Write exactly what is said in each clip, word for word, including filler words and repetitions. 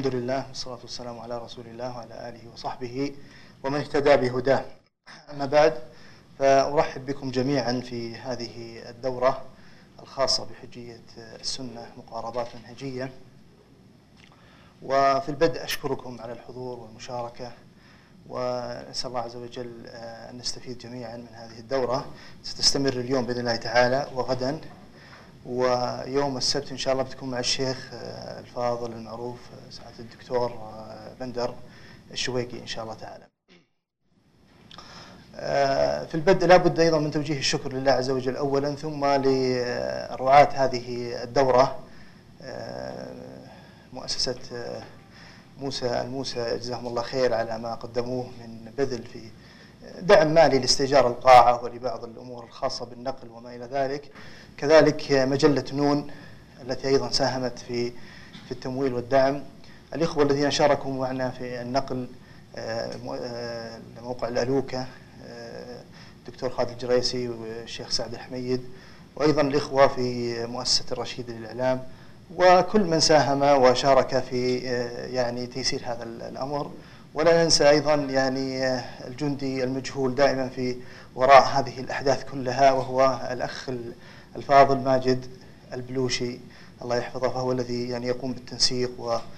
الحمد لله والصلاة والسلام على رسول الله وعلى آله وصحبه ومن اهتدى بهداه. أما بعد، فأرحب بكم جميعا في هذه الدورة الخاصة بحجية السنة مقاربات منهجية. وفي البدء أشكركم على الحضور والمشاركة، ونسأل الله عز وجل أن نستفيد جميعا من هذه الدورة. ستستمر اليوم بإذن الله تعالى وغدا، ويوم السبت إن شاء الله بتكون مع الشيخ الفاضل المعروف سعادة الدكتور بندر الشويقي إن شاء الله تعالى. في البدء لا بد أيضا من توجيه الشكر لله عز وجل أولا، ثم لرعاة هذه الدورة مؤسسة موسى الموسى، جزاهم الله خير على ما قدموه من بذل في دعم مالي لاستئجار القاعة ولبعض الأمور الخاصة بالنقل وما إلى ذلك. كذلك مجلة نون التي أيضا ساهمت في في التمويل والدعم. الإخوة الذين شاركوا معنا في النقل، موقع الألوكة الدكتور خالد الجريسي والشيخ سعد الحميد، وأيضا الإخوة في مؤسسة الرشيد للإعلام، وكل من ساهم وشارك في يعني تيسير هذا الأمر. ولا ننسى أيضا يعني الجندي المجهول دائما في وراء هذه الأحداث كلها، وهو الأخ الفاضل ماجد البلوشي الله يحفظه، فهو الذي يعني يقوم بالتنسيق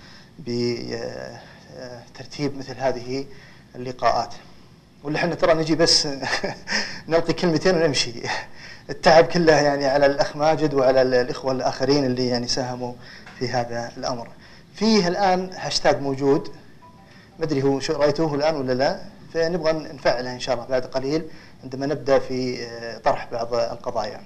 وبترتيب مثل هذه اللقاءات. واللي احنا ترى نجي بس نلقي كلمتين ونمشي. التعب كله يعني على الأخ ماجد وعلى الإخوة الآخرين اللي يعني ساهموا في هذا الأمر. فيه الآن هاشتاج موجود، ما أدري هو شو رأيتوه الآن ولا لا، فنبغى نفعله إن شاء الله بعد قليل عندما نبدأ في طرح بعض القضايا.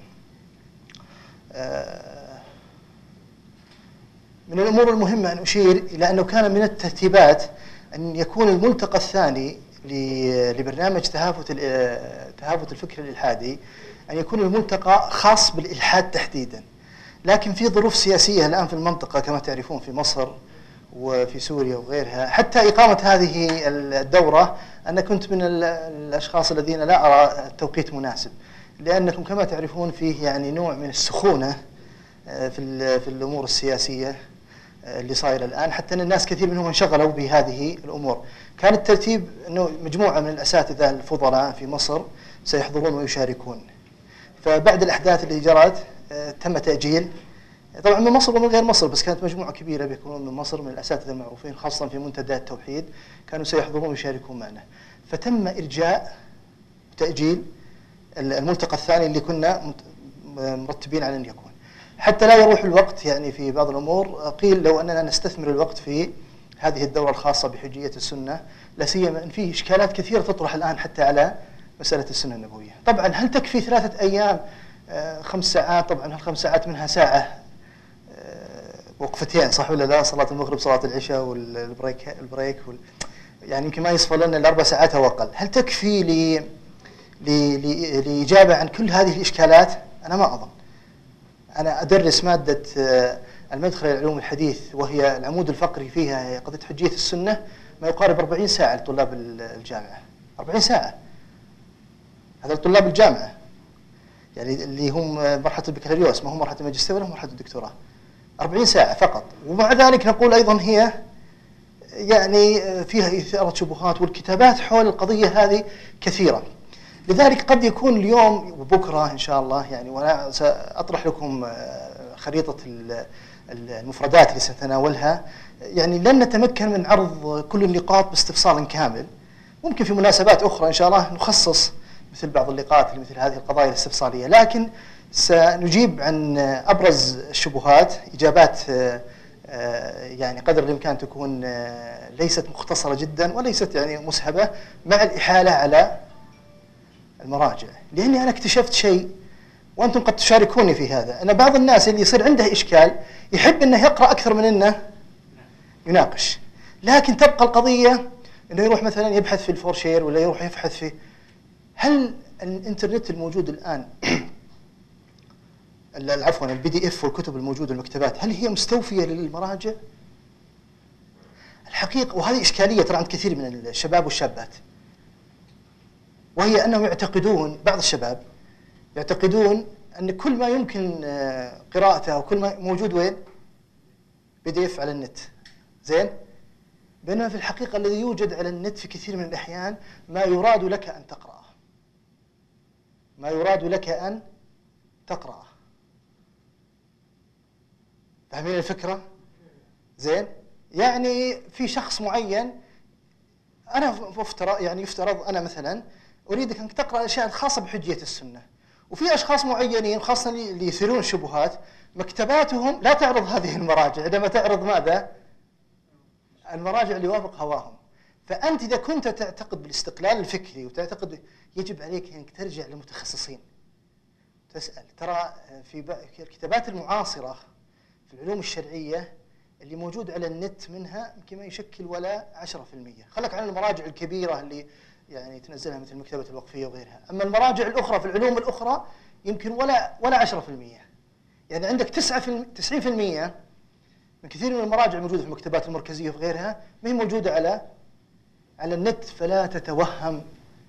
من الأمور المهمة أن أشير إلى أنه كان من الترتيبات أن يكون الملتقى الثاني لبرنامج تهافت تهافت الفكر الإلحادي، أن يكون الملتقى خاص بالإلحاد تحديدا. لكن في ظروف سياسية الآن في المنطقة كما تعرفون، في مصر وفي سوريا وغيرها، حتى إقامة هذه الدورة أنا كنت من الأشخاص الذين لا أرى التوقيت مناسب، لأنكم كما تعرفون فيه يعني نوع من السخونة في في الأمور السياسية اللي صايرة الآن، حتى أن الناس كثير منهم انشغلوا بهذه الأمور. كان الترتيب أنه مجموعة من الأساتذة الفضلاء في مصر سيحضرون ويشاركون. فبعد الأحداث اللي جرت تم تأجيل، طبعا من مصر ومن غير مصر، بس كانت مجموعة كبيرة بيكونون من مصر من الأساتذة المعروفين خاصة في منتدى التوحيد، كانوا سيحضرون ويشاركون معنا. فتم إرجاء وتأجيل الملتقى الثاني اللي كنا مرتبين على أن يكون، حتى لا يروح الوقت يعني في بعض الأمور. قيل لو أننا نستثمر الوقت في هذه الدورة الخاصة بحجية السنة، لا سيما أن فيه إشكالات كثيرة تطرح الآن حتى على مسألة السنة النبوية. طبعا هل تكفي ثلاثة أيام خمس ساعات؟ طبعا هالخمس ساعات منها ساعة وقفتين، صح ولا لا؟ صلاة المغرب، صلاة العشاء، والبريك البريك وال... يعني يمكن ما يصفى لنا الأربع ساعات أو أقل. هل تكفي ل... ل... لإجابة عن كل هذه الإشكالات؟ أنا ما أظن. أنا أدرس مادة المدخل إلى علوم الحديث، وهي العمود الفقري فيها قضية حجية السنة، ما يقارب أربعين ساعة لطلاب الجامعة. أربعين ساعة، هذا لطلاب الجامعة يعني اللي هم مرحلة البكالوريوس، ما هم مرحلة الماجستير ولا مرحلة الدكتوراه. أربعين ساعة فقط. ومع ذلك نقول أيضا هي يعني فيها إثارة شبهات، والكتابات حول القضية هذه كثيرة. لذلك قد يكون اليوم وبكرة إن شاء الله يعني، وأنا سأطرح لكم خريطة المفردات اللي سنتناولها، يعني لن نتمكن من عرض كل النقاط باستفصال كامل. ممكن في مناسبات أخرى إن شاء الله نخصص مثل بعض اللقاءات لمثل هذه القضايا الاستفصالية، لكن سنجيب عن أبرز الشبهات إجابات يعني قدر الإمكان تكون ليست مختصرة جدا وليست يعني مسهبة، مع الإحالة على المراجع. لأني أنا اكتشفت شيء وأنتم قد تشاركوني في هذا، أن بعض الناس اللي يصير عنده إشكال يحب أنه يقرأ أكثر من أنه يناقش، لكن تبقى القضية أنه يروح مثلا يبحث في الفورشير ولا يروح يبحث في. هل الإنترنت الموجود الآن عفوا البي دي اف والكتب الموجودة المكتبات، هل هي مستوفية للمراجع؟ الحقيقة وهذه إشكالية ترى عند كثير من الشباب والشابات، وهي أنهم يعتقدون، بعض الشباب يعتقدون أن كل ما يمكن قراءته وكل ما موجود وين؟ بي دي اف على النت، زين؟ بينما في الحقيقة الذي يوجد على النت في كثير من الأحيان ما يراد لك أن تقرأه، ما يراد لك أن تقرأه. فاهمين الفكرة؟ زين؟ يعني في شخص معين، أنا مفترض يعني يفترض أنا مثلا أريدك أن تقرأ الأشياء الخاصة بحجية السنة، وفي أشخاص معينين خاصة اللي يثيرون الشبهات مكتباتهم لا تعرض هذه المراجع، عندما تعرض ماذا؟ المراجع اللي يوافق هواهم. فأنت إذا كنت تعتقد بالاستقلال الفكري وتعتقد، يجب عليك أنك ترجع لمتخصصين تسأل. ترى في الكتابات المعاصرة في العلوم الشرعية اللي موجود على النت منها يمكن ما يشكل ولا عشرة في المية، خلك عن المراجع الكبيرة اللي يعني تنزلها مثل مكتبة الوقفية وغيرها. أما المراجع الأخرى في العلوم الأخرى يمكن ولا ولا عشرة في المية. يعني عندك تسعين في المية من كثير من المراجع الموجودة في المكتبات المركزية وفي غيرها ما هي موجودة على على النت. فلا تتوهم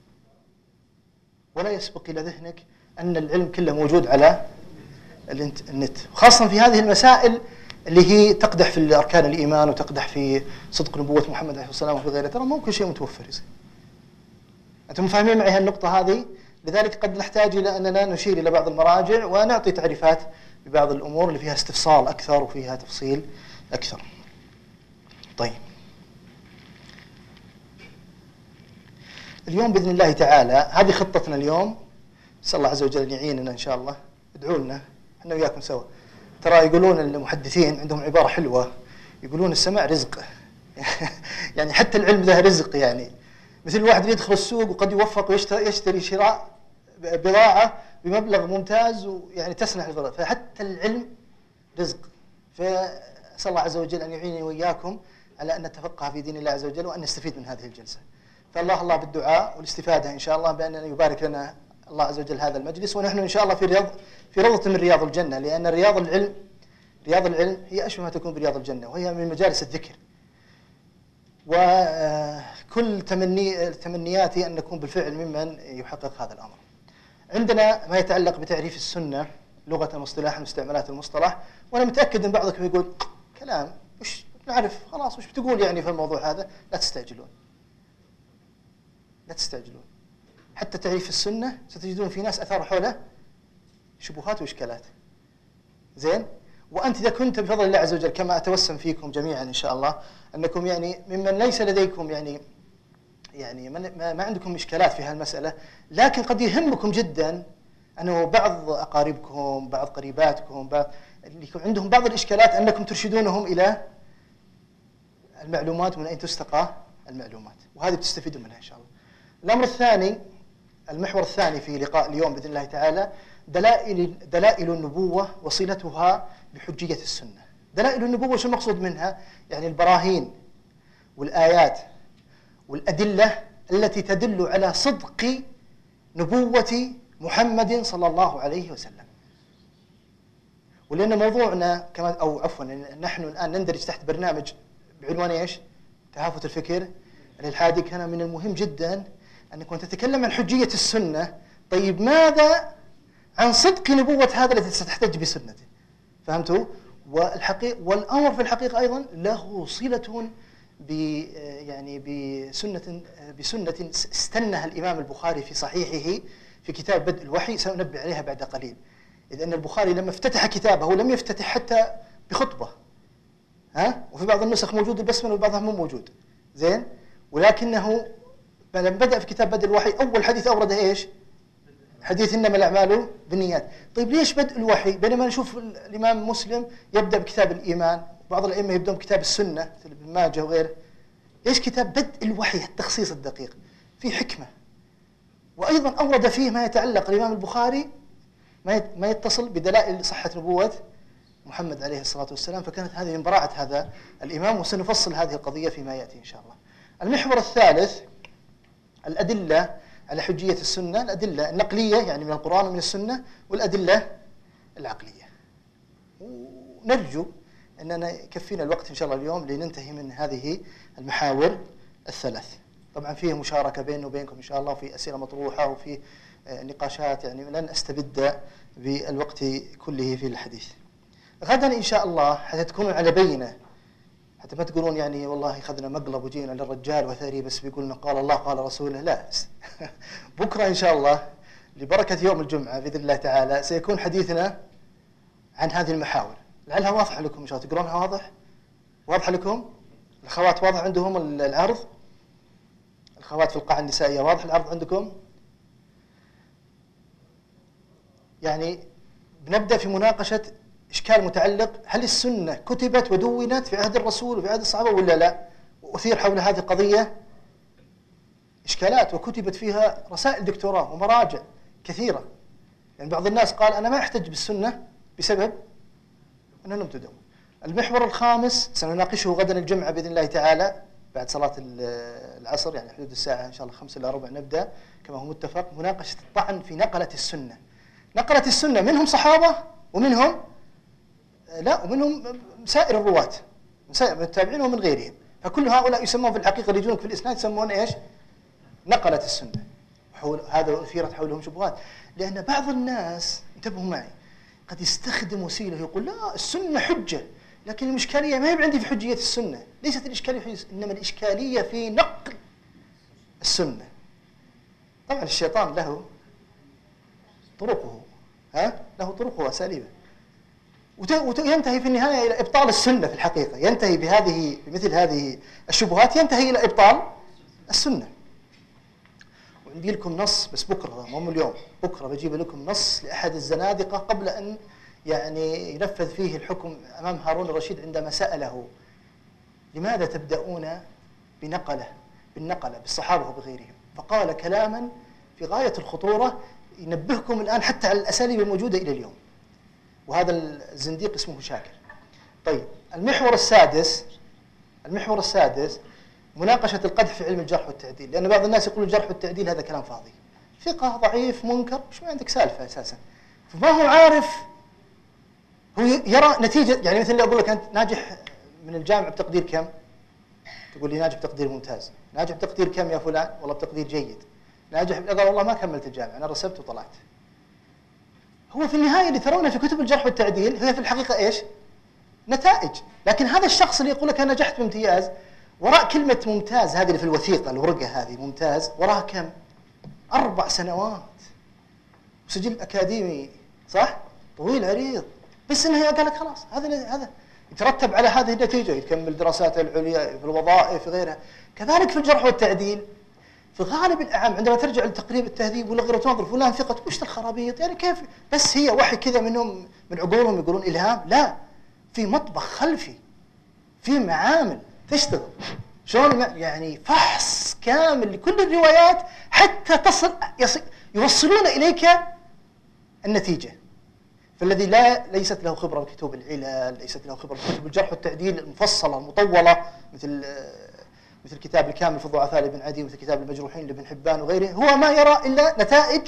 ولا يسبق إلى ذهنك أن العلم كله موجود على النت، خاصة في هذه المسائل اللي هي تقدح في أركان الإيمان وتقدح في صدق نبوة محمد عليه الصلاة والسلام وفي غيره. ترى مو كل شيء متوفر. أنتم فاهمين معي هالنقطة هذه؟ لذلك قد نحتاج إلى أننا نشير إلى بعض المراجع ونعطي تعريفات ببعض الأمور اللي فيها استفصال أكثر وفيها تفصيل أكثر. طيب، اليوم بإذن الله تعالى هذه خطتنا اليوم. نسأل الله عز وجل أن يعيننا إن شاء الله. ادعوا لنا احنا وياكم سوا. ترى يقولون المحدثين عندهم عبارة حلوة، يقولون السماع رزق. يعني حتى العلم له رزق. يعني مثل واحد يدخل السوق وقد يوفق ويشتري شراء بضاعة بمبلغ ممتاز ويعني تسنح الفضل، فحتى العلم رزق. فأسأل الله عز وجل أن يعينني وإياكم على أن نتفقه في دين الله عز وجل وأن نستفيد من هذه الجلسة. فالله الله بالدعاء والاستفادة إن شاء الله، بأن يبارك لنا الله عز وجل هذا المجلس، ونحن إن شاء الله في رياض في روضة من رياض الجنة، لأن رياض العلم رياض العلم هي أشبه ما تكون برياض الجنة، وهي من مجالس الذكر. وكل تمني تمنياتي أن نكون بالفعل ممن يحقق هذا الأمر. عندنا ما يتعلق بتعريف السنة لغة واصطلاحا واستعمالات المصطلح، وأنا متأكد أن بعضكم يقول كلام وش نعرف خلاص وش بتقول يعني في الموضوع هذا. لا تستعجلون، لا تستعجلون. حتى تعريف السنة ستجدون في ناس أثار حوله شبهات وإشكالات. زين؟ وأنت إذا كنت بفضل الله عز وجل كما أتوسم فيكم جميعا إن شاء الله أنكم يعني ممن ليس لديكم يعني يعني ما, ما عندكم إشكالات في هالمسألة، لكن قد يهمكم جدا أنه بعض أقاربكم بعض قريباتكم بعض اللي يكون عندهم بعض الإشكالات أنكم ترشدونهم إلى المعلومات من أين تستقى المعلومات، وهذه بتستفيدوا منها إن شاء الله. الأمر الثاني، المحور الثاني في لقاء اليوم بإذن الله تعالى، دلائل دلائل النبوة وصلتها بحجية السنة. دلائل النبوة شو المقصود منها؟ يعني البراهين والآيات والأدلة التي تدل على صدق نبوة محمد صلى الله عليه وسلم. ولأن موضوعنا كما أو عفوا نحن الآن نندرج تحت برنامج بعنوان إيش؟ تهافت الفكر الإلحادي. كان من المهم جدا أنكم تتكلم عن حجية السنة. طيب ماذا عن صدق نبوة هذا الذي ستحتج بسنته؟ فهمتوا؟ والحقيقة والأمر في الحقيقة أيضا له صلة ب يعني بسنة بسنة استنها الإمام البخاري في صحيحه في كتاب بدء الوحي، سأنبه عليها بعد قليل. إذ أن البخاري لما افتتح كتابه لم يفتتح حتى بخطبة، ها؟ وفي بعض النسخ موجود البسملة وبعضها مو موجود. زين؟ ولكنه لما بدأ في كتاب بدء الوحي أول حديث أورده إيش؟ حديث إنما الأعمال بالنيات. طيب ليش بدء الوحي؟ بينما نشوف الإمام مسلم يبدأ بكتاب الإيمان، وبعض الأئمة يبدأون بكتاب السنة مثل ابن ماجه وغيره. ليش كتاب بدء الوحي التخصيص الدقيق؟ في حكمة. وأيضا أورد فيه ما يتعلق الإمام البخاري ما يتصل بدلائل صحة نبوة محمد عليه الصلاة والسلام. فكانت هذه من براعة هذا الإمام، وسنفصل هذه القضية فيما يأتي إن شاء الله. المحور الثالث الأدلة على حجية السنة، الأدلة النقلية يعني من القرآن ومن السنة، والأدلة العقلية. ونرجو أننا يكفينا الوقت إن شاء الله اليوم لننتهي من هذه المحاور الثلاث. طبعا فيه مشاركة بيننا وبينكم إن شاء الله، وفي أسئلة مطروحة وفي نقاشات، يعني لن أستبد بالوقت كله في الحديث. غدا إن شاء الله حتى تكونوا على بينة حتى ما تقولون يعني والله أخذنا مقلب وجينا للرجال وثري بس بيقولنا قال الله قال رسوله، لا. بكرة إن شاء الله لبركة يوم الجمعة بإذن الله تعالى سيكون حديثنا عن هذه المحاور، لعلها واضحة لكم إن شاء الله. تقرونها واضح؟ واضحة لكم؟ الأخوات واضح عندهم العرض؟ الأخوات في القاعة النسائية واضح العرض عندكم؟ يعني بنبدأ في مناقشة إشكال متعلق هل السنة كتبت ودونت في عهد الرسول وفي عهد الصحابة ولا لا؟ وأثير حول هذه القضية إشكالات وكتبت فيها رسائل دكتوراه ومراجع كثيرة. يعني بعض الناس قال أنا ما أحتج بالسنة بسبب أنها لم تدون. المحور الخامس سنناقشه غدا الجمعة بإذن الله تعالى بعد صلاة العصر، يعني حدود الساعة إن شاء الله خمسة إلى ربع نبدأ كما هو متفق، مناقشة الطعن في نقلة السنة. نقلة السنة منهم صحابة ومنهم لا ومنهم سائر الرواة من سائر التابعين ومن غيرهم، فكل هؤلاء يسمون في الحقيقة اللي يجونك في الإسناد يسمون إيش؟ نقلة السنة. حول هذا أثيرت حولهم شبهات، لأن بعض الناس انتبهوا معي قد يستخدم وسيلة يقول لا السنة حجة، لكن الإشكالية ما هي عندي في حجية السنة، ليست الإشكالية في إنما الإشكالية في نقل السنة. طبعا الشيطان له طرقه، ها له طرقه وأساليبه، وينتهي في النهاية إلى إبطال السنة. في الحقيقة ينتهي بهذه بمثل هذه الشبهات ينتهي إلى إبطال السنة. وعندي لكم نص بس بكرة مو اليوم، بكرة بجيب لكم نص لأحد الزنادقة قبل أن يعني ينفذ فيه الحكم أمام هارون الرشيد عندما سأله لماذا تبدأون بنقلة بالنقلة بالصحابة وبغيرهم، فقال كلاما في غاية الخطورة ينبهكم الآن حتى على الأساليب الموجودة إلى اليوم. وهذا الزنديق اسمه شاكر. طيب المحور السادس المحور السادس مناقشة القدح في علم الجرح والتعديل، لأن بعض الناس يقولون الجرح والتعديل هذا كلام فاضي، ثقة ضعيف منكر مش ما عندك سالفة أساسا، فما هو عارف هو يرى نتيجة. يعني مثل اللي أقول لك أنت ناجح من الجامعة بتقدير كم؟ تقول لي ناجح بتقدير ممتاز. ناجح بتقدير كم يا فلان؟ والله بتقدير جيد. ناجح قال والله ما كملت الجامعة أنا رسبت وطلعت. هو في النهاية اللي ترونه في كتب الجرح والتعديل هي في الحقيقة إيش؟ نتائج. لكن هذا الشخص اللي يقول لك أنا نجحت بامتياز وراء كلمة ممتاز هذه اللي في الوثيقة الورقة هذه ممتاز وراها كم؟ أربع سنوات وسجل أكاديمي صح؟ طويل عريض، بس إنه قال لك خلاص هذا هذا يترتب على هذه النتيجة، يكمل دراساته العليا في الوظائف في غيرها. كذلك في الجرح والتعديل في غالب الأعم عندما ترجع لتقريب التهذيب ولا غيره تنظر فلان ثقة وش الخرابيط يعني كيف بس هي وحي كذا منهم من عقولهم يقولون إلهام، لا في مطبخ خلفي في معامل تشتغل شلون يعني فحص كامل لكل الروايات حتى تصل يوصلون إليك النتيجة. فالذي لا ليست له خبرة بكتب العلل، ليست له خبرة بكتب الجرح والتعديل المفصلة المطولة مثل مثل كتاب الكامل في الضعفاء لابن عدي مثل كتاب المجروحين لابن حبان وغيره، هو ما يرى إلا نتائج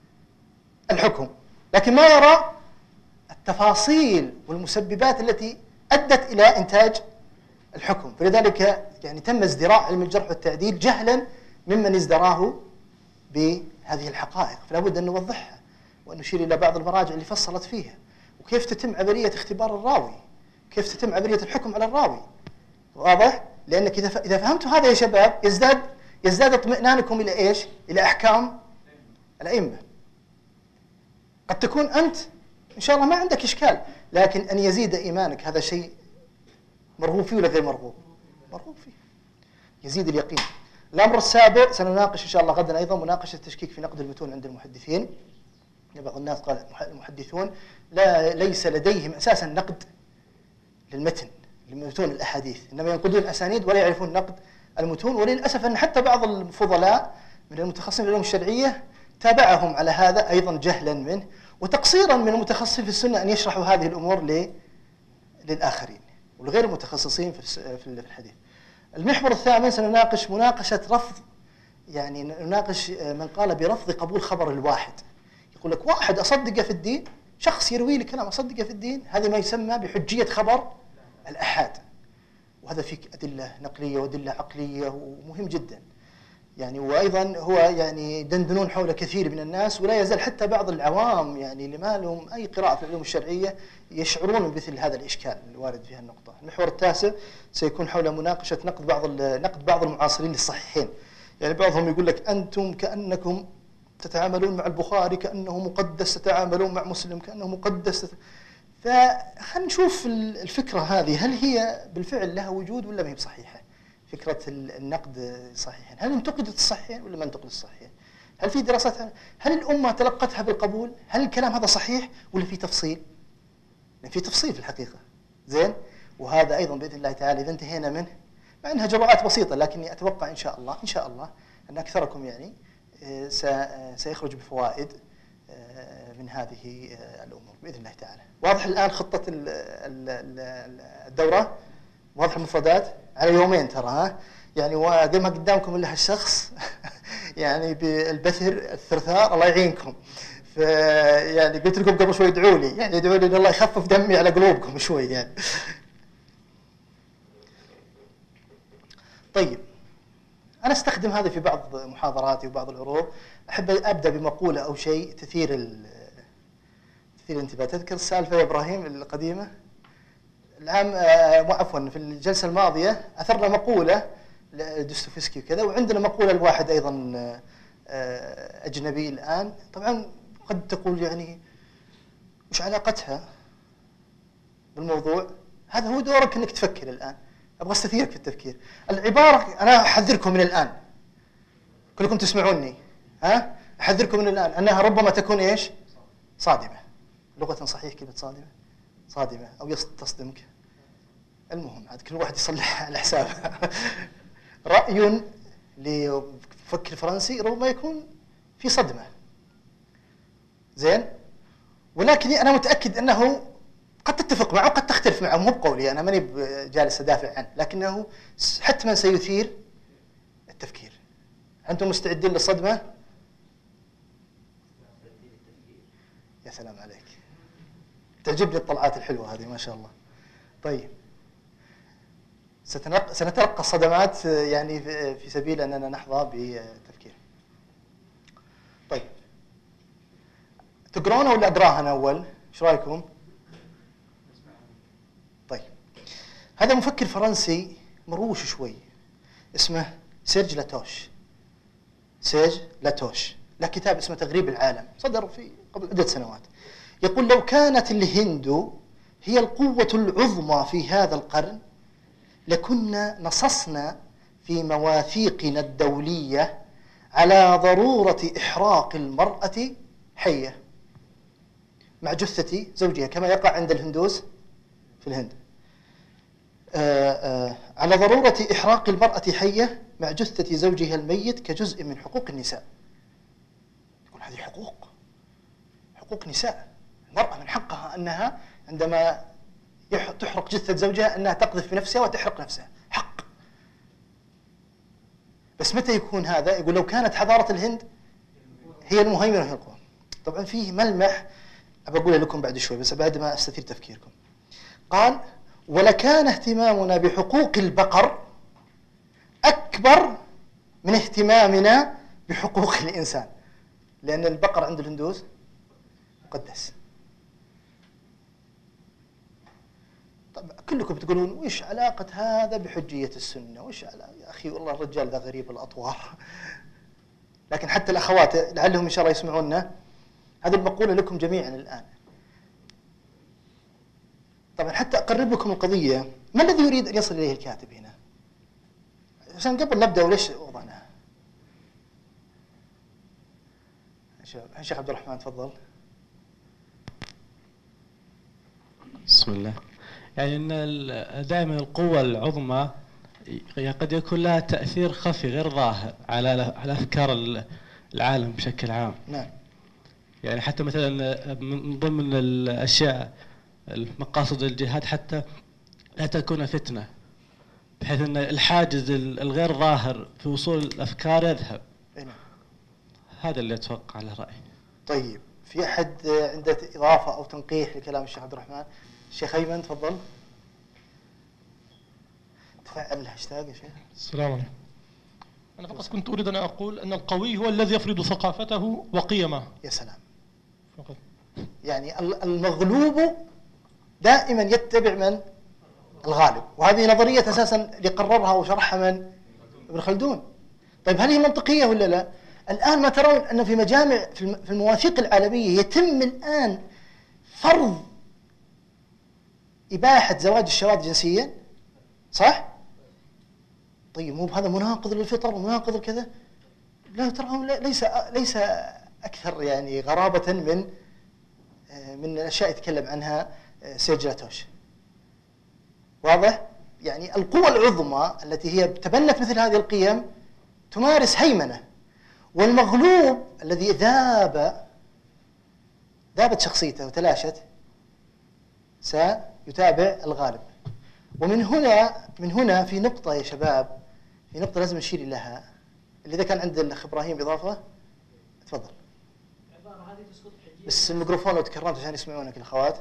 الحكم لكن ما يرى التفاصيل والمسببات التي أدت إلى إنتاج الحكم. فلذلك يعني تم ازدراء علم الجرح والتعديل جهلا ممن ازدراه بهذه الحقائق، فلا بد أن نوضحها وأن نشير إلى بعض المراجع اللي فصلت فيها وكيف تتم عملية اختبار الراوي، كيف تتم عملية الحكم على الراوي. واضح؟ لأنك إذا إذا فهمتوا هذا يا شباب يزداد يزداد اطمئنانكم إلى إيش؟ إلى أحكام الأئمة. قد تكون أنت إن شاء الله ما عندك إشكال، لكن أن يزيد إيمانك هذا شيء مرغوب فيه ولا غير مرغوب؟ مرغوب فيه، يزيد اليقين. الأمر السابع سنناقش إن شاء الله غدا أيضا مناقشة التشكيك في نقد المتون عند المحدثين. بعض الناس قال المحدثون لا ليس لديهم أساسا نقد للمتن لمتون الأحاديث، إنما ينقدون الأسانيد ولا يعرفون نقد المتون. وللأسف أن حتى بعض الفضلاء من المتخصصين في العلوم الشرعية تابعهم على هذا أيضا جهلا منه وتقصيرا من المتخصصين في السنة أن يشرحوا هذه الأمور للآخرين والغير المتخصصين في الحديث. المحور الثامن سنناقش مناقشة رفض، يعني نناقش من قال برفض قبول خبر الواحد. يقول لك واحد أصدقه في الدين، شخص يروي لي كلام أصدقه في الدين، هذا ما يسمى بحجية خبر الأحاد، وهذا فيك أدلة نقلية وأدلة عقلية ومهم جدا. يعني وأيضا هو يعني يدندنون حول كثير من الناس، ولا يزال حتى بعض العوام يعني اللي ما لهم أي قراءة في العلوم الشرعية يشعرون بمثل هذا الإشكال الوارد في هالنقطة. المحور التاسع سيكون حول مناقشة نقد بعض نقد بعض المعاصرين للصحيحين. يعني بعضهم يقول لك أنتم كأنكم تتعاملون مع البخاري كأنه مقدس، تتعاملون مع مسلم كأنه مقدس. فخلينا نشوف الفكرة هذه هل هي بالفعل لها وجود ولا ما هي بصحيحة؟ فكرة النقد صحيحين، هل انتقدت الصحيحين ولا ما انتقدت الصحيحين؟ هل في دراسات؟ هل الأمة تلقتها بالقبول؟ هل الكلام هذا صحيح ولا في تفصيل؟ في تفصيل في الحقيقة. زين؟ وهذا أيضا بإذن الله تعالى إذا انتهينا منه، مع أنها جرعات بسيطة، لكني أتوقع إن شاء الله إن شاء الله أن أكثركم يعني سيخرج بفوائد من هذه الأمور بإذن الله تعالى. واضح الآن خطة الدورة؟ واضح المفردات؟ على يومين ترى، ها؟ يعني وقد ما قدامكم إلا هالشخص يعني بالبثر الثرثار الله يعينكم. فيعني قلت لكم قبل شوي ادعوا لي، يعني ادعوا لي ان الله يخفف دمي على قلوبكم شوي يعني. طيب أنا أستخدم هذا في بعض محاضراتي وبعض العروض، أحب أبدأ بمقولة أو شيء تثير تثير الانتباه. تذكر السالفة يا إبراهيم القديمة؟ العام مو عفوا في الجلسة الماضية أثرنا مقولة لدوستويفسكي وكذا، وعندنا مقولة لواحد أيضا أجنبي الآن. طبعا قد تقول يعني وش علاقتها بالموضوع؟ هذا هو دورك أنك تفكر الآن، أبغى استثيرك في التفكير. العبارة أنا أحذركم من الآن، كلكم تسمعوني، ها؟ أحذركم من الآن أنها ربما تكون إيش؟ صادمة. لغة صحيح كلمة صادمة، صادمة أو تصدمك، المهم عاد كل واحد يصلح على حسابه. رأي لمفكر فرنسي ربما يكون في صدمة، زين، ولكن أنا متأكد أنه قد تتفق معه وقد تختلف معه، مو بقولي أنا ماني جالس أدافع عنه، لكنه حتما سيثير التفكير. أنتم مستعدين للصدمة؟ يا سلام عليك، تعجبني الطلعات الحلوة هذه ما شاء الله. طيب سنتلقى الصدمات يعني في سبيل أننا نحظى بتفكير. طيب تقرونه ولا أقراها أنا أول؟ إيش رأيكم؟ طيب هذا مفكر فرنسي مروش شوي اسمه سيرج لاتوش. سيرج لاتوش له كتاب اسمه تغريب العالم، صدر في قبل عدة سنوات. يقول لو كانت الهند هي القوة العظمى في هذا القرن لكنا نصصنا في مواثيقنا الدولية على ضرورة إحراق المرأة حية مع جثة زوجها، كما يقع عند الهندوس في الهند. آآ آآ على ضرورة إحراق المرأة حية مع جثة زوجها الميت كجزء من حقوق النساء. يقول هذه حقوق، حقوق نساء. المرأة من حقها أنها عندما تحرق جثة زوجها أنها تقذف بنفسها وتحرق نفسها، حق. بس متى يكون هذا؟ يقول لو كانت حضارة الهند هي المهيمنة وهي القوة. طبعا فيه ملمح أقوله لكم بعد شوي بس بعد ما أستثير تفكيركم. قال ولكان اهتمامنا بحقوق البقر أكبر من اهتمامنا بحقوق الإنسان، لأن البقر عند الهندوس مقدس. طب كلكم بتقولون وش علاقة هذا بحجية السنة؟ وش علاقة؟ يا أخي والله الرجال ذا غريب الأطوار. لكن حتى الأخوات لعلهم إن شاء الله يسمعوننا، هذه المقولة لكم جميعا الآن. طبعا حتى أقرب لكم القضية، ما الذي يريد أن يصل إليه الكاتب هنا؟ عشان قبل نبدأ وليش وضعنا. الشيخ عبد الرحمن تفضل. بسم الله. يعني أن دائما القوة العظمى قد يكون لها تأثير خفي غير ظاهر على على أفكار العالم بشكل عام. نعم. يعني حتى مثلا من ضمن الأشياء المقاصد الجهاد حتى لا تكون فتنة، بحيث أن الحاجز الغير ظاهر في وصول الأفكار يذهب. نعم. هذا اللي أتوقع على رأيي. طيب في أحد عنده إضافة أو تنقيح لكلام الشيخ عبد الرحمن؟ الشيخ أيمن تفضل. تفعل الهاشتاج يا شيخ. السلام عليكم. أنا فقط كنت أريد أن أقول أن القوي هو الذي يفرض ثقافته وقيمه. يا سلام. فقط. يعني المغلوب دائما يتبع من؟ الغالب. وهذه نظرية أساسا اللي قررها وشرحها من؟ ابن خلدون. طيب هل هي منطقية ولا لا؟ الآن ما ترون أنه في مجامع في المواثيق العالمية يتم الآن فرض إباحة زواج الشواذ جنسيا، صح؟ طيب مو بهذا مناقض للفطر ومناقض كذا؟ لا ترى ليس ليس أكثر يعني غرابة من من الأشياء يتكلم عنها سيرج لاتوش. واضح؟ يعني القوى العظمى التي هي تبنت مثل هذه القيم تمارس هيمنة، والمغلوب الذي ذاب ذابت شخصيته وتلاشت سيتابع الغالب. ومن هنا من هنا في نقطة يا شباب، في نقطة لازم نشير لها، اللي إذا كان عند الأخ إبراهيم إضافة تفضل. بس الميكروفون لو تكرمت عشان يسمعونك الأخوات.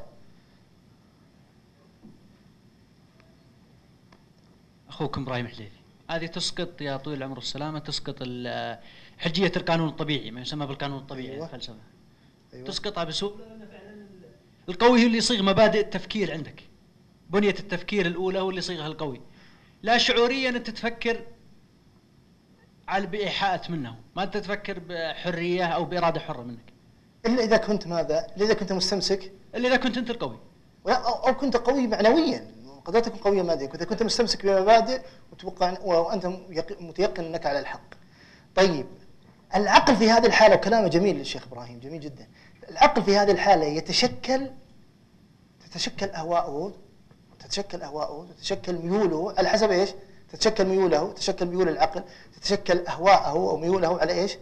أخوكم إبراهيم حليلي. هذه تسقط يا طويل العمر والسلامة، تسقط حجية القانون الطبيعي، ما يسمى بالقانون الطبيعي. أيوة. الفلسفة. أيوة. تسقطها بسهولة لأن فعلا القوي هو اللي يصيغ مبادئ التفكير عندك. بنية التفكير الأولى هو اللي يصيغها القوي. لا شعوريا أنت تفكر على بإيحاءات منه، ما أنت تفكر بحرية أو بإرادة حرة منك. إلا إذا كنت ماذا؟ إلا إذا كنت مستمسك. إلا إذا كنت أنت القوي. أو كنت قوي معنويا، قد لا تكون قويا ماديا، إذا كنت مستمسك بمبادئ وتوقع وأنت متيقن أنك على الحق. طيب العقل في هذه الحالة، وكلامه جميل للشيخ إبراهيم جميل جدا، العقل في هذه الحالة يتشكل تتشكل أهواؤه تتشكل أهواؤه تتشكل ميوله على حسب إيش؟ تتشكل ميوله تتشكل ميول العقل تتشكل أهواءه أو ميوله على إيش؟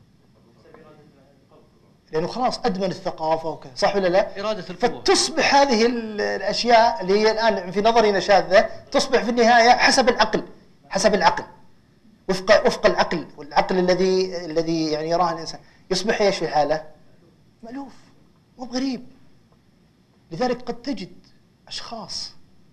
لأنه خلاص أدمن الثقافة وكذا، صح ولا لا؟ إرادة القوة. فتصبح هذه الأشياء اللي هي الآن في نظرنا شاذة تصبح في النهاية حسب العقل، حسب العقل وفق وفق العقل، والعقل الذي الذي يعني يراه الإنسان يصبح إيش في الحالة؟ مألوف، مو غريب. لذلك قد تجد أشخاص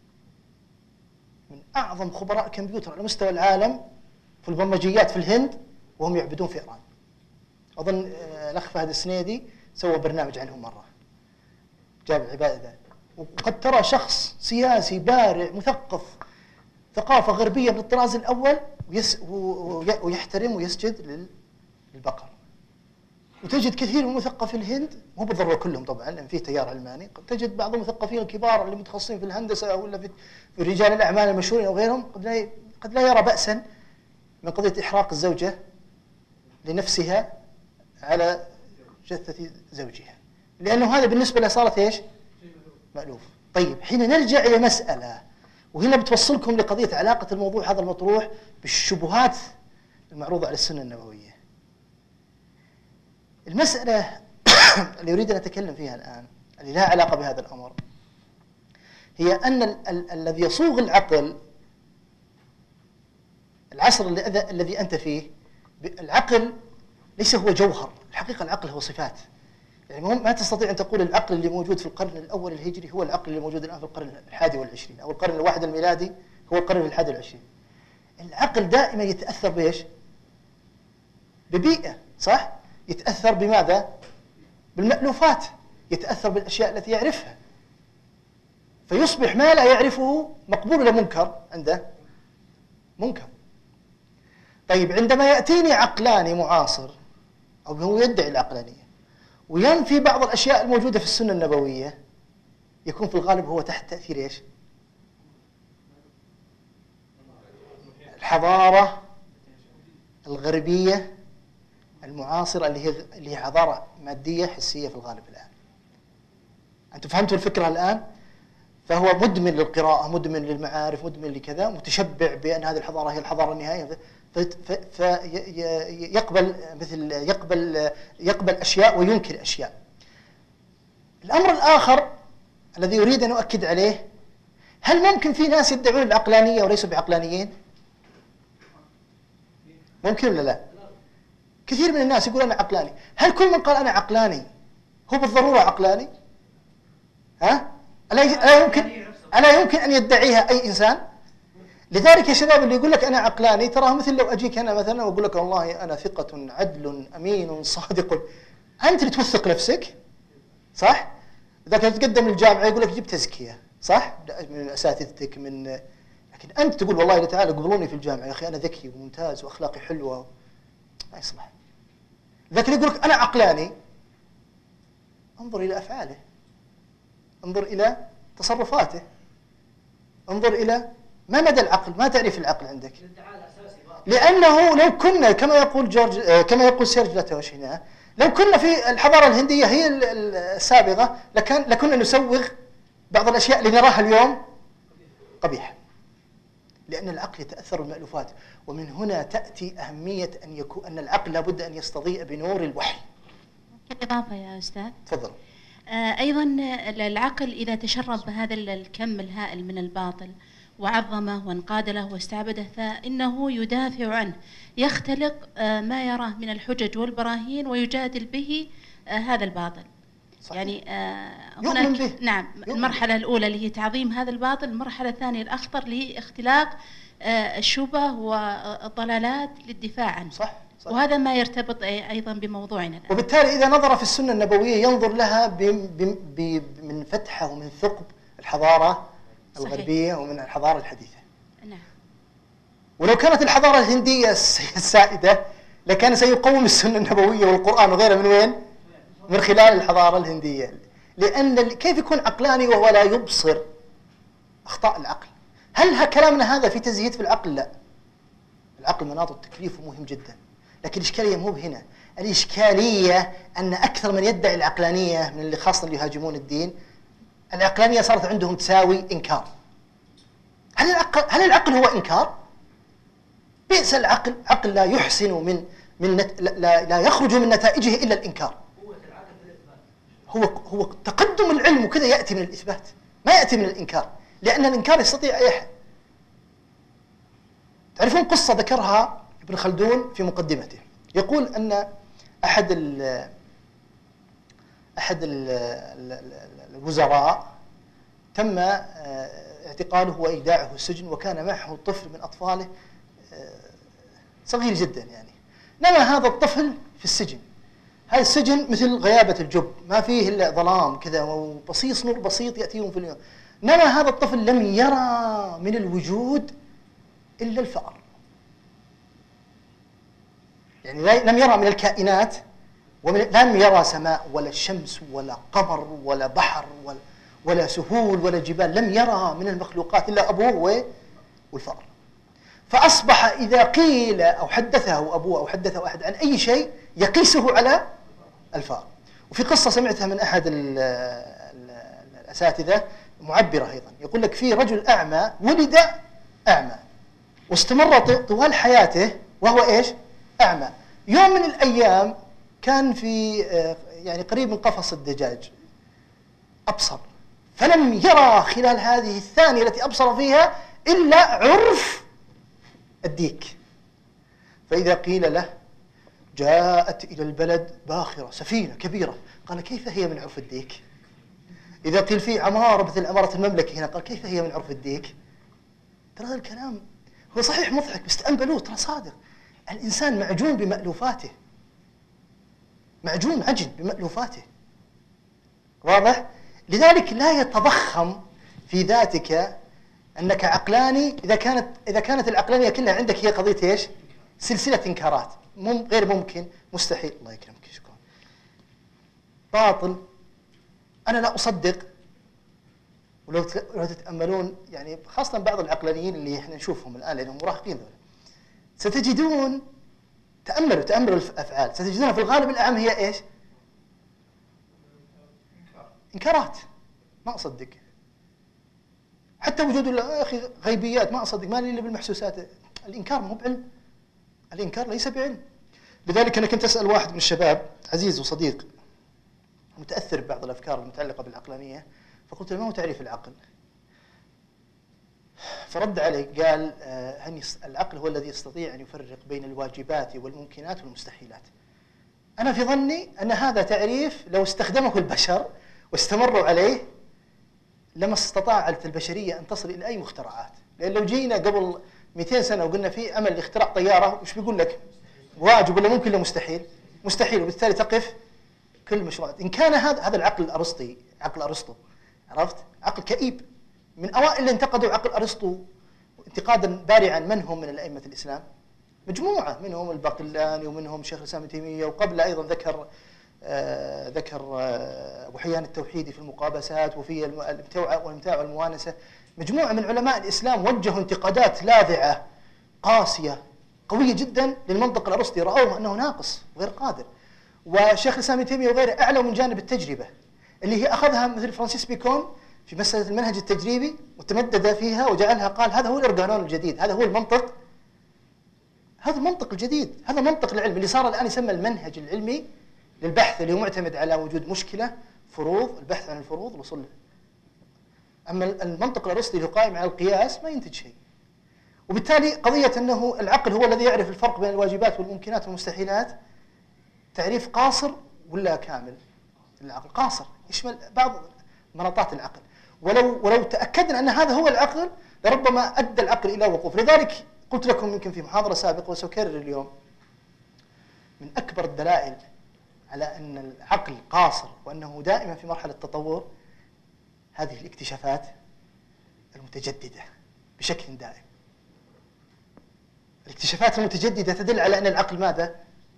من أعظم خبراء كمبيوتر على مستوى العالم في البرمجيات في الهند وهم يعبدون في إيران. أظن الأخ فهد السنيدي سوى برنامج عنهم مرة، جاب العبادة. وقد ترى شخص سياسي بارع مثقف ثقافة غربية من الطراز الأول ويس ويحترم ويسجد للبقر. وتجد كثير من مثقفي الهند، مو بالضرورة كلهم طبعا لأن فيه تيار علماني، قد تجد بعض المثقفين الكبار اللي متخصصين في الهندسة ولا في رجال الأعمال المشهورين أو غيرهم قد لا قد لا يرى بأسا من قضية إحراق الزوجة لنفسها على جثة زوجها، لأنه هذا بالنسبة له صارت إيش؟ مألوف. طيب حين نرجع إلى مسألة، وهنا بتوصلكم لقضية علاقة الموضوع هذا المطروح بالشبهات المعروضة على السنة النبوية. المسألة اللي أريد أن أتكلم فيها الآن اللي لها علاقة بهذا الأمر هي أن ال ال الذي يصوغ العقل، العصر الذي أنت فيه، العقل ليس هو جوهر، الحقيقة العقل هو صفات. يعني ما تستطيع أن تقول العقل اللي موجود في القرن الأول الهجري هو العقل اللي موجود الآن في القرن الحادي والعشرين أو القرن الواحد الميلادي هو القرن الحادي والعشرين. العقل دائما يتأثر بإيش؟ ببيئة، صح؟ يتأثر بماذا؟ بالمألوفات، يتأثر بالأشياء التي يعرفها، فيصبح ما لا يعرفه مقبول ولا منكر عنده؟ منكر. طيب عندما يأتيني عقلاني معاصر أو هو يدعي العقلانية وينفي بعض الأشياء الموجودة في السنة النبوية، يكون في الغالب هو تحت تأثير إيش؟ الحضارة الغربية المعاصرة اللي هي اللي هي حضارة مادية حسية في الغالب الآن. أنتم فهمتوا الفكرة الآن؟ فهو مدمن للقراءة، مدمن للمعارف، مدمن لكذا، متشبع بأن هذه الحضارة هي الحضارة النهائية، فيقبل مثل يقبل يقبل أشياء وينكر أشياء. الأمر الآخر الذي أريد أن أؤكد عليه، هل ممكن في ناس يدعون العقلانية وليسوا بعقلانيين؟ ممكن ولا لا؟ كثير من الناس يقول أنا عقلاني. هل كل من قال أنا عقلاني هو بالضرورة عقلاني؟ ها؟ ألا يمكن ألا يمكن أن يدعيها أي إنسان؟ لذلك يا شباب اللي يقول لك أنا عقلاني تراه مثل لو أجيك أنا مثلا وأقول لك والله أنا ثقة عدل أمين صادق، أنت اللي توثق نفسك صح؟ إذا كنت تقدم للجامعة يقول لك جيب تزكية صح؟ من أساتذتك من، لكن أنت تقول والله تعالى قبلوني في الجامعة يا أخي أنا ذكي وممتاز وأخلاقي حلوة، ما يصلح. لكن يقول لك أنا عقلاني، انظر إلى أفعاله، انظر إلى تصرفاته، انظر إلى ما مدى العقل، ما تعريف العقل عندك. لأنه لو كنا كما يقول جورج كما يقول سيرج لاتوش هنا، لو كنا في الحضارة الهندية هي السابقة لكان لكنا نسوغ بعض الأشياء اللي نراها اليوم قبيحة، لأن العقل يتأثر بالمألوفات. ومن هنا تأتي أهمية أن يكون أن العقل لابد أن يستضيء بنور الوحي. إضافة يا أستاذ. تفضل. آه أيضا العقل إذا تشرب بهذا الكم الهائل من الباطل وعظمه وانقاد له واستعبده فإنه يدافع عنه، يختلق آه ما يراه من الحجج والبراهين ويجادل به آه هذا الباطل. صحيح. يعني آه هناك نعم المرحلة الأولى اللي هي تعظيم هذا الباطل، المرحلة الثانية الأخطر لاختلاق آه الشبه والضلالات للدفاع عنه. صح. صح. وهذا ما يرتبط أيضا بموضوعنا الآن. وبالتالي إذا نظر في السنة النبوية ينظر لها من فتحة ومن ثقب الحضارة صحيح. الغربية ومن الحضارة الحديثة. نعم. ولو كانت الحضارة الهندية السائدة لكان سيقوم السنة النبوية والقرآن وغيره من وين؟ من خلال الحضارة الهندية. لأن كيف يكون عقلاني وهو لا يبصر أخطاء العقل؟ هل كلامنا هذا في تزهيد في العقل؟ لا. العقل مناط التكليف مهم جدا، لكن الإشكالية مو بهنا. الإشكالية أن أكثر من يدعي العقلانية من اللي خاصة اللي يهاجمون الدين، العقلانية صارت عندهم تساوي إنكار. هل العقل هل العقل هو إنكار؟ بئس العقل، عقل لا يحسن من من نت... لا لا يخرج من نتائجه إلا الإنكار. هو هو تقدم العلم وكذا يأتي من الإثبات، ما يأتي من الإنكار، لأن الإنكار يستطيع أي أحد. تعرفون قصة ذكرها ابن خلدون في مقدمته، يقول أن أحد ال أحد ال الوزراء تم اعتقاله وإيداعه السجن، وكان معه طفل من أطفاله صغير جدا يعني. نما هذا الطفل في السجن، هذا السجن مثل غيابة الجب، ما فيه إلا ظلام كذا وبصيص نور بسيط يأتيهم في اليوم. نما هذا الطفل لم يرى من الوجود إلا الفأر، يعني لم يرى من الكائنات، ولم يرى سماء ولا شمس ولا قمر ولا بحر ولا, ولا سهول ولا جبال، لم يرى من المخلوقات إلا أبوه والفأر. فأصبح إذا قيل أو حدثه أبوه أو حدثه أحد عن أي شيء يقيسه على الفأر. وفي قصة سمعتها من أحد الأساتذة معبرة أيضا، يقول لك في رجل أعمى ولد أعمى واستمر طوال حياته وهو إيش؟ أعمى. يوم من الأيام كان في يعني قريب من قفص الدجاج، أبصر، فلم يرى خلال هذه الثانية التي أبصر فيها إلا عرف الديك. فإذا قيل له جاءت إلى البلد باخرة سفينة كبيرة، قال كيف هي من عرف الديك؟ إذا قيل في عمارة مثل عمارة المملكة هنا، قال كيف هي من عرف الديك؟ ترى هذا الكلام هو صحيح مضحك بس تأملوه ترى صادق. الإنسان معجون بمألوفاته، معجون عجن بمألوفاته، واضح؟ لذلك لا يتضخم في ذاتك أنك عقلاني إذا كانت إذا كانت العقلانية كلها عندك هي قضية إيش؟ سلسلة إنكارات، مم غير ممكن، مستحيل. الله يكرمك، شكرا. باطل، أنا لا أصدق. ولو لو تتأملون يعني خاصة بعض العقلانيين اللي احنا نشوفهم الآن لأنهم مراهقين دول، ستجدون تأملوا تأملوا الأفعال، ستجدونها في الغالب الأعم هي إيش؟ إنكارات. ما أصدق. حتى وجود يا أخي غيبيات ما أصدق، ما لي إلا بالمحسوسات. الإنكار مو بعلم، الإنكار ليس بعلم. لذلك أنا كنت أسأل واحد من الشباب عزيز وصديق متأثر ببعض الأفكار المتعلقة بالعقلانية، فقلت له ما هو تعريف العقل؟ فرد علي قال آه العقل هو الذي يستطيع أن يفرق بين الواجبات والممكنات والمستحيلات. أنا في ظني أن هذا تعريف لو استخدمه البشر واستمروا عليه لما استطاعت البشرية أن تصل إلى أي مخترعات. لان لو جينا قبل مئتين سنه وقلنا في امل لاختراع طياره، وش بيقول لك؟ واجب ولا ممكن ولا مستحيل؟ مستحيل، وبالتالي تقف كل المشروعات. ان كان هذا هذا العقل الارسطي، عقل ارسطو، عرفت؟ عقل كئيب. من اوائل اللي انتقدوا عقل ارسطو انتقادا بارعا من هم من الائمه الاسلام؟ مجموعه منهم الباقلاني ومنهم شيخ الاسلام ابن تيميه، وقبل ايضا ذكر آه ذكر آه ابو حيان التوحيدي في المقابسات وفي الامتاع والامتاع والموانسه. مجموعه من علماء الاسلام وجهوا انتقادات لاذعه قاسيه قويه جدا للمنطق الارسطي، راوه انه ناقص وغير قادر. وشيخ الاسلام ابن تيميه وغيره اعلوا من جانب التجربه اللي هي اخذها مثل فرانسيس بيكون في مساله المنهج التجريبي وتمدد فيها وجعلها، قال هذا هو الارجانون الجديد، هذا هو المنطق، هذا المنطق الجديد، هذا منطق العلم اللي صار الان يسمى المنهج العلمي للبحث، اللي هو معتمد على وجود مشكله، فروض، البحث عن الفروض، الوصول لها. اما المنطق الارسطي اللي قائم على القياس ما ينتج شيء. وبالتالي قضيه انه العقل هو الذي يعرف الفرق بين الواجبات والممكنات والمستحيلات تعريف قاصر ولا كامل؟ العقل قاصر، يشمل بعض مناطات العقل، ولو ولو تاكدنا ان هذا هو العقل لربما ادى العقل الى وقوف. لذلك قلت لكم يمكن في محاضره سابقه وسأكرر اليوم، من اكبر الدلائل على ان العقل قاصر وانه دائما في مرحله تطور هذه الاكتشافات المتجدده بشكل دائم. الاكتشافات المتجدده تدل على ان العقل ماذا؟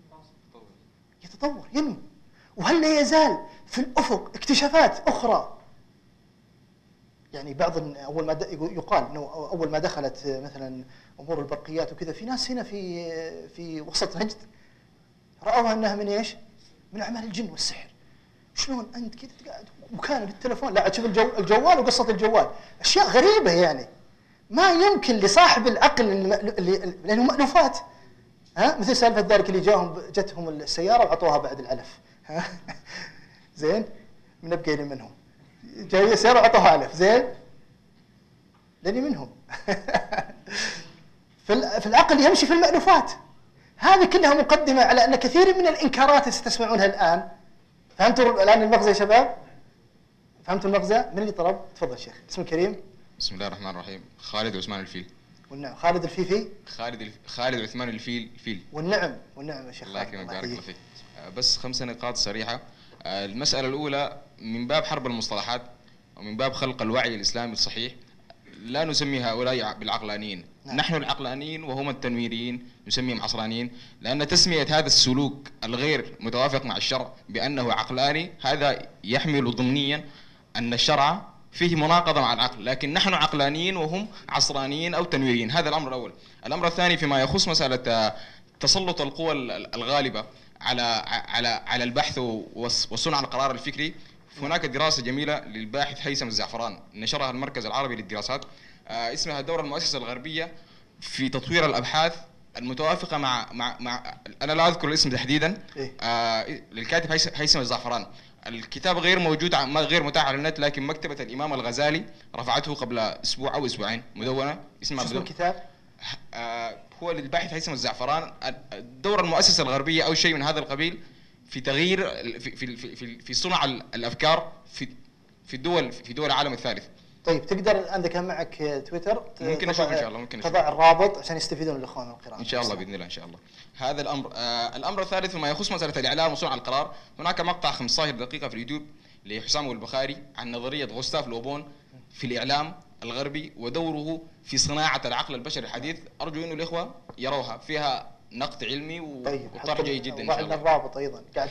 يتطور، ينمو. وهل لا يزال في الافق اكتشافات اخرى؟ يعني بعض اول ما يقال انه اول ما دخلت مثلا امور البرقيات وكذا، في ناس هنا في في وسط نجد راوها انها من ايش؟ من اعمال الجن والسحر. شلون انت كذا قاعد وكان بالتلفون، لا تشوف الجو الجوال وقصه الجوال، اشياء غريبه يعني ما يمكن لصاحب العقل اللي لانه مألوفات. ها مثل سالفه ذلك اللي جاهم جتهم السياره وعطوها بعد العلف. ها زين، من ابقى لي منهم جاي السياره وعطوها علف، زين لاني منهم. في العقل يمشي في المألوفات هذه كلها مقدمه على ان كثير من الانكارات اللي ستسمعونها الان. فهمتوا الان المغزى يا شباب؟ فهمتوا المغزى؟ من اللي طلب؟ تفضل شيخ. اسم الكريم؟ بسم الله الرحمن الرحيم. خالد عثمان الفيل. والنعم. خالد الفيفي؟ خالد الف... خالد عثمان الفيل الفيل. والنعم والنعم يا شيخ. الله يكرمك بارك الله فيك. بس خمس نقاط سريعه. المساله الاولى من باب حرب المصطلحات ومن باب خلق الوعي الاسلامي الصحيح، لا نسمي هؤلاء بالعقلانيين. نعم. نحن العقلانيين وهم التنويريين نسميهم عصرانيين، لأن تسمية هذا السلوك الغير متوافق مع الشرع بأنه عقلاني هذا يحمل ضمنيا أن الشرع فيه مناقضة مع العقل، لكن نحن عقلانيين وهم عصرانيين أو تنويريين. هذا الأمر الأول. الأمر الثاني فيما يخص مسألة تسلط القوى الغالبة على على على البحث وصنع القرار الفكري، هناك دراسة جميلة للباحث هيثم الزعفران نشرها المركز العربي للدراسات، اسمها دور المؤسسة الغربية في تطوير الأبحاث المتوافقة مع مع مع أنا لا أذكر الاسم تحديدا. آه للكاتب هيثم الزعفران. الكتاب غير موجود غير متاح على النت، لكن مكتبة الإمام الغزالي رفعته قبل أسبوع أو أسبوعين مدونة اسمها. شو الكتاب؟ آه هو للباحث هيثم الزعفران، دور المؤسسة الغربية أو شيء من هذا القبيل في تغيير في في في في صنع الافكار في في الدول في دول العالم الثالث. طيب تقدر الان اذا كان معك تويتر ممكن اشوف ان شاء الله، ممكن تضع الرابط عشان يستفيدون الاخوان من القراءه ان شاء الله باذن الله ان شاء الله. هذا الامر. آه الامر الثالث فيما يخص مساله الاعلام وصنع القرار، هناك مقطع خمسة عشر دقيقه في اليوتيوب لحسام البخاري عن نظريه غوستاف لوبون في الاعلام الغربي ودوره في صناعه العقل البشري الحديث. ارجو انه الاخوه يروها، فيها نقد علمي وطرح جيد جدا ان شاء الله. الرابط ايضا قاعد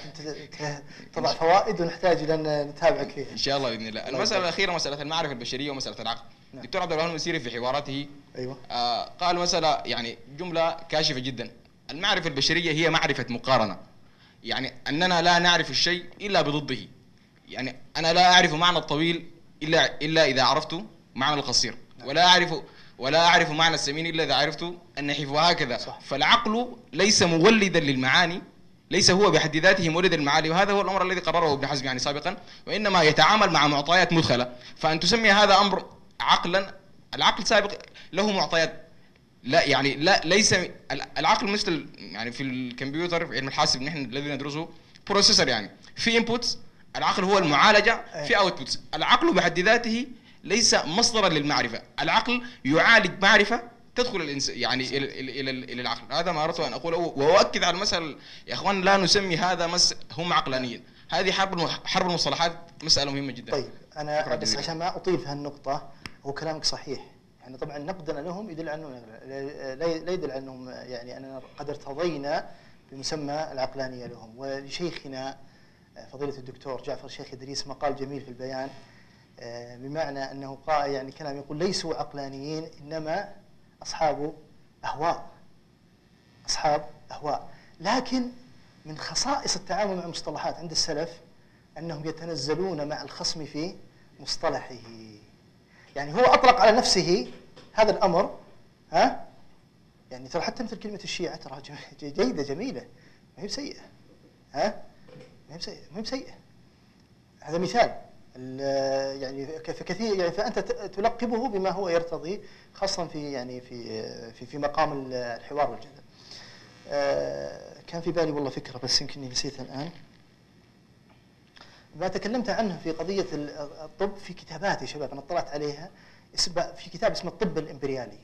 تضع فوائد ونحتاج الى نتابعك فيها ان شاء الله باذن الله. المساله الاخيره مساله المعرفه البشريه ومساله العقل. نعم. دكتور عبد الرحمن المسيري في حواراته ايوه آه قال مساله يعني جمله كاشفه جدا. المعرفه البشريه هي معرفه مقارنه، يعني اننا لا نعرف الشيء الا بضده. يعني انا لا اعرف معنى الطويل الا الا اذا عرفت معنى القصير. نعم. ولا اعرف ولا أعرف معنى السمين إلا إذا عرفت النحيف وهكذا. صح. فالعقل ليس مولدا للمعاني، ليس هو بحد ذاته مولد المعاني، وهذا هو الأمر الذي قرره ابن حزم يعني سابقا، وإنما يتعامل مع معطيات مدخلة. فأن تسمي هذا أمر عقلا، العقل سابق له معطيات، لا يعني لا ليس العقل مثل يعني في الكمبيوتر في علم الحاسب نحن الذي ندرسه بروسيسور، يعني في انبوتس، العقل هو المعالجة، في اوتبوتس. العقل بحد ذاته ليس مصدرا للمعرفه، العقل يعالج معرفه تدخل الإنس... يعني الى الى الى, إلى العقل. هذا ما اردت ان اقوله، واؤكد على المسألة يا اخوان، لا نسمي هذا مس هم عقلانيين، هذه حرب حرب المصطلحات، مساله مهمه جدا. طيب انا بس عشان ما اطيل في هالنقطه، هو كلامك صحيح، يعني طبعا نقدنا لهم يدل على انه لا يدل على انهم يعني اننا قد ارتضينا بمسمى العقلانيه لهم. ولشيخنا فضيله الدكتور جعفر الشيخ إدريس مقال جميل في البيان، بمعنى انه قال يعني كلام يقول ليسوا عقلانيين انما اصحاب اهواء، اصحاب اهواء. لكن من خصائص التعامل مع المصطلحات عند السلف انهم يتنزلون مع الخصم في مصطلحه. يعني هو اطلق على نفسه هذا الامر، ها يعني ترى حتى مثل كلمه الشيعه ترى جيده جميله، ما هي بسيئه، ها ما هي بسيئه، ما هي بسيئه. هذا مثال يعني في كثير، يعني فانت تلقبه بما هو يرتضي، خاصه في يعني في في في مقام الحوار والجدل. كان في بالي والله فكره بس يمكن نسيتها الان. ما تكلمت عنه في قضيه الطب في كتابات يا شباب، انا اطلعت عليها، في كتاب اسمه الطب الامبريالي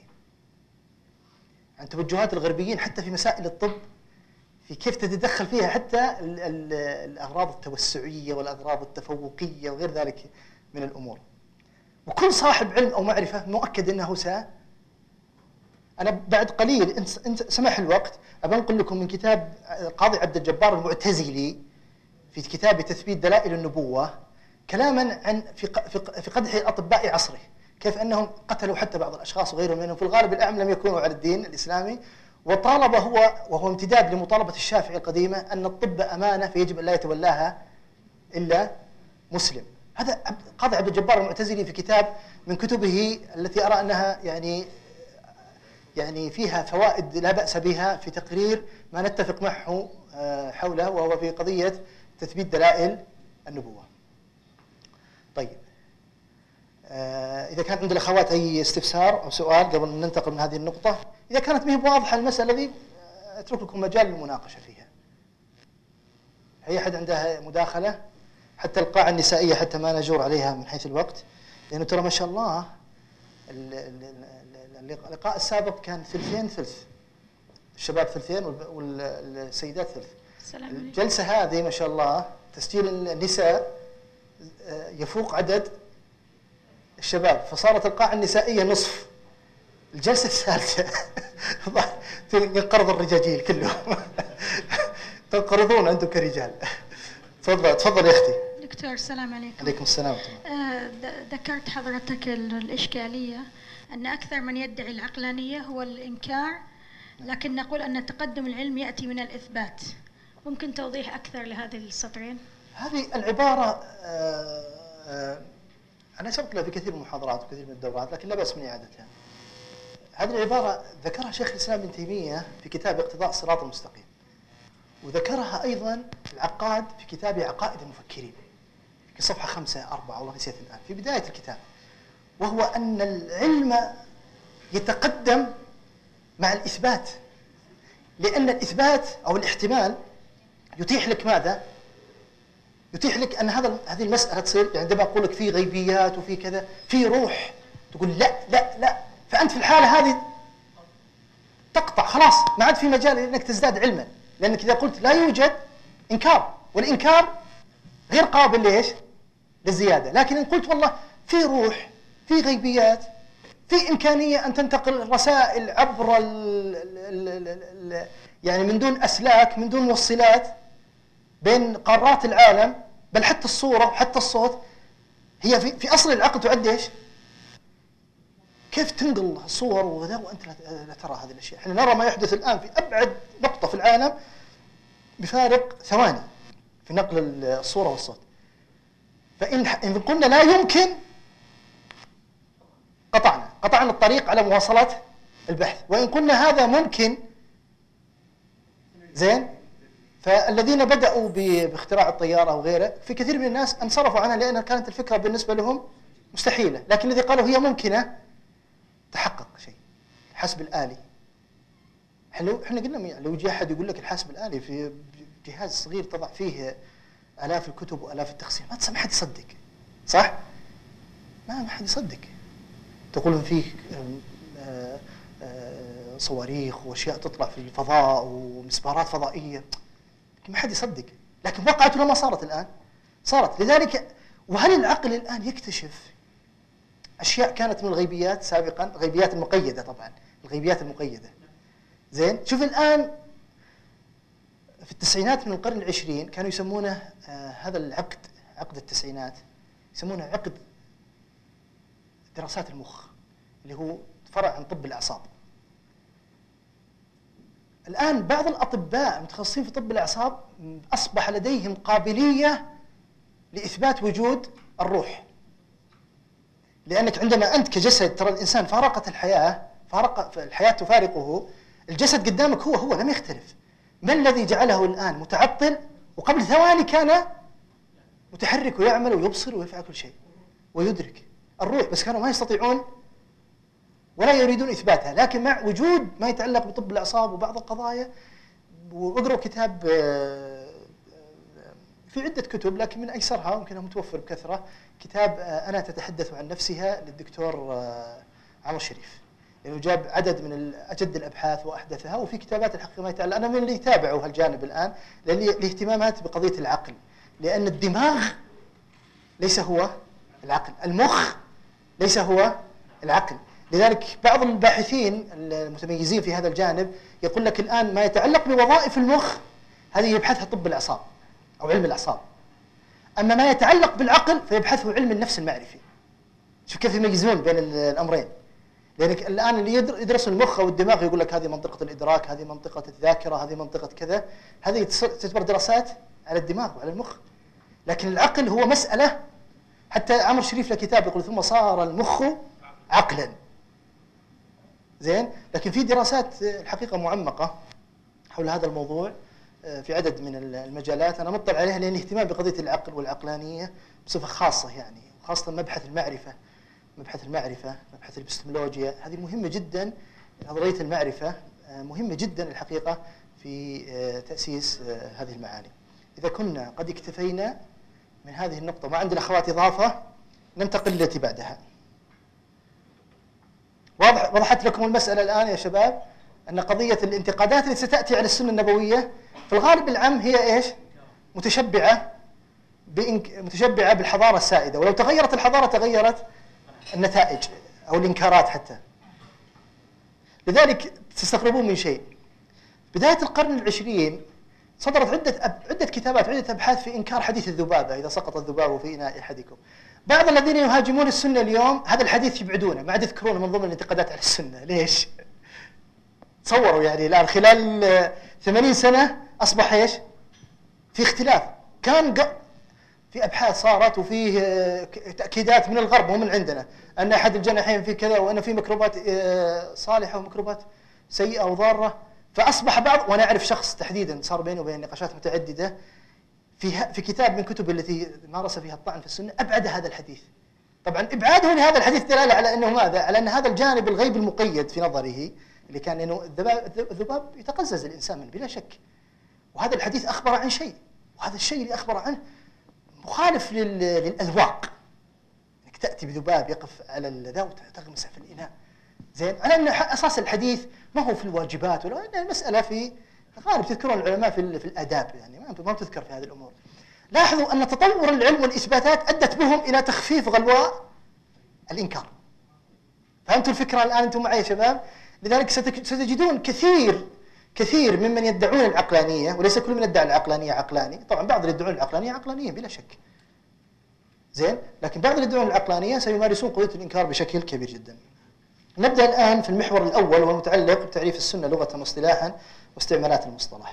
عن توجهات الغربيين حتى في مسائل الطب، في كيف تتدخل فيها حتى ال ال الأغراض التوسعية والأغراض التفوقية وغير ذلك من الأمور. وكل صاحب علم أو معرفة مؤكد أنه سا أنا بعد قليل إن سمح الوقت أبى أنقل لكم من كتاب قاضي عبد الجبار المعتزلي في كتاب تثبيت دلائل النبوة كلاما عن في في قدح أطباء عصره، كيف أنهم قتلوا حتى بعض الأشخاص وغيرهم منهم، في الغالب الأعم لم يكونوا على الدين الإسلامي. وطالب هو وهو امتداد لمطالبة الشافعي القديمة أن الطب أمانة فيجب أن لا يتولاها إلا مسلم. هذا قاضي عبد الجبار المعتزلي في كتاب من كتبه التي أرى أنها يعني يعني فيها فوائد لا بأس بها في تقرير ما نتفق معه حوله، وهو في قضية تثبيت دلائل النبوة. طيب إذا كان عند الأخوات أي استفسار أو سؤال قبل أن ننتقل من هذه النقطة، إذا كانت مهي واضحة المسألة ذي أترك لكم مجال للمناقشة فيها. أي أحد عنده مداخلة؟ حتى القاعة النسائية حتى ما نجور عليها من حيث الوقت، لأنه ترى ما شاء الله اللقاء السابق كان ثلثين ثلث، الشباب ثلثين والسيدات ثلث. الجلسة هذه ما شاء الله تسجيل النساء يفوق عدد الشباب، فصارت القاعة النسائية نصف. الجلسة الثالثة ينقرض الرجاجيل كلهم تنقرضون أنتم كرجال. تفضل تفضل يا أختي. دكتور السلام عليكم. عليكم السلام. آه ذكرت حضرتك الإشكالية أن أكثر من يدعي العقلانية هو الإنكار، لكن نقول أن التقدم العلمي يأتي من الإثبات. ممكن توضيح أكثر لهذه السطرين؟ هذه العبارة آه آه أنا سبق لها في كثير من المحاضرات وكثير من الدورات، لكن لا بأس من إعادتها. هذه العبارة ذكرها شيخ الإسلام ابن تيمية في كتاب اقتضاء الصراط المستقيم، وذكرها أيضا العقاد في كتاب عقائد المفكرين في صفحة خمسة أربعة والله نسيت الآن في بداية الكتاب، وهو أن العلم يتقدم مع الإثبات، لأن الإثبات أو الاحتمال يتيح لك ماذا؟ يتيح لك أن هذا هذه المسألة تصير، يعني عندما أقول لك في غيبيات وفي كذا في روح، تقول لا لا لا، فأنت في الحالة هذه تقطع خلاص، ما عاد في مجال لأنك تزداد علما، لأنك إذا قلت لا يوجد إنكار، والإنكار غير قابل ليش؟ للزيادة. لكن إن قلت والله في روح، في غيبيات، في إمكانية أن تنتقل الرسائل عبر ال ال ال ال يعني من دون أسلاك، من دون موصلات بين قارات العالم، بل حتى الصورة وحتى الصوت هي في, في أصل العقل تعد إيش؟ كيف تنقل صور وغذا وأنت لا ترى هذه الأشياء؟ احنا نرى ما يحدث الآن في أبعد نقطة في العالم بفارق ثواني في نقل الصورة والصوت. فإن إن قلنا لا يمكن قطعنا قطعنا الطريق على مواصلة البحث، وإن قلنا هذا ممكن زين، فالذين بدأوا باختراع الطيارة وغيره في كثير من الناس انصرفوا عنها لأن كانت الفكرة بالنسبة لهم مستحيلة، لكن الذي قالوا هي ممكنة تحقق شيء. الحاسب الآلي، حلو احنا قلنا لو يجي أحد يقول لك الحاسب الآلي في جهاز صغير تضع فيه آلاف الكتب وآلاف التقسيم، ما تسمع حد يصدق، صح؟ ما ما حد يصدق. تقولون فيه صواريخ واشياء تطلع في الفضاء ومسبارات فضائيه، ما حد يصدق، لكن وقعت ولا ما صارت الان؟ صارت. لذلك وهل العقل الان يكتشف اشياء كانت من الغيبيات سابقا؟ الغيبيات المقيده طبعا، الغيبيات المقيده. زين، شوف الان في التسعينات من القرن العشرين كانوا يسمونه آه هذا العقد، عقد التسعينات، يسمونه عقد دراسات المخ، اللي هو فرع عن طب الأعصاب. الآن بعض الأطباء المتخصصين في طب الأعصاب أصبح لديهم قابلية لإثبات وجود الروح، لأنك عندما أنت كجسد، ترى الإنسان فارقت الحياة، فارق الحياة تفارقه، الجسد قدامك هو هو لم يختلف. ما الذي جعله الآن متعطل وقبل ثواني كان متحرك ويعمل ويبصر ويفعل كل شيء ويدرك؟ الروح. بس كانوا ما يستطيعون ولا يريدون إثباتها، لكن مع وجود ما يتعلق بطب الأعصاب وبعض القضايا. واقرأوا كتاب في عدة كتب، لكن من أيسرها ويمكنها متوفر بكثرة، كتاب أنا تتحدث عن نفسها للدكتور عمر شريف، لأنه يعني جاب عدد من أجد الأبحاث وأحدثها. وفي كتابات الحقيقة ما يتعلق، أنا من اللي يتابعوا هالجانب الآن، لأن الاهتمامات بقضية العقل، لأن الدماغ ليس هو العقل، المخ ليس هو العقل. لذلك بعض الباحثين المتميزين في هذا الجانب يقول لك الآن ما يتعلق بوظائف المخ هذه يبحثها طب الأعصاب أو علم الأعصاب، أما ما يتعلق بالعقل فيبحثه علم النفس المعرفي. شوف كيف يميزون بين الأمرين. لأنك الآن اللي يدرس المخ أو الدماغ يقول لك هذه منطقة الإدراك، هذه منطقة الذاكرة، هذه منطقة كذا، هذه تعتبر دراسات على الدماغ وعلى المخ. لكن العقل هو مسألة، حتى عمر شريف له كتاب يقول ثم صار المخ عقلا. زين، لكن في دراسات الحقيقة معمقة حول هذا الموضوع في عدد من المجالات أنا مطلع عليها، لأن اهتمام بقضية العقل والعقلانية بصفة خاصة، يعني خاصة مبحث المعرفة، مبحث المعرفة، مبحث الإبستمولوجيا، هذه مهمة جدا. نظرية المعرفة مهمة جدا الحقيقة في تأسيس هذه المعاني. إذا كنا قد اكتفينا من هذه النقطة ما عندنا أخوات إضافة، ننتقل التي بعدها. واضح وضحت لكم المسألة الآن يا شباب، أن قضية الانتقادات التي ستأتي على السنة النبوية في الغالب العام هي إيش؟ متشبعة بإنك... متشبعة بالحضارة السائدة، ولو تغيرت الحضارة تغيرت النتائج أو الإنكارات حتى. لذلك تستغربون من شيء، بداية القرن العشرين صدرت عدة أب... عدة كتابات، عدة أبحاث في إنكار حديث الذبابة، إذا سقط الذباب في إناء أحدكم. بعض الذين يهاجمون السنة اليوم هذا الحديث يبعدونه، ما عاد يذكرونه من ضمن الانتقادات على السنة. ليش؟ تصوروا يعني الآن خلال ثمانين سنة أصبح إيش؟ في اختلاف. كان في أبحاث صارت وفيه تأكيدات من الغرب ومن عندنا أن أحد الجناحين في كذا، وأن في ميكروبات صالحة وميكروبات سيئة وضارة. فأصبح بعض، وأنا أعرف شخص تحديدا صار بينه وبين نقاشات متعددة في في كتاب من كتب التي مارس فيها الطعن في السنة أبعد هذا الحديث. طبعا إبعاده لهذا الحديث دلالة على أنه ماذا؟ على أن هذا الجانب الغيب المقيد في نظره اللي كان إنه الذباب يتقزز الإنسان منه بلا شك، وهذا الحديث أخبر عن شيء، وهذا الشيء اللي أخبر عنه مخالف للأذواق، إنك تأتي بذباب يقف على الذا وتغمسه في الإناء. زين، على أن أساس الحديث ما هو في الواجبات، ولا أن المسألة في غالب تذكرون العلماء في في الآداب، يعني ما ما تذكر في هذه الأمور. لاحظوا أن تطور العلم والإثباتات أدت بهم إلى تخفيف غلواء الإنكار. فهمتوا الفكرة الآن أنتم معي يا شباب؟ لذلك ستجدون كثير كثير ممن يدعون العقلانية، وليس كل من يدعي العقلانية عقلاني، طبعا بعض اللي يدعون العقلانية عقلانيين بلا شك. زين، لكن بعض اللي يدعون العقلانية سيمارسون قضية الإنكار بشكل كبير جدا. نبدأ الآن في المحور الأول وهو المتعلق بتعريف السنة لغة واصطلاحا واستعمالات المصطلح.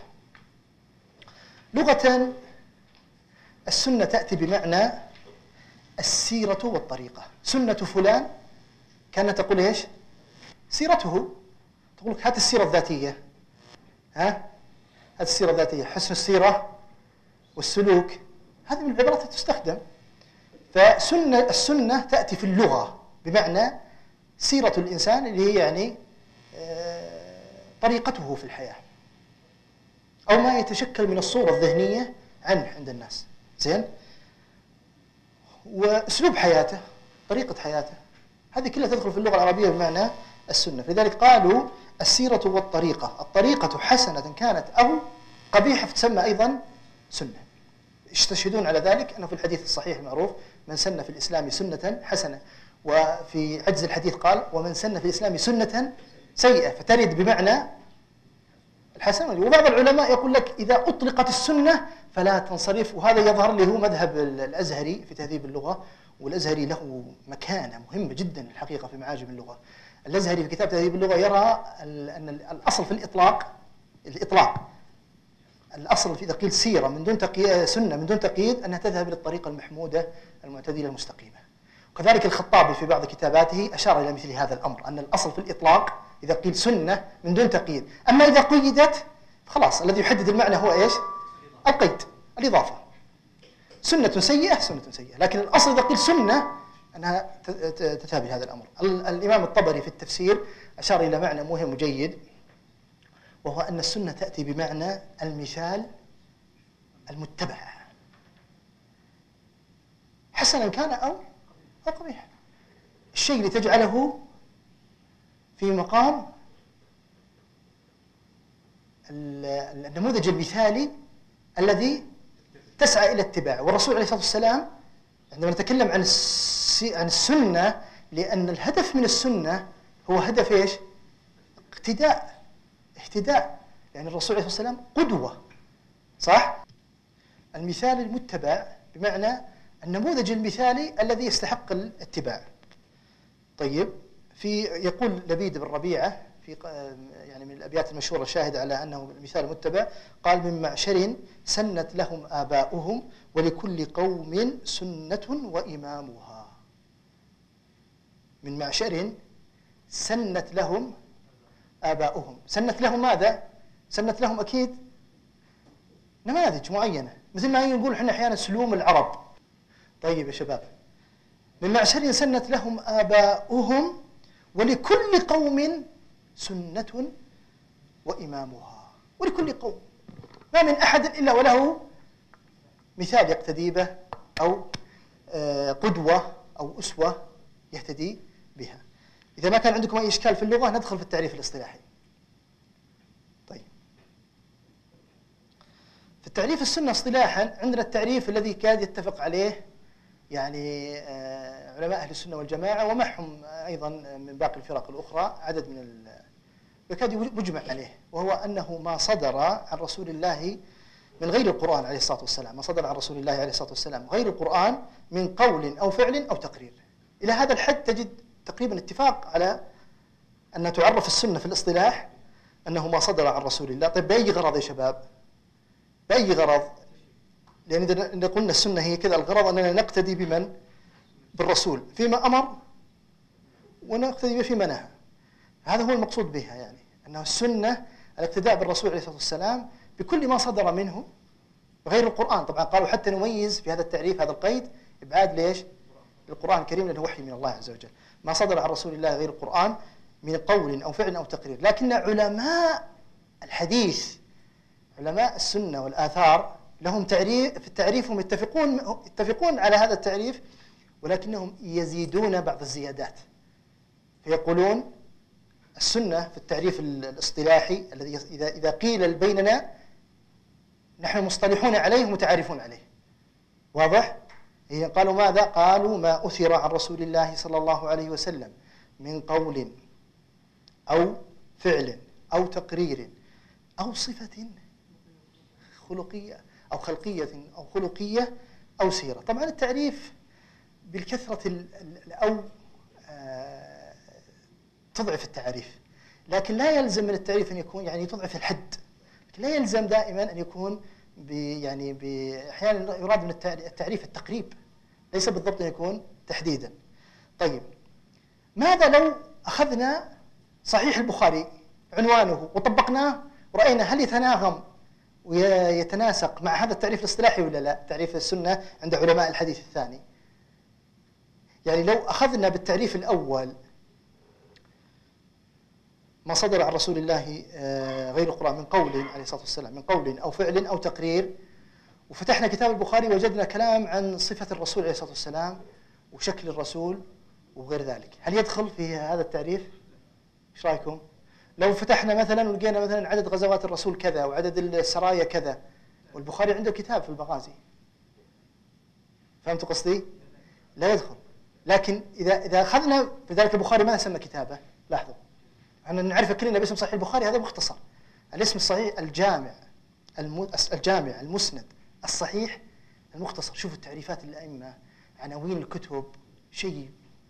لغة السنة تأتي بمعنى السيرة والطريقة. سنة فلان كان تقول إيش؟ سيرته. تقول لك هات السيرة الذاتية، ها؟ هات السيرة الذاتية، حسن السيرة والسلوك، هذه من العبارات التي تستخدم. فسنة السنة تأتي في اللغة بمعنى سيرة الإنسان اللي هي يعني طريقته في الحياة، أو ما يتشكل من الصورة الذهنية عنه عند الناس. زين، وأسلوب حياته طريقة حياته، هذه كلها تدخل في اللغة العربية بمعنى السنة. لذلك قالوا السيرة والطريقة، الطريقة حسنة كانت أو قبيحة فتسمى أيضا سنة. يستشهدون على ذلك أنه في الحديث الصحيح المعروف من سن في الإسلام سنة حسنة، وفي عجز الحديث قال ومن سن في الإسلام سنة سيئة، فترد بمعنى الحسن. وبعض العلماء يقول لك إذا أطلقت السنة فلا تنصرف، وهذا يظهر لي هو مذهب الأزهري في تهذيب اللغة، والأزهري له مكانة مهمة جدا الحقيقة في معاجم اللغة. الأزهري في كتاب تهذيب اللغة يرى أن الأصل في الإطلاق الإطلاق الأصل في إذا قيل سيرة من دون تقييد، سنة من دون تقييد، أنها تذهب للطريقة المحمودة المعتدلة المستقيمة. وكذلك الخطابي في بعض كتاباته أشار إلى مثل هذا الأمر، أن الأصل في الإطلاق إذا قيل سنة من دون تقييد، أما إذا قيدت خلاص الذي يحدد المعنى هو إيش؟ القيد، الإضافة. سنة سيئة سنة سيئة، لكن الأصل إذا قيل سنة أنها تتابع هذا الأمر. الإمام الطبري في التفسير أشار إلى معنى مهم وجيد، وهو أن السنة تأتي بمعنى المثال المتبع، حسنا كان أو أو قبيح، الشيء اللي تجعله في مقام النموذج المثالي الذي تسعى إلى اتباعه. والرسول عليه الصلاة والسلام عندما نتكلم عن عن السنة، لأن الهدف من السنة هو هدف إيش؟ اقتداء، اهتداء، يعني الرسول عليه الصلاة والسلام قدوة، صح؟ المثال المتبع بمعنى النموذج المثالي الذي يستحق الاتباع. طيب، في يقول لبيد بن ربيعة في يعني من الأبيات المشهورة الشاهدة على أنه المثال المتبع، قال من معشر سنت لهم آباؤهم ولكل قوم سنة وإمامها. من معشر سنت لهم آباؤهم، سنت لهم ماذا؟ سنت لهم أكيد نماذج معينة، مثل ما نقول احنا أحيانا سلوم العرب. طيب يا شباب، من معشر سنت لهم آباؤهم ولكل قوم سنة وإمامها. ولكل قوم، ما من أحد إلا وله مثال يقتدي به أو قدوة أو أسوة يهتدي بها. إذا ما كان عندكم أي إشكال في اللغة ندخل في التعريف الاصطلاحي. طيب، في التعريف السنة اصطلاحا عندنا التعريف الذي كاد يتفق عليه يعني علماء أهل السنة والجماعة ومعهم أيضا من باقي الفرق الأخرى عدد من ال... يكاد يجمع عليه، وهو أنه ما صدر عن رسول الله من غير القرآن عليه الصلاة والسلام، ما صدر عن رسول الله عليه الصلاة والسلام غير القرآن من قول أو فعل أو تقرير. إلى هذا الحد تجد تقريبا اتفاق على أن تعرف السنة في الاصطلاح أنه ما صدر عن رسول الله. طيب بأي غرض يا شباب؟ بأي غرض؟ لأن إذا قلنا السنة هي كذا، الغرض أننا نقتدي بمن؟ بالرسول فيما أمر ونقتدي به فيما نهى. هذا هو المقصود بها، يعني أنه السنة الاقتداء بالرسول عليه الصلاة والسلام بكل ما صدر منه غير القرآن. طبعا قالوا حتى نميز في هذا التعريف هذا القيد إبعاد ليش؟ القرآن الكريم لأنه وحي من الله عز وجل. ما صدر عن رسول الله غير القرآن من قول أو فعل أو تقرير. لكن علماء الحديث علماء السنة والآثار لهم تعريف، في التعريف هم يتفقون يتفقون على هذا التعريف، ولكنهم يزيدون بعض الزيادات، فيقولون السنة في التعريف الاصطلاحي الذي إذا إذا قيل بيننا نحن مصطلحون عليه ومتعارفون عليه، واضح؟ إذا قالوا ماذا؟ قالوا ما أثر عن رسول الله صلى الله عليه وسلم من قول أو فعل أو تقرير أو صفة خلقية أو خلقية أو خلقية أو سيرة. طبعا التعريف بالكثرة أو تضعف التعريف، لكن لا يلزم من التعريف أن يكون يعني تضعف الحد، لكن لا يلزم دائما أن يكون يعني أحيانا يراد من التعريف التقريب، ليس بالضبط أن يكون تحديدا. طيب، ماذا لو أخذنا صحيح البخاري عنوانه وطبقناه ورأينا هل يتناغم ويتناسق مع هذا التعريف الاصطلاحي ولا لا؟ تعريف السنة عند علماء الحديث الثاني. يعني لو أخذنا بالتعريف الأول ما صدر عن رسول الله غير القرآن من قول عليه الصلاة والسلام من قول أو فعل أو تقرير، وفتحنا كتاب البخاري وجدنا كلام عن صفة الرسول عليه الصلاة والسلام وشكل الرسول وغير ذلك، هل يدخل في هذا التعريف؟ ايش رايكم؟ لو فتحنا مثلا ولقينا مثلا عدد غزوات الرسول كذا وعدد السرايا كذا، والبخاري عنده كتاب في المغازي، فهمتوا قصدي؟ لا يدخل. لكن اذا اذا اخذنا لذلك البخاري ما سمى كتابه، لاحظوا احنا نعرف كلنا باسم صحيح البخاري، هذا مختصر. الاسم الصحيح الجامع الجامع المسند الصحيح المختصر. شوفوا التعريفات الائمه، عناوين الكتب، شيء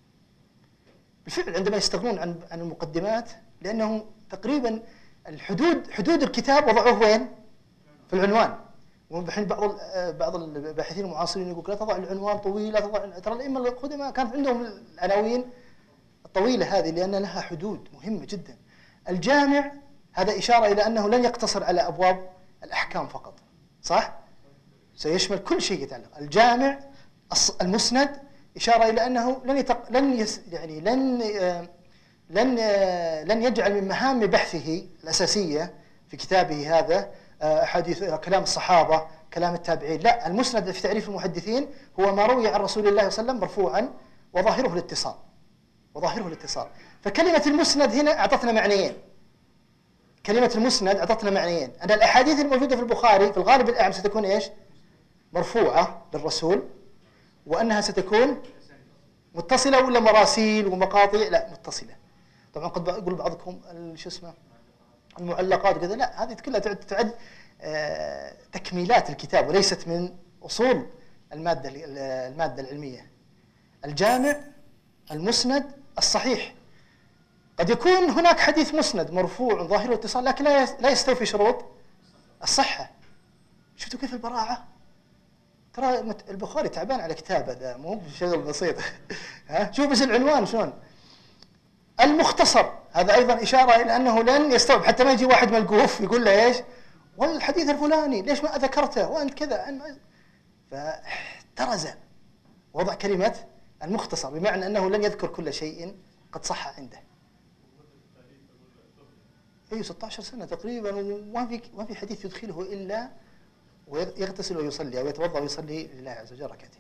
بالفعل عندما يستغنون عن عن المقدمات، لانه تقريبا الحدود حدود الكتاب وضعوه وين؟ في العنوان. والحين بعض بعض الباحثين المعاصرين يقول لا تضع العنوان طويل، لا تضع، ترى الائمه القدماء كانت عندهم العناوين الطويله هذه لان لها حدود مهمه جدا. الجامع هذا اشاره الى انه لن يقتصر على ابواب الاحكام فقط، صح؟ سيشمل كل شيء يتعلق. الجامع المسند اشاره الى انه لن يتق... لن يس... يعني لن لن لن يجعل من مهام بحثه الاساسيه في كتابه هذا احاديث كلام الصحابه، كلام التابعين، لا، المسند في تعريف المحدثين هو ما روي عن رسول الله صلى الله عليه وسلم مرفوعا وظاهره الاتصال. وظاهره الاتصال. فكلمه المسند هنا اعطتنا معنيين. كلمه المسند اعطتنا معنيين، ان الاحاديث الموجوده في البخاري في الغالب الاعم ستكون ايش؟ مرفوعه للرسول، وانها ستكون متصله ولا مراسيل ومقاطع؟ لا، متصله. طبعا قد يقول بعضكم شو اسمه المعلقات وكذا، لا، هذه كلها تعد تعد آه تكميلات الكتاب وليست من اصول الماده الماده العلميه. الجامع المسند الصحيح، قد يكون هناك حديث مسند مرفوع ظاهره الاتصال لكن لا لا يستوفي شروط الصحه. شفتوا كيف البراعه؟ ترى البخاري تعبان على كتابه، ده مو بشغل بسيط. ها، شوف بس العنوان شلون. المختصر هذا ايضا اشاره الى انه لن يستوعب، حتى ما يجي واحد ملقوف يقول له ايش؟ والحديث الفلاني ليش ما ذكرته وانت كذا. فاحترز وضع كلمه المختصر بمعنى انه لن يذكر كل شيء قد صح عنده. اي ستة عشر سنه تقريبا، وما في ما في حديث يدخله الا ويغتسل ويصلي او يتوضا ويصلي لله عز وجل ركعتين.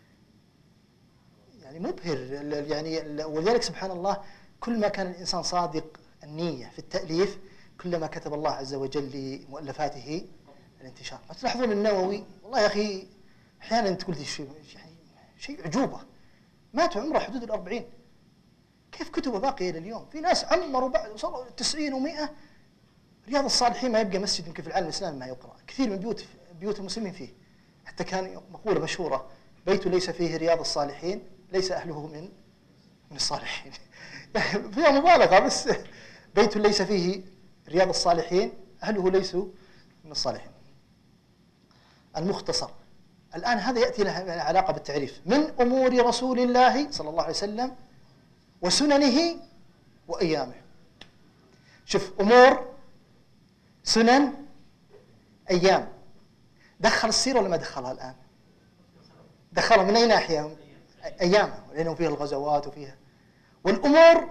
يعني مبهر يعني. ولذلك سبحان الله كل ما كان الانسان صادق النيه في التاليف كلما كتب الله عز وجل لمؤلفاته الانتشار. تلاحظون النووي والله يا اخي احيانا تقول شيء يعني شيء عجوبه، مات عمره حدود الأربعين، كيف كتبه باقيه الى اليوم؟ في ناس عمروا بعد وصلوا تسعين ومئة. رياض الصالحين ما يبقى مسجد يمكن في العالم الاسلامي ما يقرا، كثير من بيوت بيوت المسلمين فيه. حتى كان مقوله مشهوره: بيت ليس فيه رياض الصالحين ليس اهله من من الصالحين. يعني فيها مبالغه، بس بيت ليس فيه رياض الصالحين اهله ليسوا من الصالحين. المختصر الان هذا ياتي له علاقه بالتعريف. من امور رسول الله صلى الله عليه وسلم وسننه وايامه. شوف، امور، سنن، ايام. دخل السيره ولا ما دخلها الان؟ دخلها من اي ناحيه؟ ايامه، لانه فيها الغزوات وفيها. والامور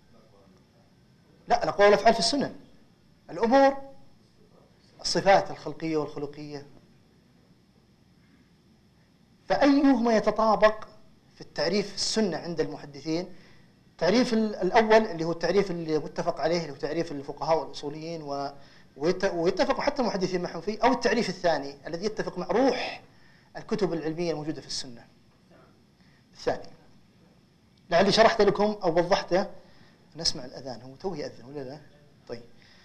لا، الاقوال والافعال في السنن. الامور الصفات الخلقيه والخلقيه. فايهما يتطابق في التعريف السنه عند المحدثين؟ التعريف الاول اللي هو التعريف اللي متفق عليه، اللي هو تعريف الفقهاء والاصوليين و ويتفق حتى المحدثين معهم فيه، او التعريف الثاني الذي يتفق مع روح الكتب العلميه الموجوده في السنه. الثاني لعلي شرحت لكم او وضحته. نسمع الاذان، هو توه ياذن ولا لا؟ طيب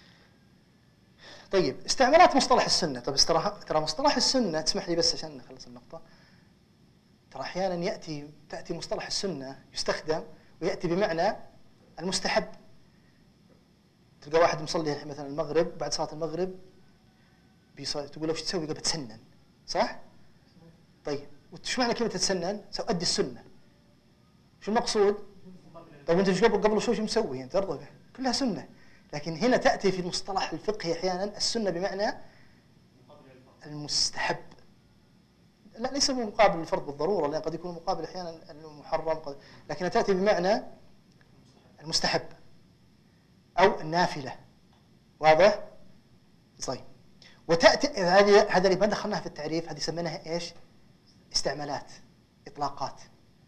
طيب استعمالات مصطلح السنه. طب ترى مصطلح السنه، تسمح لي بس عشان نخلص النقطه. ترى احيانا ياتي تاتي مصطلح السنه يستخدم وياتي بمعنى المستحب. تلقى واحد مصلي مثلا المغرب، بعد صلاه المغرب تقول له وش تسوي؟ قال بتسنن، صح؟ طيب وش معنى كلمه تتسنن؟ سأؤدي السنه. شو المقصود؟ طيب انت قبل قبل شو شو مسوي انت؟ ترضى به كلها سنه. لكن هنا تاتي في المصطلح الفقهي احيانا السنه بمعنى المستحب. لا، ليس مقابل الفرض بالضروره، لان قد يكون مقابل احيانا المحرم، قد... لكنها تاتي بمعنى المستحب او النافله. واضح؟ طيب وتاتي هذه هذا اللي ما دخلناها في التعريف، هذه سميناها ايش؟ استعمالات، اطلاقات.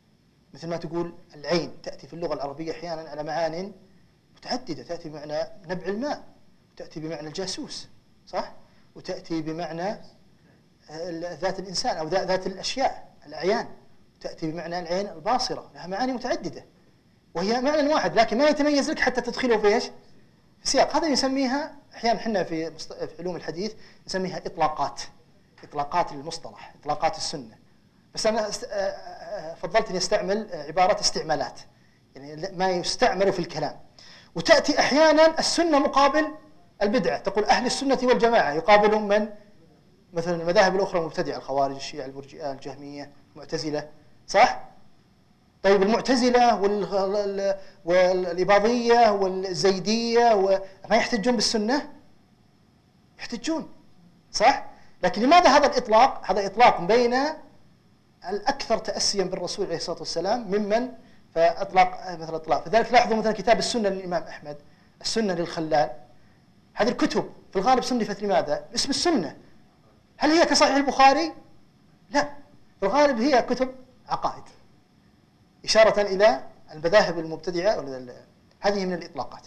مثل ما تقول العين تأتي في اللغة العربية أحيانا على معان متعددة، تأتي بمعنى نبع الماء، وتأتي بمعنى الجاسوس، صح؟ وتأتي بمعنى ذات الإنسان أو ذات الأشياء الأعيان، تأتي بمعنى العين الباصرة، لها معاني متعددة وهي معنى واحد، لكن ما يتميز لك حتى تدخله في ايش؟ في سياق. هذا يسميها أحيانا احنا في في علوم الحديث نسميها إطلاقات، إطلاقات المصطلح، إطلاقات السنة. بس أنا فضلت أن يستعمل عبارة استعمالات، يعني ما يستعمل في الكلام. وتأتي أحيانا السنة مقابل البدعة، تقول أهل السنة والجماعة يقابلهم من؟ مثلا المذاهب الأخرى المبتدعة، الخوارج، الشيعة، المرجئة، الجهمية، المعتزلة، صح؟ طيب المعتزلة وال... والإباضية والزيدية ما يحتجون بالسنة؟ يحتجون، صح؟ لكن لماذا هذا الإطلاق؟ هذا إطلاق بين الأكثر تأسيا بالرسول عليه الصلاة والسلام ممن فأطلق مثل إطلاق. فذلك لاحظوا مثلا كتاب السنة للإمام أحمد، السنة للخلال، هذه الكتب في الغالب صنفت لماذا؟ باسم السنة. هل هي كصحيح البخاري؟ لا، في الغالب هي كتب عقائد، إشارة إلى المذاهب المبتدعة. هذه من الإطلاقات.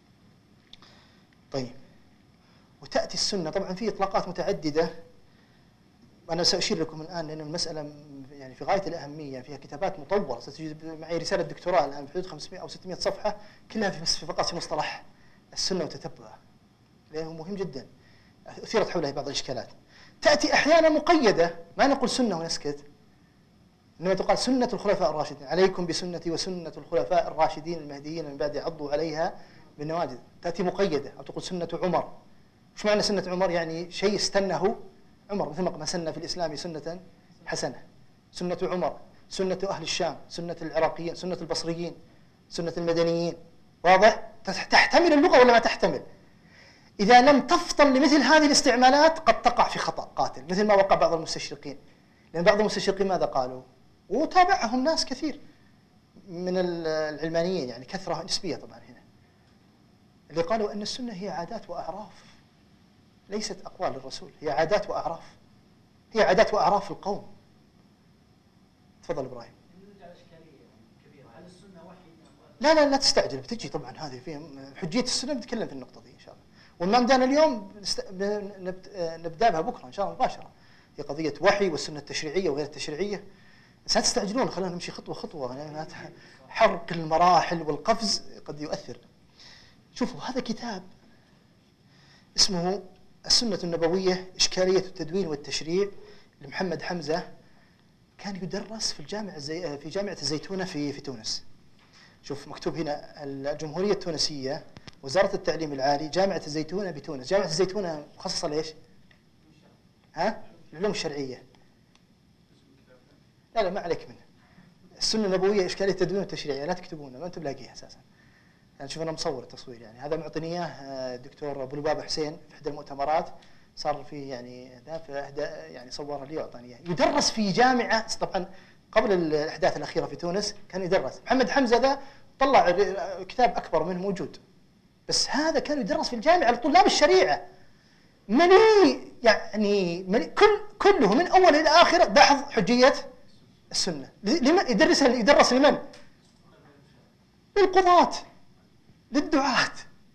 طيب، وتأتي السنة طبعا في إطلاقات متعددة، وأنا سأشير لكم الآن لأن المسألة يعني في غاية الأهمية، فيها كتابات مطولة، ستجد معي رسالة دكتوراه الآن في حدود خمسمائة أو ستمائة صفحة كلها في فقط في مصطلح السنة وتتبعها، لأنه مهم جدا، أثيرت حوله بعض الإشكالات. تأتي أحيانا مقيدة، ما نقول سنة ونسكت، إنما تقال سنة الخلفاء الراشدين، عليكم بسنتي وسنة الخلفاء الراشدين المهديين من بعد عضوا عليها بالنواجذ. تأتي مقيدة، أو تقول سنة عمر. وش معنى سنة عمر؟ يعني شيء استنه عمر، مثل ما سن في الإسلام سنة حسنة. سنة عمر، سنة أهل الشام، سنة العراقيين، سنة البصريين، سنة المدنيين. واضح؟ تحتمل اللغة ولا ما تحتمل؟ إذا لم تفطن لمثل هذه الاستعمالات قد تقع في خطأ قاتل، مثل ما وقع بعض المستشرقين. لأن بعض المستشرقين ماذا قالوا؟ وتابعهم ناس كثير من العلمانيين، يعني كثرة نسبية طبعا هنا، اللي قالوا أن السنة هي عادات وأعراف، ليست أقوال الرسول، هي عادات وأعراف، هي عادات وأعراف القوم. تفضل إبراهيم. لا لا لا تستعجل، بتجي طبعا هذه فيها حجية السنة، بنتكلم في النقطة دي إن شاء الله. والما بدأنا اليوم نبدأ بها بكرة إن شاء الله مباشرة، هي قضية وحي والسنة التشريعية وغير التشريعية. بس لا تستعجلون، خلونا نمشي خطوة خطوة، يعني حرق المراحل والقفز قد يؤثر. شوفوا هذا كتاب اسمه السنة النبوية إشكالية التدوين والتشريع لمحمد حمزة، كان يدرس في الجامعة الزي... في جامعة الزيتونة في في تونس. شوف مكتوب هنا الجمهورية التونسية، وزارة التعليم العالي، جامعة الزيتونة بتونس. جامعة الزيتونة مخصصة ليش؟ ها؟ العلوم الشرعية. لا لا ما عليك منه. السنة النبوية إشكالية التدوين والتشريع، لا تكتبونه، ما أنتم لاقيها أساسا. يعني شوف أنا مصور التصوير، يعني هذا معطيني إياه الدكتور أبو لبابة حسين في إحدى المؤتمرات، صار فيه يعني ذا في إحدى يعني صورها لي وأعطاني إياه. يدرس في جامعة طبعا قبل الأحداث الأخيرة في تونس، كان يدرس. محمد حمزة ذا طلع كتاب أكبر منه موجود، بس هذا كان يدرس في الجامعة لطلاب الشريعة. مليء يعني مليء كل كله من أول إلى آخر دحض حجية السنة. لمن يدرسها؟ يدرس لمن؟ للقضاة، للدعاة.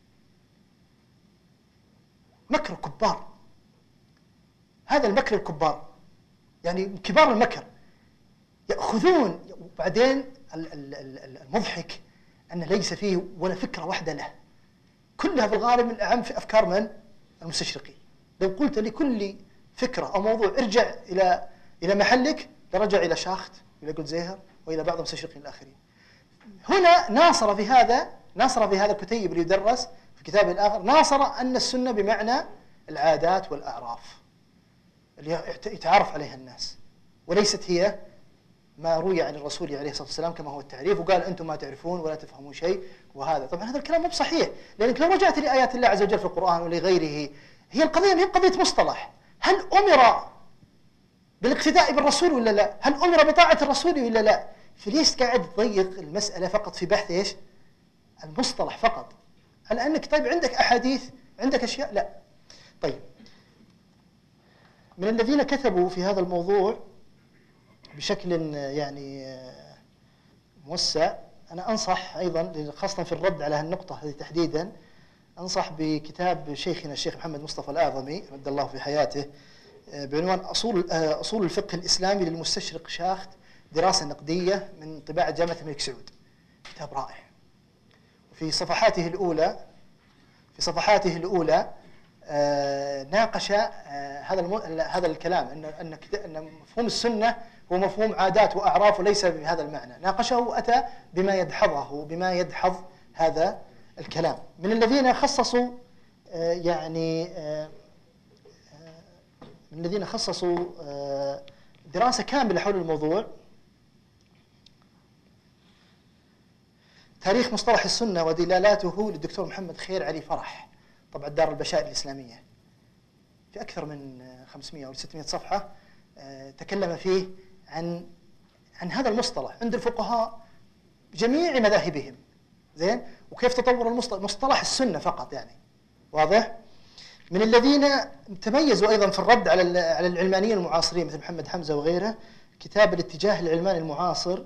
مكر كبار، هذا المكر الكبار، يعني كبار المكر يأخذون. وبعدين المضحك أن ليس فيه ولا فكرة واحدة له، كلها في الغالب من أهم في أفكار من؟ المستشرقين. لو قلت لكل فكرة أو موضوع ارجع إلى إلى محلك، لرجع إلى شاخت وإلى قلت زيهر وإلى بعض المستشرقين الآخرين. هنا ناصر في هذا ناصر في هذا الكتيب اللي يدرس في كتابه الآخر، ناصر أن السنة بمعنى العادات والأعراف اللي يتعارف عليها الناس، وليست هي ما روي عن الرسول عليه الصلاة والسلام كما هو التعريف، وقال أنتم ما تعرفون ولا تفهمون شيء. وهذا طبعا هذا الكلام مو بصحيح، لأنك لو رجعت لآيات الله عز وجل في القرآن ولغيره، هي القضية هي قضية مصطلح. هل أمر بالاقتداء بالرسول ولا لا؟ هل أمر بطاعة الرسول ولا لا؟ فليش قاعد تضيق المسألة فقط في بحث إيش؟ المصطلح فقط، على أنك طيب عندك أحاديث، عندك أشياء. لا. طيب، من الذين كتبوا في هذا الموضوع بشكل يعني موسع. أنا أنصح أيضا خاصة في الرد على هالنقطة هذه تحديدا، أنصح بكتاب شيخنا الشيخ محمد مصطفى الأعظمي مد الله في حياته بعنوان أصول أصول الفقه الإسلامي للمستشرق شاخت، دراسة نقدية، من طباعة جامعة الملك سعود. كتاب رائع. في صفحاته الأولى في صفحاته الأولى آه ناقش آه هذا الم... هذا الكلام ان ان ان مفهوم السنة هو مفهوم عادات وأعراف وليس بهذا المعنى. ناقشه وأتى بما يدحضه بما يدحض هذا الكلام. من الذين خصصوا آه يعني آه من الذين خصصوا آه دراسة كاملة حول الموضوع تاريخ مصطلح السنة ودلالاته للدكتور محمد خير علي فرح، طبعا دار البشائر الإسلامية، في أكثر من خمسمئة أو ستمئة صفحة. تكلم فيه عن عن هذا المصطلح عند الفقهاء جميع مذاهبهم، زين، وكيف تطور المصطلح مصطلح السنة فقط، يعني واضح. من الذين تميزوا أيضا في الرد على على العلمانيين المعاصرين مثل محمد حمزة وغيره، كتاب الاتجاه العلماني المعاصر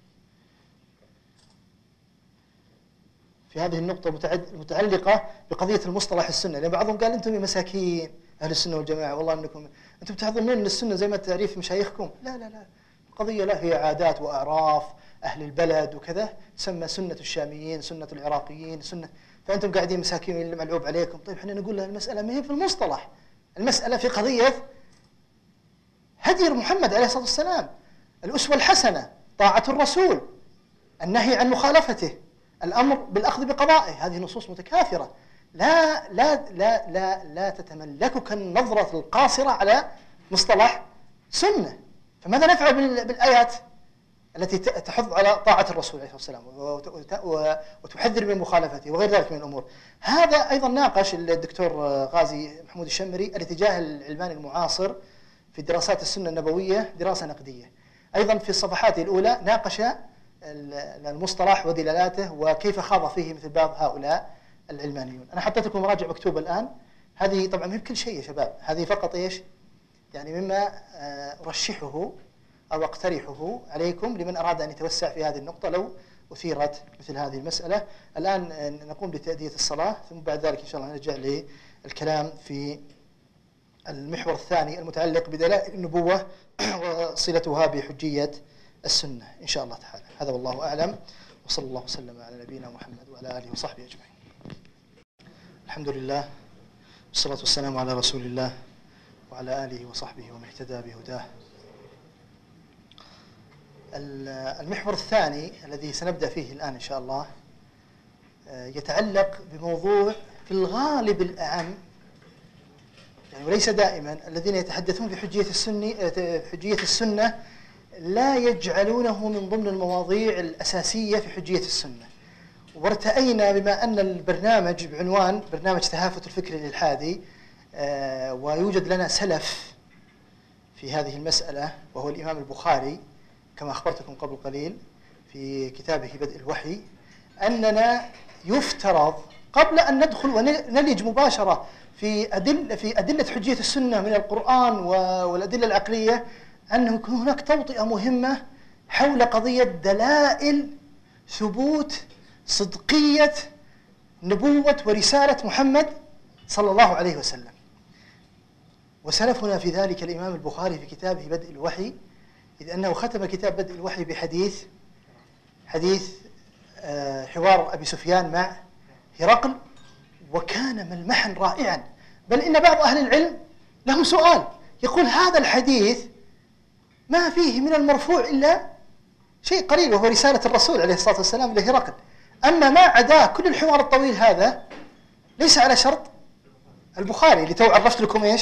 في هذه النقطة المتعلقة بقضية المصطلح السنة. لأن بعضهم قال أنتم يا مساكين أهل السنة والجماعة، والله أنكم أنتم تعظمون أن السنة زي ما تعريف مشايخكم. لا لا لا، القضية لا، هي عادات وأعراف أهل البلد وكذا، تسمى سنة الشاميين، سنة العراقيين، سنة. فأنتم قاعدين مساكين اللي ملعوب عليكم. طيب احنا نقول لها المسألة ما هي في المصطلح، المسألة في قضية هدي محمد عليه الصلاة والسلام، الأسوة الحسنة، طاعة الرسول، النهي عن مخالفته، الأمر بالأخذ بقضائه. هذه نصوص متكاثرة، لا لا لا لا لا تتملكك النظرة القاصرة على مصطلح سنة. فماذا نفعل بالآيات التي تحض على طاعة الرسول عليه الصلاة والسلام وتحذر من مخالفته وغير ذلك من الأمور؟ هذا أيضا ناقش الدكتور غازي محمود الشمري الاتجاه العلماني المعاصر في دراسات السنة النبوية، دراسة نقدية. أيضا في الصفحات الأولى ناقش المصطلح ودلالاته وكيف خاض فيه مثل بعض هؤلاء العلمانيون. أنا حطيت لكم مراجع مكتوبة الآن، هذه طبعا ما هي بكل شيء يا شباب، هذه فقط إيش يعني مما أرشحه أو أقترحه عليكم لمن أراد أن يتوسع في هذه النقطة لو أثيرت مثل هذه المسألة. الآن نقوم بتأدية الصلاة، ثم بعد ذلك إن شاء الله نرجع للكلام في المحور الثاني المتعلق بدلائل النبوة وصلتها بحجية السنة إن شاء الله تعالى. هذا والله أعلم، وصلى الله وسلم على نبينا محمد وعلى آله وصحبه أجمعين. الحمد لله والصلاة والسلام على رسول الله وعلى آله وصحبه ومن اهتدى بهداه. المحور الثاني الذي سنبدأ فيه الآن إن شاء الله يتعلق بموضوع في الغالب الأعم، يعني وليس دائما، الذين يتحدثون بحجية السنة حجية السنة لا يجعلونه من ضمن المواضيع الأساسية في حجية السنة. وارتأينا بما أن البرنامج بعنوان برنامج تهافت الفكر الإلحادي، آه ويوجد لنا سلف في هذه المسألة وهو الإمام البخاري كما أخبرتكم قبل قليل في كتابه بدء الوحي، أننا يفترض قبل أن ندخل ونلج مباشرة في أدلة في أدلة حجية السنة من القرآن والأدلة العقلية أنه يكون هناك توطئة مهمة حول قضية دلائل ثبوت صدقية نبوة ورسالة محمد صلى الله عليه وسلم. وسلفنا في ذلك الإمام البخاري في كتابه بدء الوحي، إذ أنه ختم كتاب بدء الوحي بحديث حديث حوار أبي سفيان مع هرقل، وكان ملمحا رائعا. بل إن بعض أهل العلم لهم سؤال، يقول هذا الحديث ما فيه من المرفوع إلا شيء قليل وهو رسالة الرسول عليه الصلاة والسلام لهرقل، أما ما عداه كل الحوار الطويل هذا ليس على شرط البخاري اللي تو عرفت لكم إيش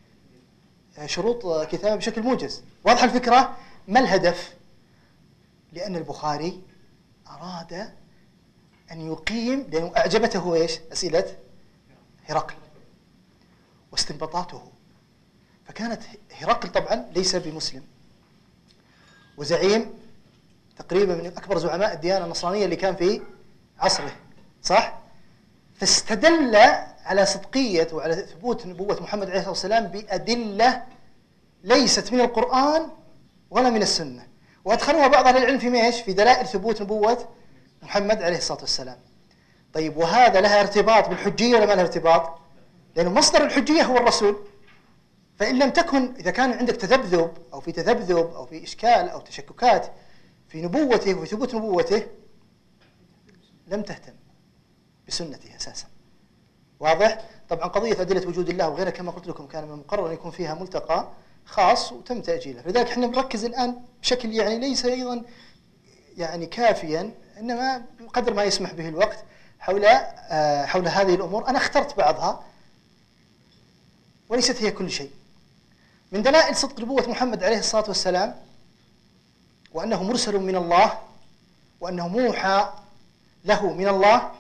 شروط كتابه بشكل موجز. واضح الفكرة؟ ما الهدف؟ لأن البخاري أراد أن يقيم، لأنه أعجبته إيش أسئلة هرقل واستنباطاته. فكانت هرقل طبعا ليس بمسلم وزعيم تقريبا من أكبر زعماء الديانة النصرانية اللي كان في عصره، صح؟ فاستدل على صدقية وعلى ثبوت نبوة محمد عليه الصلاة والسلام بأدلة ليست من القرآن ولا من السنة. وأدخلوها بعض أهل العلم في ايش؟ في دلائل ثبوت نبوة محمد عليه الصلاة والسلام. طيب وهذا لها ارتباط بالحجية ولا ما لها ارتباط؟ لأنه مصدر الحجية هو الرسول. فإن لم تكن، إذا كان عندك تذبذب أو في تذبذب أو في إشكال أو تشككات في نبوته وفي ثبوت نبوته، لم تهتم بسنته أساسا. واضح؟ طبعا قضية أدلة وجود الله وغيرها كما قلت لكم كان من المقرر أن يكون فيها ملتقى خاص وتم تأجيله، لذلك احنا بنركز الآن بشكل يعني ليس أيضا يعني كافيا، إنما بقدر ما يسمح به الوقت حول آه حول هذه الأمور. أنا اخترت بعضها وليست هي كل شيء. من دلائل صدق نبوة محمد عليه الصلاة والسلام وأنه مرسل من الله وأنه موحى له من الله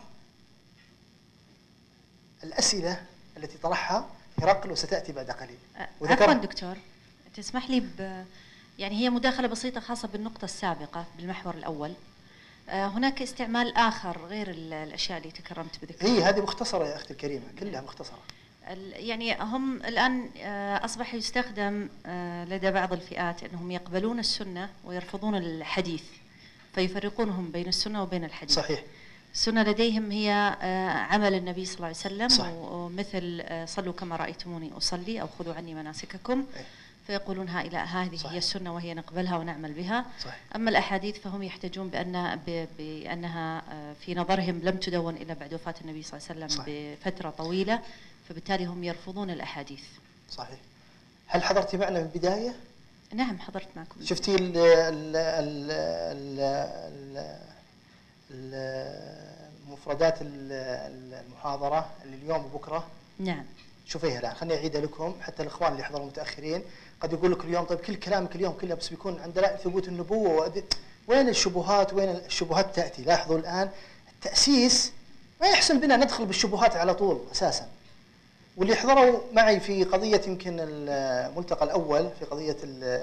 الأسئلة التي طرحها هرقل وستأتي بعد قليل. عفوا دكتور، تسمح لي ب يعني هي مداخلة بسيطة خاصة بالنقطة السابقة بالمحور الأول. هناك استعمال آخر غير الأشياء اللي تكرمت بذكرها. هي هذه مختصرة يا أختي الكريمة، كلها مختصرة. يعني هم الآن أصبح يستخدم لدى بعض الفئات أنهم يقبلون السنة ويرفضون الحديث، فيفرقونهم بين السنة وبين الحديث. صحيح. السنة لديهم هي عمل النبي صلى الله عليه وسلم. صح. ومثل صلوا كما رأيتموني أصلي أو خذوا عني مناسككم. أي. فيقولون ها إلى هذه صحيح. هي السنة وهي نقبلها ونعمل بها. صحيح. أما الأحاديث فهم يحتجون بأن بأنها في نظرهم لم تدون إلا بعد وفاة النبي صلى الله عليه وسلم. صحيح. بفترة طويلة، فبالتالي هم يرفضون الأحاديث. صحيح. هل حضرتي معنا من البداية؟ نعم حضرت معكم. شفتي ال ال ال المفردات المحاضرة اللي اليوم وبكرة؟ نعم. شوفيها الآن، خليني أعيدها لكم حتى الإخوان اللي حضروا متأخرين قد يقول لك اليوم طيب كل كلامك اليوم كله بس بيكون عند دلائل ثبوت النبوة وأد... وين الشبهات؟ وين الشبهات تأتي؟ لاحظوا الآن التأسيس ما يحسن بنا ندخل بالشبهات على طول أساسا. واللي حضروا معي في قضية يمكن الملتقى الأول في قضية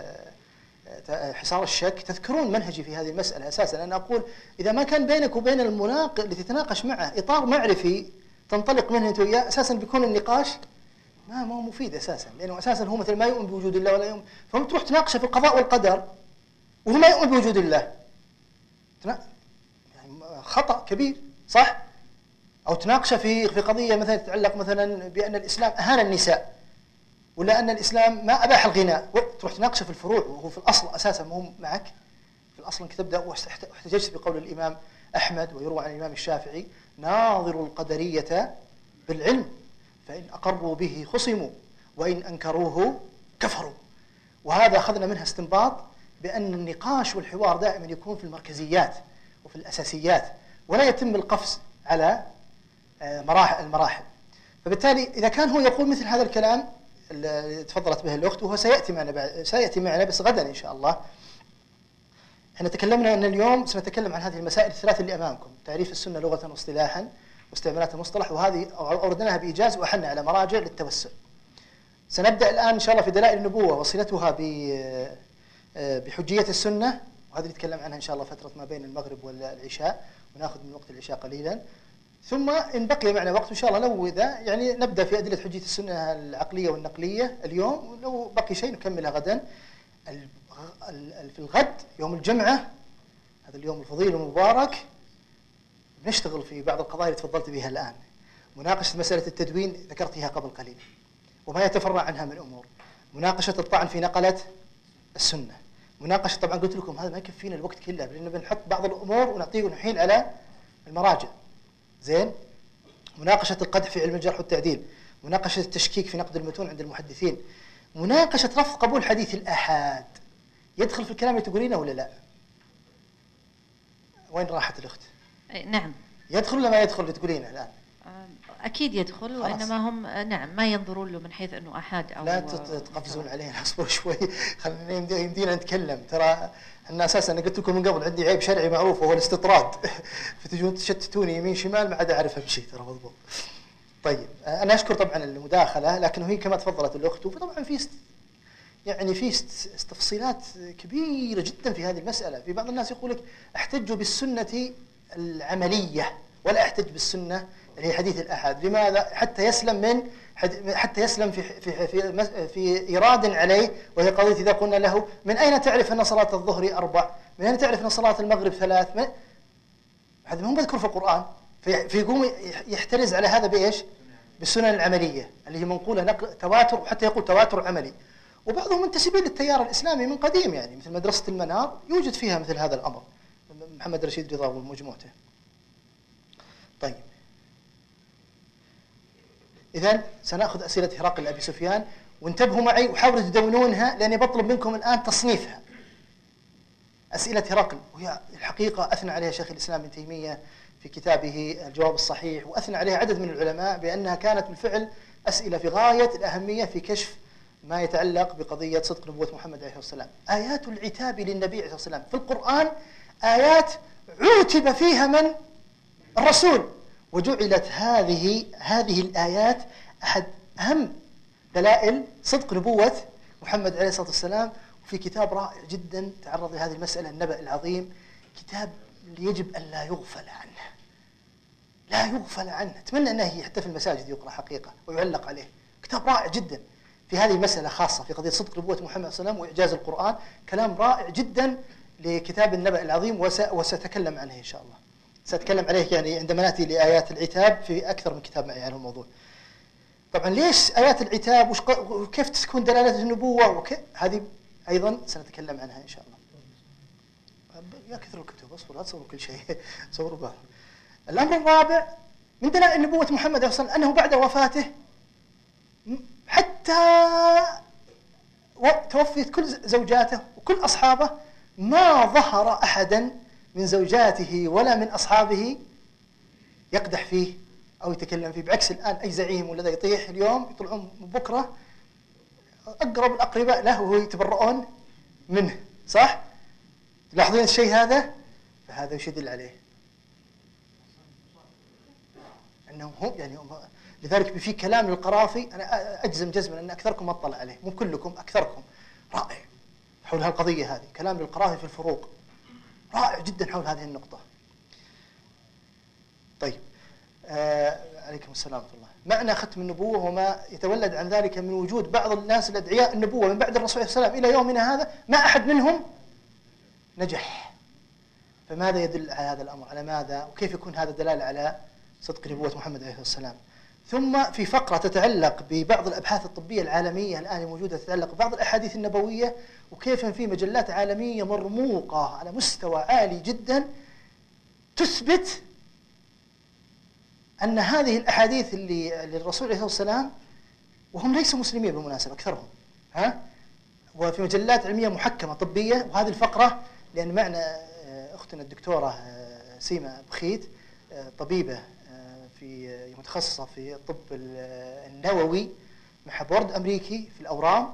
حصار الشك تذكرون منهجي في هذه المسألة أساسا. أنا أقول إذا ما كان بينك وبين المناقض اللي تتناقش معه إطار معرفي تنطلق منه أنت وياه، أساسا بيكون النقاش ما ما هو مفيد أساسا، لأنه أساسا هو مثل ما يؤمن بوجود الله ولا يؤمن، فهم تروح تناقشه في القضاء والقدر وهو ما يؤمن بوجود الله، يعني خطأ كبير، صح؟ أو تناقشه في في قضية مثلا تتعلق مثلا بأن الإسلام أهان النساء ولا أن الإسلام ما أباح الغناء، تروح تناقشه في الفروع وهو في الأصل أساسا ما هو معك. في الأصل أنك تبدأ واحتججت بقول الإمام أحمد ويروى عن الإمام الشافعي: ناظروا القدرية بالعلم فإن أقروا به خصموا وإن أنكروه كفروا. وهذا أخذنا منها استنباط بأن النقاش والحوار دائما يكون في المركزيات وفي الأساسيات ولا يتم القفز على مراحل المراحل. فبالتالي إذا كان هو يقول مثل هذا الكلام اللي تفضلت به الأخت وهو سيأتي معنا بعد سيأتي معنا بس غدا إن شاء الله. احنا تكلمنا أن اليوم سنتكلم عن هذه المسائل الثلاث اللي أمامكم: تعريف السنة لغة واصطلاحا واستعمالات المصطلح، وهذه أوردناها بإيجاز وأحلنا على مراجع للتوسع. سنبدأ الآن إن شاء الله في دلائل النبوة وصلتها بحجية السنة، وهذه نتكلم عنها إن شاء الله فترة ما بين المغرب والعشاء، ونأخذ من وقت العشاء قليلا. ثم إن بقي معنا وقت إن شاء الله لو إذا يعني نبدأ في أدلة حجية السنة العقلية والنقلية اليوم، ولو بقي شيء نكملها غدا. في الغد يوم الجمعة، هذا اليوم الفضيل المبارك، نشتغل في بعض القضايا اللي تفضلت بها الآن. مناقشة مسألة التدوين ذكرتها قبل قليل وما يتفرع عنها من أمور، مناقشة الطعن في نقلة السنة، مناقشة طبعا قلت لكم هذا ما يكفينا الوقت كله لأنه بنحط بعض الأمور ونعطيه ونحيل على المراجع. زين، مناقشة القدح في علم الجرح والتعديل، مناقشة التشكيك في نقد المتون عند المحدثين، مناقشة رفض قبول حديث الآحاد. يدخل في الكلام اللي تقولينه ولا لا؟ وين راحت الأخت؟ نعم. يدخل ولا ما يدخل اللي تقولينه الآن؟ أكيد يدخل، وإنما هم نعم ما ينظرون له من حيث أنه أحد أو لا تقفزون علينا، اصبروا شوي خلينا يمدينا نتكلم. ترى أنا أساسا أنا قلت لكم من قبل عندي عيب شرعي معروف وهو الاستطراد فتجون تشتتوني يمين شمال ما عاد أعرف أمشي. ترى مضبوط. طيب أنا أشكر طبعا المداخلة، لكن هي كما تفضلت الأخت وطبعا في است... يعني في استفصيلات كبيرة جدا في هذه المسألة. في بعض الناس يقول لك احتجوا بالسنة العملية ولا احتج بالسنة اللي هي حديث الأحد. لماذا؟ حتى يسلم من حتى يسلم في في في في إيراد عليه، وهي قضية إذا قلنا له من أين تعرف أن صلاة الظهر أربع؟ من أين تعرف أن صلاة المغرب ثلاث؟ من... هذا ما هو مذكور في القرآن، في فيقوم يحترز على هذا بإيش؟ بالسنن العملية اللي هي منقولة نقل تواتر، وحتى يقول تواتر عملي. وبعضهم منتسبين للتيار الإسلامي من قديم، يعني مثل مدرسة المنار يوجد فيها مثل هذا الأمر، محمد رشيد رضا ومجموعته. طيب، إذن سنأخذ أسئلة هرقل أبي سفيان، وانتبهوا معي وحاولوا تدونونها لأني بطلب منكم الآن تصنيفها. أسئلة هرقل، وهي الحقيقة أثنى عليها شيخ الإسلام ابن تيمية في كتابه الجواب الصحيح، وأثنى عليها عدد من العلماء بأنها كانت بالفعل أسئلة في غاية الأهمية في كشف ما يتعلق بقضية صدق نبوة محمد عليه الصلاة والسلام. آيات العتاب للنبي عليه الصلاة والسلام في القرآن آيات عوتب فيها من؟ الرسول، وجعلت هذه هذه الآيات أحد أهم دلائل صدق نبوة محمد عليه الصلاة والسلام. وفي كتاب رائع جدا تعرض لهذه المسألة، النبأ العظيم، كتاب يجب أن لا يغفل عنه، لا يغفل عنه. أتمنى أنه حتى في المساجد يقرأ حقيقة ويعلق عليه. كتاب رائع جدا في هذه المسألة خاصة في قضية صدق نبوة محمد صلى الله عليه وسلم وإعجاز القرآن، كلام رائع جدا لكتاب النبأ العظيم، وسأتكلم عنه إن شاء الله. سأتكلم عليه يعني عندما نأتي لآيات العتاب في أكثر من كتاب معي على الموضوع. طبعا ليش آيات العتاب وكيف تكون دلالة النبوة وكيف هذه أيضا سنتكلم عنها إن شاء الله. يا كثر الكتب، اصبروا لا تصوروا كل شيء، صوروا بعض. الأمر الرابع من دلائل نبوة محمد عليه الصلاة والسلام أنه بعد وفاته حتى توفيت كل زوجاته وكل أصحابه ما ظهر أحدا من زوجاته ولا من أصحابه يقدح فيه أو يتكلم فيه. بعكس الآن أي زعيم ولا يطيح اليوم يطلعون بكرة أقرب الأقرباء له وهو يتبرؤون منه، صح؟ تلاحظون الشيء هذا؟ فهذا يشدل عليه أنهم هم يعني هم. لذلك في كلام للقرافي أنا أجزم جزما أن أكثركم ما اطلع عليه، مو كلكم، أكثركم رائع حول هالقضية هذه. كلام للقرافي في الفروق رائع جدا حول هذه النقطة. طيب، آه عليكم السلام ورحمة الله. معنى ختم النبوة وما يتولد عن ذلك من وجود بعض الناس الأدعياء النبوة من بعد الرسول صلى الله عليه وسلم إلى يومنا هذا ما أحد منهم نجح. فماذا يدل على هذا الأمر؟ على ماذا؟ وكيف يكون هذا دلالة على صدق نبوة محمد عليه السلام؟ ثم في فقرة تتعلق ببعض الأبحاث الطبية العالمية الآن موجودة، تتعلق ببعض الأحاديث النبوية وكيف في مجلات عالمية مرموقة على مستوى عالي جدا تثبت أن هذه الأحاديث اللي للرسول عليه الصلاة والسلام، وهم ليسوا مسلمين بالمناسبة أكثرهم، ها، وفي مجلات علمية محكمة طبية. وهذه الفقرة لأن معنا أختنا الدكتورة سيما بخيت، طبيبة في متخصصة في الطب النووي مع بورد أمريكي في الأورام،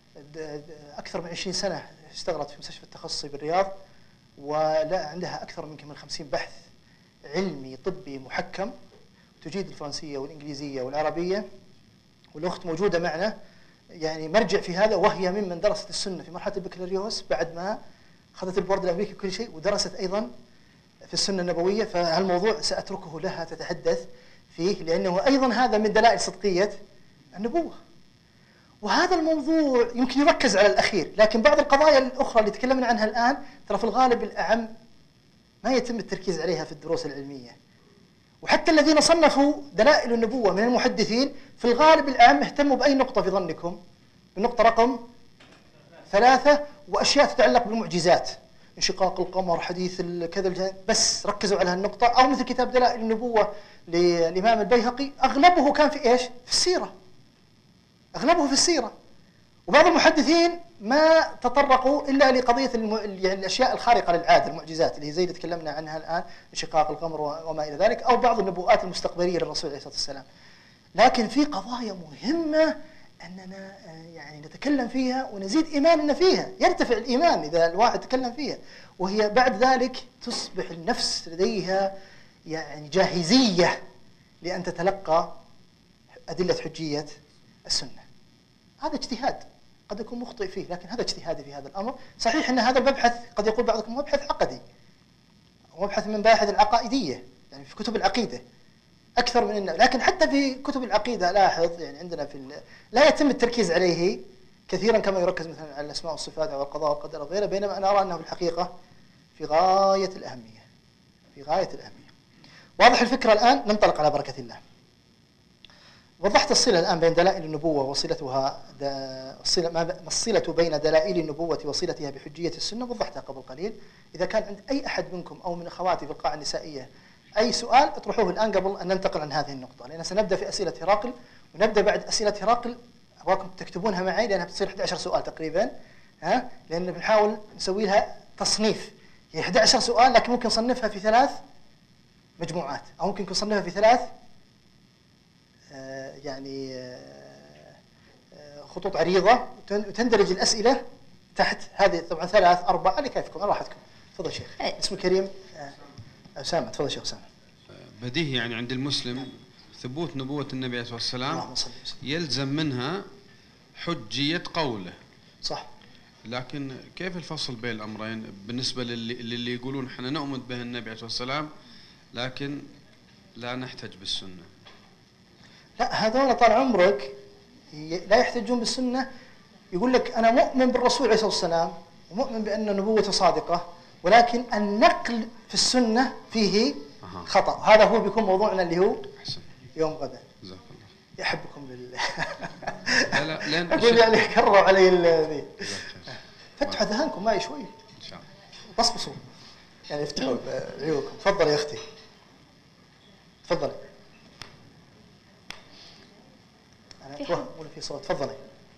أكثر من عشرين سنة اشتغلت في مستشفى التخصصي بالرياض، ولا عندها أكثر من من خمسين بحث علمي طبي محكم، تجيد الفرنسية والإنجليزية والعربية. والأخت موجودة معنا يعني مرجع في هذا، وهي ممن درست السنة في مرحلة البكالوريوس بعد ما أخذت البورد الأمريكي كل شيء، ودرست أيضا في السنة النبوية. فهالموضوع سأتركه لها تتحدث فيه، لأنه أيضا هذا من دلائل صدقية النبوة. وهذا الموضوع يمكن يركز على الأخير، لكن بعض القضايا الأخرى اللي تكلمنا عنها الآن ترى في الغالب الأعم ما يتم التركيز عليها في الدروس العلمية. وحتى الذين صنفوا دلائل النبوة من المحدثين في الغالب الأعم اهتموا بأي نقطة في ظنكم؟ بالنقطة رقم ثلاثة، وأشياء تتعلق بالمعجزات، انشقاق القمر، حديث كذا الجن، بس ركزوا على هالنقطة. أو مثل كتاب دلائل النبوة للإمام البيهقي أغلبه كان في إيش؟ في السيرة، أغلبه في السيرة. وبعض المحدثين ما تطرقوا إلا لقضية الم... يعني الأشياء الخارقة للعادة، المعجزات اللي هي زي اللي تكلمنا عنها الآن، انشقاق القمر وما إلى ذلك، أو بعض النبوءات المستقبلية للرسول عليه الصلاة والسلام. لكن في قضايا مهمة أننا يعني نتكلم فيها ونزيد إيماننا فيها، يرتفع الإيمان إذا الواحد تكلم فيها، وهي بعد ذلك تصبح النفس لديها يعني جاهزية لأن تتلقى أدلة حجية السنة. هذا اجتهاد قد يكون مخطئ فيه، لكن هذا اجتهادي في هذا الأمر. صحيح أن هذا المبحث قد يقول بعضكم مبحث عقدي، ومبحث من مباحث العقائدية يعني في كتب العقيدة اكثر من انه، لكن حتى في كتب العقيده لاحظ يعني عندنا في لا يتم التركيز عليه كثيرا كما يركز مثلا على الاسماء والصفات او القضاء والقدر وغيره، بينما انا ارى انه في الحقيقه في غايه الاهميه، في غايه الاهميه. واضح الفكره الان؟ ننطلق على بركه الله. وضحت الصله الان بين دلائل النبوه وصلتها الصله ما الصله بين دلائل النبوه وصلتها بحجيه السنه، وضحتها قبل قليل. اذا كان عند اي احد منكم او من اخواتي في القاعه النسائيه اي سؤال اطرحوه الان قبل ان ننتقل عن هذه النقطه، لان سنبدا في اسئله هرقل، ونبدا بعد اسئله هرقل ابغاكم تكتبونها معي لانها بتصير أحد عشر سؤال تقريبا، ها؟ لان بنحاول نسوي لها تصنيف، هي أحد عشر سؤال لكن ممكن نصنفها في ثلاث مجموعات، او ممكن نصنفها في ثلاث آه يعني آه خطوط عريضه، وتندرج الاسئله تحت هذه طبعا ثلاث اربع على كيفكم على راحتكم. تفضل شيخ. اسم الكريم آه اسامه. تفضل شيخ اسامه. بديهي يعني عند المسلم ثبوت نبوة النبي عليه الصلاة والسلام يلزم منها حجية قوله. صح. لكن كيف الفصل بين الأمرين بالنسبة للي, للي يقولون احنا نؤمن به النبي عليه الصلاة والسلام لكن لا نحتج بالسنة؟ لا، هذول طال عمرك لا يحتجون بالسنة، يقول لك أنا مؤمن بالرسول عليه الصلاة والسلام ومؤمن بأن نبوته صادقة، ولكن النقل في السنة فيه خطأ. هذا هو بيكون موضوعنا اللي هو يوم غدا. جزاك الله. يحبكم لله. لا لا لين أقول يعني كرروا علي ذي. فتحوا ذهنكم معي شوي. إن شاء الله. بصبصوا. يعني افتحوا عيونكم. تفضلي يا أختي. تفضلي. أنا أتوهم ولا في صوت. تفضلي.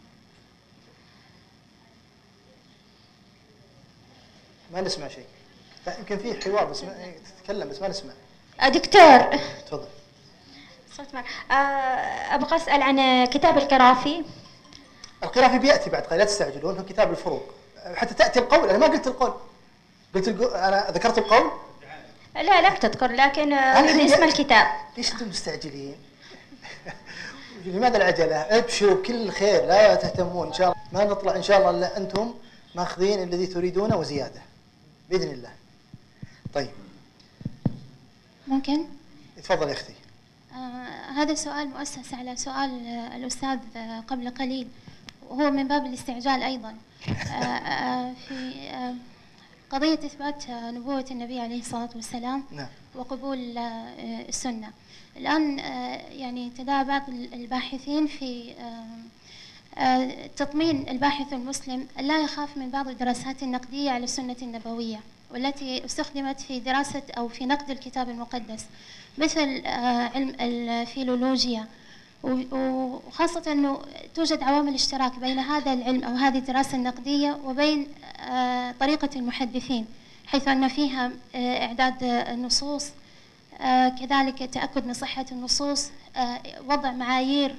ما نسمع شيء. لا يمكن فيه حوار بس ما تتكلم بس ما نسمع. دكتور. تفضل. صوت معك. ابغى اسال عن كتاب القرافي. القرافي بياتي بعد قليل، لا تستعجلون، هو كتاب الفروق. حتى تاتي القول، انا ما قلت القول. قلت القول. انا ذكرت القول؟ لا لم تذكر، لكن اسم الكتاب. ليش انتم مستعجلين؟ لماذا العجله؟ ابشروا بكل خير، لا تهتمون ان شاء الله، ما نطلع ان شاء الله الا انتم ماخذين الذي تريدونه وزياده باذن الله. طيب. ممكن؟ تفضل يا اختي. آه هذا السؤال مؤسس على سؤال آه الأستاذ آه قبل قليل، وهو من باب الاستعجال أيضا. آه آه في آه قضية إثبات آه نبوة النبي عليه الصلاة والسلام. نعم. وقبول آه السنة. الآن آه يعني تداعى بعض الباحثين في آه آه تطمين الباحث المسلم لا يخاف من بعض الدراسات النقدية على السنة النبوية والتي استخدمت في دراسة أو في نقد الكتاب المقدس، مثل علم الفيلولوجيا، وخاصة أنه توجد عوامل اشتراك بين هذا العلم أو هذه الدراسة النقدية وبين طريقة المحدثين، حيث أن فيها إعداد النصوص، كذلك تأكد من صحة النصوص، وضع معايير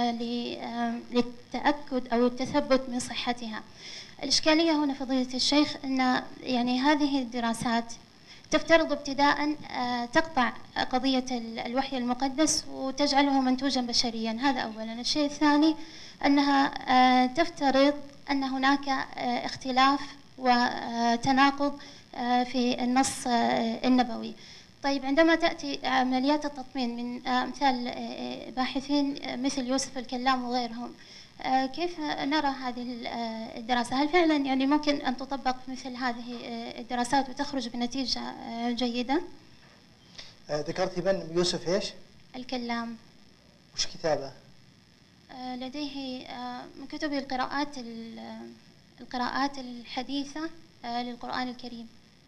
للتأكد أو التثبت من صحتها. الإشكالية هنا فضيلة الشيخ أن يعني هذه الدراسات تفترض ابتداء تقطع قضية الوحي المقدس وتجعله منتوجا بشريا، هذا أولا. الشيء الثاني أنها تفترض أن هناك اختلاف وتناقض في النص النبوي. طيب عندما تأتي عمليات التطمين من أمثال باحثين مثل يوسف الكلام وغيرهم، كيف نرى هذه الدراسة؟ هل فعلا يعني ممكن أن تطبق مثل هذه الدراسات وتخرج بنتيجة جيدة؟ ذكرتي من يوسف إيش؟ الكلام. وش كتابه؟ لديه من كتب القراءات القراءات الحديثة للقرآن الكريم.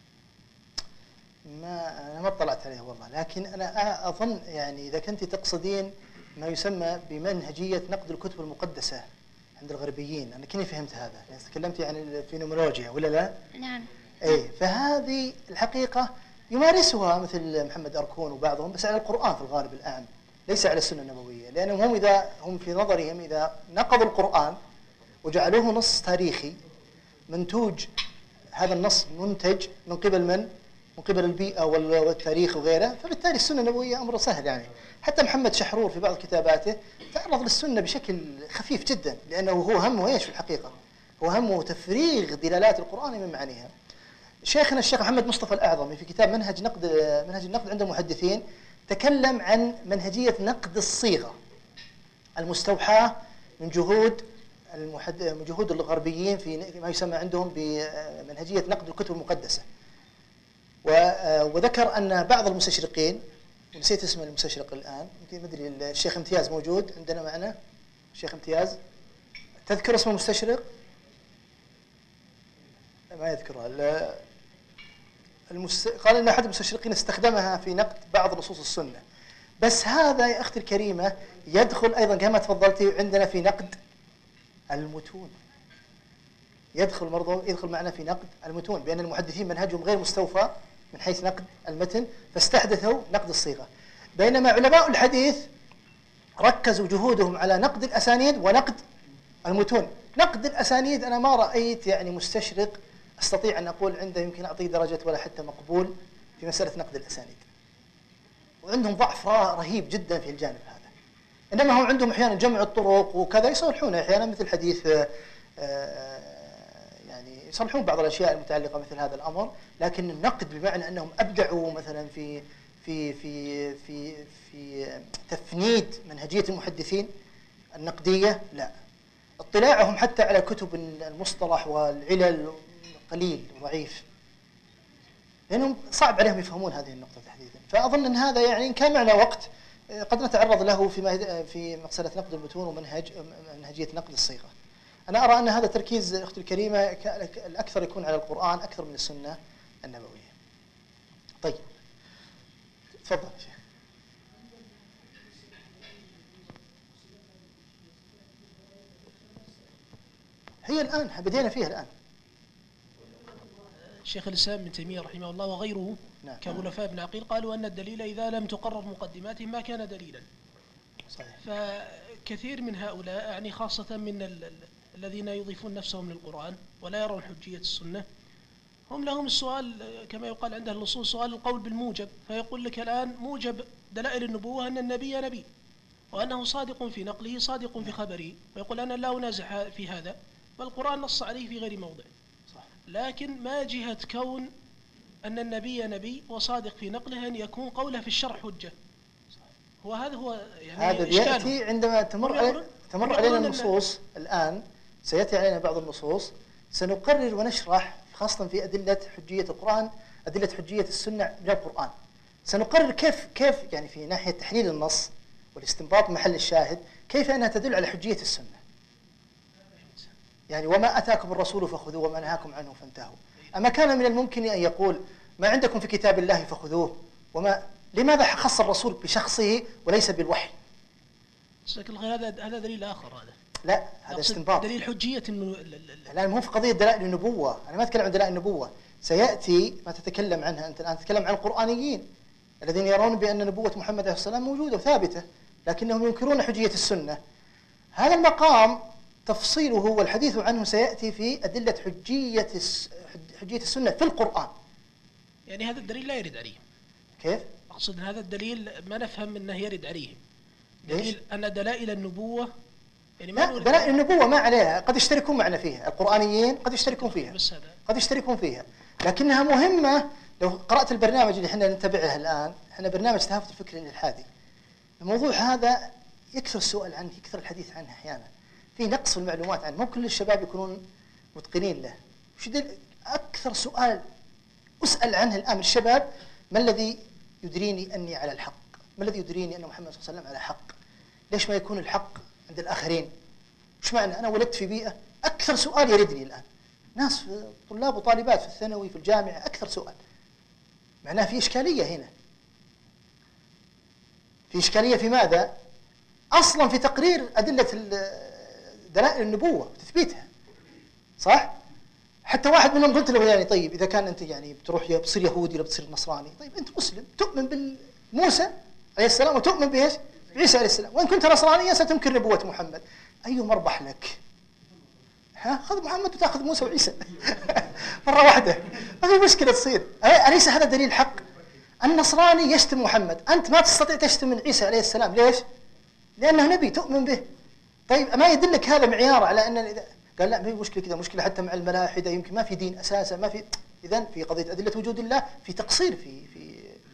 ما أنا ما اطلعت عليه والله، لكن أنا أظن يعني إذا كنت تقصدين ما يسمى بمنهجية نقد الكتب المقدسة عند الغربيين، أنا كني فهمت هذا، يعني تكلمتي عن الفينومولوجيا ولا لا؟ نعم. إيه، فهذه الحقيقة يمارسها مثل محمد أركون وبعضهم، بس على القرآن في الغالب الأعم، ليس على السنة النبوية، لأنهم هم إذا هم في نظرهم إذا نقضوا القرآن وجعلوه نص تاريخي منتوج، هذا النص منتج من قبل من؟ من قبل البيئة والتاريخ وغيره، فبالتالي السنة النبوية أمر سهل يعني. حتى محمد شحرور في بعض كتاباته تعرض للسنة بشكل خفيف جدا، لأنه هو همه إيش في الحقيقة؟ هو همه تفريغ دلالات القرآن من معانيها. شيخنا الشيخ محمد مصطفى الأعظمي في كتاب منهج نقد منهج النقد عند المحدثين تكلم عن منهجية نقد الصيغة المستوحاة من جهود المحد... من جهود الغربيين في ما يسمى عندهم بمنهجية نقد الكتب المقدسة. وذكر أن بعض المستشرقين، ونسيت اسم المستشرق الآن، يمكن ما أدري، الشيخ امتياز موجود عندنا معنا، الشيخ امتياز، تذكر اسم المستشرق؟ ما يذكرها. المست... قال ان احد المستشرقين استخدمها في نقد بعض نصوص السنه. بس هذا يا اختي الكريمه يدخل ايضا كما تفضلتي عندنا في نقد المتون. يدخل برضه يدخل معنا في نقد المتون، بان المحدثين منهجهم غير مستوفى من حيث نقد المتن، فاستحدثوا نقد الصيغه. بينما علماء الحديث ركزوا جهودهم على نقد الاسانيد ونقد المتون. نقد الاسانيد انا ما رايت يعني مستشرق استطيع ان اقول عنده يمكن اعطيه درجه ولا حتى مقبول في مساله نقد الاسانيد. وعندهم ضعف رهيب جدا في الجانب هذا. انما هم عندهم احيانا جمع الطرق وكذا يصلحون احيانا مثل حديث يعني يصلحون بعض الاشياء المتعلقه مثل هذا الامر، لكن النقد بمعنى انهم ابدعوا مثلا في في في في في تفنيد منهجيه المحدثين النقديه، لا. اطلاعهم حتى على كتب المصطلح والعلل قليل ضعيف، لانهم صعب عليهم يفهمون هذه النقطه تحديدا. فاظن ان هذا يعني ان كان معنا وقت قد نتعرض له في في مساله نقد المتون ومنهج منهجيه نقد الصيغه. انا ارى ان هذا تركيز اختي الكريمه الاكثر يكون على القران اكثر من السنه النبويه. طيب تفضل شيخ. هي الان بدينا فيها الان. شيخ الإسلام ابن تيمية رحمه الله وغيره نعم. كخلفاء ابن عقيل قالوا أن الدليل إذا لم تقرر مقدماته ما كان دليلا. صحيح. فكثير من هؤلاء يعني خاصة من ال الذين يضيفون نفسهم للقرآن ولا يرون حجية السنة، هم لهم السؤال كما يقال عند الأصول سؤال القول بالموجب، فيقول لك الآن موجب دلائل النبوة أن النبي نبي وأنه صادق في نقله صادق في خبره، ويقول أنا لا أنازع في هذا، والقرآن نص عليه في غير موضع. لكن ما جهة كون أن النبي نبي وصادق في نقله أن يكون قوله في الشرع حجة. هو هذا هو يعني هذا يأتي عندما تمر علي تمر علينا النصوص الآن، سيأتي علينا بعض النصوص سنقرر ونشرح خاصة في أدلة حجية القرآن، أدلة حجية السنة من القرآن. سنقرر كيف كيف يعني في ناحية تحليل النص والاستنباط محل الشاهد كيف أنها تدل على حجية السنة. يعني وما أتاكم الرسول فخذوه وما نهاكم عنه فانتهوا. أما كان من الممكن أن يقول ما عندكم في كتاب الله فخذوه، وما لماذا خص الرسول بشخصه وليس بالوحي؟ لكن هذا هذا دليل آخر. هذا لا هذا استنباط دليل حجية إنه الآن مو في قضية دلائل النبوة. أنا ما أتكلم عن دلائل النبوة، سيأتي ما تتكلم عنها أنت الآن. تتكلم عن القرآنيين الذين يرون بأن نبوة محمد عليه الصلاة والسلام موجودة وثابتة، لكنهم ينكرون حجية السنة. هذا المقام تفصيله والحديث عنه سيأتي في أدلة حجية حجية السنة في القرآن. يعني هذا الدليل لا يرد عليهم. كيف؟ أقصد هذا الدليل ما نفهم أنه يرد عليهم. دليل أن دلائل النبوة يعني ما لا دلائل النبوة ما عليها، قد يشتركون معنا فيها، القرآنيين قد يشتركون فيها بس هذا. قد يشتركون فيها، لكنها مهمة. لو قرأت البرنامج اللي احنا نتبعه الآن، احنا برنامج تهافت الفكر الإلحادي، الموضوع هذا يكثر السؤال عنه، يكثر الحديث عنه أحيانا، في نقص في المعلومات عنه، مو كل الشباب يكونون متقنين له. وش أكثر سؤال أسأل عنه الآن الشباب: ما الذي يدريني أني على الحق؟ ما الذي يدريني أن محمد صلى الله عليه وسلم على حق؟ ليش ما يكون الحق عند الآخرين؟ وش معنى أنا ولدت في بيئة؟ أكثر سؤال يردني الآن، ناس طلاب وطالبات في الثانوي في الجامعة، أكثر سؤال. معناه في إشكالية هنا. في إشكالية في ماذا؟ أصلا في تقرير أدلة دلائل النبوة وتثبيتها. صح؟ حتى واحد منهم قلت له يعني طيب إذا كان أنت يعني بتروح بتصير يهودي ولا بتصير نصراني، طيب أنت مسلم تؤمن بالموسى عليه السلام وتؤمن بإيش؟ بعيسى عليه السلام، وإن كنت نصرانيا ستنكر نبوة محمد، أي مربح لك؟ ها خذ محمد وتأخذ موسى وعيسى مرة واحدة، ما في مشكلة تصير. أليس هذا دليل حق؟ النصراني يشتم محمد، أنت ما تستطيع تشتم من عيسى عليه السلام، ليش؟ لأنه نبي تؤمن به. طيب ما يدلك هذا معيار على أن إذا قال لا ما في مشكلة كذا، مشكلة حتى مع الملاحدة، يمكن ما في دين أساسا، ما في. إذن في قضية أدلة وجود الله في تقصير في في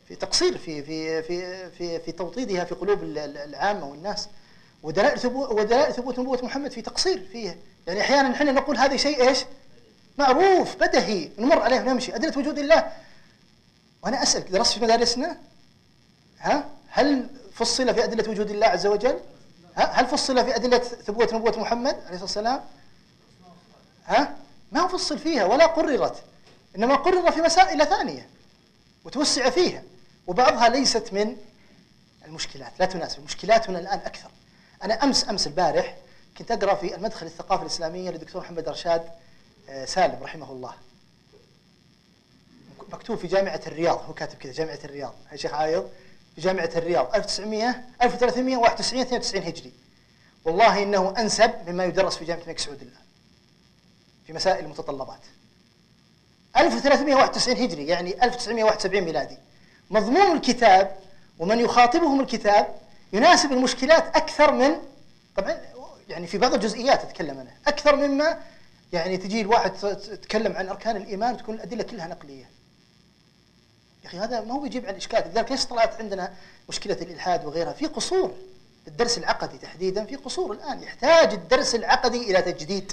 في تقصير في في في في في توطيدها في قلوب العامه والناس. ودلائل ثبوت ودلائل ثبوت نبوة محمد في تقصير فيها. يعني احيانا احنا نقول هذا شيء ايش؟ معروف بدهي نمر عليه ونمشي. ادله وجود الله، وانا اسالك درست في مدارسنا؟ ها؟ هل فصل في ادله وجود الله عز وجل؟ ها؟ هل فصل في ادله ثبوت نبوة محمد عليه الصلاه والسلام؟ ها؟ ما فصل فيها ولا قررت، انما قرر في مسائل ثانيه وتوسع فيها، وبعضها ليست من المشكلات، لا تناسب. مشكلاتنا الان اكثر. أنا أمس أمس البارح كنت أقرأ في المدخل الثقافة الإسلامية للدكتور محمد رشاد سالم رحمه الله، مكتوب في جامعة الرياض، هو كاتب كذا جامعة الرياض، هاي شيخ عايض في جامعة الرياض ألف وتسعمئة ألف وثلاثمئة وواحد وتسعين اثنين وتسعين هجري. والله إنه أنسب مما يدرس في جامعة الملك سعود الآن في مسائل المتطلبات. ألف وثلاثمئة وواحد وتسعين هجري يعني ألف وتسعمئة وواحد وسبعين ميلادي. مضمون الكتاب ومن يخاطبهم الكتاب يناسب المشكلات أكثر من، طبعا يعني في بعض الجزئيات أتكلم أنا أكثر مما يعني تجي الواحد تتكلم عن أركان الإيمان وتكون الأدلة كلها نقلية. يا أخي هذا ما هو بيجيب عن الإشكال. لذلك ليش طلعت عندنا مشكلة الإلحاد وغيرها؟ في قصور الدرس العقدي تحديدا، في قصور الآن يحتاج الدرس العقدي إلى تجديد.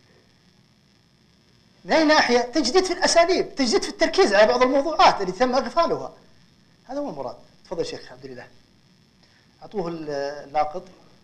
من أي ناحية؟ تجديد في الأساليب، تجديد في التركيز على بعض الموضوعات اللي تم إغفالها. هذا هو المراد. تفضل شيخ عبد الله. أعطوه اللاقط.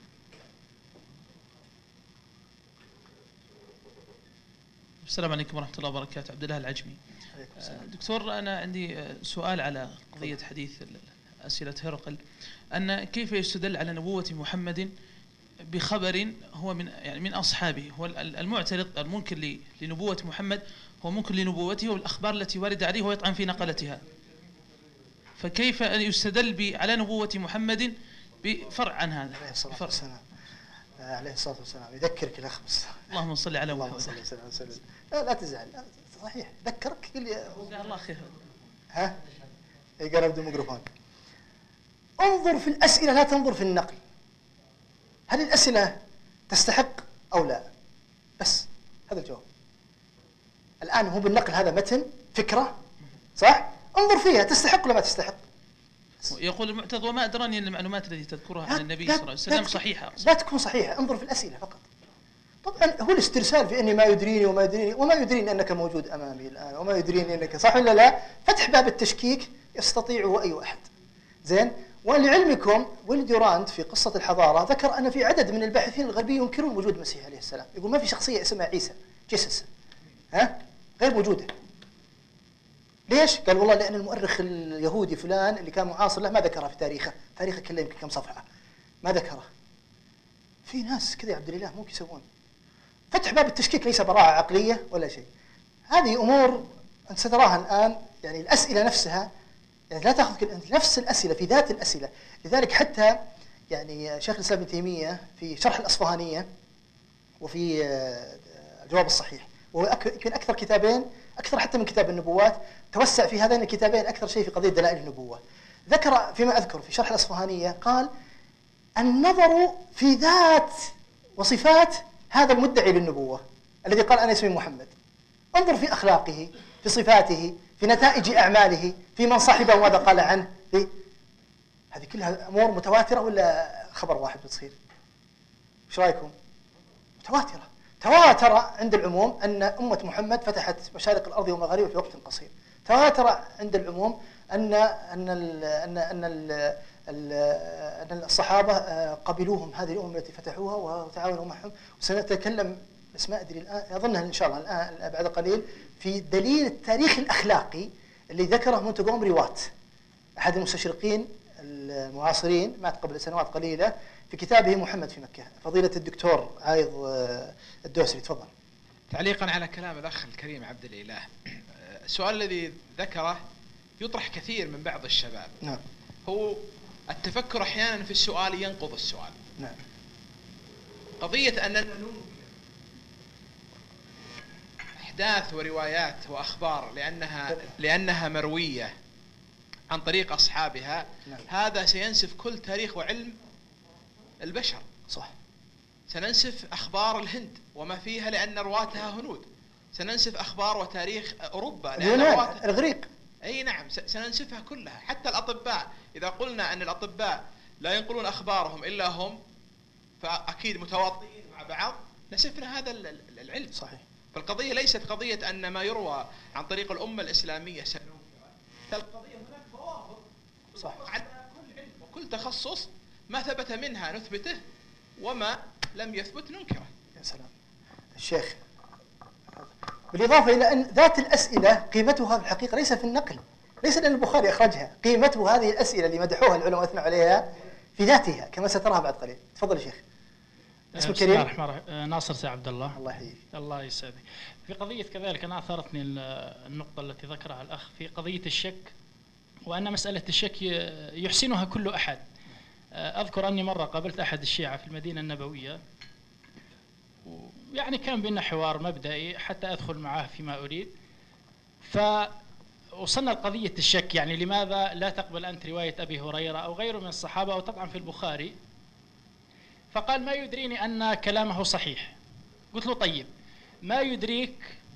السلام عليكم ورحمة الله وبركاته. عبد الله العجمي. دكتور، أنا عندي سؤال على قضية حديث أسئلة هرقل، أن كيف يستدل على نبوة محمد بخبر هو من يعني من أصحابه؟ هو المعترض المنكر لنبوة محمد هو منكر لنبوته والأخبار التي ورد عليه ويطعن في نقلتها، فكيف يستدل على نبوة محمد بفرع عن هذا؟ عليه الصلاة والسلام. عليه الصلاة والسلام. يذكرك الأخ بس. اللهم صل على محمد. اللهم صل وسلم. لا لا تزعل، صحيح ذكرك. جزاه الله خير. ها؟ اي قال بدون ميكروفون. انظر في الأسئلة لا تنظر في النقل. هل الأسئلة تستحق أو لا؟ بس هذا الجواب. الآن هو بالنقل هذا متن فكرة صح؟ انظر فيها تستحق ولا ما تستحق. يقول المعترض وما أدراني أن المعلومات التي تذكرها عن النبي صلى الله عليه وسلم صحيحة. لا تكون صحيحة، انظر في الأسئلة فقط. طبعا هو الاسترسال في أني ما يدريني وما يدريني وما يدريني أنك موجود أمامي الآن وما يدريني أنك صح ولا لا، فتح باب التشكيك يستطيعه أي أحد. زين؟ ولعلمكم ويل ديورانت في قصة الحضارة ذكر أن في عدد من الباحثين الغربيين ينكرون وجود المسيح عليه السلام، يقول ما في شخصية اسمها عيسى جيسس، ها؟ غير موجودة. ليش؟ قال والله لأن المؤرخ اليهودي فلان اللي كان معاصر له ما ذكره في تاريخه، تاريخه كله يمكن كم صفحة ما ذكره. في ناس كذا يا عبد الله ممكن يسوون. فتح باب التشكيك ليس براعة عقلية ولا شيء. هذه أمور أنت ستراها الآن، يعني الأسئلة نفسها يعني لا تأخذ نفس الأسئلة في ذات الأسئلة. لذلك حتى يعني شيخ الإسلام ابن تيمية في شرح الأصفهانية وفي الجواب الصحيح، وهو يمكن أكثر كتابين أكثر حتى من كتاب النبوات توسع في هذين الكتابين أكثر شيء في قضية دلائل النبوة. ذكر فيما أذكر في شرح الأصفهانية قال النظر في ذات وصفات هذا المدعي للنبوة الذي قال أنا اسمي محمد، انظر في أخلاقه، في صفاته، في نتائج أعماله، في من صاحبه وماذا قال عنه. في هذه كلها أمور متواترة ولا خبر واحد بتصير؟ ايش رايكم؟ متواترة. تواتر عند العموم أن أمة محمد فتحت مشارق الأرض ومغاربها في وقت قصير. تواتر عند العموم أن أن ال أن أن ال أن الصحابة قبلوهم هذه الأمة التي فتحوها وتعاونوا معهم. وسنتكلم بس ما أدري الآن، أظنها إن شاء الله الآن بعد قليل في دليل التاريخ الأخلاقي اللي ذكره مونتغومري وات أحد المستشرقين المعاصرين، مات قبل سنوات قليلة، في كتابه محمد في مكة. فضيلة الدكتور عايض الدوسري تفضل. تعليقا على كلام الأخ الكريم عبد الإله، السؤال الذي ذكره يطرح كثير من بعض الشباب. نعم. هو التفكر أحيانا في السؤال ينقض السؤال. نعم. قضية أننا ننقل أحداث وروايات وأخبار لأنها لأنها مروية عن طريق أصحابها. نعم. هذا سينسف كل تاريخ وعلم البشر. صح. سننسف أخبار الهند وما فيها لأن رواتها هنود. سننسف أخبار وتاريخ أوروبا لأن رواتها الإغريق أي نعم، سننسفها كلها. حتى الأطباء، إذا قلنا أن الأطباء لا ينقلون أخبارهم إلا هم، فأكيد متواطئين مع بعض، نسفنا هذا العلم. صحيح. فالقضية ليست قضية أن ما يروى عن طريق الأمة الإسلامية سننكره، القضية هناك ضوابط صح على كل علم وكل تخصص، ما ثبت منها نثبته وما لم يثبت ننكره. يا سلام. الشيخ، بالإضافة إلى أن ذات الأسئلة قيمتها في الحقيقة ليس في النقل، ليس لأن البخاري أخرجها، قيمته هذه الأسئلة اللي مدحوها العلماء واثنوا عليها في ذاتها كما ستراها بعد قليل. تفضل يا شيخ. اسمك كريم؟ بسم الله الرحمن الرحيم. ناصر سي عبد الله. الله يحييك. الله يسعدك. في قضية كذلك أنا أثارتني النقطة التي ذكرها الأخ في قضية الشك، وأن مسألة الشك يحسنها كل أحد. أذكر أني مرة قابلت أحد الشيعة في المدينة النبوية، يعني كان بيننا حوار مبدئي حتى أدخل معه فيما أريد، فوصلنا لقضية الشك، يعني لماذا لا تقبل أنت رواية أبي هريرة أو غيره من الصحابة أو تطعن في البخاري؟ فقال ما يدريني أن كلامه صحيح. قلت له طيب ما يدريك؟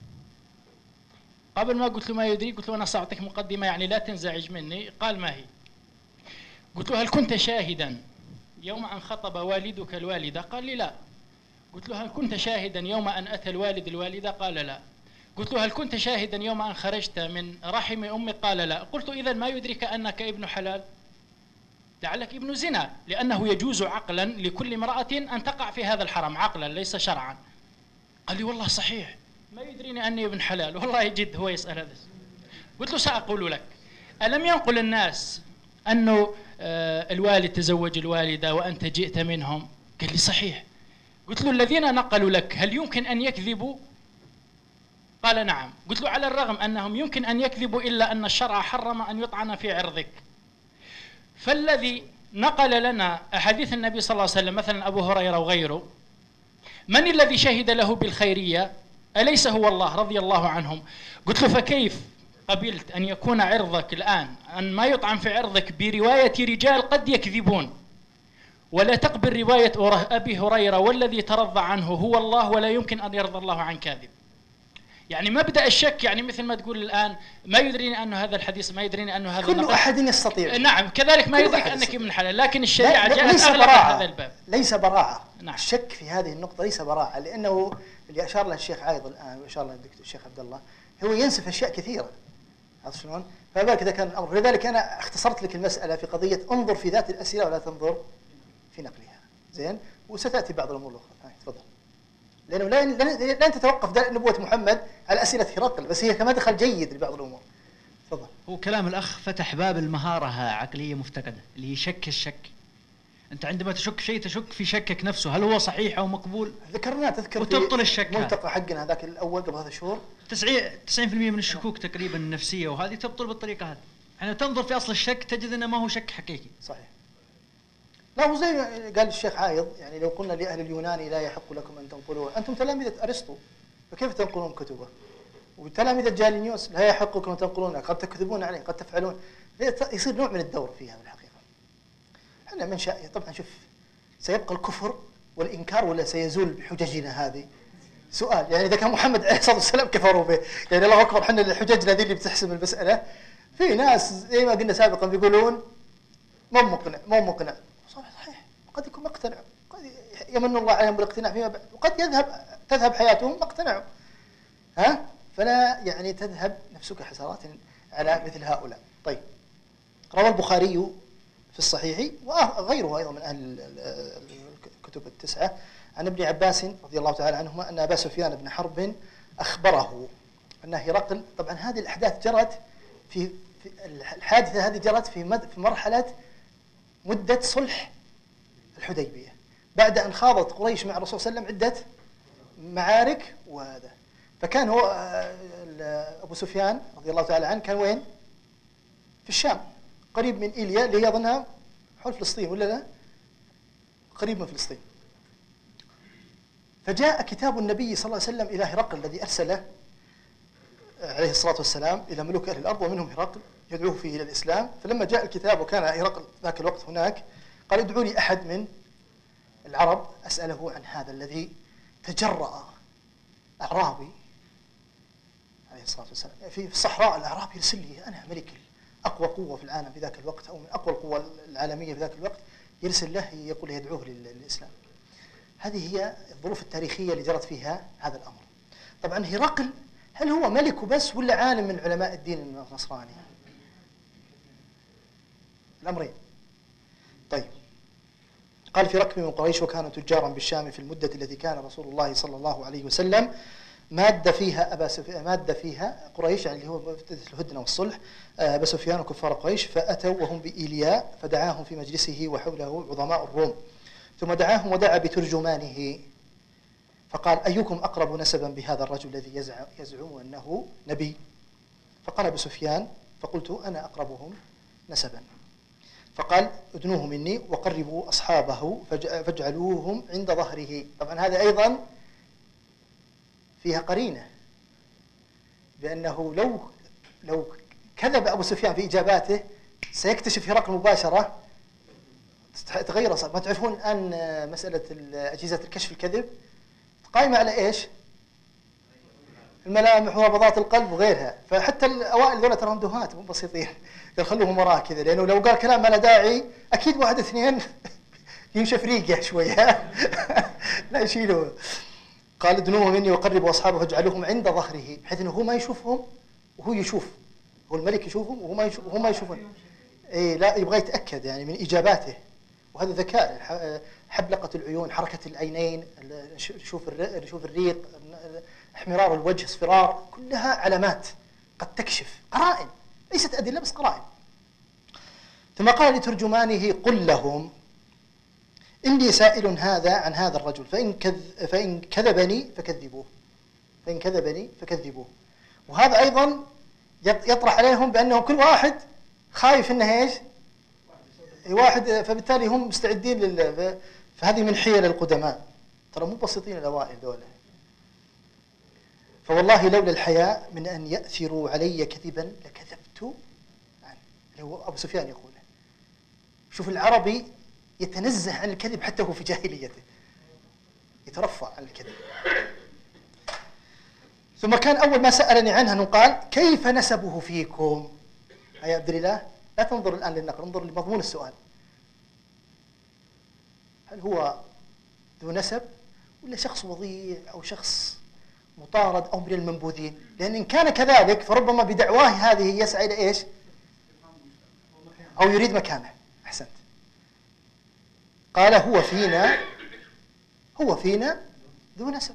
قبل ما قلت له ما يدريك قلت له أنا سأعطيك مقدمة يعني لا تنزعج مني. قال ما هي؟ قلت له هل كنت شاهدا يوم أن خطب والدك الوالدة؟ قال لي لا. قلت له هل كنت شاهدا يوم أن أتى الوالد الوالدة؟ قال لا. قلت له هل كنت شاهدا يوم أن خرجت من رحم أمك؟ قال لا. قلت إذا ما يدرك أنك ابن حلال؟ لعلك ابن زنا، لأنه يجوز عقلا لكل امرأة أن تقع في هذا الحرام عقلا ليس شرعا. قال لي والله صحيح ما يدريني أني ابن حلال، والله جد هو يسأل هذا. قلت له سأقول لك، ألم ينقل الناس أنه آه الوالد تزوج الوالدة وأنت جئت منهم؟ قال لي صحيح. قلت له الذين نقلوا لك هل يمكن أن يكذبوا؟ قال نعم. قلت له على الرغم أنهم يمكن أن يكذبوا إلا أن الشرع حرم أن يطعن في عرضك. فالذي نقل لنا أحاديث النبي صلى الله عليه وسلم مثلا أبو هريرة وغيره، من الذي شهد له بالخيرية؟ أليس هو الله رضي الله عنهم؟ قلت له فكيف قبلت أن يكون عرضك الآن أن ما يطعن في عرضك برواية رجال قد يكذبون، ولا تقبل رواية أبي هريرة والذي ترضى عنه هو الله ولا يمكن أن يرضى الله عن كاذب؟ يعني مبدأ الشك، يعني مثل ما تقول الآن ما يدريني أن هذا الحديث، ما يدريني أن هذا كل أحد يستطيع. نعم كذلك ما يدرك أنك ابن حلال، لكن الشريعة جاءت ليس أغلق براعة. هذا الباب. ليس براعة. نعم. الشك في هذه النقطة ليس براعة، لأنه اللي أشار له الشيخ عايض الآن وأشار له الدكتور الشيخ عبد الله هو ينسف أشياء كثيرة. عرفت شلون؟ فما بالك إذا كان الأمر، لذلك أنا اختصرت لك المسألة في قضية انظر في ذات الأسئلة ولا تنظر في نقلها. زين؟ وستأتي بعض الأمور الأخرى. تفضل. لأنه لن لن تتوقف نبوة محمد على أسئلة هرقل، بس هي كمدخل جيد لبعض الأمور. تفضل. هو كلام الأخ فتح باب المهارة عقلية مفتقدة اللي يشك الشك. أنت عندما تشك شيء تشك في شكك نفسه، هل هو صحيح أو مقبول؟ ذكرناه تذكر وتبطل الشك. ملتقى حقنا هذاك الأول قبل هذا شهور تسعين بالمئة من الشكوك تقريبا النفسية وهذه تبطل بالطريقة هذه. يعني تنظر في أصل الشك تجد أنه ما هو شك حقيقي. صحيح. لا هو زي ما قال الشيخ عايض، يعني لو قلنا لأهل اليوناني لا يحق لكم أن تنقلوا، أنتم تلامذة أرسطو فكيف تنقلون كتبه؟ وتلامذة جالينيوس لا يحق لكم أن تنقلون، قد تكذبون عليه قد تفعلون. يصير نوع من الدور فيها بالحقيقة. احنا من شاء طبعا شوف سيبقى الكفر والإنكار ولا سيزول بحججنا هذه؟ سؤال. يعني إذا كان محمد عليه الصلاة والسلام كفروا به، يعني الله أكبر احنا حججنا ذي اللي بتحسم المسألة. في ناس زي ما قلنا سابقا بيقولون مو مقنع مو مقنع. صحيح قد يكون مقتنع، قد يمن الله عليهم بالاقتناع فيما بعد، وقد يذهب تذهب حياتهم ما اقتنعوا. ها؟ فلا يعني تذهب نفسك حسرات على مثل هؤلاء. طيب. روى البخاري في الصحيح وغيره أيضا من أهل الكتب التسعة عن ابن عباس رضي الله تعالى عنهما أن أبا سفيان بن حرب أخبره أن هرقل، طبعا هذه الأحداث جرت في, في الحادثة هذه جرت في في مرحلة مدة صلح الحديبية، بعد أن خاضت قريش مع الرسول صلى الله عليه وسلم عدة معارك وهذا. فكان هو أبو سفيان رضي الله تعالى عنه كان وين؟ في الشام قريب من إيليا اللي هي أظنها حول فلسطين ولا لا؟ قريب من فلسطين. فجاء كتاب النبي صلى الله عليه وسلم إلى هرقل الذي أرسله عليه الصلاة والسلام إلى ملوك أهل الأرض ومنهم هرقل يدعوه فيه إلى الإسلام. فلما جاء الكتاب وكان هرقل ذاك الوقت هناك قال ادعوا لي أحد من العرب أسأله عن هذا الذي تجرأ أعرابي عليه الصلاة والسلام في الصحراء الأعراب يرسل لي أنا ملك أقوى قوة في العالم في ذاك الوقت أو من أقوى القوى العالمية في ذاك الوقت، يرسل له يقول يدعوه للإسلام. هذه هي الظروف التاريخية اللي جرت فيها هذا الأمر. طبعا هرقل هل هو ملك وبس ولا عالم من علماء الدين النصراني؟ الأمرين. طيب قال في ركب من قريش وكانوا تجارا بالشام في المدة التي كان رسول الله صلى الله عليه وسلم مادة فيها أبا سفيان مادة فيها قريش، يعني اللي هو مدة الهدنة والصلح، أبا سفيان وكفار قريش، فأتوا وهم بإيلياء فدعاهم في مجلسه وحوله عظماء الروم، ثم دعاهم ودعا بترجمانه فقال أيكم أقرب نسبا بهذا الرجل الذي يزعم, يزعم أنه نبي؟ فقال أبو سفيان فقلت أنا أقربهم نسبا. فقال ادنوه مني وقربوا أصحابه فاجعلوهم عند ظهره. طبعا هذا أيضا فيها قرينة بأنه لو لو كذب أبو سفيان في إجاباته سيكتشف هرقل مباشرة تغير. ما تعرفون الآن مسألة أجهزة الكشف الكذب قائمة على إيش؟ الملامح ونبضات القلب وغيرها، فحتى الأوائل ذولا تراهم دهات مو بسيطين، يخلوهم وراه كذا، لأنه لو قال كلام ما له داعي أكيد واحد اثنين ينشف ريقه شوية لا يشيلوه. قال ادنوه مني وقربوا أصحابه فاجعلوهم عند ظهره، بحيث أنه هو ما يشوفهم وهو يشوف، هو الملك يشوفهم وهو ما يشوف وهو ما يشوفون. إيه لا يبغى يتأكد يعني من إجاباته، وهذا ذكاء، حبلقة العيون، حركة العينين، شوف شوف الريق، احمرار الوجه، اصفرار، كلها علامات قد تكشف، قرائن ليست أدلة بس قرائن. ثم قال لترجمانه قل لهم إني سائل هذا عن هذا الرجل فإن كذ فإن كذبني فكذبوه فإن كذبني فكذبوه. وهذا أيضا يطرح عليهم بأنه كل واحد خايف إنه إيش؟ واحد، فبالتالي هم مستعدين لل فهذه من حيل القدماء، ترى مو بسيطين الأوائل دولة. فوالله لولا الحياء من أن يأثروا علي كذبا لكذبت عنه. اللي هو أبو سفيان يقول. شوف العربي يتنزه عن الكذب حتى هو في جاهليته، يترفع عن الكذب. ثم كان أول ما سألني عنها أنه قال كيف نسبه فيكم؟ يا عبد الله لا تنظر الآن للنقل، انظر لمضمون السؤال. هل هو ذو نسب ولا شخص وضيع أو شخص مطارد أو من المنبوذين؟ لأن إن كان كذلك فربما بدعواه هذه يسعى إلى إيش؟ أو يريد مكانه. أحسنت. قال هو فينا هو فينا ذو نسب.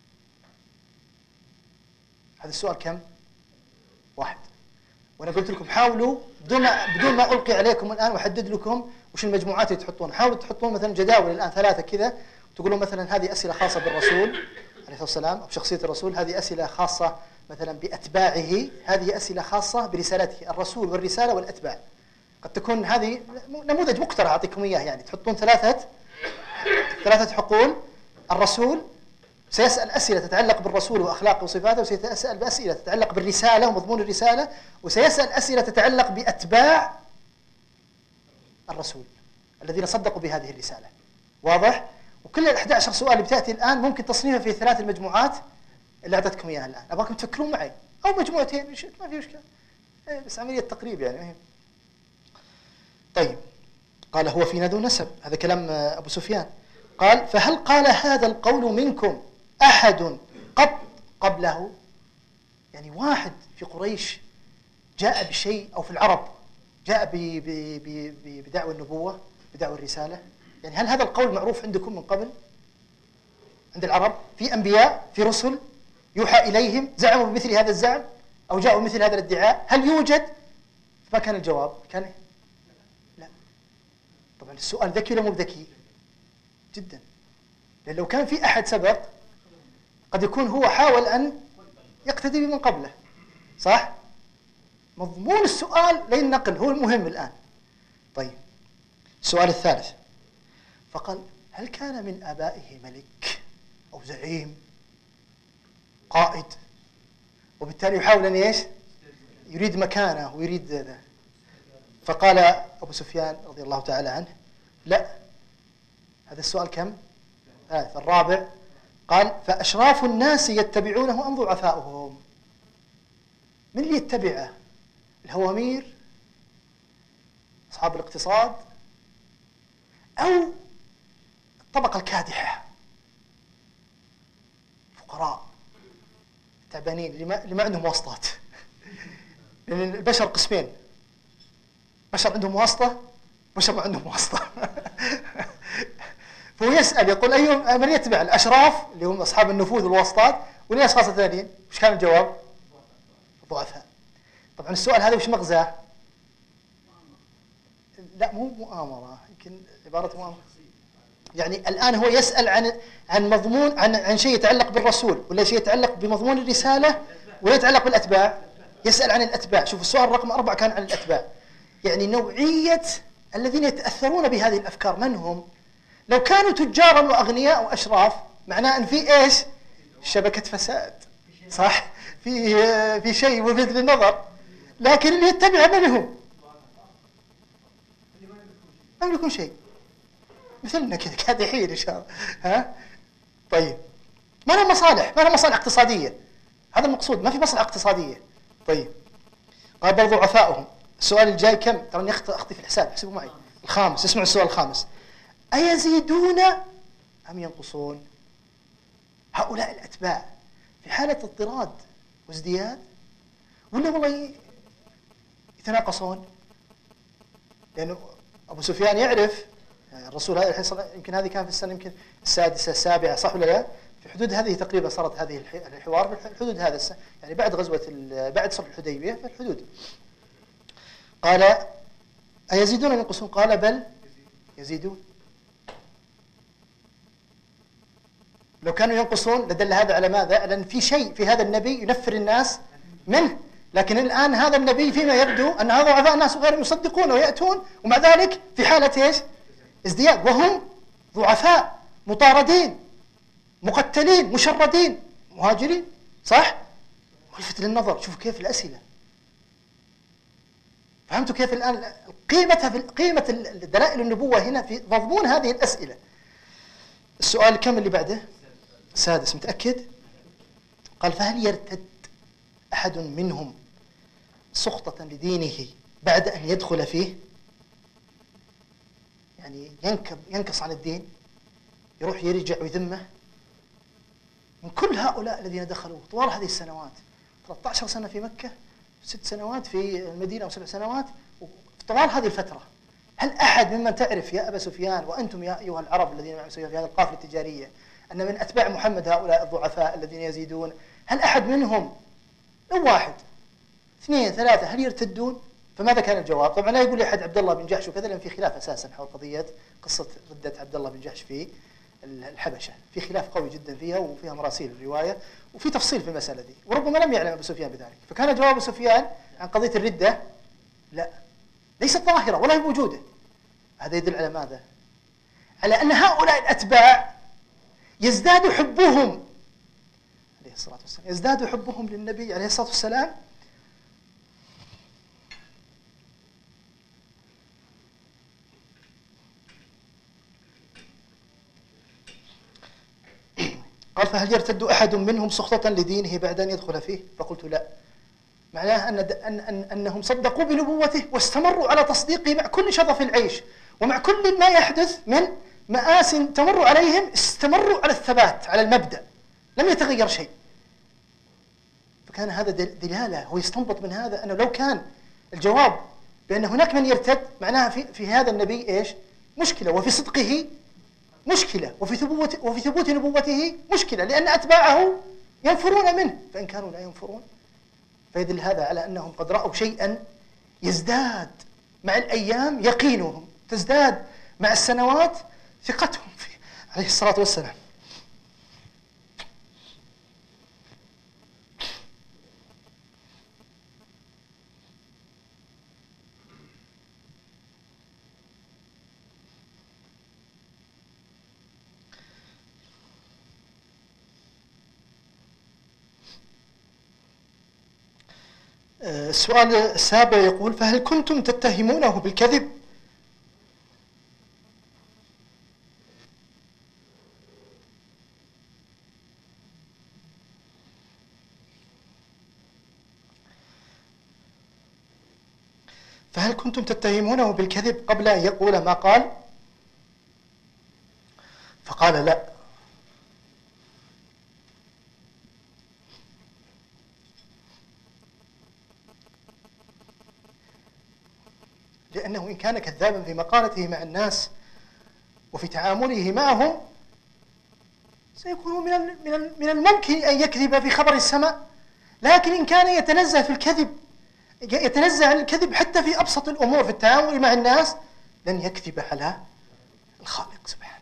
هذا السؤال كم؟ واحد. وأنا قلت لكم حاولوا بدون ما بدون ما ألقي عليكم الآن وأحدد لكم وش المجموعات اللي تحطون، حاولوا تحطون مثلا جداول الآن ثلاثة كذا، تقولون مثلا هذه أسئلة خاصة بالرسول عليه الصلاة والسلام أو بشخصية الرسول، هذه أسئلة خاصة مثلا بأتباعه، هذه أسئلة خاصة برسالته، الرسول والرسالة والأتباع. قد تكون هذه نموذج مقترح أعطيكم إياه، يعني تحطون ثلاثة ثلاثة حقول. الرسول سيسأل أسئلة تتعلق بالرسول وأخلاقه وصفاته، وسيسأل بأسئلة تتعلق بالرسالة ومضمون الرسالة، وسيسأل أسئلة تتعلق بأتباع الرسول الذين صدقوا بهذه الرسالة. واضح؟ وكل الأحد عشر سؤال اللي بتأتي الآن ممكن تصنيفها في ثلاث المجموعات اللي أعطيتكم إياها الآن. أبغاكم تفكرون معي، أو مجموعتين ما في مشكلة، بس عملية تقريب يعني. طيب قال هو فينا ذو نسب، هذا كلام أبو سفيان. قال فهل قال هذا القول منكم أحد قط قبله؟ يعني واحد في قريش جاء بشيء أو في العرب جاء بدعوى النبوة بدعوى الرسالة؟ يعني هل هذا القول معروف عندكم من قبل؟ عند العرب في أنبياء في رسل يوحى إليهم زعموا بمثل هذا الزعم أو جاءوا بمثل هذا الادعاء؟ هل يوجد؟ ما كان الجواب؟ كان لا. طبعا السؤال ذكي ولا مو ذكي؟ جدا. لأن لو كان في أحد سبق قد يكون هو حاول أن يقتدي بمن قبله، صح؟ مضمون السؤال لين نقل هو المهم الآن. طيب السؤال الثالث، فقال هل كان من آبائه ملك أو زعيم قائد وبالتالي يحاول أن إيش؟ يريد مكانه ويريد ذا. فقال أبو سفيان رضي الله تعالى عنه لا. هذا السؤال كم؟ ثالث. الرابع قال فأشراف الناس يتبعونه أم ضعفاؤهم؟ من اللي يتبعه؟ الهوامير، أصحاب الاقتصاد، أو الطبقة الكادحة، الفقراء التعبانين اللي ما, اللي ما عندهم واسطات. لأن البشر قسمين، بشر عندهم واسطة، بشر ما عندهم واسطة. فهو يسأل يقول أيهم من يتبع؟ الأشراف اللي هم أصحاب النفوذ والواسطات، ولا الأشخاص الثانيين؟ وش كان الجواب؟ الضعفاء. طبعا السؤال هذا وش مغزاه؟ لا مو مؤامرة، يمكن عبارة مؤامرة. يعني الآن هو يسأل عن عن مضمون عن عن شيء يتعلق بالرسول، ولا شيء يتعلق بمضمون الرسالة، ولا يتعلق بالأتباع؟ يسأل عن الأتباع. شوف السؤال رقم أربعة كان عن الأتباع، يعني نوعية الذين يتأثرون بهذه الأفكار من هم؟ لو كانوا تجارا وأغنياء وأشراف معناه أن في إيش؟ شبكة فساد، صح؟ في في شيء ملفت للنظر، لكن اللي يتبع من هم؟ ما يملكون شيء، مثلنا كذا كادحين إن شاء الله. ها؟ طيب ما لهم مصالح، ما لهم مصالح اقتصادية، هذا المقصود، ما في مصلحة اقتصادية. طيب قال بل ضعفاؤهم. السؤال الجاي كم؟ ترى أخطي في الحساب، احسبوا معي. الخامس، اسمعوا السؤال الخامس: أيزيدون أم ينقصون؟ هؤلاء الأتباع في حالة اضطراد وازدياد، ولا والله يتناقصون؟ لأنه أبو سفيان يعرف الرسول هذا الحين، يمكن هذه كان في السنة يمكن السادسة السابعة، صح ولا لا؟ في حدود هذه تقريبا صارت هذه الحوار، في حدود هذا السنة، يعني بعد غزوة بعد صلح الحديبية في الحدود. قال أيزيدون أم ينقصون؟ قال بل يزيدون. لو كانوا ينقصون لدل هذا على ماذا؟ لأن في شيء في هذا النبي ينفر الناس منه، لكن الآن هذا النبي فيما يبدو أن هذا ضعفاء الناس غير يصدقون ويأتون، ومع ذلك في حالة إيش؟ ازدياد، وهم ضعفاء مطاردين مقتلين مشردين مهاجرين، صح؟ ملفت للنظر. شوفوا كيف الأسئلة، فهمتوا كيف الآن قيمتها في قيمة دلائل النبوة هنا في مضمون هذه الأسئلة. السؤال كم اللي بعده؟ السادس، متأكد؟ قال فهل يرتد أحد منهم سخطة لدينه بعد أن يدخل فيه؟ يعني ينكب ينكص عن الدين، يروح يرجع ويذمه. من كل هؤلاء الذين دخلوا طوال هذه السنوات، ثلاثة عشر سنة في مكة، ست سنوات في المدينة وسبع سنوات، طوال هذه الفترة، هل أحد ممن تعرف يا أبا سفيان وأنتم يا أيها العرب الذين معهم في هذه القافلة التجارية أن من أتباع محمد هؤلاء الضعفاء الذين يزيدون، هل أحد منهم لو واحد اثنين ثلاثة هل يرتدون؟ فماذا كان الجواب؟ طبعا لا يقول لي أحد عبد الله بن جحش وكذا، لأن في خلاف أساسا حول قضية قصة ردة عبد الله بن جحش في الحبشة، في خلاف قوي جدا فيها وفيها مراسيل الرواية وفي تفصيل في المسألة دي، وربما لم يعلم أبو سفيان بذلك. فكان جواب أبو سفيان عن قضية الردة لا، ليست ظاهرة ولا هي موجودة. هذا يدل على ماذا؟ على أن هؤلاء الأتباع يزداد حبهم عليه الصلاة والسلام، يزداد حبهم للنبي عليه الصلاة والسلام قال فهل يرتد أحد منهم سخطة لدينه بعد أن يدخل فيه؟ فقلت لا، معناه أن أن أن أنهم صدقوا بنبوته واستمروا على تصديقه مع كل شظف العيش ومع كل ما يحدث من مآس تمر عليهم، استمروا على الثبات على المبدأ، لم يتغير شيء. فكان هذا دلالة، هو يستنبط من هذا أنه لو كان الجواب بأن هناك من يرتد، معناها في في هذا النبي إيش؟ مشكلة، وفي صدقه مشكلة، وفي ثبوت وفي ثبوت نبوته مشكلة، لأن أتباعه ينفرون منه، فإن كانوا لا ينفرون فيدل هذا على أنهم قد رأوا شيئا يزداد مع الأيام يقينهم، تزداد مع السنوات ثقتهم فيه عليه الصلاة والسلام. السؤال السابع يقول فهل كنتم تتهمونه بالكذب؟ فهل كنتم تتهمونه بالكذب قبل أن يقول ما قال؟ فقال لا. لأنه إن كان كذابا في مقالته مع الناس وفي تعامله معهم سيكون من من من الممكن أن يكذب في خبر السماء، لكن إن كان يتنزه في الكذب يتنزه عن الكذب حتى في أبسط الأمور في التعامل مع الناس لن يكذب على الخالق سبحانه.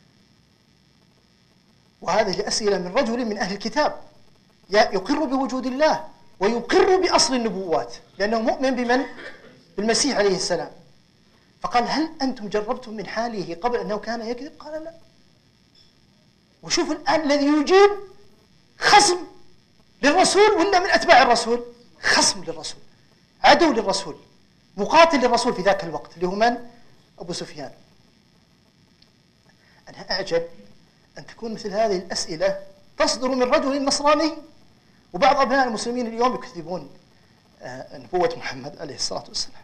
وهذه أسئلة من رجل من أهل الكتاب يقر بوجود الله ويقر بأصل النبوات لأنه مؤمن بمن؟ بالمسيح عليه السلام. فقال هل أنتم جربتم من حاله قبل أنه كان يكذب؟ قال لا. وشوف الآن الذي يجيب خصم للرسول ولا من أتباع الرسول؟ خصم للرسول، عدو للرسول، مقاتل للرسول في ذاك الوقت اللي هو من؟ أبو سفيان. أنا أعجب أن تكون مثل هذه الأسئلة تصدر من رجل نصراني، وبعض أبناء المسلمين اليوم يكذبون نبوة محمد عليه الصلاة والسلام.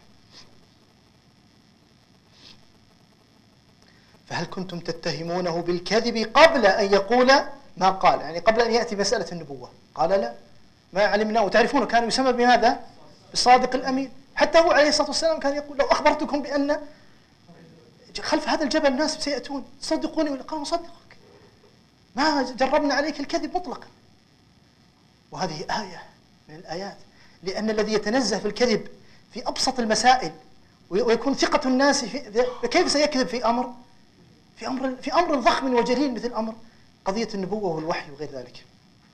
فهل كنتم تتهمونه بالكذب قبل أن يقول ما قال، يعني قبل أن يأتي مسألة النبوة؟ قال لا، ما علمنا. وتعرفون كان يسمى بماذا؟ بالصادق الأمين. حتى هو عليه الصلاة والسلام كان يقول لو أخبرتكم بأن خلف هذا الجبل الناس سيأتون تصدقوني، قالوا نصدقك، ما جربنا عليك الكذب مطلقا. وهذه آية من الآيات، لأن الذي يتنزه في الكذب في أبسط المسائل ويكون ثقة الناس في، كيف سيكذب في أمر في أمر في أمر ضخم وجليل مثل أمر قضية النبوة والوحي وغير ذلك.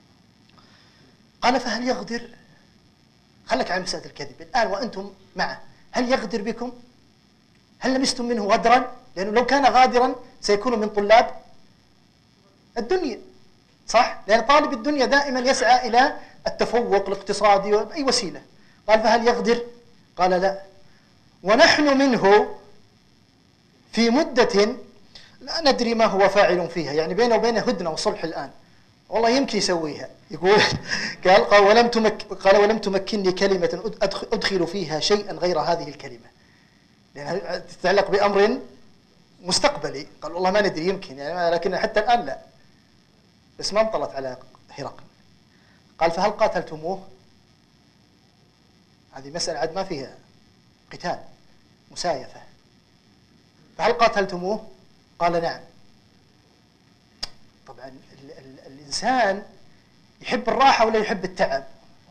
قال فهل يغدر؟ خلك عن مسألة الكذب الآن وأنتم معه، هل يغدر بكم؟ هل لمستم منه غدرا؟ لأنه لو كان غادرا سيكون من طلاب الدنيا، صح؟ لأن طالب الدنيا دائما يسعى إلى التفوق الاقتصادي بأي وسيلة. قال فهل يغدر؟ قال لا. ونحن منه في مدة لا ندري ما هو فاعل فيها، يعني بينه وبينه هدنة وصلح الآن، والله يمكن يسويها. يقول قال قال ولم تمك قال ولم تمكنني كلمة أدخل فيها شيئا غير هذه الكلمة، لأنها تتعلق بأمر مستقبلي. قال والله ما ندري يمكن يعني، لكن حتى الآن لا، بس ما انطلت على هرقل. قال فهل قاتلتموه؟ هذه مسألة عاد ما فيها قتال، مسايفة. فهل قاتلتموه؟ قال نعم. طبعا ال ال الإنسان يحب الراحة ولا يحب التعب؟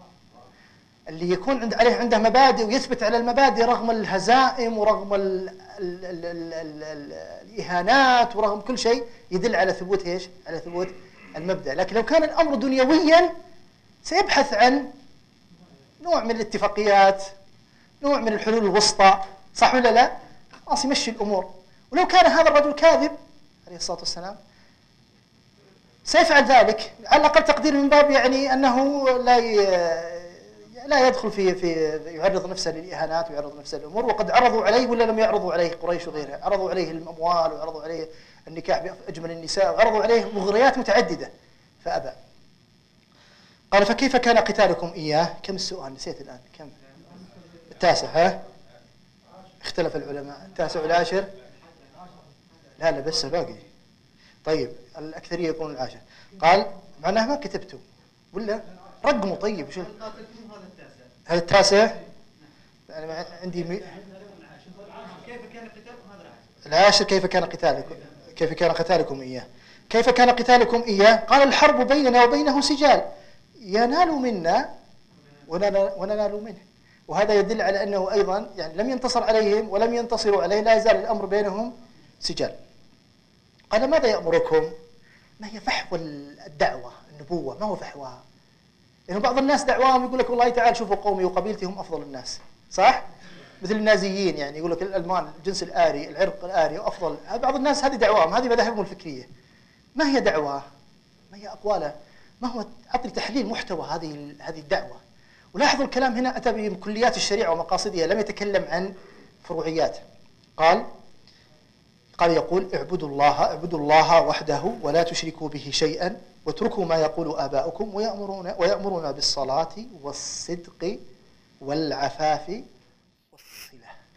اللي يكون عند عليه عنده مبادئ ويثبت على المبادئ رغم الهزائم ورغم ال ال ال ال ال ال الإهانات ورغم كل شيء يدل على ثبوت ايش؟ على ثبوت المبدأ. لكن لو كان الأمر دنيويا سيبحث عن نوع من الاتفاقيات، نوع من الحلول الوسطى، صح ولا لا؟ خلاص يمشي الأمور. ولو كان هذا الرجل كاذب عليه الصلاة والسلام سيفعل ذلك على الأقل تقدير من باب يعني أنه لا لا يدخل في في يعرض نفسه للإهانات ويعرض نفسه للأمور. وقد عرضوا عليه ولا لم يعرضوا عليه قريش وغيرها؟ عرضوا عليه الأموال وعرضوا عليه النكاح بأجمل النساء وعرضوا عليه مغريات متعددة فأبى. قال فكيف كان قتالكم إياه؟ كم السؤال؟ نسيت الآن كم؟ التاسع. ها؟ اختلف العلماء التاسع والعاشر؟ لا لا بس باقي. طيب الأكثرية يقولون العاشر. قال معناه ما كتبته ولا رقمه؟ طيب شو هذا التاسع؟ أنا عندي مي... كيف كان قتالكم هذا العاشر. كيف كان قتالكم كيف كان قتالكم إياه؟ كيف كان قتالكم إياه؟ قال الحرب بيننا وبينه سجال ينال منا وننال منه. وهذا يدل على أنه أيضا يعني لم ينتصر عليهم ولم ينتصروا عليه، لا يزال الأمر بينهم سجال. قال ماذا يأمركم؟ ما هي فحوى الدعوة النبوة؟ ما هو فحواها؟ لأنه بعض الناس دعواهم يقول لك والله تعال شوفوا قومي وقبيلتي هم أفضل الناس، صح؟ مثل النازيين يعني يقول لك الألمان الجنس الآري العرق الآري أفضل. بعض الناس هذه دعواهم، هذه مذاهبهم الفكرية. ما هي دعوة؟ ما هي أقواله؟ ما هو أعطي تحليل محتوى هذه هذه الدعوة. ولاحظوا الكلام هنا أتى بكليات الشريعة ومقاصدها، لم يتكلم عن فروعيات. قال قال يقول اعبدوا الله اعبدوا الله وحده ولا تشركوا به شيئا واتركوا ما يقول آباؤكم ويأمرون ويأمرون بالصلاة والصدق والعفاف والصلة.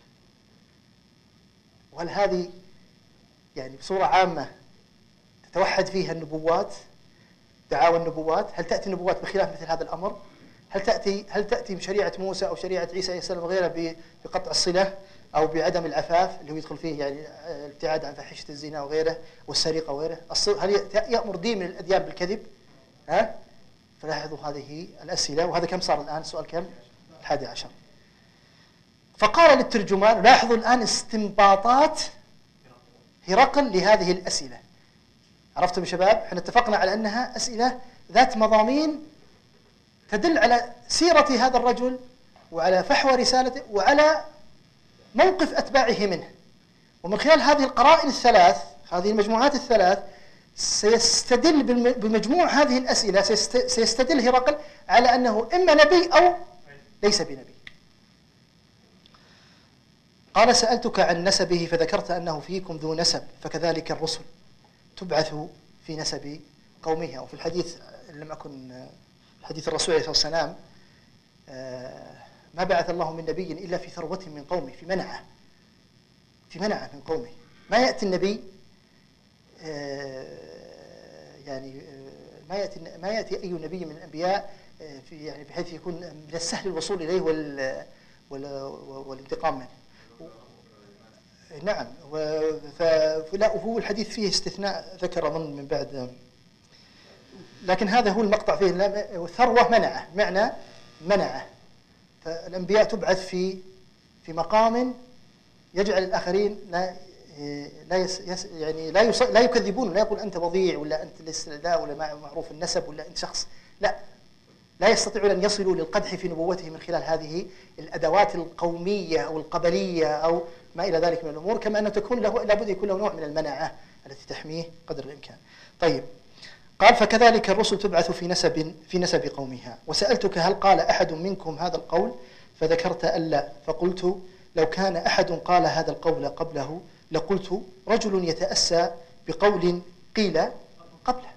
وهل هذه يعني بصورة عامة تتوحد فيها النبوات، دعاوى النبوات؟ هل تأتي النبوات بخلاف مثل هذا الأمر؟ هل تأتي هل تأتي بشريعة موسى أو شريعة عيسى عليه السلام وغيرها بقطع الصلة أو بعدم العفاف اللي هو يدخل فيه يعني الابتعاد عن فاحشة الزنا وغيره والسرقة وغيره؟ هل يأمر دين من الأديان بالكذب؟ ها؟ فلاحظوا هذه الأسئلة. وهذا كم صار الآن؟ سؤال كم؟ الحادي عشر. فقال للترجمان، لاحظوا الآن استنباطات هرقل لهذه الأسئلة. عرفتم يا شباب؟ احنا اتفقنا على أنها أسئلة ذات مضامين تدل على سيرة هذا الرجل وعلى فحوى رسالته وعلى موقف أتباعه منه. ومن خلال هذه القرائن الثلاث، هذه المجموعات الثلاث، سيستدل بمجموع هذه الأسئلة، سيستدل هرقل على أنه إما نبي أو ليس بنبي. قال سألتك عن نسبه فذكرت أنه فيكم ذو نسب، فكذلك الرسل تبعث في نسب قومها. وفي الحديث لم أكن حديث الرسول عليه الصلاة والسلام، ما بعث الله من نبي إلا في ثروة من قومه، في منعه في منعه من قومه. ما يأتي النبي يعني ما يأتي ما يأتي أي نبي من الأنبياء في يعني بحيث يكون من السهل الوصول إليه وال والانتقام منه. نعم. فلا وهو الحديث فيه استثناء ذكر أظن من بعد، لكن هذا هو المقطع فيه. الثروة منعه، معنى منعه. فالأنبياء تبعث في في مقام يجعل الآخرين لا لا يس يس يعني لا يص لا يكذبون، لا يقول أنت وضيع ولا أنت الاستعداء ولا معروف النسب ولا أنت شخص، لا لا يستطيعون أن يصلوا للقدح في نبوته من خلال هذه الأدوات القومية أو القبلية أو ما إلى ذلك من الأمور. كما أنه تكون له لابد يكون له نوع من المناعة التي تحميه قدر الإمكان. طيب، قال فكذلك الرسل تبعث في نسب في نسب قومها. وسألتك هل قال أحد منكم هذا القول فذكرت ألا، فقلت لو كان أحد قال هذا القول قبله لقلت رجل يتأسى بقول قيل قبله،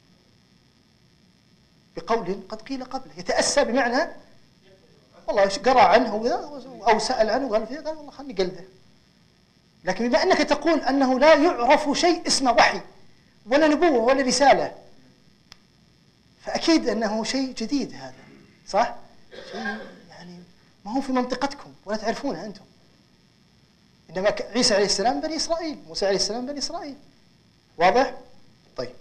بقول قد قيل قبله. يتأسى بمعنى والله قرأ عنه أو سأل عنه وقال فيه قال والله خلني قلده. لكن بما أنك تقول أنه لا يعرف شيء اسمه وحي ولا نبوة ولا رسالة، فأكيد أنه شيء جديد هذا، صح؟ شيء يعني ما هو في منطقتكم ولا تعرفونه أنتم. إنما عيسى عليه السلام بني إسرائيل، موسى عليه السلام بني إسرائيل. واضح؟ طيب.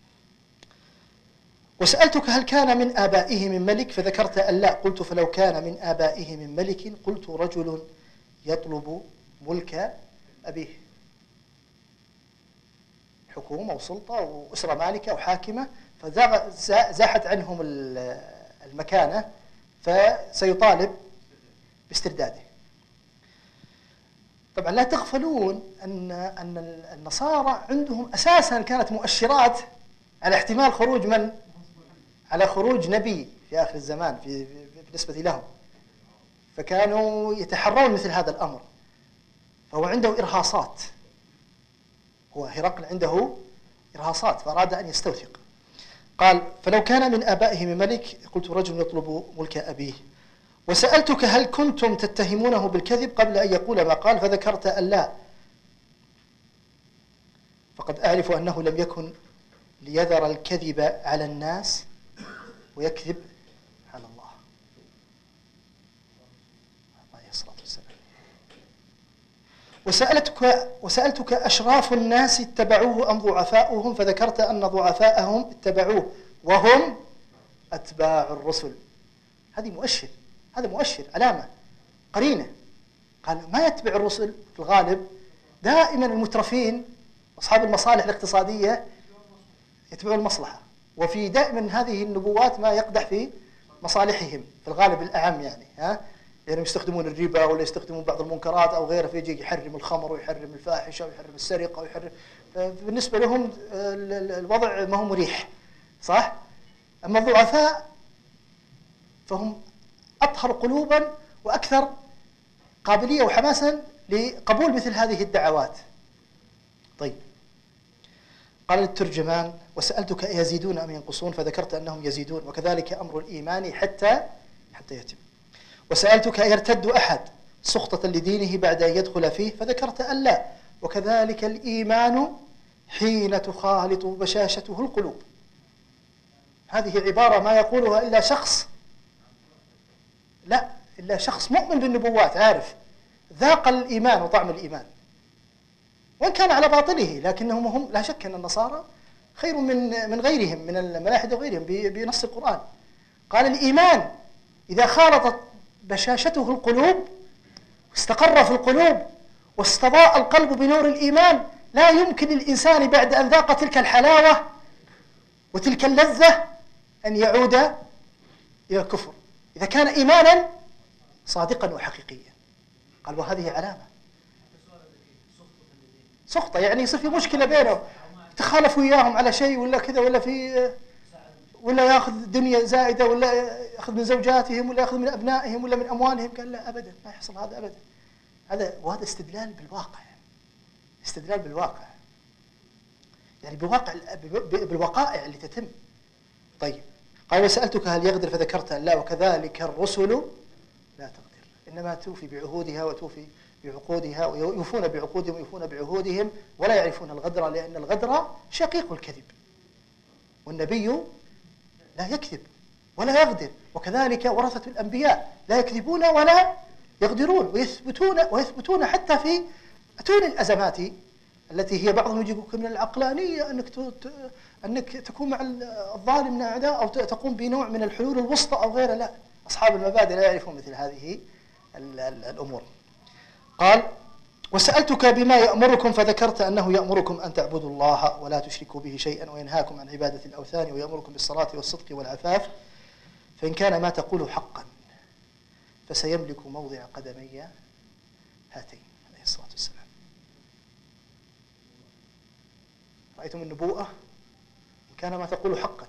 وسألتك هل كان من آبائه من ملك فذكرت ألا، قلت فلو كان من آبائه من ملك قلت رجل يطلب ملك أبيه، حكومة وسلطة وأسرة مالكة وحاكمة، فزاحت عنهم المكانة فسيطالب باسترداده. طبعا لا تغفلون أن أن النصارى عندهم أساسا كانت مؤشرات على احتمال خروج من؟ على خروج نبي في آخر الزمان في بالنسبة لهم، فكانوا يتحرون مثل هذا الأمر. فهو عنده إرهاصات، هو هرقل عنده إرهاصات فأراد أن يستوثق. قال فلو كان من آبائه من ملك قلت رجل يطلب ملك أبيه. وسألتك هل كنتم تتهمونه بالكذب قبل أن يقول ما قال فذكرت ألا، فقد أعرف أنه لم يكن ليذر الكذب على الناس ويكذب على الله. عليه الصلاة والسلام. وسألتك وسألتك أشراف الناس اتبعوه أم ضعفاؤهم فذكرت أن ضعفاءهم اتبعوه وهم أتباع الرسل. هذه مؤشر، هذا مؤشر، علامة، قرينة. قال ما يتبع الرسل في الغالب، دائما المترفين أصحاب المصالح الاقتصادية يتبعون المصلحة، وفي دائما هذه النبوات ما يقدح في مصالحهم في الغالب الأعم، يعني ها يعني يستخدمون الربا ولا يستخدمون بعض المنكرات أو غيره، فيجي يحرم الخمر ويحرم الفاحشة ويحرم السرقة ويحرم. بالنسبة لهم الوضع ما هو مريح، صح؟ أما الضعفاء فهم أطهر قلوبا وأكثر قابلية وحماسا لقبول مثل هذه الدعوات. طيب، قال الترجمان وسألتك يزيدون أم ينقصون فذكرت أنهم يزيدون وكذلك أمر الإيمان حتى حتى يتم. وسألتك يرتد أحد سخطة لدينه بعد أن يدخل فيه فذكرت ألا، وكذلك الإيمان حين تخالط بشاشته القلوب. هذه عبارة ما يقولها إلا شخص لا إلا شخص مؤمن بالنبوات، عارف ذاق الإيمان وطعم الإيمان، وإن كان على باطله، لكنهم هم لا شك أن النصارى خير من من غيرهم من الملاحدة وغيرهم بنص القرآن. قال الإيمان إذا خالطت بشاشته القلوب واستقر في القلوب واستضاء القلب بنور الإيمان، لا يمكن للإنسان بعد أن ذاق تلك الحلاوة وتلك اللذة أن يعود إلى الكفر إذا كان إيمانا صادقا وحقيقيا. قال وهذه علامة سخطة، يعني يصير في مشكلة بينهم، تخالف وياهم على شيء ولا كذا، ولا في ولا ياخذ دنيا زائدة، ولا ياخذ من زوجاتهم، ولا ياخذ من أبنائهم، ولا من أموالهم. قال لا أبدا، ما يحصل هذا أبدا. هذا وهذا استدلال بالواقع، استدلال بالواقع، يعني بواقع بالوقائع اللي تتم. طيب قال وسألتك هل يغدر فذكرت لا، وكذلك الرسل لا تغدر، إنما توفي بعهودها وتوفي بعقودها، ويوفون بعقودهم ويوفون بعهودهم ولا يعرفون الغدر، لأن الغدر شقيق الكذب، والنبي لا يكذب ولا يغدر، وكذلك ورثة الأنبياء لا يكذبون ولا يغدرون، ويثبتون ويثبتون حتى في أتون الأزمات التي هي بعضهم يجيبك من العقلانية أنك أنك تكون مع الظالم من أعداء، أو تقوم بنوع من الحلول الوسطى أو غيره. لا، أصحاب المبادئ لا يعرفون مثل هذه الأمور. قال وسألتك بما يأمركم فذكرت أنه يأمركم أن تعبدوا الله ولا تشركوا به شيئا، وينهاكم عن عبادة الأوثان، ويأمركم بالصلاة والصدق والعفاف، فإن كان ما تقول حقا فسيملك موضع قدمي هاتين. عليه الصلاة والسلام. رأيتم النبوءة؟ إن كان ما تقول حقا،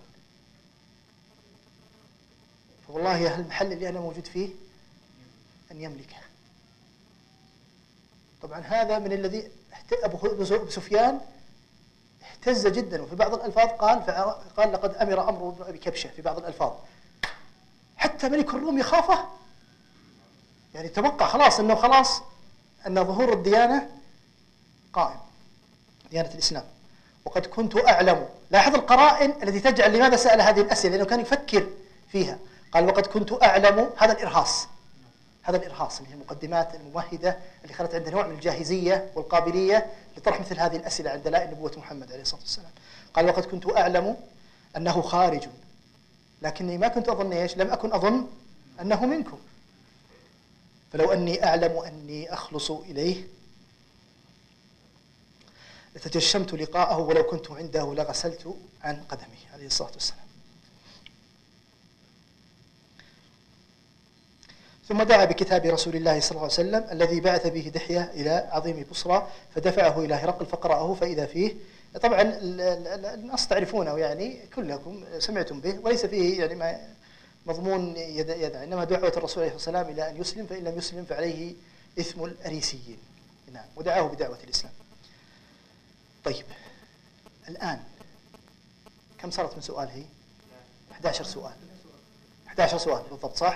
فوالله المحل اللي أنا موجود فيه أن يملكه. طبعا هذا من الذي أبو سفيان اهتز جدا، وفي بعض الألفاظ قال قال لقد أمر أمر بن أبي كبشة في بعض الألفاظ، حتى ملك الروم يخافه، يعني توقع خلاص أنه خلاص أن ظهور الديانة قائم، ديانة الإسلام. وقد كنت أعلم، لاحظ القرائن التي تجعل لماذا سأل هذه الأسئلة، لأنه كان يفكر فيها. قال وقد كنت أعلم، هذا الإرهاص، هذا الإرهاص اللي هي المقدمات الممهدة اللي خلت عندنا نوع من الجاهزية والقابلية لطرح مثل هذه الأسئلة عند دلائل نبوة محمد عليه الصلاة والسلام. قال وقد كنت أعلم أنه خارج، لكني ما كنت أظن إيش، لم أكن أظن أنه منكم، فلو أني أعلم أني أخلص إليه لتجشمت لقاءه، ولو كنت عنده لغسلت عن قدمه عليه الصلاة والسلام. ثم دعا بكتاب رسول الله صلى الله عليه وسلم الذي بعث به دحية إلى عظيم بصرى، فدفعه إلى هرقل فقرأه فإذا فيه، طبعا النص تعرفونه يعني كلكم سمعتم به، وليس فيه يعني ما مضمون يدعى، إنما دعوة الرسول عليه الصلاة والسلام إلى أن يسلم، فإن لم يسلم فعليه إثم الأريسيين. نعم، ودعاه بدعوة الإسلام. طيب الآن كم صارت من سؤال؟ هي أحد عشر سؤال، أحد عشر سؤال بالضبط، صح؟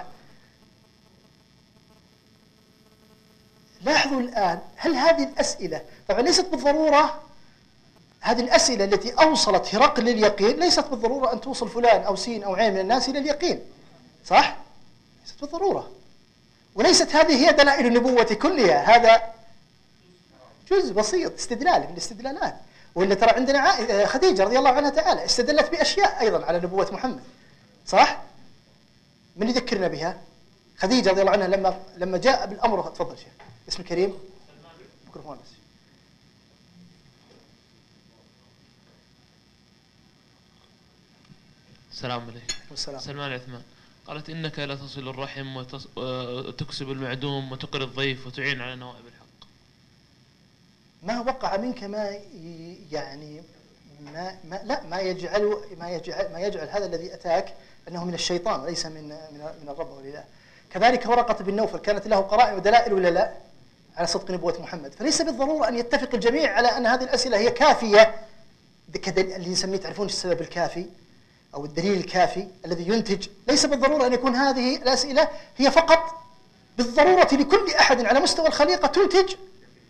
لاحظوا الآن، هل هذه الأسئلة طبعا ليست بالضرورة، هذه الأسئلة التي أوصلت هرقل لليقين ليست بالضرورة أن توصل فلان أو سين أو عين من الناس إلى اليقين، صح؟ ليست بالضرورة، وليست هذه هي دلائل النبوة كلها، هذا جزء بسيط استدلال من الاستدلالات. وإلا ترى عندنا خديجة رضي الله عنها تعالى استدلت بأشياء أيضا على نبوة محمد، صح؟ من يذكرنا بها؟ خديجة رضي الله عنها لما لما جاء بالأمر، تفضل شيخ. اسم الكريم ميكروفون بس. السلام عليكم. والسلام. سلمان عثمان. قالت إنك لا تصل الرحم وتكسب المعدوم وتقر الضيف وتعين على نوائب الحق. ما وقع منك ما يعني ما, ما لا ما يجعل ما يجعل ما يجعل هذا الذي أتاك أنه من الشيطان وليس من من من الرب ولله. كذلك ورقة بن نوفل كانت له قرائن ودلائل ولا لا على صدق نبوة محمد، فليس بالضرورة أن يتفق الجميع على أن هذه الأسئلة هي كافية، اللي نسميه تعرفون السبب الكافي أو الدليل الكافي الذي ينتج. ليس بالضرورة أن يكون هذه الأسئلة هي فقط بالضرورة لكل أحد على مستوى الخليقة تنتج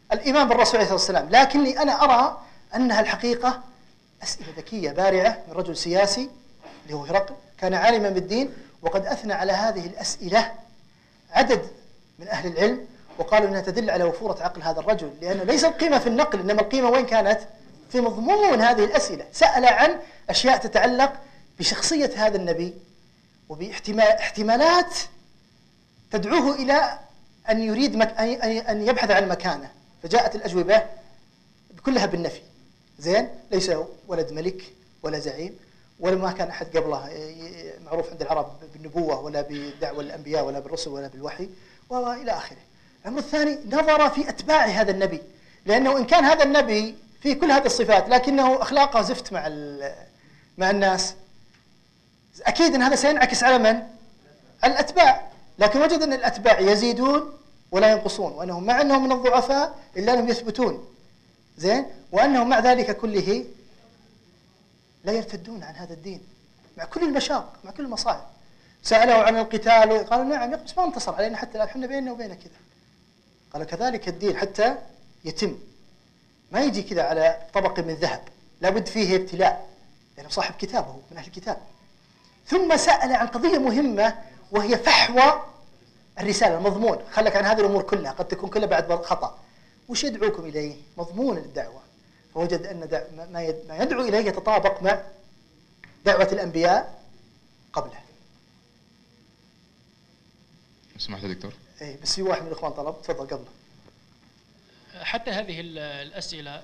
الإيمان بالرسول عليه الصلاة والسلام، لكني أنا أرى أنها الحقيقة أسئلة ذكية بارعة من رجل سياسي اللي هو هرقل، كان عالما بالدين، وقد أثنى على هذه الأسئلة عدد من أهل العلم وقالوا أنها تدل على وفورة عقل هذا الرجل، لأنه ليس القيمة في النقل، إنما القيمة وين كانت؟ في مضمون هذه الأسئلة. سأل عن أشياء تتعلق بشخصية هذا النبي وباحتمالات تدعوه إلى أن يريد مك... أن يبحث عن مكانه، فجاءت الأجوبة كلها بالنفي. زين، ليس ولد ملك ولا زعيم ولا ما كان أحد قبله معروف عند العرب بالنبوة ولا بدعوة الأنبياء ولا بالرسل ولا بالوحي وإلى آخره. الأمر الثاني نظر في أتباع هذا النبي، لأنه إن كان هذا النبي فيه كل هذه الصفات لكنه أخلاقه زفت مع مع الناس، أكيد أن هذا سينعكس على من؟ على الأتباع. لكن وجد أن الأتباع يزيدون ولا ينقصون، وأنهم مع أنهم من الضعفاء إلا أنهم يثبتون. زين، وأنهم مع ذلك كله لا يرتدون عن هذا الدين مع كل المشاق مع كل المصاعب. سألوا عن القتال قالوا نعم، بس ما انتصر علينا حتى الآن، احنا بيننا وبينه كذا. قالوا كذلك الدين حتى يتم، ما يجي كذا على طبق من ذهب، لابد فيه ابتلاء، لأنه يعني صاحب كتابه من أهل الكتاب. ثم سأل عن قضية مهمة وهي فحوى الرسالة، المضمون. خلك عن هذه الأمور كلها، قد تكون كلها بعد خطأ. وش يدعوكم إليه؟ مضمون الدعوة. فوجد أن دع... ما يدعو إليه يتطابق مع دعوة الأنبياء قبله. سمحت يا دكتور؟ إيه، بس في واحد من الإخوان طلب، تفضل قبله. حتى هذه الأسئلة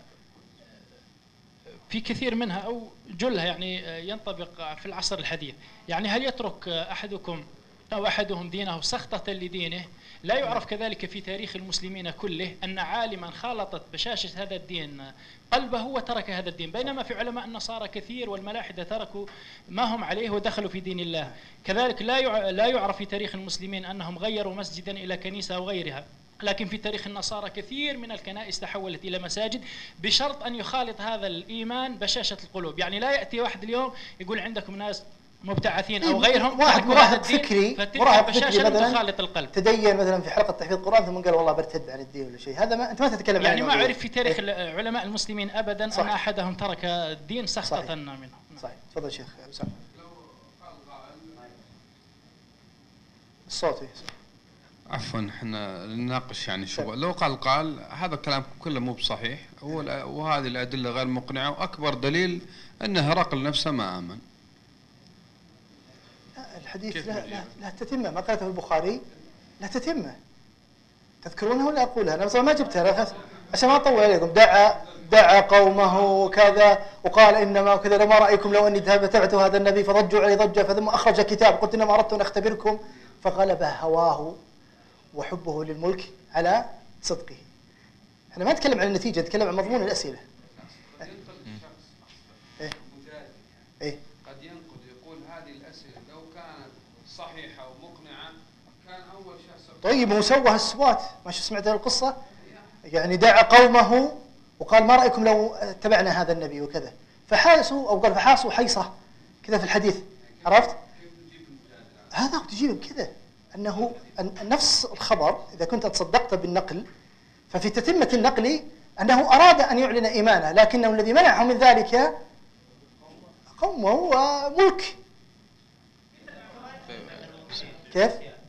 في كثير منها أو جلها يعني ينطبق في العصر الحديث. يعني هل يترك أحدكم أو أحدهم دينه سخطة لدينه؟ لا يعرف كذلك في تاريخ المسلمين كله أن عالما خالطت بشاشة هذا الدين قلبه وترك هذا الدين، بينما في علماء النصارى كثير والملاحدة تركوا ما هم عليه ودخلوا في دين الله. كذلك لا لا يعرف في تاريخ المسلمين أنهم غيروا مسجدا إلى كنيسة أو غيرها، لكن في تاريخ النصارى كثير من الكنائس تحولت إلى مساجد بشرط أن يخالط هذا الإيمان بشاشة القلوب. يعني لا يأتي واحد اليوم يقول عندكم ناس مبتعثين أو غيرهم، واحد مراهق فكري مراهق فكري مثلا تخالط القلب، تدين مثلا في حلقة تحفيظ القرآن ثم قال والله برتد عن الدين ولا شيء، هذا ما أنت ما تتكلم عنه. يعني ما أعرف في تاريخ إيه؟ علماء المسلمين أبدا صح. أن أحدهم ترك الدين سخطة منه. صحيح. تفضل شيخ أسامة. الصوت. عفوا، احنا نناقش يعني شو لو قال قال هذا الكلام كله مو بصحيح، وهذه الأدلة غير مقنعة، وأكبر دليل أن هرقل نفسه ما آمن. الحديث لا, لا, لا تتمه، ما قالته البخاري لا تتمه. تذكرونها ولا أقولها؟ أنا ما جبتها عشان ما أطول عليكم. دعا دعا قومه كذا وقال إنما كذا، لما رأيكم لو أني تبعت هذا النبي فضجوا عليه ضجة، ثم أخرج كتاب قلت إنما أردت أن أختبركم فغلب هواه وحبه للملك على صدقه. احنا ما نتكلم عن النتيجة، نتكلم عن مضمون الأسئلة. إيه؟ إيه؟ قد ينقد يقول هذه الأسئلة لو كانت صحيحة ومقنعة كان أول شيء. طيب هو سوى هالسوات، ما شو سمعت القصة؟ يعني دعا قومه وقال ما رأيكم لو اتبعنا هذا النبي وكذا، فحاسوا أو قال فحاسوا حيصة كذا في الحديث، عرفت؟ هذا تجيب كذا أنه نفس الخبر إذا كنت تصدقت بالنقل، ففي تتمة النقل أنه أراد أن يعلن إيمانه، لكنه الذي منعه من ذلك قومه وملك. كيف؟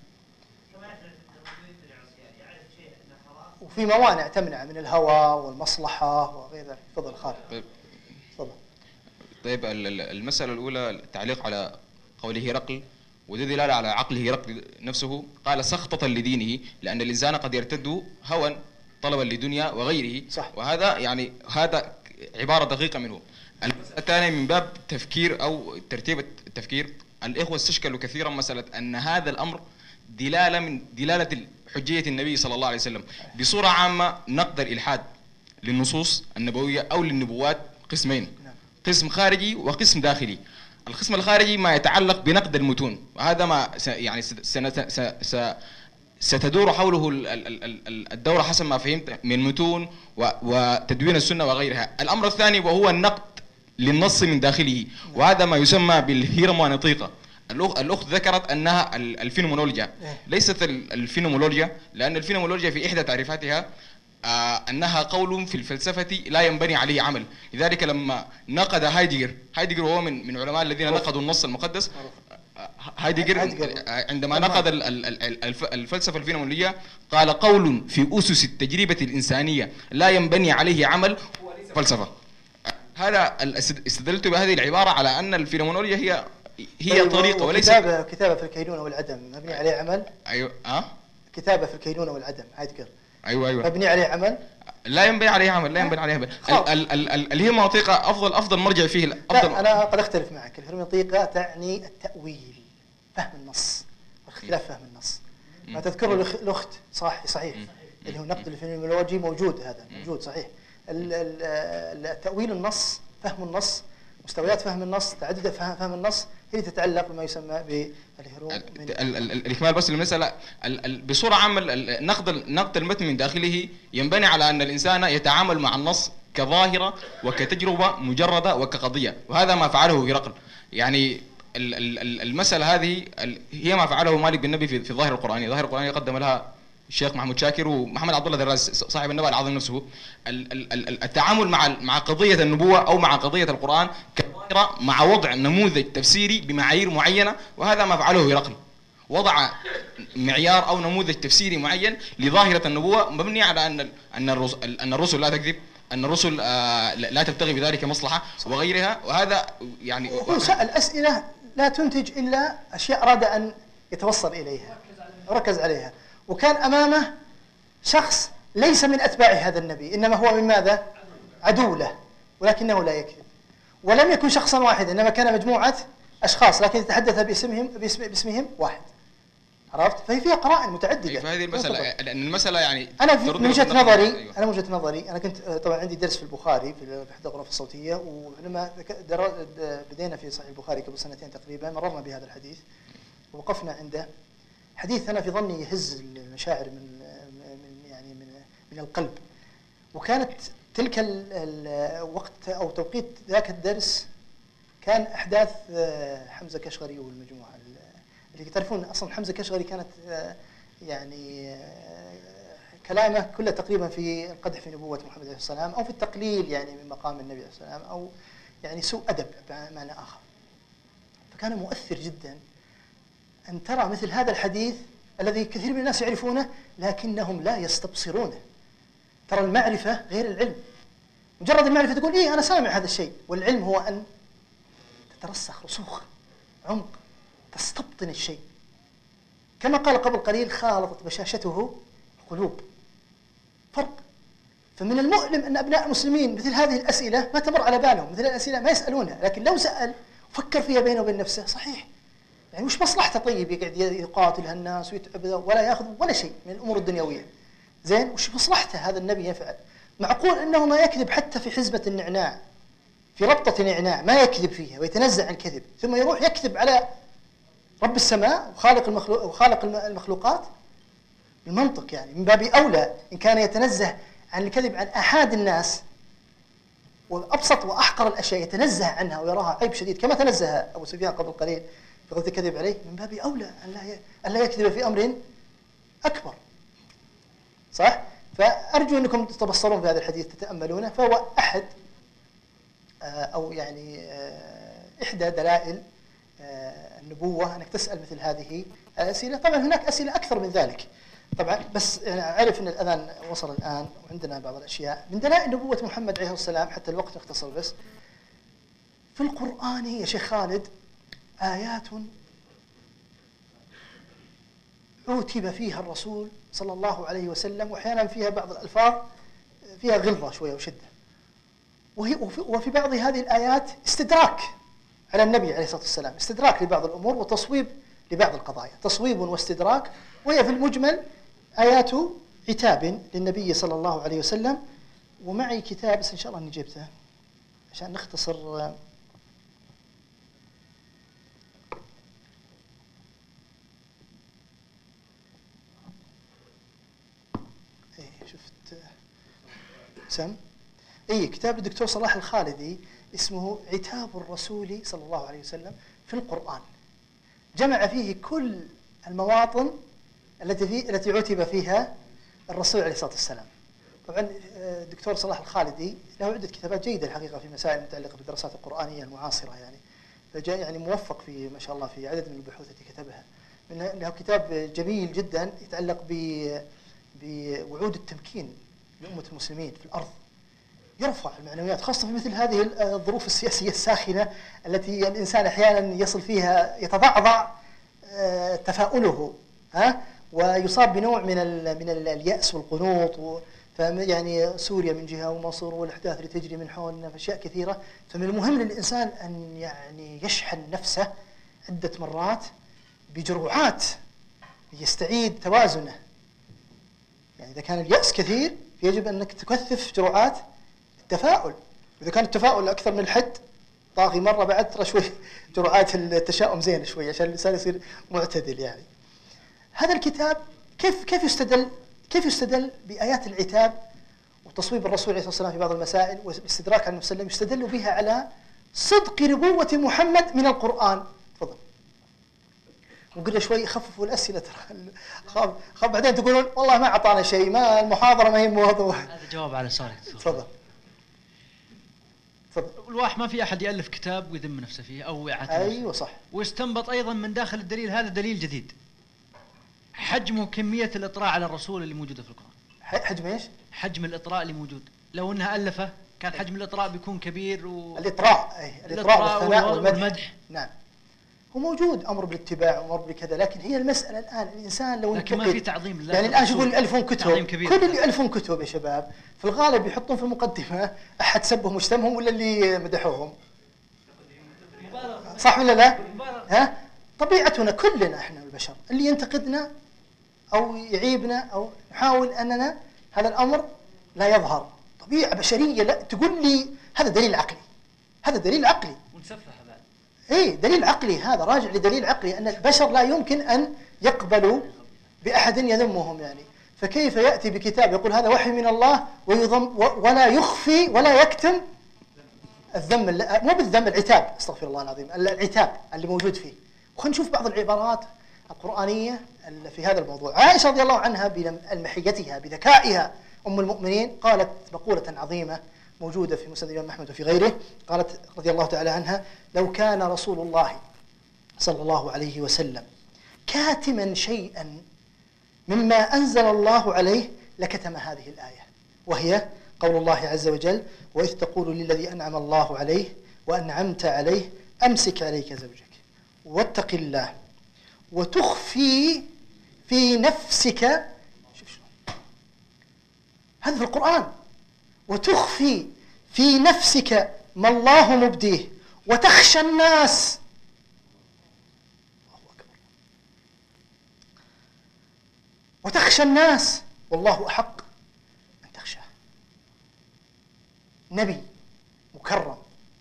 وفي موانع تمنع من الهوى والمصلحة وغير ذلك. تفضل خالد. طيب. تفضل. طيب المسألة الأولى التعليق على قوله هرقل، وده دلالة على عقل هرقل نفسه. قال سخطة لدينه، لأن الإنسان قد يرتد هوى طلبا لدنيا وغيره. صح. وهذا يعني هذا عبارة دقيقة منه. المسألة الثانية من باب تفكير أو ترتيب التفكير، الإخوة استشكلوا كثيرا مسألة أن هذا الأمر دلالة من دلالة حجية النبي صلى الله عليه وسلم. بصورة عامة نقدر الإلحاد للنصوص النبوية أو للنبوات قسمين، قسم خارجي وقسم داخلي. القسم الخارجي ما يتعلق بنقد المتون، وهذا ما يعني ستدور حوله الدورة حسب ما فهمت من متون وتدوين السنة وغيرها. الأمر الثاني وهو النقد للنص من داخله، وهذا ما يسمى بالهيرم ونطيقة. الأخت ذكرت أنها الفينومولوجيا، ليست الفينومولوجيا، لأن الفينومولوجيا في إحدى تعريفاتها آه أنها قول في الفلسفة لا ينبني عليه عمل. لذلك لما نقد هايدجر، هايدجر هو من من علماء الذين نقدوا النص المقدس، هايدجر عندما نقد الفلسفة الفينوميولوجية قال قول في أسس التجربة الإنسانية لا ينبني عليه عمل هو ليس فلسفة. هذا استدلت بهذه العبارة على أن الفينوميولوجيا هي هي طيب طريقة وليس كتابة كتابة في الكينونة والعدم مبني عليه عمل. أيوه أه كتابة في الكينونة والعدم هايدجر أيوه أيوه مبني عليه عمل. لا ينبني عليه عمل، لا ينبني عليه عمل. اللي هي منطقة أفضل أفضل مرجع فيه أفضل. لا أنا قد أختلف معك. الهرمنطيقة تعني التأويل، فهم النص، اختلاف فهم النص. ما تذكره الأخت صح صحيح اللي هو نقد الفينوميولوجي موجود، هذا موجود صحيح. التأويل النص، فهم النص، مستويات فهم النص، تعدد فهم النص هي تتعلق بما يسمى بالهروم. الإكمال بس للمسألة بصورة عامة، نقد نقد المتن من داخله ينبني على أن الإنسان يتعامل مع النص كظاهرة وكتجربة مجردة وكقضية، وهذا ما فعله هرقل. يعني المسألة هذه هي ما فعله مالك بن نبي في الظاهر القرآني. الظاهر القرآني قدم لها الشيخ محمود شاكر ومحمد عبد الله دراس صاحب النبأ العظيم نفسه. التعامل مع مع قضية النبوة أو مع قضية القرآن كظاهرة مع وضع نموذج تفسيري بمعايير معينة، وهذا ما فعله هرقل. وضع معيار أو نموذج تفسيري معين لظاهرة النبوة مبني على أن أن الرسل أن الرسل لا تكذب، أن الرسل لا تبتغي بذلك مصلحة وغيرها. وهذا يعني هو سأل أسئلة لا تنتج إلا أشياء أراد أن يتوصل إليها وركز عليها، وكان أمامه شخص ليس من أتباع هذا النبي، إنما هو من ماذا؟ عدو له، ولكنه لا يكذب. ولم يكن شخصا واحدا، إنما كان مجموعة أشخاص لكن يتحدث باسمهم باسم باسمهم واحد. عرفت؟ فهي فيها قرائن متعددة. في هذه المسألة، لأن المسألة يعني أنا من وجهة نظري أيوة. أنا من وجهة نظري أنا كنت طبعا عندي درس في البخاري في إحدى الغرف الصوتية، ولما بدينا في صحيح البخاري قبل سنتين تقريبا مررنا بهذا الحديث ووقفنا عنده. حديث أنا في ظني يهز المشاعر من من يعني من من القلب. وكانت تلك الوقت أو توقيت ذاك الدرس كان أحداث حمزة كشغري والمجموعة اللي تعرفون. أصلا حمزة كشغري كانت يعني كلامه كله تقريبا في القدح في نبوة محمد عليه السلام، أو في التقليل يعني من مقام النبي عليه السلام، أو يعني سوء أدب بمعنى آخر. فكان مؤثر جدا أن ترى مثل هذا الحديث الذي كثير من الناس يعرفونه لكنهم لا يستبصرونه. ترى المعرفة غير العلم. مجرد المعرفة تقول إيه أنا سامع هذا الشيء، والعلم هو أن تترسخ رسوخ عمق، تستبطن الشيء. كما قال قبل قليل خالطت بشاشته القلوب. فرق. فمن المؤلم أن أبناء المسلمين مثل هذه الأسئلة ما تمر على بالهم، مثل الأسئلة ما يسألونها، لكن لو سأل وفكر فيها بينه وبين نفسه صحيح يعني وش مصلحته؟ طيب يقعد يقاتل هالناس ويتعب ولا ياخذ ولا شيء من الامور الدنيويه. زين وش مصلحته هذا النبي يفعل؟ معقول انه ما يكذب حتى في حزمه النعناع، في ربطه نعناع ما يكذب فيها ويتنزع عن الكذب، ثم يروح يكذب على رب السماء وخالق المخلوق وخالق المخلوقات؟ المنطق يعني من باب اولى ان كان يتنزه عن الكذب عن احد الناس وابسط واحقر الاشياء يتنزه عنها ويراها عيب شديد كما تنزه ابو سفيان قبل قليل في قضية الكذب عليه، من باب أولى أن لا أن لا يكذب في أمر أكبر. صح؟ فأرجو أنكم تتبصرون في هذا الحديث تتأملونه، فهو أحد أو يعني إحدى دلائل النبوة أنك تسأل مثل هذه الأسئلة. طبعا هناك أسئلة أكثر من ذلك طبعا، بس يعني أعرف أن الأذان وصل الآن وعندنا بعض الأشياء من دلائل نبوة محمد عليه السلام حتى الوقت نختصر. بس في القرآن يا شيخ خالد آيات عوتب فيها الرسول صلى الله عليه وسلم، وأحيانا فيها بعض الألفاظ فيها غلظة شوية وشدة، وهي وفي بعض هذه الآيات استدراك على النبي عليه الصلاة والسلام، استدراك لبعض الأمور وتصويب لبعض القضايا، تصويب واستدراك. وهي في المجمل آيات عتاب للنبي صلى الله عليه وسلم. ومعي كتاب بس إن شاء الله أني جبته عشان نختصر. سم اي كتاب الدكتور صلاح الخالدي اسمه عتاب الرسول صلى الله عليه وسلم في القرآن. جمع فيه كل المواطن التي في التي عتب فيها الرسول عليه الصلاة والسلام، طبعا الدكتور صلاح الخالدي له عدة كتابات جيدة الحقيقة في مسائل متعلقة بالدراسات القرآنية المعاصرة يعني، فجاء يعني موفق في ما شاء الله في عدد من البحوث التي كتبها. منها له كتاب جميل جدا يتعلق بوعود التمكين لأمة المسلمين في الأرض، يرفع المعنويات خاصة في مثل هذه الظروف السياسية الساخنة التي الإنسان أحيانا يصل فيها يتضعضع تفاؤله ها ويصاب بنوع من من اليأس والقنوط، فيعني سوريا من جهة ومصر والأحداث اللي تجري من حولنا في أشياء كثيرة. فمن المهم للإنسان أن يعني يشحن نفسه عدة مرات بجرعات يستعيد توازنه. يعني إذا كان اليأس كثير يجب أنك تكثف جرعات التفاؤل، وإذا كان التفاؤل أكثر من الحد طاغي مرة بعد ترى شوي جرعات التشاؤم زين شوي عشان الإنسان يصير معتدل. يعني هذا الكتاب كيف كيف يستدل كيف يستدل بآيات العتاب وتصويب الرسول عليه الصلاة والسلام في بعض المسائل والاستدراك على النبي صلى الله عليه وسلم، يستدل بها على صدق نبوة محمد من القرآن. تفضل. وقلنا شوي يخففوا الأسئلة ترى خاب خاب بعدين تقولون والله ما أعطانا شيء، ما المحاضرة ما هي موضوع. هذا جواب على سؤالك. تفضل. الواحد ما في أحد يألف كتاب ويذم نفسه فيه أو يعاتب. أيوة صح. ويستنبط أيضا من داخل الدليل هذا دليل جديد، حجم وكمية الإطراء على الرسول اللي موجودة في القرآن. حجم إيش؟ حجم الإطراء اللي موجود، لو أنها ألفه كان حجم الإطراء بيكون كبير. و... الإطراء أي الإطراء والثناء والمدح. والمدح. نعم هو موجود أمر بالاتباع وأمر بكذا، لكن هي المسألة الآن الإنسان لو لكن ما في تعظيم لله. يعني الآن يقول يألفون كتب، كل اللي يألفون كتب يا شباب في الغالب يحطون في المقدمة أحد سبهم وشتمهم ولا اللي مدحوهم، صح ولا لا؟ ها؟ طبيعتنا كلنا احنا البشر اللي ينتقدنا أو يعيبنا أو نحاول أننا هذا الأمر لا يظهر، طبيعة بشرية. لا تقول لي هذا دليل عقلي، هذا دليل عقلي ونسفه بعد. إيه دليل عقلي، هذا راجع لدليل عقلي أن البشر لا يمكن أن يقبلوا بأحد يذمهم يعني. فكيف يأتي بكتاب يقول هذا وحي من الله ويضم ولا يخفي ولا يكتم الذم، مو بالذم العتاب، استغفر الله العظيم، العتاب اللي موجود فيه. وخلينا نشوف بعض العبارات القرآنية في هذا الموضوع. عائشة رضي الله عنها بألمحيتها بذكائها أم المؤمنين قالت مقولة عظيمة موجودة في مسند الإمام أحمد وفي غيره، قالت رضي الله تعالى عنها: لو كان رسول الله صلى الله عليه وسلم كاتما شيئا مما أنزل الله عليه لكتم هذه الآية، وهي قول الله عز وجل: وإذ تقول للذي أنعم الله عليه وأنعمت عليه أمسك عليك زوجك واتق الله وتخفي في نفسك، شوف شو هذا في القرآن، وتخفي في نفسك ما الله مبديه وتخشى الناس، الله أكبر، وتخشى الناس والله أحق أن تخشاه. نبي مكرم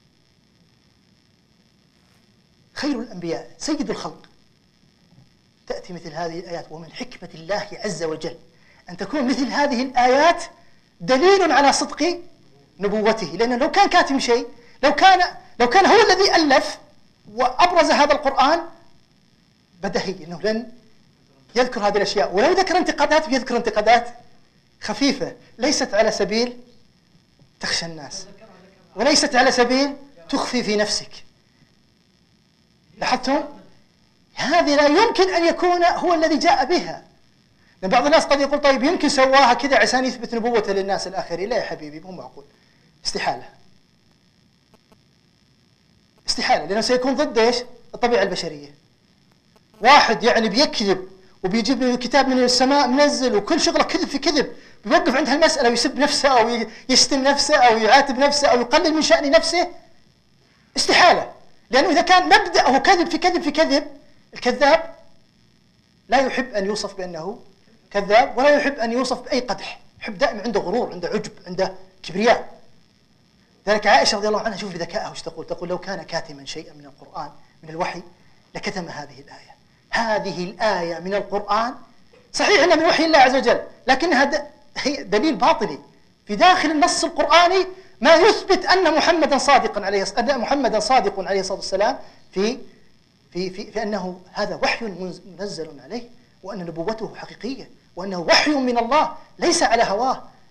خير الأنبياء سيد الخلق تأتي مثل هذه الآيات. ومن حكمة الله عز وجل أن تكون مثل هذه الآيات دليل على صدق نبوته، لأنه لو كان كاتم شيء، لو كان لو كان هو الذي ألف وأبرز هذا القرآن بدهي أنه لن يذكر هذه الأشياء، ولو ذكر انتقادات بيذكر انتقادات خفيفة ليست على سبيل تخشى الناس وليست على سبيل تخفي في نفسك. لاحظتم؟ هذه لا يمكن أن يكون هو الذي جاء بها. لأن بعض الناس قد يقول طيب يمكن سواها كذا عشان يثبت نبوته للناس الآخرين. لا يا حبيبي، مو معقول، استحالة استحالة، لأنه سيكون ضد إيش؟ الطبيعة البشرية. واحد يعني بيكذب وبيجيب له كتاب من السماء منزل وكل شغله كذب في كذب، بيوقف عند هالمسألة ويسب نفسه أو يشتم نفسه أو يعاتب نفسه أو يقلل من شأن نفسه، استحالة. لأنه إذا كان مبدأه كذب في كذب في كذب، الكذاب لا يحب أن يوصف بأنه كذاب ولا يحب أن يوصف بأي قدح، يحب دائما عنده غرور، عنده عجب، عنده كبرياء. ذلك عائشة رضي الله عنها شوف بذكائها وش تقول، تقول: لو كان كاتما شيئا من القرآن من الوحي لكتم هذه الآية. هذه الآية من القرآن صحيح أنها من وحي الله عز وجل، لكنها هي دليل باطني في داخل النص القرآني ما يثبت أن محمدا صادقا عليه أن محمدا صادق عليه الصلاة والسلام في في في, في أنه هذا وحي منزل عليه، وأن نبوته حقيقية، وأنه وحي من الله ليس على هواه،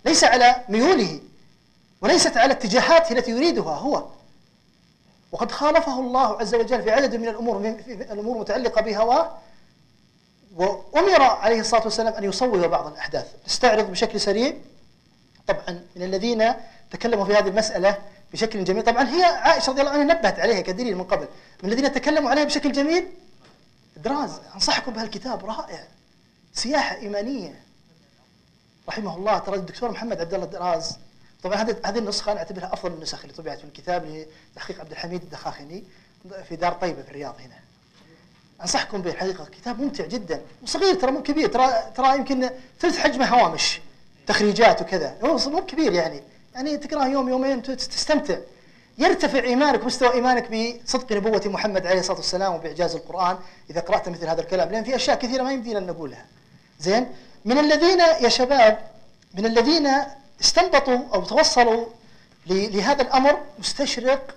ليس على ميوله وليست على اتجاهاته التي يريدها هو. وقد خالفه الله عز وجل في عدد من الأمور في الأمور المتعلقة بهواه، وأمر عليه الصلاة والسلام أن يصوب بعض الأحداث. نستعرض بشكل سريع. طبعا من الذين تكلموا في هذه المسألة بشكل جميل، طبعا هي عائشة رضي الله عنها نبهت عليها كدليل من قبل، من الذين تكلموا عليها بشكل جميل دراز. أنصحكم بهالكتاب رائع، سياحة إيمانية رحمه الله. ترى الدكتور محمد عبد الله دراز، طبعا هذه هذه النسخة أنا أعتبرها أفضل النسخ اللي طبعت من الكتاب لتحقيق عبد الحميد الدخاخني في دار طيبة في الرياض هنا. أنصحكم به الحقيقة، كتاب ممتع جدا وصغير، ترى مو كبير، ترى ترى يمكن ثلث حجمه، هوامش تخريجات وكذا، هو مو كبير يعني، يعني تقرأه يوم يومين تستمتع. يرتفع إيمانك، مستوى إيمانك بصدق نبوة محمد عليه الصلاة والسلام وبإعجاز القرآن إذا قرأت مثل هذا الكلام، لأن في أشياء كثيرة ما يمدينا أن نقولها. زين، من الذين يا شباب، من الذين استنبطوا أو توصلوا لهذا الأمر مستشرق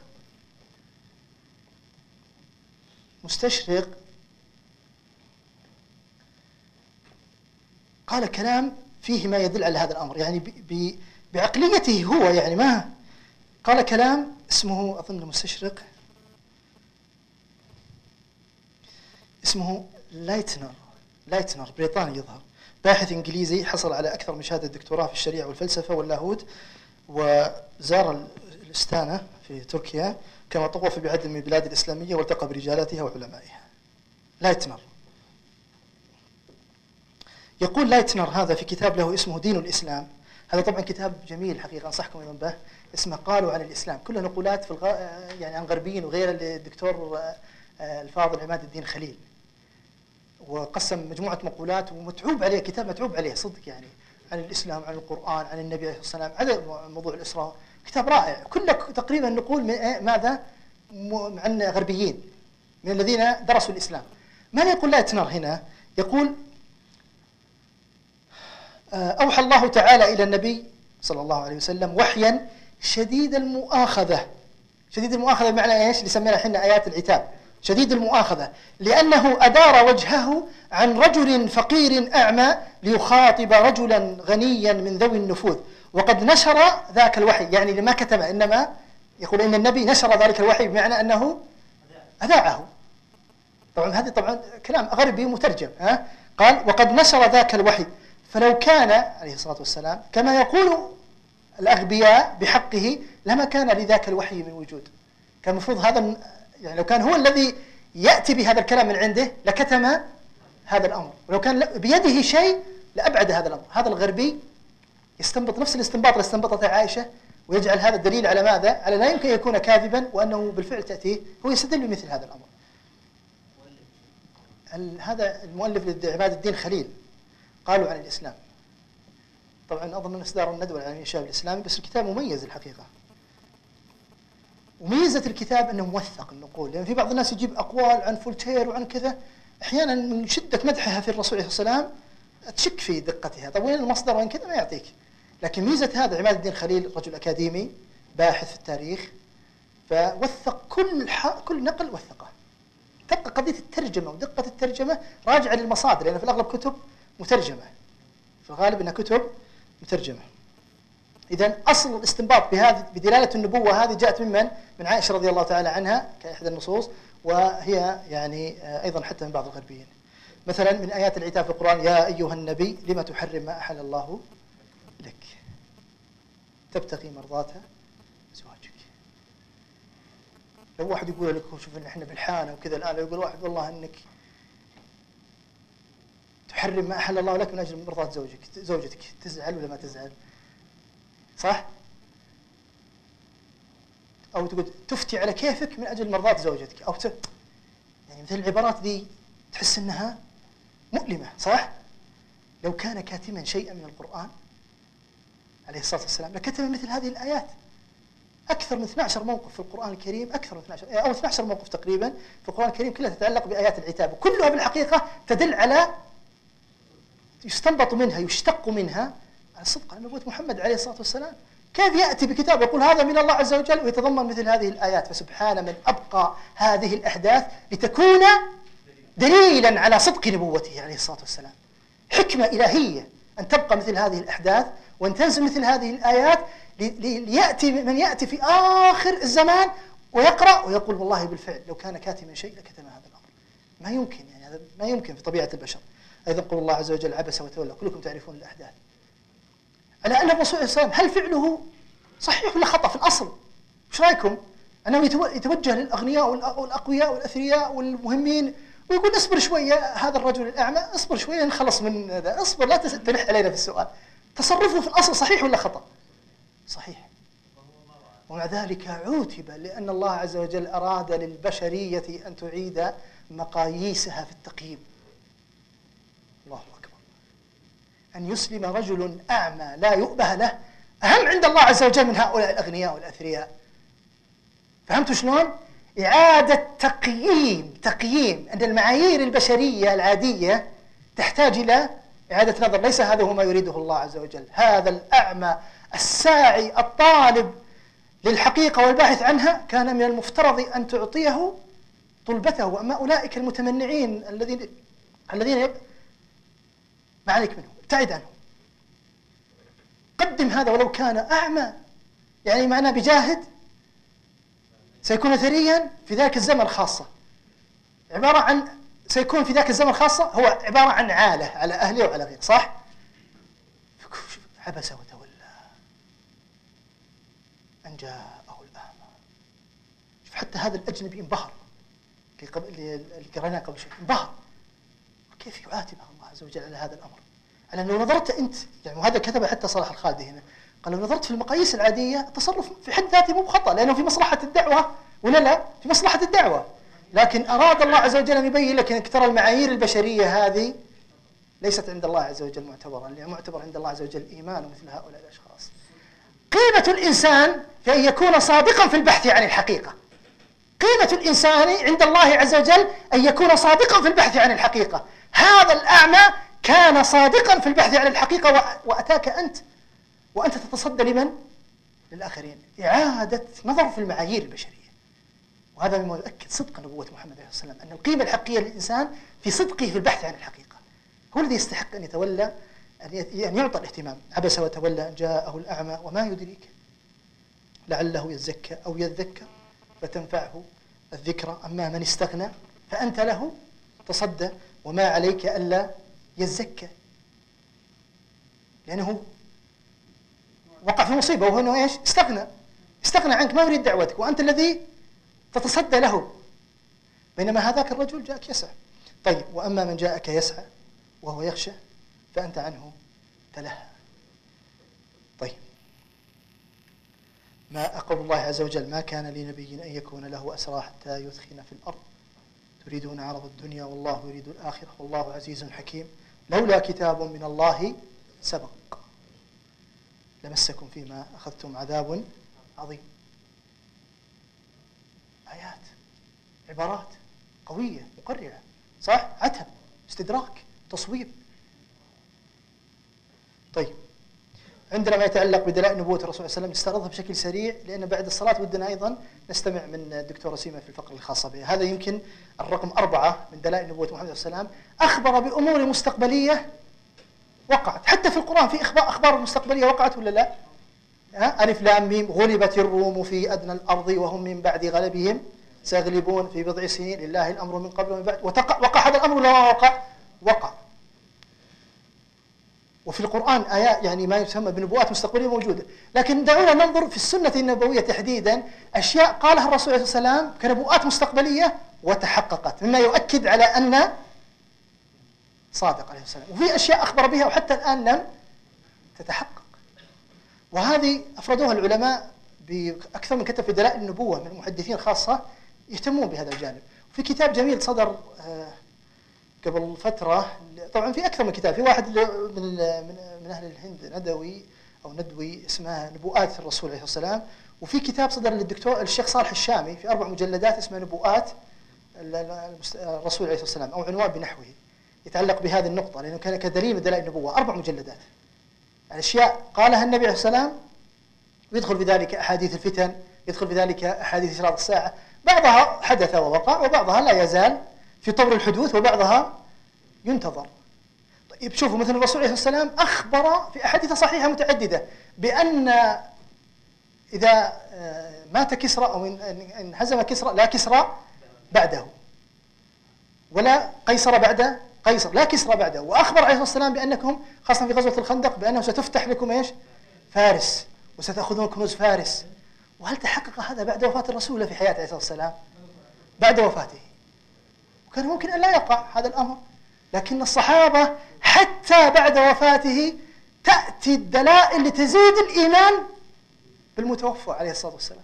مستشرق قال كلام فيه ما يدل على هذا الأمر، يعني بعقليته هو، يعني ما قال كلام اسمه أظن مستشرق اسمه لايتنر لايتنر بريطاني يظهر، باحث إنجليزي حصل على أكثر من شهادة دكتوراه في الشريعة والفلسفة واللاهوت، وزار الإستانة في تركيا، كما طوف بعدد من البلاد الإسلامية والتقى برجالاتها وعلمائها. لايتنر يقول لايتنر هذا في كتاب له اسمه دين الإسلام، هذا طبعا كتاب جميل حقيقة أنصحكم أيضا به، اسمه قالوا عن الإسلام، كله نقولات في الغ... يعني عن غربيين وغيره للدكتور الفاضل عماد الدين خليل، وقسم مجموعة مقولات ومتعوب عليه، كتاب متعوب عليه صدق يعني، عن الإسلام، عن القرآن، عن النبي عليه الصلاة والسلام، عن موضوع الإسراء، كتاب رائع، كله تقريبا نقول من ماذا عن غربيين من الذين درسوا الإسلام. ماذا يقول لايتنر هنا؟ يقول أوحى الله تعالى إلى النبي صلى الله عليه وسلم وحيا شديد المؤاخذة. شديد المؤاخذة بمعنى إيش؟ اللي سمينا حنا آيات العتاب، شديد المؤاخذة، لأنه أدار وجهه عن رجل فقير أعمى ليخاطب رجلا غنيا من ذوي النفوذ، وقد نشر ذاك الوحي، يعني لما كتب، إنما يقول إن النبي نشر ذلك الوحي بمعنى أنه أذاعه. طبعا هذه طبعا كلام غربي مترجم، ها؟ قال وقد نشر ذاك الوحي، فلو كان عليه الصلاة والسلام كما يقول الأغبياء بحقه لما كان لذاك الوحي من وجود. كان المفروض هذا، يعني لو كان هو الذي يأتي بهذا الكلام من عنده لكتم هذا الأمر، ولو كان بيده شيء لأبعد هذا الأمر. هذا الغربي يستنبط نفس الاستنباط اللي استنبطته عائشة، ويجعل هذا الدليل على ماذا؟ على لا يمكن يكون كاذبا، وأنه بالفعل تأتيه، هو يستدل بمثل هذا الأمر. هذا المؤلف عماد الدين خليل، قالوا عن الإسلام. طبعا أظن إصدار الندوة العالمية للشباب الإسلامي، بس الكتاب مميز الحقيقة. وميزة الكتاب أنه موثق النقول، لأن يعني في بعض الناس يجيب أقوال عن فولتير وعن كذا، أحيانا من شدة مدحها في الرسول عليه الصلاة والسلام تشك في دقتها، طيب وين المصدر وين كذا ما يعطيك. لكن ميزة هذا عماد الدين خليل رجل أكاديمي باحث في التاريخ، فوثق كل كل نقل وثقه. تبقى قضية الترجمة ودقة الترجمة راجعة للمصادر، لأن في الأغلب كتب مترجمة، في الغالب أنها كتب مترجمة. إذن أصل الاستنباط بهذه بدلالة النبوة هذه جاءت من من؟ من عائشة رضي الله تعالى عنها كإحدى النصوص، وهي يعني أيضا حتى من بعض الغربيين. مثلا من آيات العتاب في القرآن يا أيها النبي لما تحرم ما أحل الله لك تبتغي مرضات زواجك. لو واحد يقول لك شوف إن إحنا بالحانة وكذا الآن، يقول واحد والله إنك تحرم ما أحل الله لك من أجل مرضات زوجك زوجتك، تزعل ولا ما تزعل؟ صح؟ أو تقول تفتي على كيفك من أجل مرضات زوجتك، أو ت... يعني مثل العبارات دي تحس أنها مؤلمة، صح؟ لو كان كاتما شيئا من القرآن عليه الصلاة والسلام لكتب مثل هذه الآيات. أكثر من اثني عشر موقف في القرآن الكريم، أكثر من اثني عشر أو اثني عشر موقف تقريبا في القرآن الكريم كلها تتعلق بآيات العتاب، وكلها بالحقيقة تدل على يستنبط منها يشتق منها على صدق على نبوة محمد عليه الصلاة والسلام. كيف يأتي بكتاب يقول هذا من الله عز وجل ويتضمن مثل هذه الآيات؟ فسبحان من أبقى هذه الأحداث لتكون دليلا على صدق نبوته عليه الصلاة والسلام. حكمة إلهية أن تبقى مثل هذه الأحداث وأن تنزل مثل هذه الآيات ليأتي من يأتي في آخر الزمان ويقرأ ويقول والله بالفعل لو كان كاتما شيء لكتم هذا الأمر. ما يمكن، يعني هذا ما يمكن في طبيعة البشر. أيضا قول الله عز وجل عبس وتولى، كلكم تعرفون الأحداث. على أن الرسول عليه الصلاة والسلام هل فعله صحيح ولا خطأ في الأصل؟ إيش رأيكم؟ أنه يتوجه للأغنياء والأقوياء والأثرياء والمهمين ويقول اصبر شوية هذا الرجل الأعمى، اصبر شوية نخلص من هذا، اصبر لا تلح علينا في السؤال. تصرفه في الأصل صحيح ولا خطأ؟ صحيح. ومع ذلك عوتب لأن الله عز وجل أراد للبشرية أن تعيد مقاييسها في التقييم. الله أكبر. أن يسلم رجل أعمى لا يؤبه له أهم عند الله عز وجل من هؤلاء الأغنياء والأثرياء. فهمتوا شلون؟ إعادة تقييم تقييم أن المعايير البشرية العادية تحتاج إلى إعادة نظر. ليس هذا هو ما يريده الله عز وجل. هذا الأعمى الساعي الطالب للحقيقة والباحث عنها كان من المفترض أن تعطيه طلبته، وأما أولئك المتمنعين الذين الذين يب... ما عليك منهم، ابتعد عنهم. قدم هذا ولو كان أعمى، يعني معناه بجاهد سيكون ثريا في ذاك الزمن خاصة. عبارة عن سيكون في ذاك الزمن خاصة هو عبارة عن عالة على أهله وعلى غيره، صح؟ عبس وتولى أن جاءه الأعمى. شوف حتى هذا الأجنبي انبهر، اللي قرأناه قبل شوي انبهر. وكيف يعاتبه الله عز وجل على هذا الأمر؟ على أنه نظرت أنت، يعني وهذا كتبه حتى صلاح الخالدي هنا، قال لو نظرت في المقاييس العادية التصرف في حد ذاته مو بخطأ، لأنه في مصلحة الدعوة ولا لا؟ في مصلحة الدعوة. لكن أراد الله عز وجل أن يبين لك أنك ترى المعايير البشرية هذه ليست عند الله عز وجل معتبرا، اللي معتبر عند الله عز وجل إيمان مثل هؤلاء الأشخاص. قيمة الإنسان في أن يكون صادقا في البحث عن الحقيقة. قيمة الإنسان عند الله عز وجل أن يكون صادقا في البحث عن الحقيقة. هذا الأعمى كان صادقا في البحث عن الحقيقة وأتاك أنت وأنت تتصدى لمن؟ للآخرين. إعادة نظر في المعايير البشرية، وهذا مما يؤكد صدق نبوة محمد عليه الصلاة والسلام، أن القيمة الحقيقية للإنسان في صدقه في البحث عن الحقيقة. هو الذي يستحق أن يتولى أن يعطى الاهتمام. عبس وتولى أن جاءه الأعمى وما يدريك لعله يزكى أو يذكر فتنفعه الذكرى، أما من استغنى فأنت له تصدى وما عليك ألا يزكى، لأنه وقع في مصيبة وهو أنه إيش؟ استغنى استغنى عنك، ما يريد دعوتك وأنت الذي تتصدى له، بينما هذاك الرجل جاءك يسعى. طيب وأما من جاءك يسعى وهو يخشى فأنت عنه تلهى. طيب ما أقول الله عز وجل ما كان لنبي أن يكون له أسرى حتى يثخن في الأرض تريدون عرض الدنيا والله يريد الآخرة والله عزيز حكيم لولا كتاب من الله سبق لمسكم فيما أخذتم عذاب عظيم. آيات، عبارات قوية مقررة، صح؟ عتب، استدراك، تصويب. طيب عندنا ما يتعلق بدلائل نبوة الرسول صلى الله عليه وسلم نستعرضها بشكل سريع، لأن بعد الصلاة ودنا أيضا نستمع من الدكتورة سيما في الفقرة الخاصة بها. هذا يمكن الرقم أربعة من دلائل نبوة محمد صلى الله عليه وسلم، أخبر بأمور مستقبلية وقعت. حتى في القرآن في إخبار أخبار مستقبلية وقعت ولا لا؟ ألف لام ميم غلبت الروم في أدنى الأرض وهم من بعد غلبهم سيغلبون في بضع سنين لله الأمر من قبل ومن بعد. وتقع وقع هذا الأمر ولا وقع؟ وقع. وفي القرآن آيات يعني ما يسمى بنبوات مستقبلية موجودة. لكن دعونا ننظر في السنة النبوية تحديدا أشياء قالها الرسول عليه الصلاة والسلام كنبوات مستقبلية وتحققت، مما يؤكد على أن صادق عليه السلام. وفي أشياء أخبر بها وحتى الآن لم تتحقق، وهذه أفردوها العلماء بأكثر من كتب في دلائل النبوة من المحدثين خاصة يهتمون بهذا الجانب. وفي كتاب جميل صدر قبل فترة، طبعا في أكثر من كتاب، في واحد من من أهل الهند ندوي أو ندوي اسمها نبوءات الرسول عليه الصلاة والسلام، وفي كتاب صدر للدكتور الشيخ صالح الشامي في أربع مجلدات اسمه نبوءات الرسول عليه الصلاة والسلام أو عنوان بنحوه يتعلق بهذه النقطة، لأنه كان كدليل من دلائل النبوة. أربع مجلدات الأشياء قالها النبي عليه السلام، ويدخل في ذلك أحاديث الفتن، يدخل في ذلك أحاديث إشراط الساعة، بعضها حدث ووقع وبعضها لا يزال في طور الحدوث وبعضها ينتظر. طيب شوفوا مثلا الرسول عليه الصلاة والسلام أخبر في أحاديث صحيحة متعددة بأن إذا مات كسرى أو إن هزم كسرى لا كسرى بعده ولا قيصر بعد قيصر، لا كسرى بعده. وأخبر عليه الصلاة والسلام بأنكم خاصة في غزوة الخندق بأنه ستفتح لكم إيش؟ فارس، وستأخذون كنوز فارس. وهل تحقق هذا بعد وفاة الرسول في حياته عليه الصلاة والسلام؟ بعد وفاته. وكان ممكن أن لا يقع هذا الأمر، لكن الصحابة حتى بعد وفاته تأتي الدلائل لتزيد الإيمان بالمتوفى عليه الصلاة والسلام.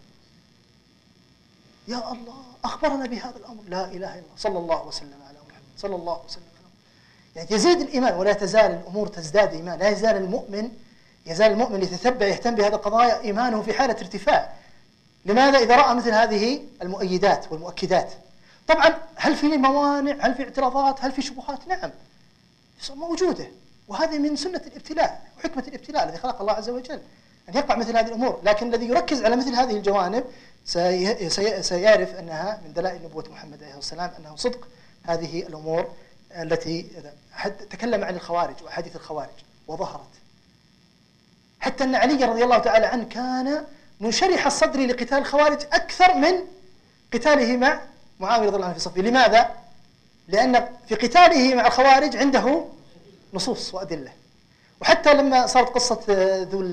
يا الله أخبرنا بهذا الأمر، لا إله إلا الله، صلى الله وسلم على محمد صلى الله وسلم على محمد. يعني يزيد الإيمان، ولا تزال الأمور تزداد إيمان. لا يزال المؤمن يزال المؤمن يتتبع يهتم بهذه القضايا إيمانه في حالة ارتفاع. لماذا؟ إذا رأى مثل هذه المؤيدات والمؤكدات. طبعا هل في موانع؟ هل في اعتراضات؟ هل في شبهات؟ نعم موجودة، وهذه من سنة الابتلاء وحكمة الابتلاء الذي خلق الله عز وجل أن يقع مثل هذه الأمور. لكن الذي يركز على مثل هذه الجوانب سي... سي... سيعرف أنها من دلائل نبوة محمد عليه الصلاة والسلام، أنه صدق هذه الأمور التي تكلم عن الخوارج وأحاديث الخوارج وظهرت. حتى أن علي رضي الله تعالى عنه كان منشرح الصدر لقتال الخوارج أكثر من قتاله مع معاوية رضي الله عنه في صفه. لماذا؟ لأن في قتاله مع الخوارج عنده نصوص وأدلة. وحتى لما صارت قصة ذو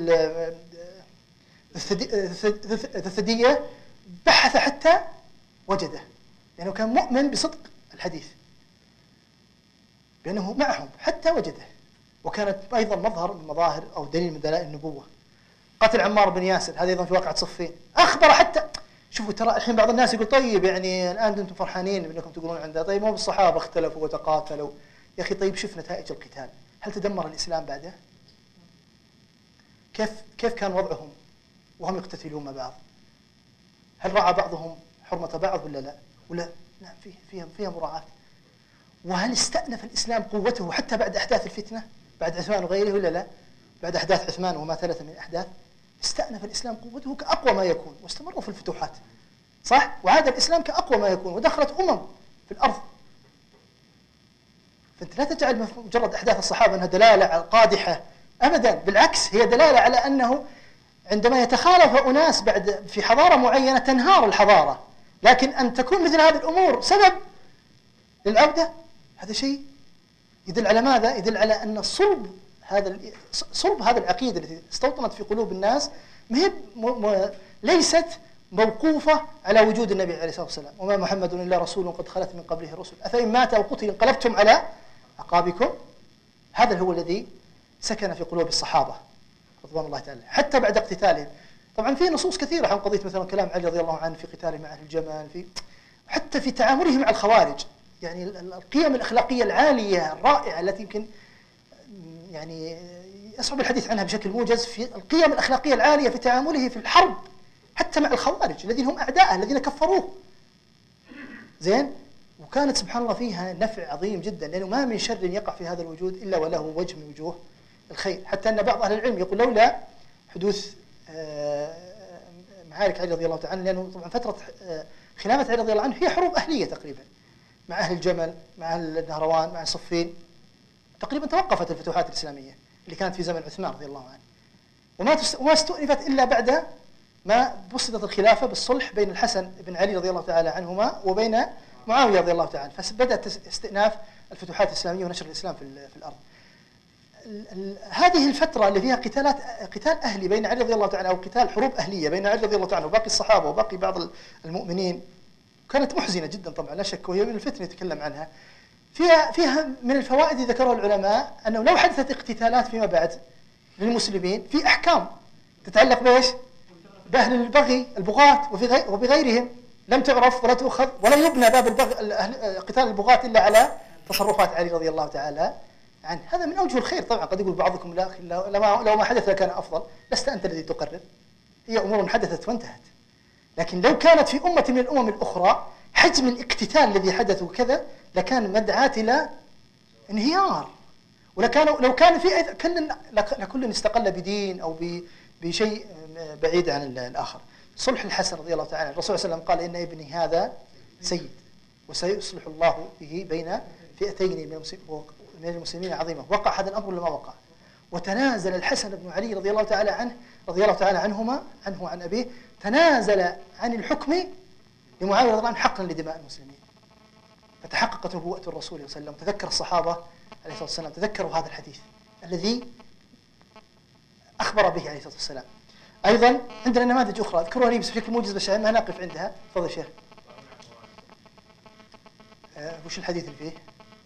الثدية بحث حتى وجده، لأنه كان مؤمن بصدق الحديث بأنه معهم حتى وجده. وكانت أيضا مظهر من مظاهر أو دليل من دلائل النبوة. قتل عمار بن ياسر هذا أيضا في واقعة صفين. أخبر حتى شوفوا ترى الحين بعض الناس يقول طيب يعني الآن أنتم فرحانين بأنكم تقولون عنده، طيب ما بالصحابة اختلفوا وتقاتلوا. يا أخي طيب شوف نتائج القتال، هل تدمر الإسلام بعده؟ كيف كيف كان وضعهم وهم يقتتلون مع بعض؟ هل رعى بعضهم حرمة بعض ولا لا؟ ولا نعم فيه فيها فيها مراعاة. وهل استأنف الإسلام قوته حتى بعد أحداث الفتنة بعد عثمان وغيره ولا لا؟ بعد أحداث عثمان وما ثلاثة من أحداث استأنف الإسلام قوته كأقوى ما يكون، واستمروا في الفتوحات صح؟ وعاد الإسلام كأقوى ما يكون، ودخلت أمم في الأرض. فأنت لا تجعل مجرد أحداث الصحابة أنها دلالة على قادحة أبدا، بالعكس هي دلالة على أنه عندما يتخالف أناس بعد في حضارة معينة تنهار الحضارة، لكن أن تكون مثل هذه الأمور سبب للعودة هذا شيء يدل على ماذا؟ يدل على أن صلب هذا صلب هذا العقيدة التي استوطنت في قلوب الناس ما هي م... ليست موقوفة على وجود النبي عليه الصلاة والسلام. وما محمد إلا رسول قد خلت من قبله الرسل أفإن مات أو قتل انقلبتم على أعقابكم. هذا هو الذي سكن في قلوب الصحابة رضوان الله تعالى حتى بعد اقتتالهم. طبعا في نصوص كثيرة عن قضية مثلا كلام علي رضي الله عنه في قتاله مع أهل الجمال، في حتى في تعامله مع الخوارج، يعني القيم الأخلاقية العالية الرائعة التي يمكن يعني يصعب الحديث عنها بشكل موجز، في القيم الأخلاقية العالية في تعامله في الحرب حتى مع الخوارج الذين هم أعداءه الذين كفروه. زين، وكانت سبحان الله فيها نفع عظيم جدا، لأنه ما من شر يقع في هذا الوجود إلا وله وجه من وجوه الخير. حتى أن بعض أهل العلم يقول لولا حدوث معارك علي رضي الله تعالى، لأنه طبعا فترة خلافة علي رضي الله عنه هي حروب أهلية تقريبا مع أهل الجمل مع أهل النهروان مع صفين، تقريبا توقفت الفتوحات الإسلامية اللي كانت في زمن عثمان رضي الله عنه، وما وما استؤنفت إلا بعد ما بسطت الخلافة بالصلح بين الحسن بن علي رضي الله تعالى عنهما وبين معاوية رضي الله تعالى، فبدأت استئناف الفتوحات الإسلامية ونشر الإسلام في الأرض. هذه الفترة اللي فيها قتالات قتال أهلي بين علي رضي الله تعالى أو قتال حروب أهلية بين علي رضي الله تعالى وباقي الصحابة وباقي بعض المؤمنين كانت محزنة جدا طبعا لا شك، وهي من الفتنة يتكلم عنها. فيها فيها من الفوائد ذكرها العلماء أنه لو حدثت اقتتالات فيما بعد للمسلمين في أحكام تتعلق بإيش؟ بأهل البغي البغاة وبغيرهم لم تعرف ولا تؤخذ ولا يبنى باب البغي قتال البغاة إلا على تصرفات علي رضي الله تعالى عنه. هذا من أوجه الخير. طبعا قد يقول بعضكم لا لو ما حدث لكان أفضل، لست أنت الذي تقرر، هي أمور حدثت وانتهت. لكن لو كانت في أمة من الأمم الأخرى حجم الاقتتال الذي حدث وكذا لكان مدعاة إلى انهيار، ولكان لو كان في كل لكل استقل بدين أو بشيء بعيد عن الآخر. صلح الحسن رضي الله تعالى، الرسول صلى الله عليه وسلم قال إن ابني هذا سيد وسيصلح الله به بين فئتين من المسلمين، من المسلمين عظيمة. وقع هذا الأمر ولا ما وقع؟ وتنازل الحسن بن علي رضي الله تعالى عنه رضي الله تعالى عنهما عنه وعن أبيه، تنازل عن الحكم لمعاوية رضي الله عنه حقا لدماء المسلمين. فتحققت نبوة الرسول صلى الله عليه وسلم. تذكر الصحابة عليه الصلاة والسلام تذكروا هذا الحديث الذي أخبر به عليه الصلاة والسلام. أيضا عندنا نماذج أخرى أذكرها لي بشكل موجز بس ما نقف عندها. تفضل شيخ. أه وش الحديث اللي فيه؟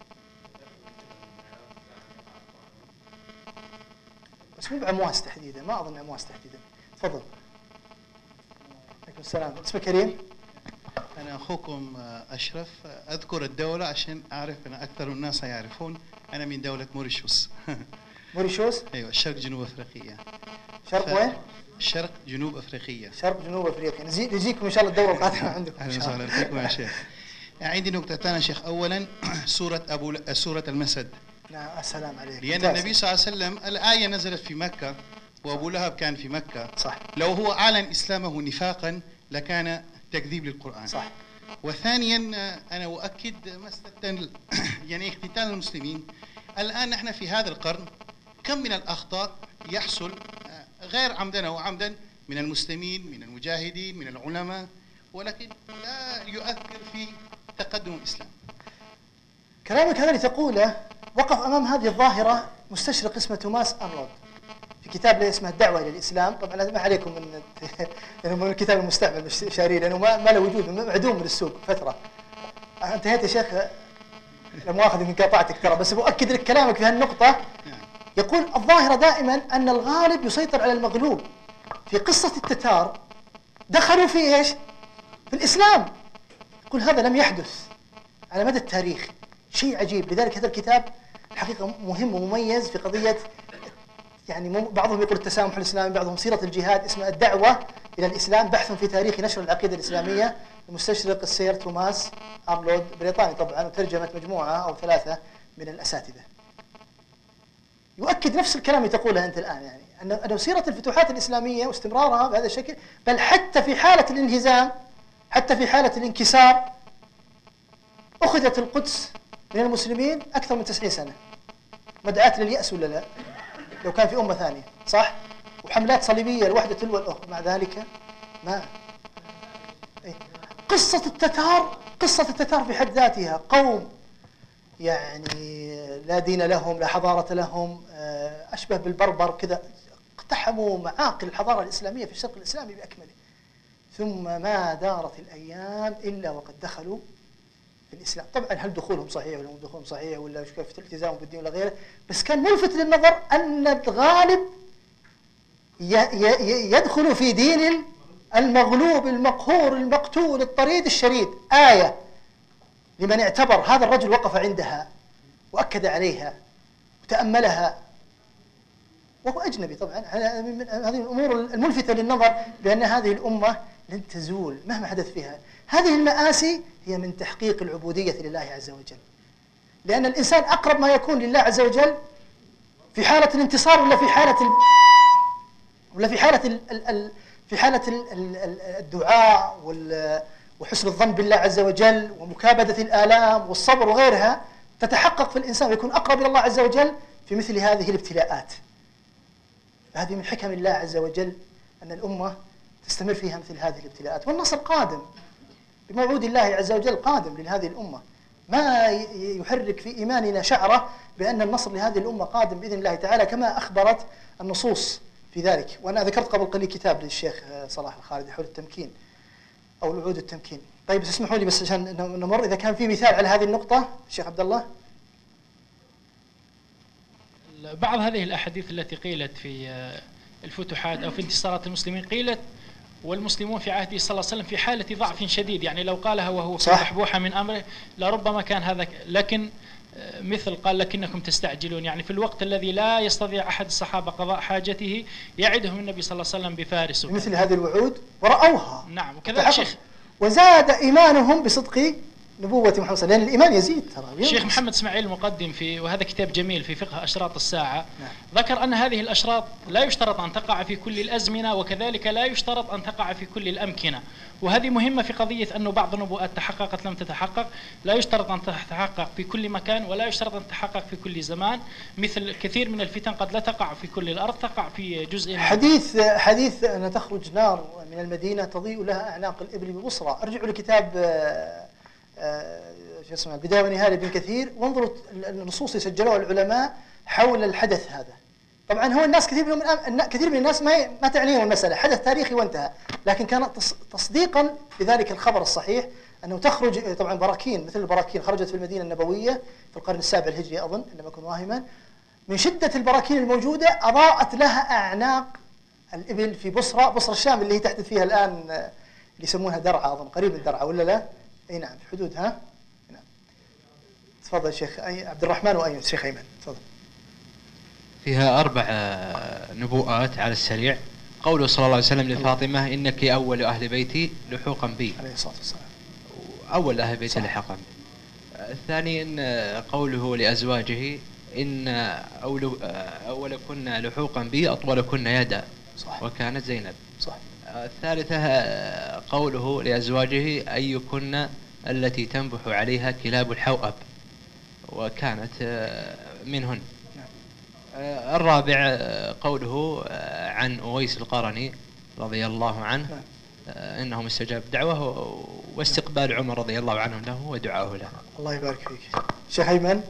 بس مو بعمواس تحديدا، ما أظن عمواس تحديدا. تفضل. عليكم السلام. اسمك كريم؟ أنا أخوكم أشرف. أذكر الدولة عشان أعرف أن أكثر الناس يعرفون. أنا من دولة موريشيوس. موريشيوس؟ أيوة، الشرق جنوب أفريقيا. شرق ف... وين؟ الشرق جنوب أفريقيا. شرق جنوب أفريقيا. نجي نجيكم إن شاء الله الدورة القادمة عندكم. أهلا وسهلا فيكم يا شيخ. عندي نقطتان يا شيخ. أولا سورة أبو سورة المسد. نعم السلام عليكم. لأن النبي صلى الله عليه وسلم الآية نزلت في مكة وأبو لهب كان في مكة. صح. لو هو أعلن إسلامه نفاقا لكان تكذيب للقرآن. صح. وثانيا أنا أؤكد مسألة يعني اقتتال المسلمين. الآن نحن في هذا القرن كم من الأخطاء يحصل غير عمدا أو عمدا من المسلمين، من المجاهدين، من العلماء، ولكن لا يؤثر في تقدم الإسلام. كلامك هذا اللي تقوله وقف أمام هذه الظاهرة مستشرق اسمه توماس أملود في كتاب له اسمه الدعوة إلى الإسلام. طبعا ما عليكم من من الكتاب المستعمل شاريه لأنه ما, ما له وجود، معدوم من السوق فترة. انتهيت يا شيخ، لا مؤاخذة إن قاطعتك ترى، بس بؤكد لك كلامك في هالنقطة. يقول الظاهرة دائما أن الغالب يسيطر على المغلوب. في قصة التتار دخلوا في إيش؟ في الإسلام. يقول هذا لم يحدث على مدى التاريخ، شيء عجيب. لذلك هذا الكتاب الحقيقة مهم ومميز في قضية، يعني بعضهم يقول التسامح الإسلامي، بعضهم سيرة الجهاد، اسمه الدعوة إلى الإسلام، بحث في تاريخ نشر العقيدة الإسلامية، المستشرق السير توماس أرلود، بريطاني طبعا، وترجمت مجموعة أو ثلاثة من الأساتذة. يؤكد نفس الكلام اللي تقوله أنت الآن، يعني أن سيرة الفتوحات الإسلامية واستمرارها بهذا الشكل، بل حتى في حالة الانهزام، حتى في حالة الانكسار، أخذت القدس من المسلمين أكثر من تسعين سنة. مدعاة لليأس ولا لا؟ لو كان في أمة ثانية، صح؟ وحملات صليبية الواحدة تلو الأخرى، مع ذلك ما إيه؟ قصة التتار، قصة التتار في حد ذاتها قوم يعني لا دين لهم، لا حضارة لهم، أشبه بالبربر كذا، اقتحموا معاقل الحضارة الإسلامية في الشرق الإسلامي بأكمله. ثم ما دارت الأيام إلا وقد دخلوا في الإسلام. طبعا هل دخولهم صحيح ولا مو دخولهم صحيح ولا كيف الالتزام بالدين ولا غيره، بس كان ملفت للنظر أن الغالب يدخل في دين المغلوب المقهور المقتول الطريد الشريد. آية لمن اعتبر هذا الرجل وقف عندها وأكد عليها وتأملها، وهو أجنبي طبعا. هذه الأمور الملفتة للنظر بأن هذه الأمة لن تزول مهما حدث فيها. هذه المآسي هي من تحقيق العبودية لله عز وجل، لأن الإنسان أقرب ما يكون لله عز وجل في حالة الانتصار ولا في حالة ال... ولا في حالة ال... ال... ال... في حالة ال... ال... الدعاء وال... وحسن الظن بالله عز وجل ومكابدة الآلام والصبر وغيرها، تتحقق في الإنسان ويكون أقرب إلى الله عز وجل في مثل هذه الابتلاءات. هذه من حكم الله عز وجل أن الأمة تستمر فيها مثل هذه الابتلاءات، والنصر قادم بموعود الله عز وجل، قادم لهذه الأمة. ما يحرك في إيماننا شعرة بأن النصر لهذه الأمة قادم بإذن الله تعالى كما أخبرت النصوص في ذلك. وأنا ذكرت قبل قليل كتاب للشيخ صلاح الخالدي حول التمكين أو الوعود التمكين. طيب بس اسمحوا لي بس عشان نمر، إذا كان في مثال على هذه النقطة الشيخ عبد الله. بعض هذه الأحاديث التي قيلت في الفتوحات أو في انتصارات المسلمين قيلت والمسلمون في عهده صلى الله عليه وسلم في حالة ضعف شديد، يعني لو قالها وهو في بحبوحة من أمره لربما كان هذا، لكن مثل قال لكنكم تستعجلون، يعني في الوقت الذي لا يستطيع أحد الصحابة قضاء حاجته يعدهم النبي صلى الله عليه وسلم بفارس. مثل هذه الوعود ورأوها. نعم. وكذلك شيخ وزاد إيمانهم بصدق نبوة محمد صلى الله عليه وسلم، لأن الإيمان يزيد ترى. الشيخ محمد اسماعيل المقدم في وهذا كتاب جميل في فقه أشراط الساعة، نعم. ذكر أن هذه الأشراط لا يشترط أن تقع في كل الأزمنة، وكذلك لا يشترط أن تقع في كل الأمكنة، وهذه مهمة في قضية أنه بعض النبوءات تحققت لم تتحقق. لا يشترط أن تتحقق في كل مكان، ولا يشترط أن تتحقق في كل زمان، مثل كثير من الفتن قد لا تقع في كل الأرض، تقع في جزء. حديث حديث أن تخرج نار من المدينة تضيء لها أعناق الإبل ببصرى، ارجعوا لكتاب شو اسمه البداية والنهاية لابن كثير وانظروا النصوص اللي سجلوها العلماء حول الحدث هذا. طبعا هو الناس كثير منهم كثير من الناس ما ما تعنيهم المسألة، حدث تاريخي وانتهى، لكن كان تصديقا لذلك الخبر الصحيح أنه تخرج طبعا براكين مثل البراكين خرجت في المدينة النبوية في القرن السابع الهجري أظن إن لم أكن واهما، من شدة البراكين الموجودة أضاءت لها أعناق الإبل في بصرى، بصرى الشام اللي هي تحدث فيها الآن اللي يسمونها درعا أظن، قريب من درعا ولا لا؟ أي نعم في حدودها. نعم. تفضل شيخ عبد الرحمن وأيمن. شيخ أيمن تفضل. فيها أربع نبوءات على السريع. قوله صلى الله عليه وسلم لفاطمة إنك أول أهل بيتي لحوقا بي، عليه الصلاة والسلام، أول أهل بيتي لحقا بي. الثاني إن قوله لأزواجه إن أول أولكن لحوقا بي أطولكن يدا، صح. وكانت زينب، صح. الثالثة قوله لأزواجه أيكن التي تنبح عليها كلاب الحوأب، وكانت منهن. الرابع قوله عن أويس القرني رضي الله عنه إنه مستجاب دعوه، واستقبال عمر رضي الله عنه له ودعاه له. الله يبارك فيك. شيخ أيمن.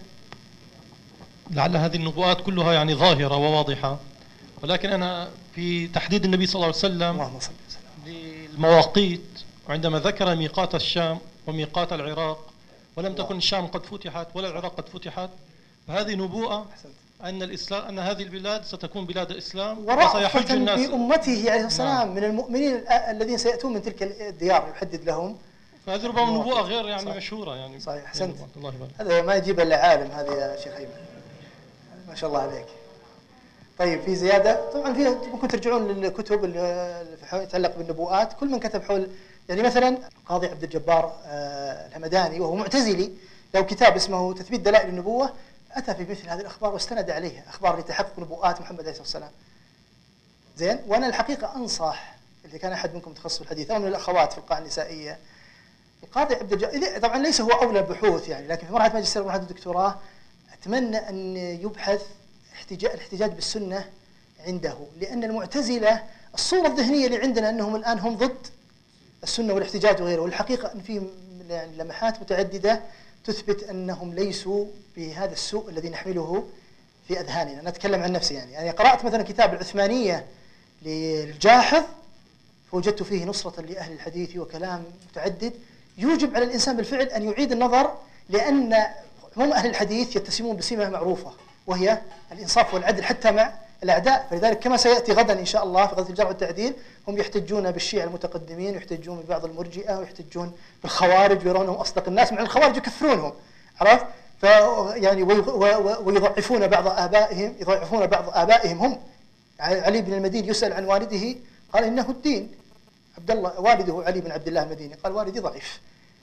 لعل هذه النبوءات كلها يعني ظاهرة وواضحة، ولكن أنا في تحديد النبي صلى الله عليه وسلم للمواقيت، وعندما ذكر ميقات الشام وميقات العراق ولم تكن الشام قد فتحت ولا العراق قد فتحت، فهذه نبوءة أن الإسلام أن هذه البلاد ستكون بلاد الإسلام وسيحج الناس بأمته عليه السلام من المؤمنين الذين سيأتون من تلك الديار يحدد لهم. فهذه ربما نبوءة غير يعني صحيح. مشهورة يعني. صحيح أحسنت. هذا ما يجيب إلا عالم هذا يا شيخ أيمن، ما شاء الله عليك. طيب في زيادة؟ طبعا في ممكن ترجعون للكتب اللي يتعلق بالنبوءات، كل من كتب حول يعني مثلا القاضي عبد الجبار الهمداني وهو معتزلي له كتاب اسمه تثبيت دلائل النبوة، أتى في مثل هذه الأخبار واستند عليها، أخبار لتحقق نبوءات محمد عليه الصلاة والسلام. زين، وأنا الحقيقة أنصح إذا كان أحد منكم متخصص في الحديث أو من الأخوات في القاعة النسائية، القاضي عبد الجبار طبعا ليس هو أولى البحوث يعني، لكن في مرحلة ماجستير ومرحلة الدكتوراه أتمنى أن يبحث احتجاج الاحتجاج بالسنة عنده، لأن المعتزلة الصورة الذهنية اللي عندنا أنهم الآن هم ضد السنة والاحتجاج وغيره، والحقيقة أن في يعني لمحات متعددة تثبت أنهم ليسوا بهذا السوء الذي نحمله في أذهاننا. أنا أتكلم عن نفسي يعني، يعني قرأت مثلا كتاب العثمانية للجاحظ فوجدت فيه نصرة لأهل الحديث وكلام متعدد يوجب على الإنسان بالفعل أن يعيد النظر، لأن هم أهل الحديث يتسمون بسمة معروفة وهي الإنصاف والعدل حتى مع الأعداء، فلذلك كما سيأتي غدا إن شاء الله في غزوة الجرح والتعديل هم يحتجون بالشيعة المتقدمين ويحتجون ببعض المرجئة ويحتجون بالخوارج ويرونهم أصدق الناس، مع الخوارج يكفرونهم، عرفت؟ فيعني ويضعفون بعض آبائهم يضعفون بعض آبائهم هم. علي بن المديني يسأل عن والده قال إنه الدين، عبد الله والده علي بن عبد الله المديني قال والدي ضعيف،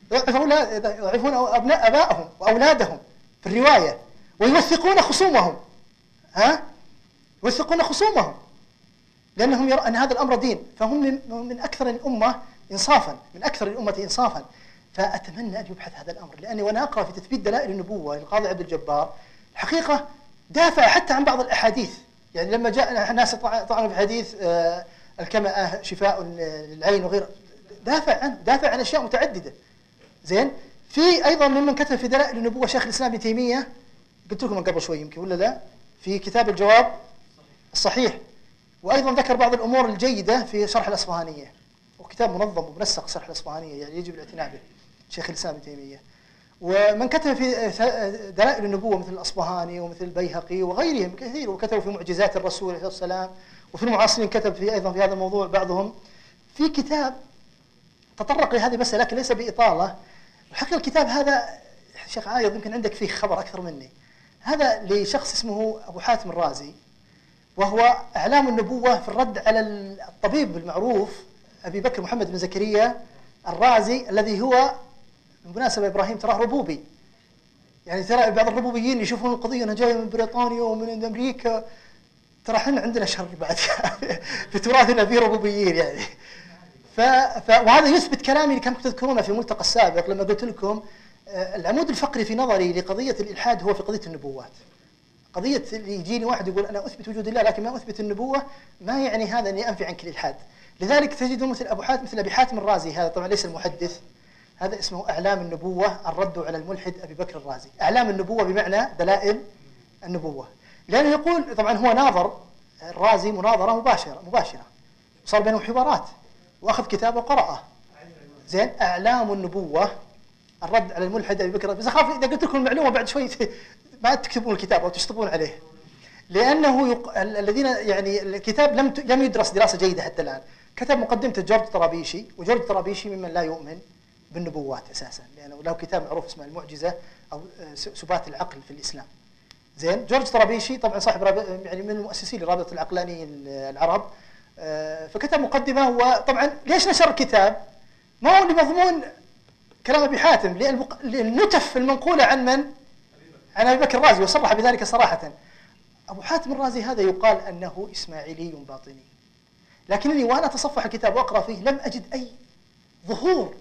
يضعفون أبناء آبائهم وأولادهم في الرواية، ويوثقون خصومهم، ها؟ يوثقون خصومهم لأنهم يرون أن هذا الأمر دين، فهم من, من أكثر الأمة إنصافا، من أكثر الأمة إنصافا. فأتمنى أن يبحث هذا الأمر، لأني وأنا أقرأ في تثبيت دلائل النبوة للقاضي عبد الجبار الحقيقة دافع حتى عن بعض الأحاديث، يعني لما جاء ناس طعنوا في حديث آه الكمأة شفاء للعين وغيره، دافع عن دافع عن أشياء متعددة. زين، في أيضا ممن كتب في دلائل النبوة شيخ الإسلام ابن تيمية، قلت لكم من قبل شوي يمكن ولا لا، في كتاب الجواب الصحيح، وأيضا ذكر بعض الأمور الجيدة في شرح الأصفهانية، وكتاب منظم ومنسق شرح الأصفهانية يعني يجب الاعتناء به شيخ الإسلام ابن تيمية. ومن كتب في دلائل النبوة مثل الأصفهاني ومثل البيهقي وغيرهم كثير، وكتبوا في معجزات الرسول عليه الصلاة والسلام، وفي المعاصرين كتب في أيضا في هذا الموضوع بعضهم. في كتاب تطرق لهذه المسألة لكن ليس بإطالة، الحقيقة الكتاب هذا شيخ عايض يمكن عندك فيه خبر أكثر مني، هذا لشخص اسمه أبو حاتم الرازي، وهو أعلام النبوة في الرد على الطبيب المعروف أبي بكر محمد بن زكريا الرازي، الذي هو بالمناسبة إبراهيم تراه ربوبي، يعني ترى بعض الربوبيين يشوفون القضية أنها جاية من بريطانيا ومن أمريكا، ترى احنا عندنا شر بعد في تراثنا في ربوبيين يعني. ف... ف... وهذا يثبت كلامي اللي كنتم تذكرونه في الملتقى السابق لما قلت لكم العمود الفقري في نظري لقضية الإلحاد هو في قضية النبوات. قضية اللي يجيني واحد يقول أنا أثبت وجود الله لكن ما أثبت النبوة، ما يعني هذا أني أنفي عنك الإلحاد. لذلك تجد مثل أبو حاتم مثل أبي حاتم الرازي، هذا طبعا ليس المحدث، هذا اسمه أعلام النبوة الرد على الملحد أبي بكر الرازي. أعلام النبوة بمعنى دلائل النبوة، لأنه يقول طبعا هو ناظر الرازي مناظرة مباشرة مباشرة وصار بينهم حوارات وأخذ كتابه وقرأه. زين، أعلام النبوة الرد على الملحد أبي بكر، بس أخاف إذا قلت لكم المعلومة بعد شوي ما تكتبون الكتاب أو تشطبون عليه، لأنه يق... الذين يعني الكتاب لم ت... لم يدرس دراسة جيدة حتى الآن. كتب مقدمته جورج طرابيشي، وجورج طرابيشي ممن لا يؤمن بالنبوات أساسا، لأنه له كتاب معروف اسمه المعجزة أو سبات العقل في الإسلام. زين، جورج طرابيشي طبعا صاحب راب... يعني من المؤسسين لرابطة العقلانيين العرب، فكتب مقدمة. وطبعا ليش نشر الكتاب؟ ما هو لمضمون كلام أبي حاتم، للنتف المنقولة عن من؟ عن أبي بكر الرازي، وصرح بذلك صراحة. أبو حاتم الرازي هذا يقال أنه إسماعيلي باطني، لكنني وأنا أتصفح الكتاب وأقرأ فيه لم أجد أي ظهور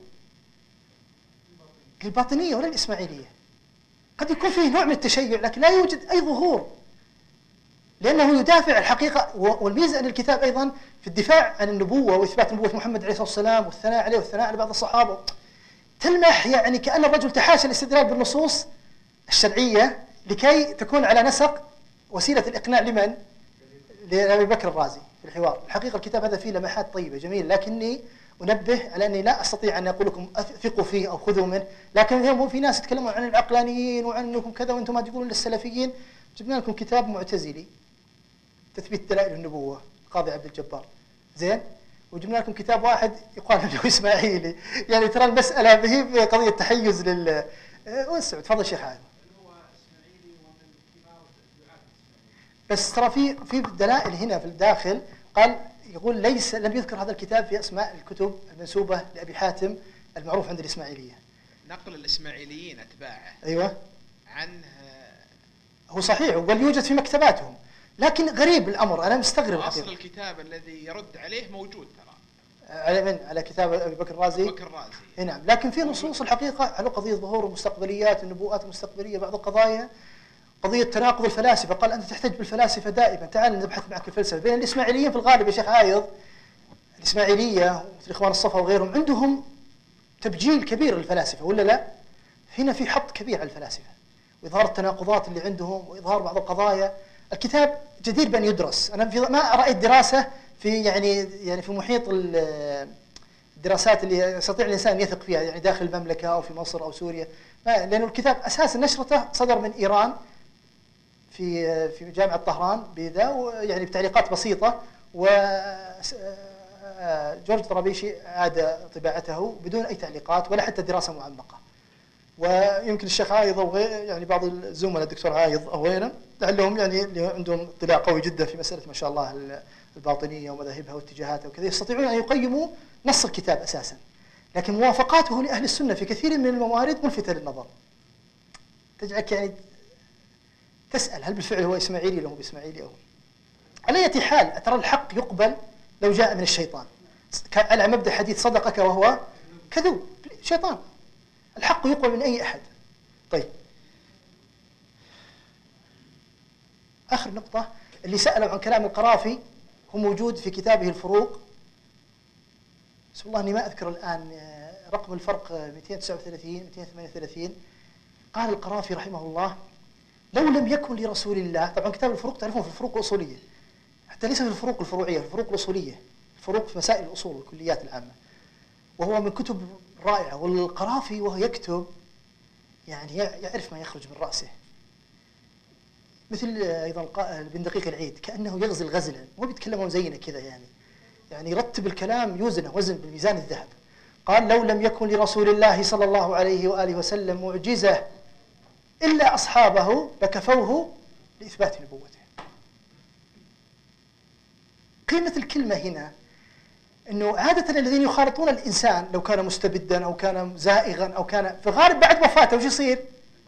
للباطنية ولا الإسماعيلية. قد يكون فيه نوع من التشيع لكن لا يوجد أي ظهور، لأنه يدافع الحقيقة. والميزة أن الكتاب أيضا في الدفاع عن النبوة وإثبات نبوة محمد عليه الصلاة والسلام والثناء عليه والثناء على بعض الصحابة، تلمح يعني كأن الرجل تحاشى الاستدلال بالنصوص الشرعية لكي تكون على نسق وسيلة الإقناع لمن؟ لأبي بكر الرازي في الحوار. الحقيقة الكتاب هذا فيه لمحات طيبة جميل، لكني أنبه على أني لا أستطيع أن أقول لكم ثقوا فيه أو خذوا منه. لكن اليوم في ناس يتكلمون عن العقلانيين وعن أنكم كذا وأنتم ما تقولون للسلفيين. جبنا لكم كتاب معتزلي تثبيت دلائل النبوة القاضي عبد الجبار، زين، وجبنا لكم كتاب واحد يقال انه اسماعيلي. يعني ترى المسألة هي قضية تحيز لل وسع. تفضل شيخ عادل. بس ترى في في دلائل هنا في الداخل، قال يقول ليس لم يذكر هذا الكتاب في اسماء الكتب المنسوبة لأبي حاتم المعروف عند الإسماعيلية. نقل الإسماعيليين أتباعه أيوة عنه هو صحيح بل يوجد في مكتباتهم، لكن غريب الأمر، أنا مستغرب. أصل الكتاب الذي يرد عليه موجود ترى على من؟ على كتاب أبي بكر الرازي. أبي بكر الرازي. نعم، لكن في نصوص الحقيقة على قضية ظهور المستقبليات، النبوءات المستقبلية، بعض القضايا، قضية تناقض الفلاسفة. قال أنت تحتج بالفلاسفة دائما، تعال نبحث معك الفلسفة. بين الإسماعيليين في الغالب يا شيخ عايض، الإسماعيلية مثل إخوان الصفا وغيرهم عندهم تبجيل كبير للفلاسفة ولا لا؟ هنا في حط كبير على الفلاسفة وإظهار التناقضات اللي عندهم وإظهار بعض القضايا. الكتاب جدير بأن يدرس. أنا في ما رأيت دراسة في يعني يعني في محيط الدراسات اللي يستطيع الإنسان يثق فيها، يعني داخل المملكة أو في مصر أو سوريا، لأن الكتاب أساسا نشرته صدر من إيران في في جامعة طهران بذا، يعني بتعليقات بسيطة، و جورج طرابيشي عاد طباعته بدون أي تعليقات ولا حتى دراسة معمقة. ويمكن الشيخ عايض أو غير يعني بعض الزملاء الدكتور عايض أو غيره لعلهم يعني اللي عندهم اطلاع قوي جدا في مسألة ما شاء الله الباطنية ومذاهبها واتجاهاتها وكذا، يستطيعون أن يقيموا نص الكتاب أساسا. لكن موافقاته لأهل السنة في كثير من الموارد ملفتة للنظر، تجعلك يعني تسأل هل بالفعل هو إسماعيلي ولا هو بإسماعيلي أو على أي حال. ترى الحق يقبل لو جاء من الشيطان، على مبدأ حديث صدقك وهو كذوب، شيطان. الحق يقبل من أي أحد. طيب، آخر نقطة اللي سألوا عن كلام القرافي هو موجود في كتابه الفروق. بسم الله أني ما أذكر الآن رقم الفرق مئتين وتسعة وثلاثين مئتين وثمانية وثلاثين. قال القرافي رحمه الله لو لم يكن لرسول الله، طبعا كتاب الفروق تعرفون في الفروق الأصولية، حتى ليس في الفروق الفروعية، في الفروق الأصولية، الفروق في مسائل الأصول والكليات العامة، وهو من كتب رائعة. والقرافي وهو يكتب يعني يعرف ما يخرج من رأسه، مثل أيضا ابن دقيق العيد كأنه يغزل غزلا، مو بيتكلمون زينا كذا يعني، يعني يرتب الكلام يوزنه وزن بالميزان الذهب. قال لو لم يكن لرسول الله صلى الله عليه وآله وسلم معجزة إلا أصحابه لكفوه لإثبات نبوته. قيمة الكلمة هنا انه عاده الذين يخالطون الانسان لو كان مستبدا او كان زائغا او كان في الغالب بعد وفاته وش يصير؟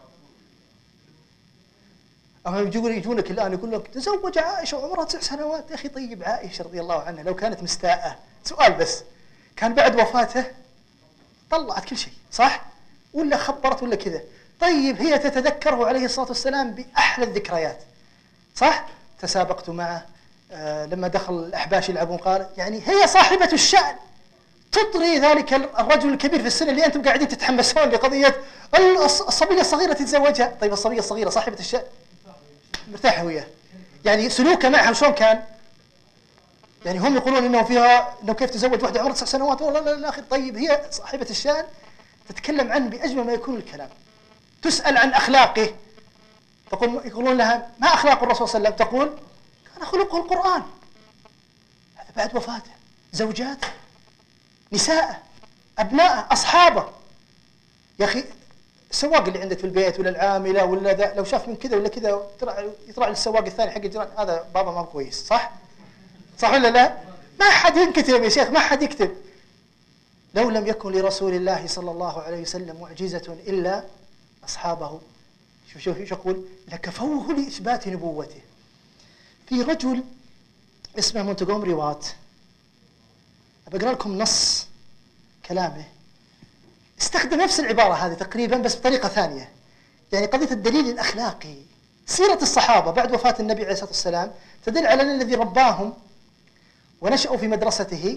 أما يجون يجونك الآن يقول لك تزوج عائشة وعمرها تسع سنوات. يا أخي طيب عائشة رضي الله عنها لو كانت مستاءة، سؤال بس، كان بعد وفاته طلعت كل شيء صح؟ ولا خبرت ولا كذا؟ طيب هي تتذكره عليه الصلاة والسلام بأحلى الذكريات صح؟ تسابقت معه آه لما دخل الأحباش يلعبون، قال يعني هي صاحبة الشأن تطري ذلك الرجل الكبير في السن اللي أنتم قاعدين تتحمسون لقضية الصبية الصغيرة تتزوجها. طيب الصبية الصغيرة صاحبة الشأن مرتاحة وياه، يعني سلوكه معها شلون كان؟ يعني هم يقولون انه فيها انه كيف تزوج واحدة عمرها تسع سنوات، والله لا لا اخي طيب هي صاحبة الشأن تتكلم عنه بأجمل ما يكون الكلام، تسأل عن أخلاقه تقول يقولون لها ما أخلاق الرسول صلى الله عليه وسلم؟ تقول كان خلقه القرآن. هذا بعد وفاته، زوجاته، نساءه، أبنائه، أصحابه. يا أخي السواق اللي عندك في البيت ولا العاملة ولا ذا لو شاف من كذا ولا كذا يطلع للسواق الثاني حق الجيران هذا بابا ما هو كويس، صح؟ صح ولا لا؟ ما حد يكتب يا شيخ، ما حد يكتب. لو لم يكن لرسول الله صلى الله عليه وسلم معجزة إلا أصحابه، شوف شوف ايش يقول؟ لكفوه لإثبات نبوته. في رجل اسمه مونتغومري وات، بقرأ لكم نص كلامه، استخدم نفس العبارة هذه تقريبا بس بطريقة ثانية. يعني قضية الدليل الأخلاقي، سيرة الصحابة بعد وفاة النبي عليه الصلاة والسلام تدل على أن الذي رباهم ونشأوا في مدرسته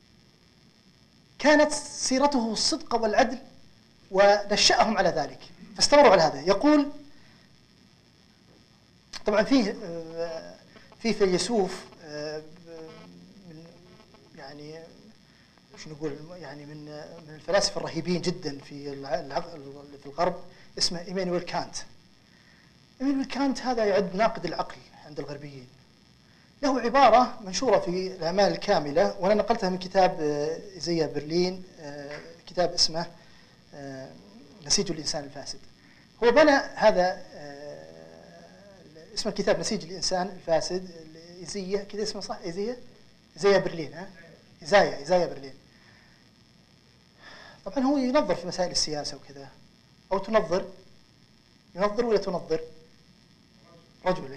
كانت سيرته الصدق والعدل ونشأهم على ذلك فاستمروا على هذا. يقول طبعا فيه في فيلسوف من يعني شو نقول يعني من من الفلاسفه الرهيبين جدا في في الغرب اسمه إيمانويل كانت. إيمانويل كانت هذا يعد ناقد العقل عند الغربيين. له عبارة منشورة في الأعمال الكاملة وأنا نقلتها من كتاب إيزيا برلين، كتاب اسمه نسيج الإنسان الفاسد. هو بنى هذا اسم الكتاب نسيج الإنسان الفاسد، إيزيا كذا اسمه صح؟ إيزيا إيزيا برلين، ها إيزايا إيزايا برلين. طبعا هو ينظر في مسائل السياسة وكذا، أو تنظر ينظر ولا تنظر رجل.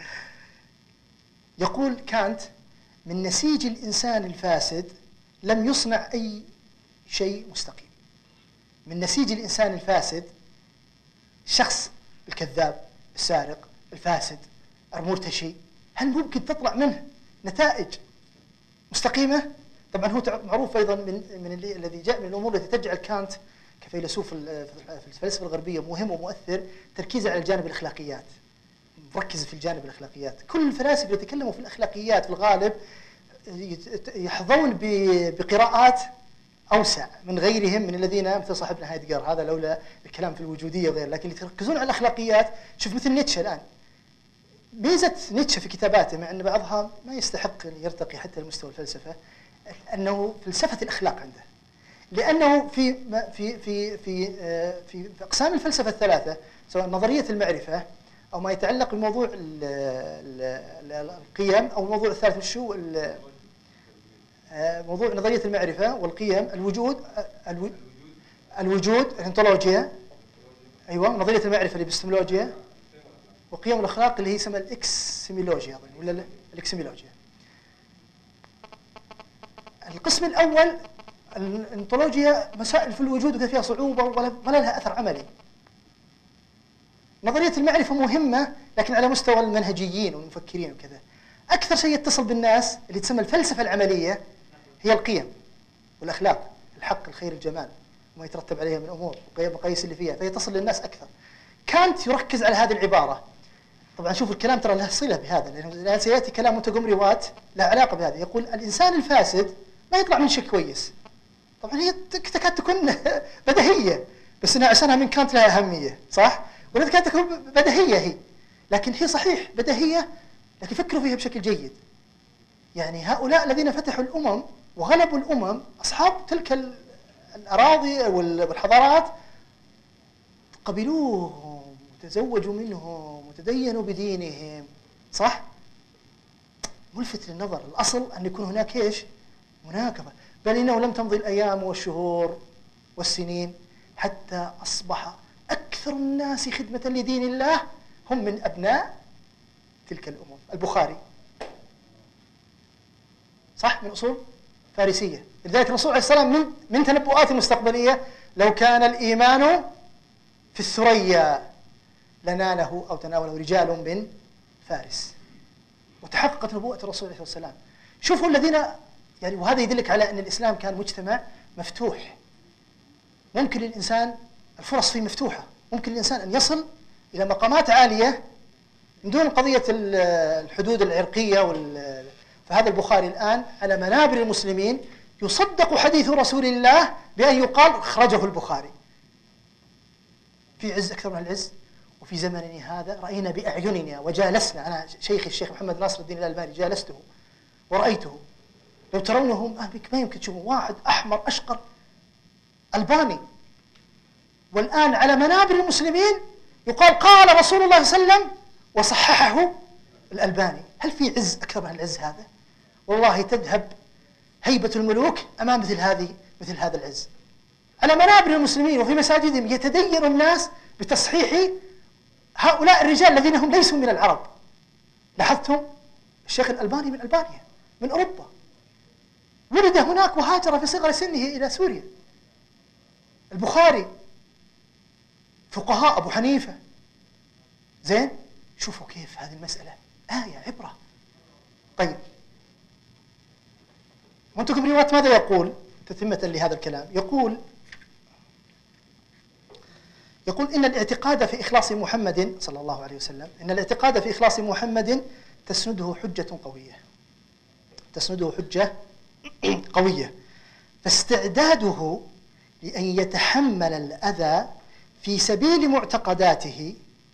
يقول كانت من نسيج الإنسان الفاسد لم يصنع أي شيء مستقيم. من نسيج الإنسان الفاسد الشخص الكذاب السارق الفاسد المرتشي، هل ممكن تطلع منه نتائج مستقيمة؟ طبعا هو معروف أيضا من من الذي جاء من الأمور التي تجعل كانت كفيلسوف في الفلسفة الغربية مهم ومؤثر تركيزه على الجانب الأخلاقيات، مركز في الجانب الأخلاقيات. كل الفلاسفة اللي يتكلموا في الأخلاقيات في الغالب يحظون بقراءات أوسع من غيرهم من الذين مثل صاحبنا هايدغر، هذا لولا الكلام في الوجودية وغيره، لكن اللي يركزون على الأخلاقيات. شوف مثل نيتشه الآن، ميزة نيتشه في كتاباته مع أن بعضها ما يستحق أن يرتقي حتى لمستوى الفلسفة، أنه فلسفة الأخلاق عنده، لأنه في في في في في أقسام الفلسفة الثلاثة سواء نظرية المعرفة أو ما يتعلق بموضوع القيم أو الموضوع الثالث وشو موضوع نظرية المعرفة والقيم، الوجود الوجود الانطولوجيا، أيوة نظرية المعرفة الإبستمولوجيا، وقيم الأخلاق اللي هي اسمها الإكسيمولوجيا أظن ولا الإكسيمولوجيا. القسم الأول الانطولوجيا مسائل في الوجود وكذا فيها صعوبة ولا لها أثر عملي. نظرية المعرفة مهمة لكن على مستوى المنهجيين والمفكرين وكذا. أكثر شيء يتصل بالناس اللي تسمى الفلسفة العملية هي القيم والأخلاق، الحق الخير الجمال وما يترتب عليها من أمور ومقاييس اللي فيها، فهي تصل للناس أكثر. كانت يركز على هذه العبارة. طبعا شوف الكلام ترى له صلة بهذا، لأن سيأتي كلام مونتغومري وات له علاقة بهذا. يقول الإنسان الفاسد ما يطلع من شيء كويس. طبعا هي تكاد تكون بديهية بس انها عشانها من كانت لها أهمية، صح؟ ولا تكاد تكون بديهية هي، لكن هي صحيح بديهية لكن فكروا فيها بشكل جيد. يعني هؤلاء الذين فتحوا الأمم وغلبوا الأمم أصحاب تلك الأراضي والحضارات قبلوهم وتزوجوا منهم وتدينوا بدينهم، صح؟ ملفت للنظر. الأصل أن يكون هناك إيش؟ مناكفة. بل إنه لم تمضي الأيام والشهور والسنين حتى أصبح أكثر الناس خدمة لدين الله هم من أبناء تلك الأمم. البخاري صح من أصول فارسية، لذلك الرسول عليه السلام من من تنبؤات المستقبلية لو كان الإيمان في الثريا لناله أو تناوله رجال من فارس، وتحققت نبوءة الرسول عليه السلام. شوفوا الذين يعني، وهذا يدلك على أن الإسلام كان مجتمع مفتوح، ممكن للإنسان الفرص فيه مفتوحة، ممكن للإنسان أن يصل إلى مقامات عالية من دون قضية الحدود العرقية وال... فهذا البخاري الآن على منابر المسلمين يصدق حديث رسول الله بأن يقال أخرجه البخاري. في عز أكثر من العز. وفي زمننا هذا رأينا بأعيننا وجالسنا، أنا شيخي الشيخ محمد ناصر الدين الألباني جالسته ورأيته، لو ترونه ما يمكن تشوفون واحد أحمر أشقر ألباني، والآن على منابر المسلمين يقال قال رسول الله صلى الله عليه وسلم وصححه الألباني. هل في عز أكثر من العز هذا؟ والله تذهب هيبة الملوك أمام مثل هذه مثل هذا العز. على منابر المسلمين وفي مساجدهم يتدين الناس بتصحيح هؤلاء الرجال الذين هم ليسوا من العرب. لاحظتم الشيخ الألباني من ألبانيا من أوروبا، ولد هناك وهاجر في صغر سنه إلى سوريا. البخاري، فقهاء أبو حنيفة. زين، شوفوا كيف هذه المسألة آية عبرة. طيب، منتج بن رواة ماذا يقول تتمة لهذا الكلام؟ يقول يقول إن الاعتقاد في إخلاص محمد صلى الله عليه وسلم إن الاعتقاد في إخلاص محمد تسنده حجة قوية تسنده حجة قوية فاستعداده لأن يتحمل الأذى في سبيل معتقداته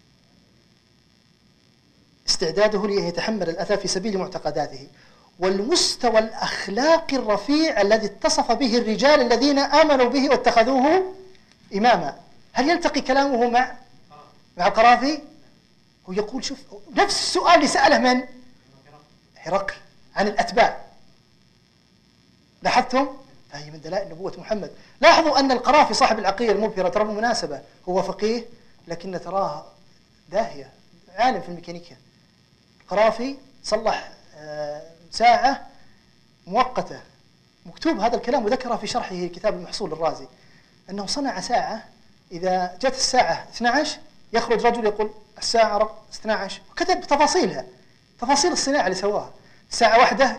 استعداده لأن يتحمل الأذى في سبيل معتقداته والمستوى الأخلاقي الرفيع الذي اتصف به الرجال الذين آمنوا به واتخذوه إماما. هل يلتقي كلامه مع مع القرافي؟ هو يقول شوف نفس السؤال اللي سأله من هرقل عن الأتباع. لاحظتم؟ فهي من دلائل نبوة محمد. لاحظوا أن القرافي صاحب العقيدة المبهرة ترى بالمناسبة هو فقيه لكن تراه داهية، عالم في الميكانيكا. القرافي صلح ساعة مؤقتة، مكتوب هذا الكلام وذكره في شرحه كتاب المحصول الرازي، أنه صنع ساعة إذا جت الساعة اثني عشر يخرج رجل يقول الساعة اثني عشر، وكتب تفاصيلها، تفاصيل الصناعة اللي سواها. ساعة واحدة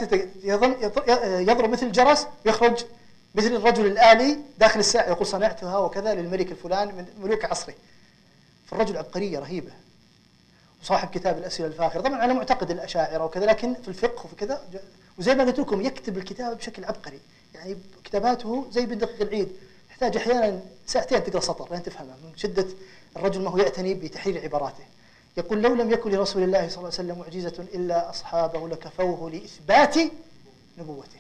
يضرب مثل الجرس ويخرج مثل الرجل الآلي داخل الساعة يقول صنعتها وكذا للملك الفلاني من ملوك عصره. فالرجل عبقرية رهيبة، وصاحب كتاب الأسئلة الفاخرة طبعا على معتقد الأشاعرة وكذا، لكن في الفقه وفي كذا، وزي ما قلت لكم يكتب الكتاب بشكل عبقري، يعني كتاباته زي بن دقيق العيد، تحتاج أحيانا ساعتين تقرأ سطر لين تفهمها من شدة الرجل ما هو يعتني بتحرير عباراته. يقول لو لم يكن لرسول الله صلى الله عليه وسلم معجزة إلا أصحابه لكفوه لإثبات نبوته.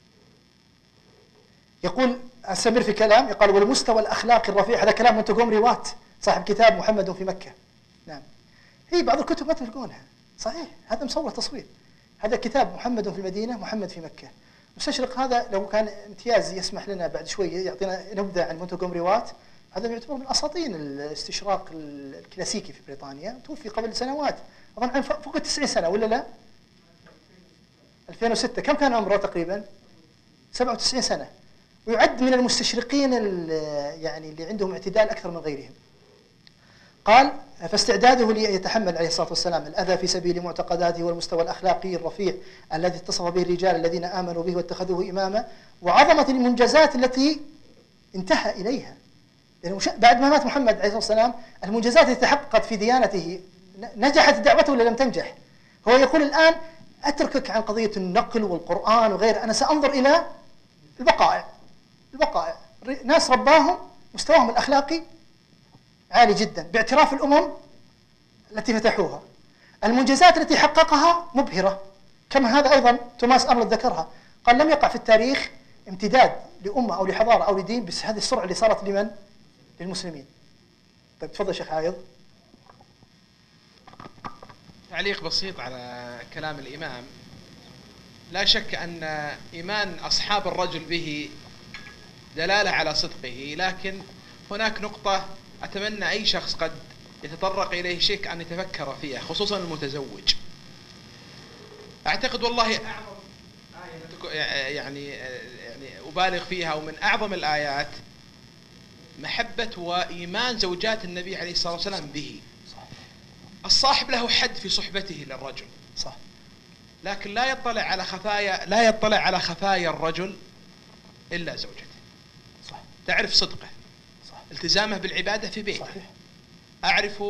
يقول أستمر في كلام، يقال والمستوى الأخلاقي الرفيع، هذا كلام منتجوم رواة صاحب كتاب محمد في مكة. نعم، هي بعض الكتب ما تلقونها صحيح، هذا مصور تصوير. هذا كتاب محمد في المدينة محمد في مكة. مستشرق هذا لو كان امتياز يسمح لنا بعد شوي يعطينا نبذة عن منتجوم رواة، هذا يعتبر من أساطين الاستشراق الكلاسيكي في بريطانيا، توفي قبل سنوات أظن عن فوق تسعين سنة ولا لا؟ ألفين وستة. كم كان عمره تقريبا؟ سبعة وتسعين سنة، ويعد من المستشرقين يعني اللي عندهم اعتدال أكثر من غيرهم. قال فاستعداده ليتحمل عليه الصلاة والسلام الأذى في سبيل معتقداته والمستوى الأخلاقي الرفيع الذي اتصف به الرجال الذين آمنوا به واتخذوه إماما، وعظمة المنجزات التي انتهى إليها. لأنه بعد ما مات محمد عليه الصلاة والسلام المنجزات التي تحققت في ديانته، نجحت دعوته ولا لم تنجح؟ هو يقول الآن أتركك عن قضية النقل والقرآن وغيره، أنا سأنظر إلى البقائع. البقائع ناس رباهم مستواهم الأخلاقي عالي جدا باعتراف الأمم التي فتحوها. المنجزات التي حققها مبهرة، كما هذا أيضا توماس أرنولد ذكرها، قال لم يقع في التاريخ امتداد لأمة أو لحضارة أو لدين بس هذه السرعة اللي صارت لمن؟ للمسلمين. طيب تفضل شيخ عايض. تعليق بسيط على كلام الإمام. لا شك أن إيمان أصحاب الرجل به دلالة على صدقه، لكن هناك نقطة أتمنى أي شخص قد يتطرق إليه شيء أن يتفكر فيها، خصوصا المتزوج. أعتقد والله أعظم آية يعني يعني أبالغ فيها، ومن أعظم الآيات محبة وإيمان زوجات النبي عليه الصلاة والسلام به. الصاحب له حد في صحبته للرجل، صح، لكن لا يطلع على خفايا لا يطلع على خفايا الرجل إلا زوجته. صح. تعرف صدقه، صح. التزامه بالعبادة في بيته. صحيح. أعرف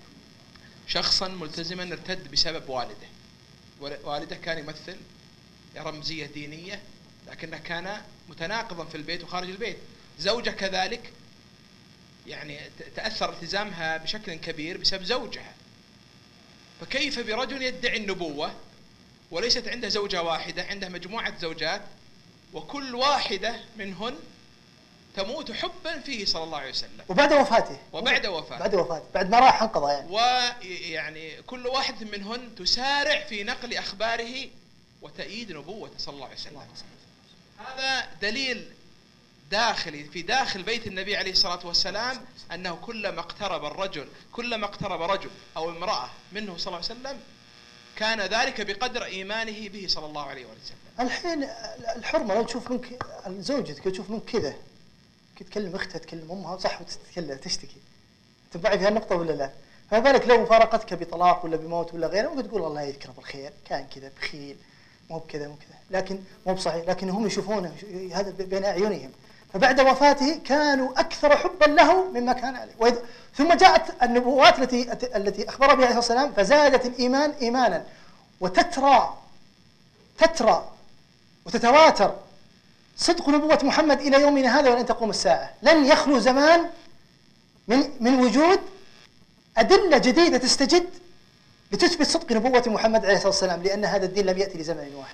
شخصا ملتزما ارتد بسبب والده. والده كان يمثل رمزية دينية، لكنه كان متناقضا في البيت وخارج البيت. زوجة كذلك يعني تأثر التزامها بشكل كبير بسبب زوجها. فكيف برجل يدعي النبوة وليست عنده زوجة واحدة، عنده مجموعة زوجات، وكل واحدة منهن تموت حبا فيه صلى الله عليه وسلم وبعد وفاته وبعد وفاته بعد وفاته بعد ما راح انقضى يعني ويعني كل واحد منهن تسارع في نقل أخباره وتأييد نبوته صلى الله عليه وسلم. هذا دليل داخلي في داخل بيت النبي عليه الصلاة والسلام أنه كلما اقترب الرجل كلما اقترب رجل أو امرأة منه صلى الله عليه وسلم كان ذلك بقدر إيمانه به صلى الله عليه وسلم. الحين الحرمة لو تشوف منك زوجتك تشوف منك كذا تكلم اختها تكلم امها صح وتتكلم تشتكي، تبعي في هالنقطة ولا لا؟ فما بالك لو فارقتك بطلاق ولا بموت ولا غيره، ممكن تقول الله يذكره بالخير، كان كذا بخيل مو بكذا مو كذا، لكن مو بصحيح، لكن هم يشوفونه هذا بين أعينهم. فبعد وفاته كانوا أكثر حبا له مما كان عليه. وإذ ثم جاءت النبوات التي التي أخبر بها عليه الصلاة والسلام فزادت الإيمان إيمانا، وتترى تترى وتتواتر صدق نبوة محمد إلى يومنا هذا ولن تقوم الساعة. لن يخلو زمان من من وجود أدلة جديدة تستجد لتثبت صدق نبوة محمد عليه الصلاة والسلام، لأن هذا الدين لم يأتي لزمن واحد.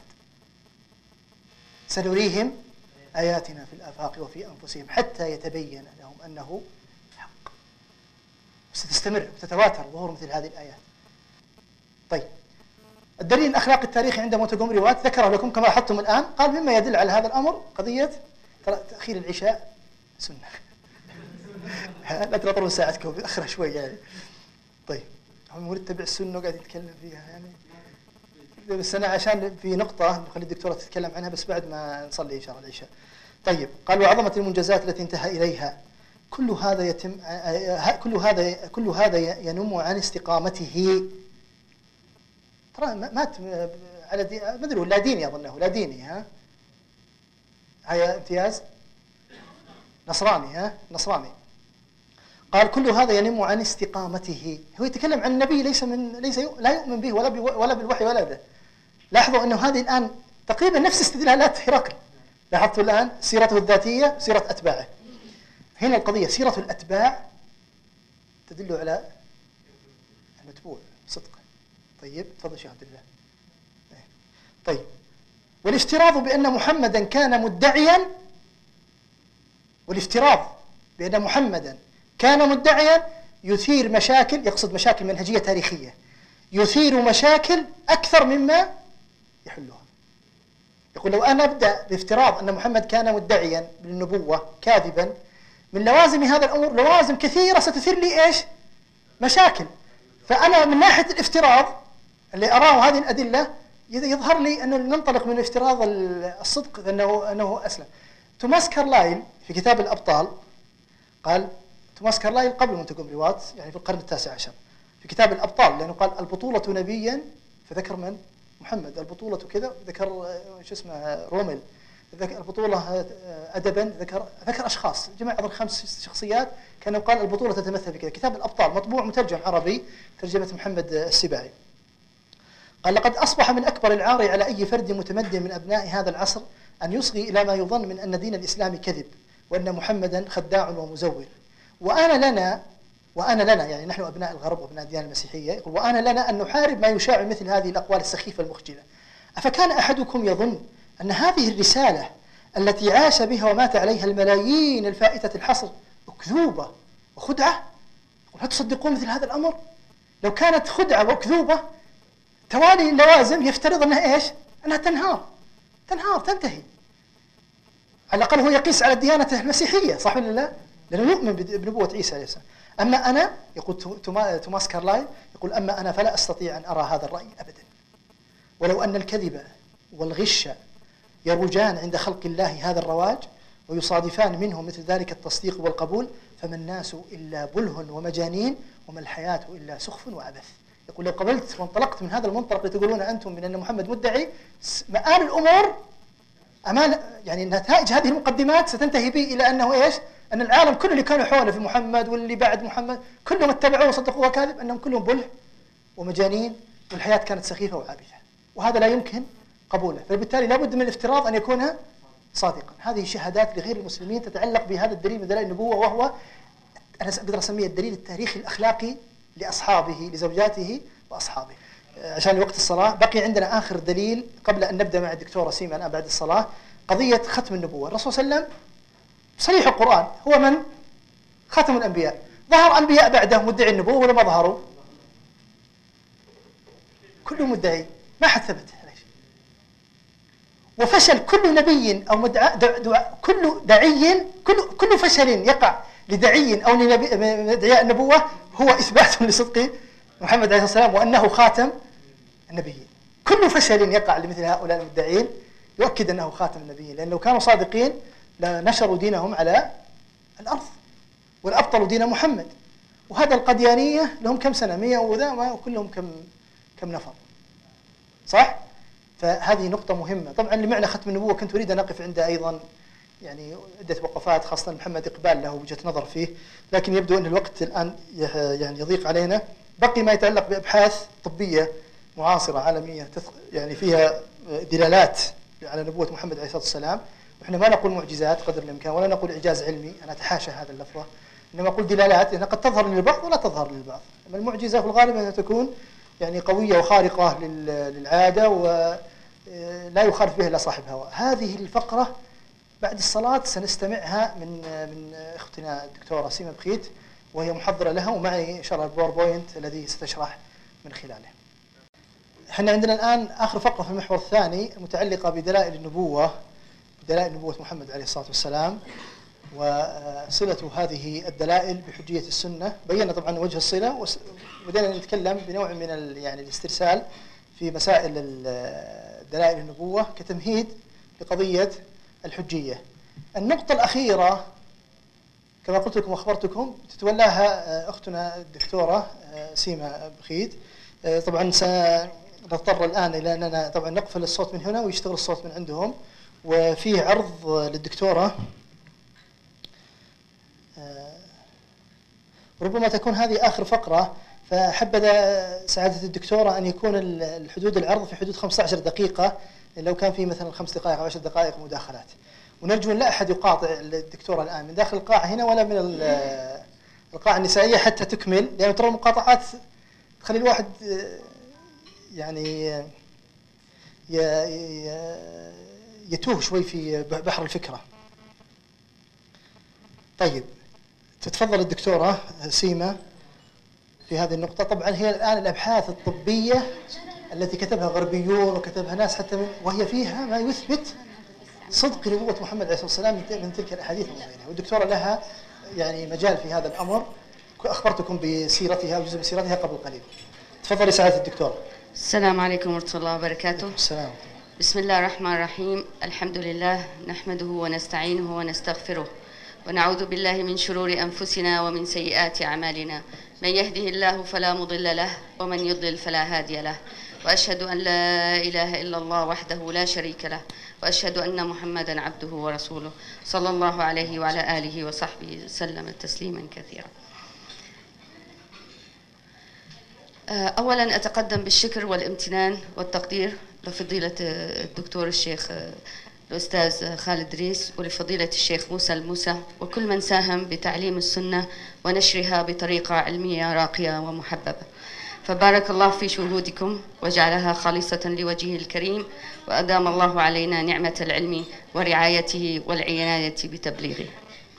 سنريهم آياتنا في الآفاق وفي أنفسهم حتى يتبين لهم أنه حق. ستستمر وتتواتر ظهور مثل هذه الآيات. طيب، الدليل الأخلاقي التاريخي عند مونتجومري وات ذكره لكم كما لاحظتم الآن. قال مما يدل على هذا الأمر قضية تأخير العشاء سنة. لا تنطرون ساعتكم أخرى شوي يعني. طيب، هم نتبع السنة وقاعد يتكلم فيها يعني. بس أنا عشان في نقطة نخلي الدكتورة تتكلم عنها بس بعد ما نصلي إن شاء الله العشاء. طيب، قال وعظمة المنجزات التي انتهى إليها كل هذا يتم كل هذا كل هذا ينم عن استقامته. ترى مات على دي... ما ادري لا ديني اظنه لا ديني ها هيا امتياز نصراني ها نصراني. قال كل هذا ينم عن استقامته. هو يتكلم عن النبي ليس من ليس ي... لا يؤمن به ولا ب... ولا بالوحي ولا به. لاحظوا انه هذه الان تقريبا نفس استدلالات هرقل. لاحظتوا الان سيرته الذاتيه سيره اتباعه. هنا القضيه سيره الاتباع تدل على المتبوع صدقا. طيب تفضل شيخ عبد الله. طيب، والافتراض بأن محمدا كان مدعيا والافتراض بأن محمدا كان مدعيا يثير مشاكل، يقصد مشاكل منهجية تاريخية، يثير مشاكل أكثر مما يحلها. يقول لو أنا أبدأ بافتراض أن محمد كان مدعيا بالنبوة كاذبا، من لوازم هذا الأمر لوازم كثيرة ستثير لي إيش؟ مشاكل. فأنا من ناحية الافتراض اللي أراه هذه الأدلة يظهر لي أنه ننطلق من افتراض الصدق أنه أنه أسلم. توماس كارلايل في كتاب الأبطال قال، توماس كارلايل قبل مونتجومري وات يعني في القرن التاسع عشر في كتاب الأبطال، لأنه قال البطولة نبيا فذكر من؟ محمد. البطولة كذا ذكر شو اسمه رومل. ذكر البطولة أدبا ذكر ذكر أشخاص جمع أظن خمس شخصيات كانوا قال البطولة تتمثل بكذا. كتاب الأبطال مطبوع مترجم عربي ترجمة محمد السباعي. قال لقد أصبح من أكبر العار على أي فرد متمدن من أبناء هذا العصر أن يصغي إلى ما يظن من أن دين الإسلام كذب وأن محمدا خداع ومزور. وأنا لنا وأنا لنا يعني نحن أبناء الغرب وأبناء الديانة المسيحية، يقول وأنا لنا أن نحارب ما يشاع مثل هذه الأقوال السخيفة المخجلة. أفكان أحدكم يظن أن هذه الرسالة التي عاش بها ومات عليها الملايين الفائتة الحصر أكذوبة وخدعة؟ هل تصدقون مثل هذا الأمر؟ لو كانت خدعة وأكذوبة توالي اللوازم يفترض أنها إيش؟ أنها تنهار. تنهار تنتهي. على الأقل هو يقيس على الديانة المسيحية، صح ولا لا؟ لأنه يؤمن بنبوة عيسى عليه السلام. أما أنا، يقول توماس كارلايل، يقول أما أنا فلا أستطيع أن أرى هذا الرأي أبدا، ولو أن الكذب والغش يروجان عند خلق الله هذا الرواج ويصادفان منه مثل ذلك التصديق والقبول، فما الناس إلا بله ومجانين وما الحياة إلا سخف وعبث. يقول لو قبلت وانطلقت من هذا المنطلق اللي تقولون أنتم من أن محمد مدعي، مآل الأمور أمال يعني نتائج هذه المقدمات ستنتهي به إلى أنه إيش؟ أن العالم كله اللي كانوا حوله في محمد واللي بعد محمد كلهم اتبعوه وصدقوه كاذب، أنهم كلهم بله ومجانين والحياة كانت سخيفة وعابثة، وهذا لا يمكن قبوله. فبالتالي لا بد من الافتراض أن يكون صادقا. هذه شهادات لغير المسلمين تتعلق بهذا الدليل من دلائل النبوة، وهو أنا أقدر أسميه الدليل التاريخي الأخلاقي لأصحابه لزوجاته وأصحابه. عشان وقت الصلاة بقي عندنا آخر دليل قبل أن نبدأ مع الدكتورة سيما الآن بعد الصلاة، قضية ختم النبوة. الرسول صلى الله عليه وسلم صريح القرآن هو من ختم الأنبياء. ظهر أنبياء بعده مدعي النبوة ولا ما ظهروا؟ كلهم مدعي، ما حد ثبت على شيء. وفشل كل نبي أو مدعى دعاء كل داعي كل كل فشل يقع لداعي أو لمدعي النبوة هو إثبات لصدق محمد عليه الصلاة والسلام وأنه خاتم النبيين. كل فشل يقع لمثل هؤلاء المدعين يؤكد أنه خاتم النبيين، لأن لو كانوا صادقين لنشروا دينهم على الأرض والأبطلوا دين محمد. وهذا القديانية لهم كم سنة؟ مئة وذا، وكلهم كم كم نفر، صح؟ فهذه نقطة مهمة. طبعا لمعنى ختم النبوة كنت أريد أن أقف عنده أيضا يعني عدة وقفات، خاصة محمد إقبال له وجهة نظر فيه، لكن يبدو أن الوقت الآن يعني يضيق علينا. بقي ما يتعلق بأبحاث طبية معاصرة عالمية يعني فيها دلالات على نبوة محمد عليه الصلاة والسلام، وإحنا ما نقول معجزات قدر الإمكان ولا نقول إعجاز علمي، أنا أتحاشى هذا اللفظة، إنما أقول دلالات لأنها قد تظهر للبعض ولا تظهر للبعض. أما المعجزة في الغالب أنها تكون يعني قوية وخارقة للعادة ولا يخالف بها إلا صاحب هوى. هذه الفقرة بعد الصلاة سنستمعها من من أختنا الدكتورة سيما بخيت، وهي محضرة لها، ومعي إن شاء الله الباوربوينت الذي ستشرح من خلاله. احنا عندنا الآن آخر فقرة في المحور الثاني المتعلقة بدلائل النبوة، دلائل نبوة محمد عليه الصلاة والسلام وصلة هذه الدلائل بحجية السنة. بينا طبعا وجه الصلة وبدأنا نتكلم بنوع من يعني الاسترسال في مسائل دلائل النبوة كتمهيد لقضية الحجية. النقطة الأخيرة كما قلت لكم وأخبرتكم تتولاها أختنا الدكتورة سيما بخيت. طبعا سنضطر الآن إلى أننا طبعا نقفل الصوت من هنا ويشتغل الصوت من عندهم، وفيه عرض للدكتورة. ربما تكون هذه آخر فقرة، فحبذا سعادة الدكتورة أن يكون الحدود العرض في حدود خمسة عشر دقيقة، لو كان في مثلا خمس دقائق أو عشر دقائق مداخلات. ونرجو أن لا أحد يقاطع الدكتورة الآن من داخل القاعة هنا ولا من القاعة النسائية حتى تكمل، لأن ترى المقاطعات تخلي الواحد يعني يتوه شوي في بحر الفكرة. طيب تتفضل الدكتورة سيما في هذه النقطة. طبعا هي الآن الأبحاث الطبية التي كتبها غربيون وكتبها ناس حتى من وهي فيها ما يثبت صدق نبوة محمد عليه الصلاة والسلام من تلك الأحاديث وغيرها، والدكتورة لها يعني مجال في هذا الأمر. أخبرتكم بسيرتها وجزء من سيرتها قبل قليل. تفضلي سعادة الدكتورة. السلام عليكم ورحمة الله وبركاته. السلام. بسم الله الرحمن الرحيم. الحمد لله نحمده ونستعينه ونستغفره ونعوذ بالله من شرور أنفسنا ومن سيئات أعمالنا. من يهده الله فلا مضل له ومن يضلل فلا هادي له، وأشهد أن لا إله إلا الله وحده لا شريك له، وأشهد أن محمدا عبده ورسوله صلى الله عليه وعلى آله وصحبه وسلم تسليما كثيرا. أولا أتقدم بالشكر والامتنان والتقدير لفضيلة الدكتور الشيخ الأستاذ خالد ريس ولفضيلة الشيخ موسى الموسى وكل من ساهم بتعليم السنة ونشرها بطريقة علمية راقية ومحببة. فبارك الله في شهودكم وجعلها خالصة لوجهه الكريم، وأدام الله علينا نعمة العلم ورعايته والعناية بتبليغه.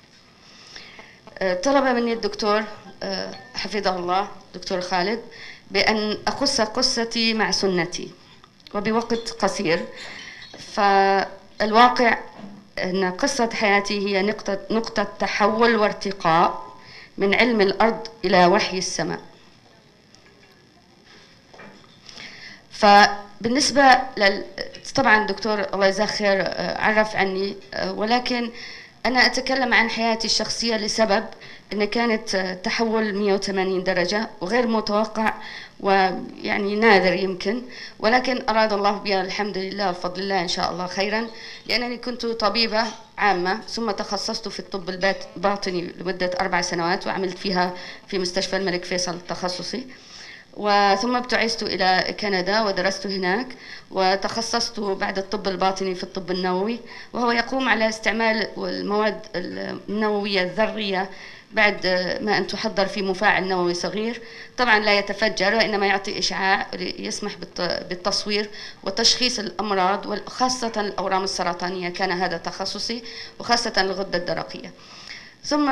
طلب مني الدكتور حفظه الله دكتور خالد بأن أخص قصتي مع سنتي وبوقت قصير. فالواقع أن قصة حياتي هي نقطة, نقطة تحول وارتقاء من علم الأرض إلى وحي السماء. فبالنسبة لل... طبعا دكتور الله يجزاه خير عرف عني، ولكن أنا أتكلم عن حياتي الشخصية لسبب أن كانت تحول مئة وثمانين درجة وغير متوقع ويعني نادر يمكن، ولكن أراد الله بها الحمد لله وفضل الله إن شاء الله خيرا، لأنني كنت طبيبة عامة ثم تخصصت في الطب الباطني لمدة أربع سنوات وعملت فيها في مستشفى الملك فيصل التخصصي، وثم ابتعثت إلى كندا ودرست هناك وتخصصت بعد الطب الباطني في الطب النووي، وهو يقوم على استعمال المواد النووية الذرية بعد ما أن تحضر في مفاعل نووي صغير، طبعا لا يتفجر وإنما يعطي إشعاع يسمح بالتصوير وتشخيص الأمراض وخاصة الأورام السرطانية، كان هذا تخصصي وخاصة الغدة الدرقية. ثم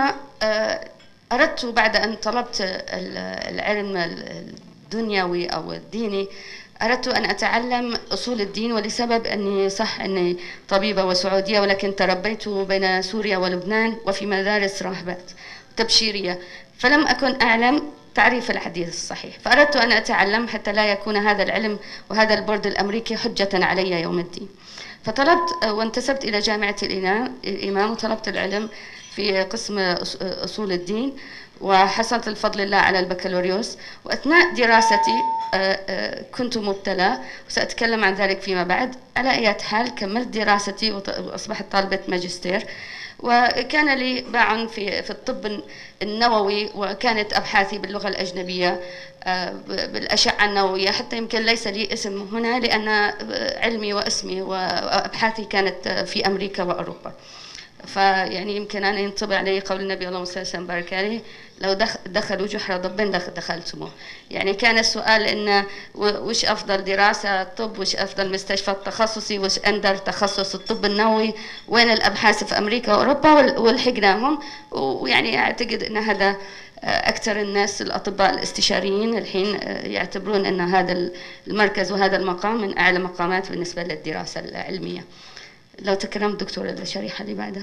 أردت بعد أن طلبت العلم الدنيوي أو الديني، أردت أن أتعلم أصول الدين، ولسبب أني صح أني طبيبة وسعودية ولكن تربيت بين سوريا ولبنان وفي مدارس راهبات تبشيرية، فلم أكن أعلم تعريف الحديث الصحيح، فأردت أن أتعلم حتى لا يكون هذا العلم وهذا البورد الأمريكي حجة علي يوم الدين. فطلبت وانتسبت إلى جامعة الإمام وطلبت العلم في قسم أصول الدين، وحصلت الفضل الله على البكالوريوس. وأثناء دراستي كنت مبتلى وسأتكلم عن ذلك فيما بعد. على أي حال كملت دراستي وأصبحت طالبة ماجستير، وكان لي باع في في الطب النووي، وكانت أبحاثي باللغة الأجنبية بالأشعة النووية، حتى يمكن ليس لي اسم هنا لأن علمي واسمي وأبحاثي كانت في أمريكا وأوروبا. فيعني يمكن أن ينطبع علي قول النبي اللهم صل وسلم وبارك عليه: لو دخلوا جحر ضب دخلتموه. يعني كان السؤال إن وش أفضل دراسة الطب، وش أفضل مستشفى التخصصي، وش أندر تخصص الطب النووي، وين الأبحاث في أمريكا وأوروبا، ولحقناهم. ويعني أعتقد أن هذا أكثر الناس الأطباء الاستشاريين الحين يعتبرون أن هذا المركز وهذا المقام من أعلى مقامات بالنسبة للدراسة العلمية. لو تكرمت دكتور الشريحة اللي بعدها.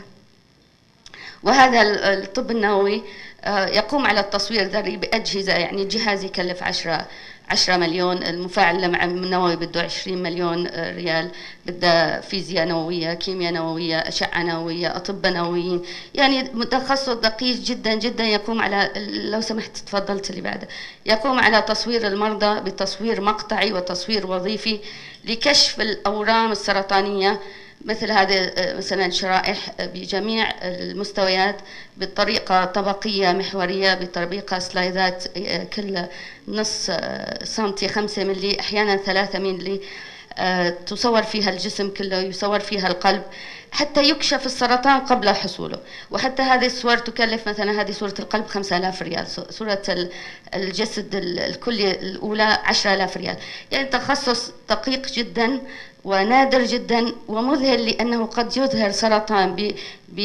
وهذا الطب النووي يقوم على التصوير الذري بأجهزة، يعني جهاز يكلف عشرة عشرة مليون، المفاعل النووي بده عشرين مليون ريال، بده فيزياء نووية، كيمياء نووية، أشعة نووية، أطباء نوويين، يعني تخصص دقيق جدا جدا. يقوم على، لو سمحت تفضلت اللي بعده، يقوم على تصوير المرضى بتصوير مقطعي وتصوير وظيفي لكشف الأورام السرطانية، مثل هذه مثلا شرائح بجميع المستويات بطريقة طبقية محورية، بطريقة سلايدات كل نص سنتي خمسة ملي أحيانا ثلاثة ملي، تصور فيها الجسم كله، يصور فيها القلب حتى يكشف السرطان قبل حصوله. وحتى هذه الصور تكلف، مثلا هذه صورة القلب خمسة آلاف ريال، صورة الجسد الكلي الأولى عشرة آلاف ريال. يعني تخصص دقيق جدا ونادر جدا ومذهل، لأنه قد يظهر سرطان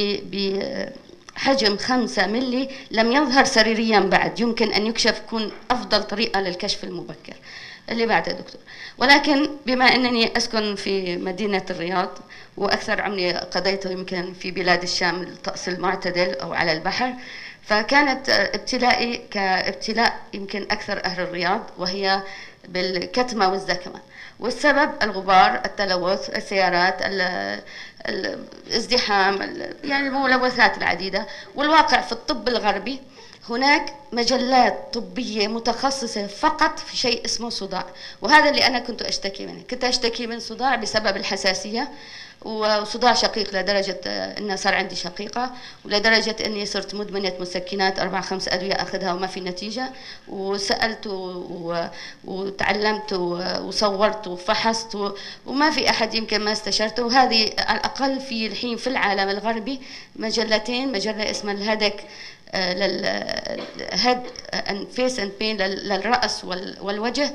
بحجم خمسة ملي لم يظهر سريريا بعد، يمكن أن يكشف، يكون أفضل طريقة للكشف المبكر. اللي بعده دكتور. ولكن بما أنني أسكن في مدينة الرياض وأكثر عمري قضيته يمكن في بلاد الشام الطقس المعتدل أو على البحر، فكانت ابتلائي كابتلاء يمكن أكثر أهل الرياض، وهي بالكتمة والزكمة. والسبب الغبار، التلوث، السيارات، الازدحام، يعني الملوثات العديدة. والواقع في الطب الغربي هناك مجلات طبية متخصصة فقط في شيء اسمه صداع، وهذا اللي أنا كنت أشتكي منه. كنت أشتكي من صداع بسبب الحساسية، وصداع شقيق لدرجة أنه صار عندي شقيقة، ولدرجة أني صرت مدمنة مسكنات، أربع خمس أدوية أخذها وما في نتيجة. وسألت وتعلمت وصورت وفحصت وما في أحد يمكن ما استشرته. وهذه على الأقل في الحين في العالم الغربي مجلتين، مجلة اسمها الهدك للهيد and face and pain للرأس والوجه،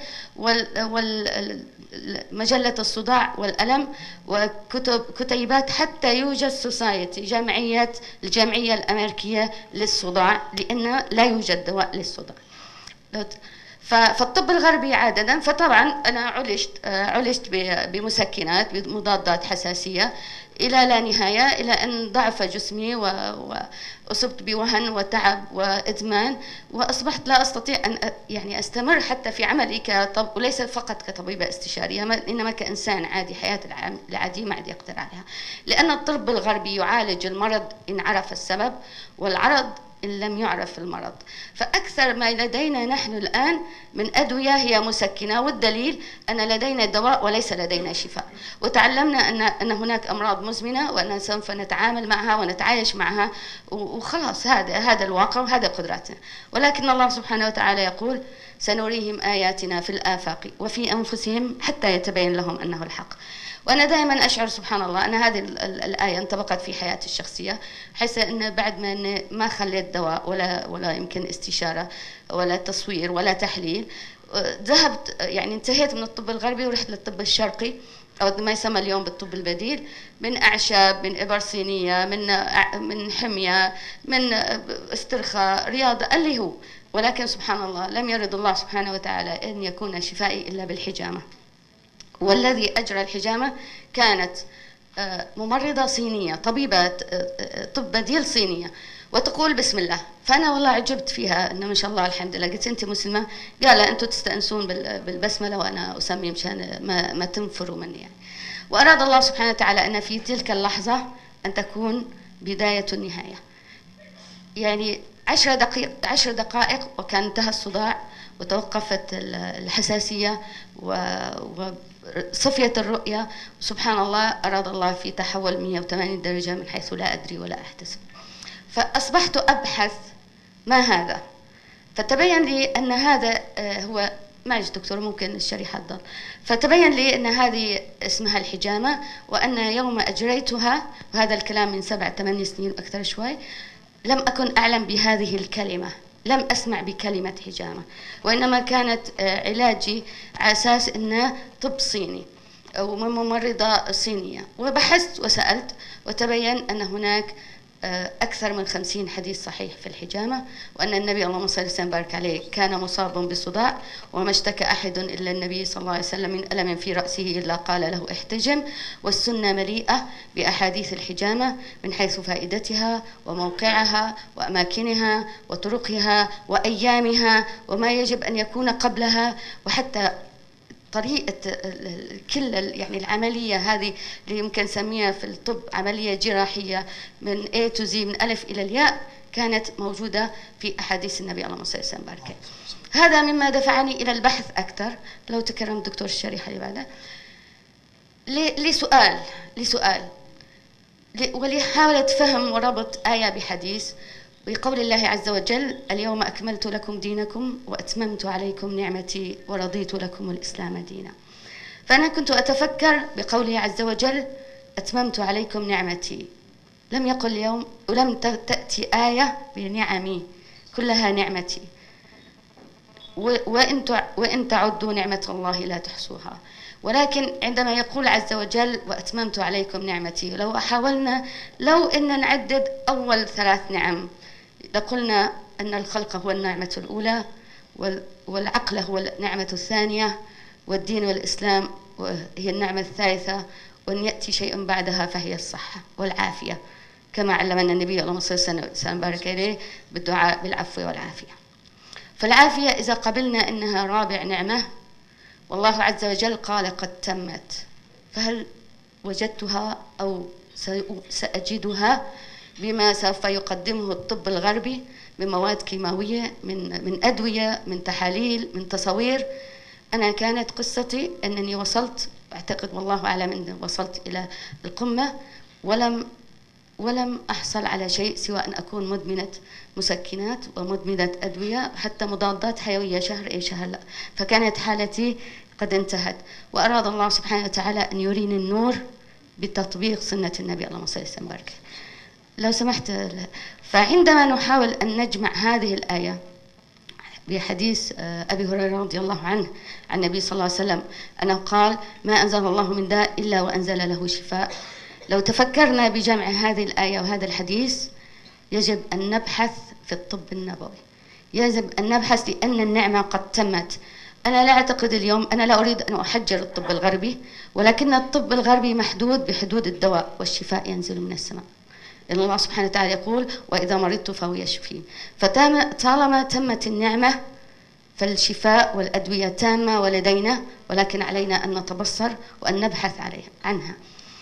ومجلة الصداع والألم، وكتب كتيبات، حتى يوجد سوسايتي جمعية الجمعية الأمريكية للصداع، لأن لا يوجد دواء للصداع. فالطب الغربي عادة، فطبعا أنا عالجت عالجت بمسكنات بمضادات حساسية إلى لا نهاية، إلى أن ضعف جسمي وأصبت بوهن وتعب وإدمان، وأصبحت لا أستطيع أن يعني أستمر حتى في عملي كطب، وليس فقط كطبيبة استشارية، إنما كإنسان عادي. حياة العادي ما عاد يقدر عليها، لأن الطب الغربي يعالج المرض إن عرف السبب، والعرض إن لم يعرف المرض. فأكثر ما لدينا نحن الآن من أدوية هي مسكنة، والدليل أن لدينا دواء وليس لدينا شفاء. وتعلمنا أن أن هناك أمراض مزمنة وأن سوف نتعامل معها ونتعايش معها، وخلاص هذا هذا الواقع وهذا قدراتنا. ولكن الله سبحانه وتعالى يقول: سنريهم آياتنا في الآفاق وفي أنفسهم حتى يتبين لهم أنه الحق. وأنا دائما أشعر سبحان الله أن هذه الآية انطبقت في حياتي الشخصية، حيث أن بعد ما ما خليت دواء ولا ولا يمكن استشارة ولا تصوير ولا تحليل، ذهبت يعني انتهيت من الطب الغربي ورحت للطب الشرقي، أو ما يسمى اليوم بالطب البديل، من أعشاب، من إبر صينية، من من حمية، من استرخاء، رياضة، اللي هو. ولكن سبحان الله لم يرد الله سبحانه وتعالى أن يكون شفائي إلا بالحجامة. والذي أجرى الحجامة كانت ممرضة صينية، طبيبة طب بديل صينية، وتقول بسم الله. فأنا والله عجبت فيها، إنه ما شاء الله الحمد لله. قلت أنت مسلمة؟ قال أنتم تستأنسون بالبسملة وأنا أسمي مشان ما, ما تنفروا مني يعني. وأراد الله سبحانه وتعالى أن في تلك اللحظة أن تكون بداية النهاية. يعني عشر دقائق عشر دقائق وكان انتهى الصداع، وتوقفت الحساسية وصفية الرؤية. سبحان الله أراد الله في تحول مئة وثمانين درجة من حيث لا أدري ولا أحتسب. فأصبحت أبحث ما هذا، فتبين لي أن هذا هو معلش دكتور ممكن الشريحة تضل. فتبين لي أن هذه اسمها الحجامة، وأن يوم أجريتها، وهذا الكلام من سبع ثمان سنين أكثر شوي، لم أكن أعلم بهذه الكلمة، لم أسمع بكلمة حجامة، وإنما كانت علاجي على أساس أنه طب صيني أو ممرضة صينية. وبحثت وسألت وتبين أن هناك أكثر من خمسين حديث صحيح في الحجامة، وأن النبي اللهم صل وسلم بارك عليه كان مصابا بصداع، وما اشتكى أحد إلا النبي صلى الله عليه وسلم من ألم في رأسه إلا قال له احتجم. والسنة مليئة بأحاديث الحجامة من حيث فائدتها وموقعها وأماكنها وطرقها وأيامها وما يجب أن يكون قبلها، وحتى طريقة كل يعني العملية هذه اللي يمكن نسميها في الطب عملية جراحية من A to Z، من ألف إلى الياء، كانت موجودة في أحاديث النبي اللهم صل وسلم بارك. هذا مما دفعني إلى البحث أكثر. لو تكرم دكتور الشريحة اللي بعدها لسؤال لسؤال ولحاولة فهم وربط آية بحديث، بقول الله عز وجل: اليوم أكملت لكم دينكم وأتممت عليكم نعمتي ورضيت لكم الإسلام دينا. فأنا كنت أتفكر بقوله عز وجل: أتممت عليكم نعمتي. لم يقل اليوم، ولم تأتي آية بنعمي، كلها نعمتي. وإن تعدوا نعمة الله لا تحصوها. ولكن عندما يقول عز وجل وأتممت عليكم نعمتي، لو حاولنا لو إن نعدد أول ثلاث نعم لقلنا أن الخلق هو النعمة الأولى، والعقل هو النعمة الثانية، والدين والإسلام هي النعمة الثالثة، وأن يأتي شيء بعدها فهي الصحة والعافية، كما علمنا النبي اللهم صل وسلم بارك عليه بالدعاء بالعفو والعافية. فالعافية إذا قبلنا أنها رابع نعمة، والله عز وجل قال قد تمت، فهل وجدتها أو سأجدها بما سوف يقدمه الطب الغربي من مواد كيماوية، من من أدوية، من تحاليل، من تصوير؟ أنا كانت قصتي أنني وصلت، أعتقد والله أعلم أني وصلت إلى القمة، ولم ولم أحصل على شيء سوى أن أكون مدمنة مسكنات ومدمنة أدوية، حتى مضادات حيوية، شهر إيه شهر لا. فكانت حالتي قد انتهت، وأراد الله سبحانه وتعالى أن يريني النور بتطبيق سنة النبي اللهم صل وسلم وبارك. لو سمحت، فعندما نحاول أن نجمع هذه الآية بحديث أبي هريرة رضي الله عنه عن النبي صلى الله عليه وسلم أنه قال: ما أنزل الله من داء إلا وأنزل له شفاء. لو تفكرنا بجمع هذه الآية وهذا الحديث، يجب أن نبحث في الطب النبوي، يجب أن نبحث لأن النعمة قد تمت. أنا لا أعتقد اليوم، أنا لا أريد أن أحجر الطب الغربي، ولكن الطب الغربي محدود بحدود الدواء، والشفاء ينزل من السماء. لأن الله سبحانه وتعالى يقول وإذا مرضت فهو يشفين. فطالما تمت النعمة فالشفاء والأدوية تامة ولدينا، ولكن علينا أن نتبصر وأن نبحث عليها عنها.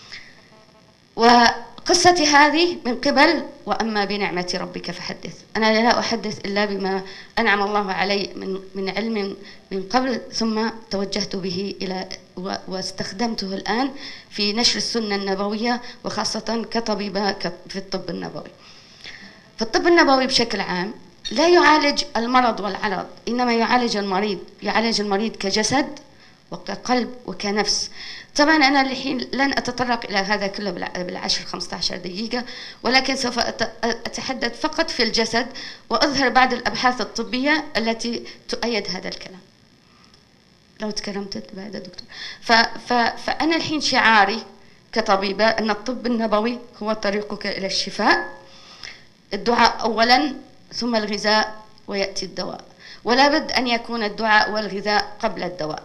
وقصتي هذه من قبل وأما بنعمة ربك فحدث. أنا لا أحدث إلا بما أنعم الله علي من من علم من قبل، ثم توجهت به إلى واستخدمته الآن في نشر السنة النبوية، وخاصة كطبيبة في الطب النبوي. في الطب النبوي بشكل عام لا يعالج المرض والعرض، إنما يعالج المريض، يعالج المريض كجسد وكقلب وكنفس. طبعا أنا الحين لن أتطرق إلى هذا كله بالعشر خمسة عشر دقيقة، ولكن سوف أتحدث فقط في الجسد وأظهر بعض الأبحاث الطبية التي تؤيد هذا الكلام. لو تكرمت بعد دكتور. ف ف فأنا الحين شعاري كطبيبة أن الطب النبوي هو طريقك إلى الشفاء. الدعاء أولا ثم الغذاء ويأتي الدواء، ولا بد أن يكون الدعاء والغذاء قبل الدواء.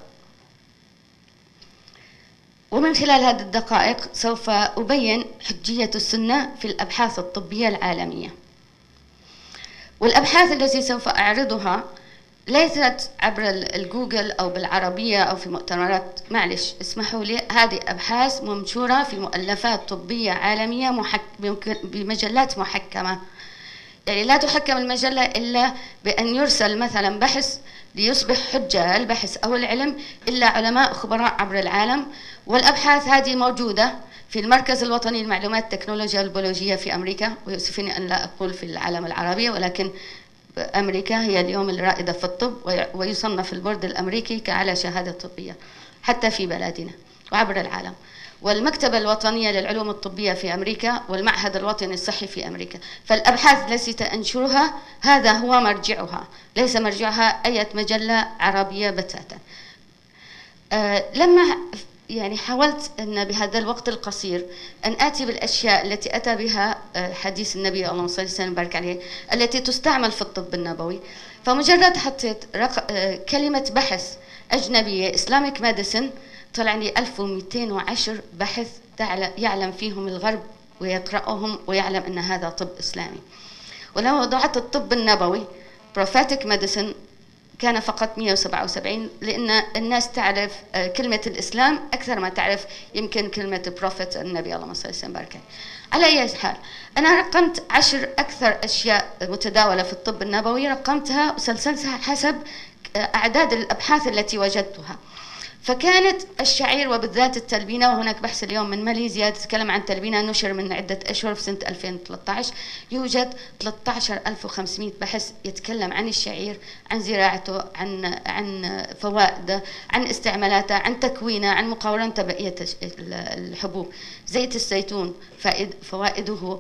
ومن خلال هذه الدقائق سوف أبين حجية السنة في الأبحاث الطبية العالمية. والأبحاث التي سوف أعرضها ليست عبر الجوجل أو بالعربية أو في مؤتمرات، معلش اسمحوا لي، هذه أبحاث منشورة في مؤلفات طبية عالمية محك... بمجلات محكمة. يعني لا تحكم المجلة إلا بأن يرسل مثلا بحث ليصبح حجة البحث أو العلم إلا علماء خبراء عبر العالم. والأبحاث هذه موجودة في المركز الوطني للمعلومات التكنولوجيا البيولوجية في أمريكا، ويؤسفني أن لا أقول في العالم العربي، ولكن أمريكا هي اليوم الرائدة في الطب، ويصنف البورد الأمريكي كأعلى شهادة طبية حتى في بلادنا وعبر العالم. والمكتبة الوطنية للعلوم الطبية في أمريكا، والمعهد الوطني الصحي في أمريكا. فالأبحاث التي تنشرها هذا هو مرجعها، ليس مرجعها أي مجلة عربية بتاتا. أه لما يعني حاولت أن بهذا الوقت القصير أن آتي بالأشياء التي أتى بها حديث النبي اللهم صل وسلم وبارك عليه التي تستعمل في الطب النبوي، فمجرد حطيت كلمة بحث أجنبية Islamic Medicine طلع لي ألف ومئتين وعشرة بحث يعلم فيهم الغرب ويقرأهم ويعلم أن هذا طب إسلامي. ولو وضعت الطب النبوي Prophetic Medicine كان فقط مئة وسبعة وسبعين، لأن الناس تعرف كلمة الإسلام أكثر ما تعرف يمكن كلمة بروفيت النبي اللهم صل وسلم وبارك عليه. على أي حال أنا رقمت عشر أكثر أشياء متداولة في الطب النبوي، رقمتها وسلسلتها حسب أعداد الأبحاث التي وجدتها. فكانت الشعير وبالذات التلبينة، وهناك بحث اليوم من ماليزيا تتكلم عن تلبينة نشر من عدة أشهر في سنة ألفين وثلاثة عشر، يوجد ثلاثة عشر ألف وخمسمئة بحث يتكلم عن الشعير، عن زراعته، عن عن فوائده، عن استعمالاته، عن تكوينه، عن مقاومته بقية الحبوب. زيت الزيتون فوائده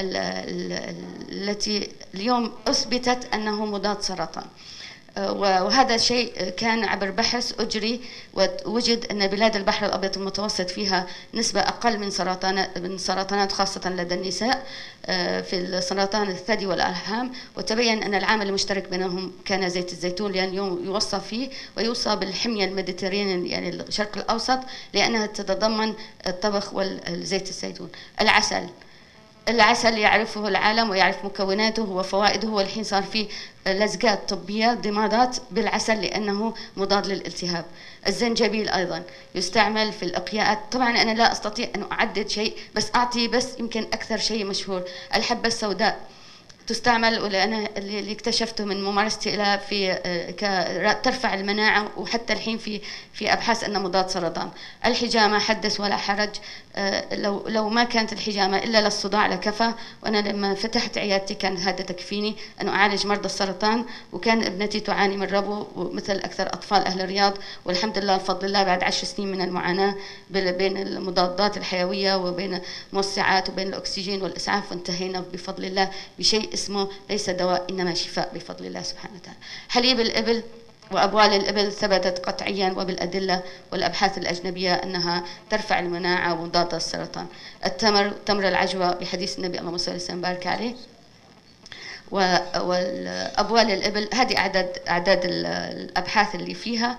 التي اليوم أثبتت أنه مضاد سرطان، وهذا الشيء كان عبر بحث أجري، ووجد أن بلاد البحر الأبيض المتوسط فيها نسبة أقل من سرطانات من سرطانات خاصة لدى النساء في سرطان الثدي والألحام، وتبين أن العامل المشترك بينهم كان زيت الزيتون، لأن يوصى فيه ويوصى بالحمية الميديترينية يعني الشرق الأوسط، لأنها تتضمن الطبخ والزيت الزيتون. العسل العسل يعرفه العالم ويعرف مكوناته وفوائده، والحين صار فيه لزقات طبية ضمادات بالعسل لأنه مضاد للالتهاب. الزنجبيل أيضا يستعمل في الأقياءات. طبعا أنا لا أستطيع أن أعدد شيء، بس أعطي بس يمكن أكثر شيء مشهور. الحبة السوداء تستعمل، وأنا اللي اكتشفته من ممارستي لها في ترفع المناعة، وحتى الحين في في أبحاث أنه مضاد سرطان. الحجامة حدث ولا حرج، لو لو ما كانت الحجامة إلا للصداع لكفى. وأنا لما فتحت عيادتي كان هذا تكفيني أن أعالج مرضى السرطان، وكان ابنتي تعاني من ربو ومثل أكثر أطفال أهل الرياض، والحمد لله بفضل الله بعد عشر سنين من المعاناة بين المضادات الحيوية وبين موسعات وبين الأكسجين والإسعاف، وانتهينا بفضل الله بشيء اسمه ليس دواء إنما شفاء بفضل الله سبحانه وتعالى. حليب الإبل وأبوال الإبل ثبتت قطعيا وبالأدلة والأبحاث الأجنبية أنها ترفع المناعة ومضادة السرطان. التمر تمر العجوة بحديث النبي اللهم صل وسلم وبارك عليه. والأبوال الإبل. هذه أعداد أعداد الأبحاث اللي فيها.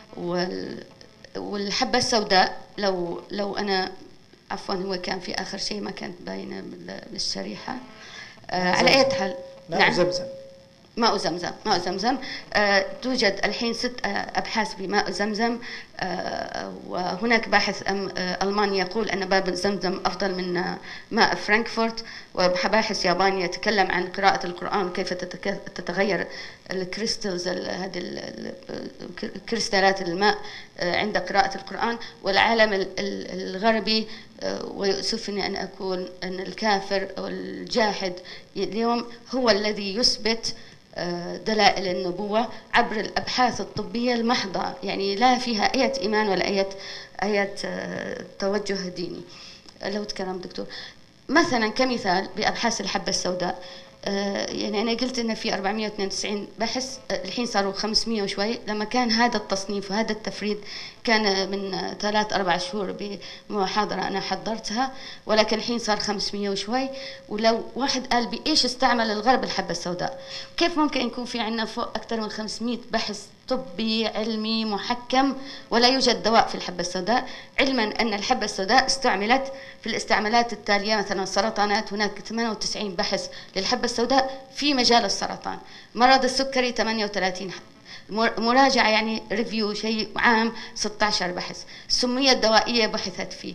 والحبة السوداء لو لو أنا عفوا هو كان في آخر شيء ما كانت باينة بالشريحة. آه على أي حال ماء زمزم. ماء زمزم ماء زمزم آه توجد الحين ست آه أبحاث بماء زمزم. آه وهناك باحث أم آه ألماني يقول أن ماء زمزم أفضل من آه ماء فرانكفورت، وباحث ياباني يتكلم عن قراءة القرآن وكيف تتغير الكريستالز هذه كريستالات الماء آه عند قراءة القرآن. والعالم الغربي آه ويؤسفني أن أكون أن الكافر أو الجاحد اليوم هو الذي يثبت دلائل النبوة عبر الأبحاث الطبية المحضة، يعني لا فيها أي إيمان ولا أي أي توجه ديني. لو تكلم دكتور مثلا كمثال بأبحاث الحبة السوداء، يعني أنا قلت إن في أربعمئة واثنين وتسعين بحث، الحين صاروا خمسمئة وشوي. لما كان هذا التصنيف وهذا التفريد كان من ثلاث أربع شهور بمحاضرة أنا حضرتها، ولكن الحين صار خمسمئة وشوي. ولو واحد قال بإيش استعمل الغرب الحبة السوداء، كيف ممكن يكون في عندنا فوق أكثر من خمسمئة بحث طبي علمي محكم ولا يوجد دواء في الحبة السوداء، علما أن الحبة السوداء استعملت في الاستعمالات التالية مثلا السرطانات. هناك ثمانية وتسعين بحث للحبة السوداء في مجال السرطان. مرض السكري ثمانية وثلاثين مراجعة يعني ريفيو شيء عام ستة عشر بحث. السمية الدوائية بحثت فيه،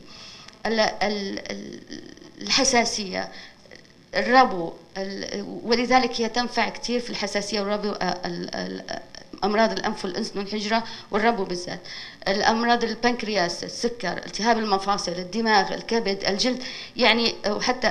الحساسية، الربو، ولذلك هي تنفع كثير في الحساسية والربو، أمراض الأنف والأذن والحجرة والربو بالذات، الأمراض البنكرياس، السكر، التهاب المفاصل، الدماغ، الكبد، الجلد، يعني وحتى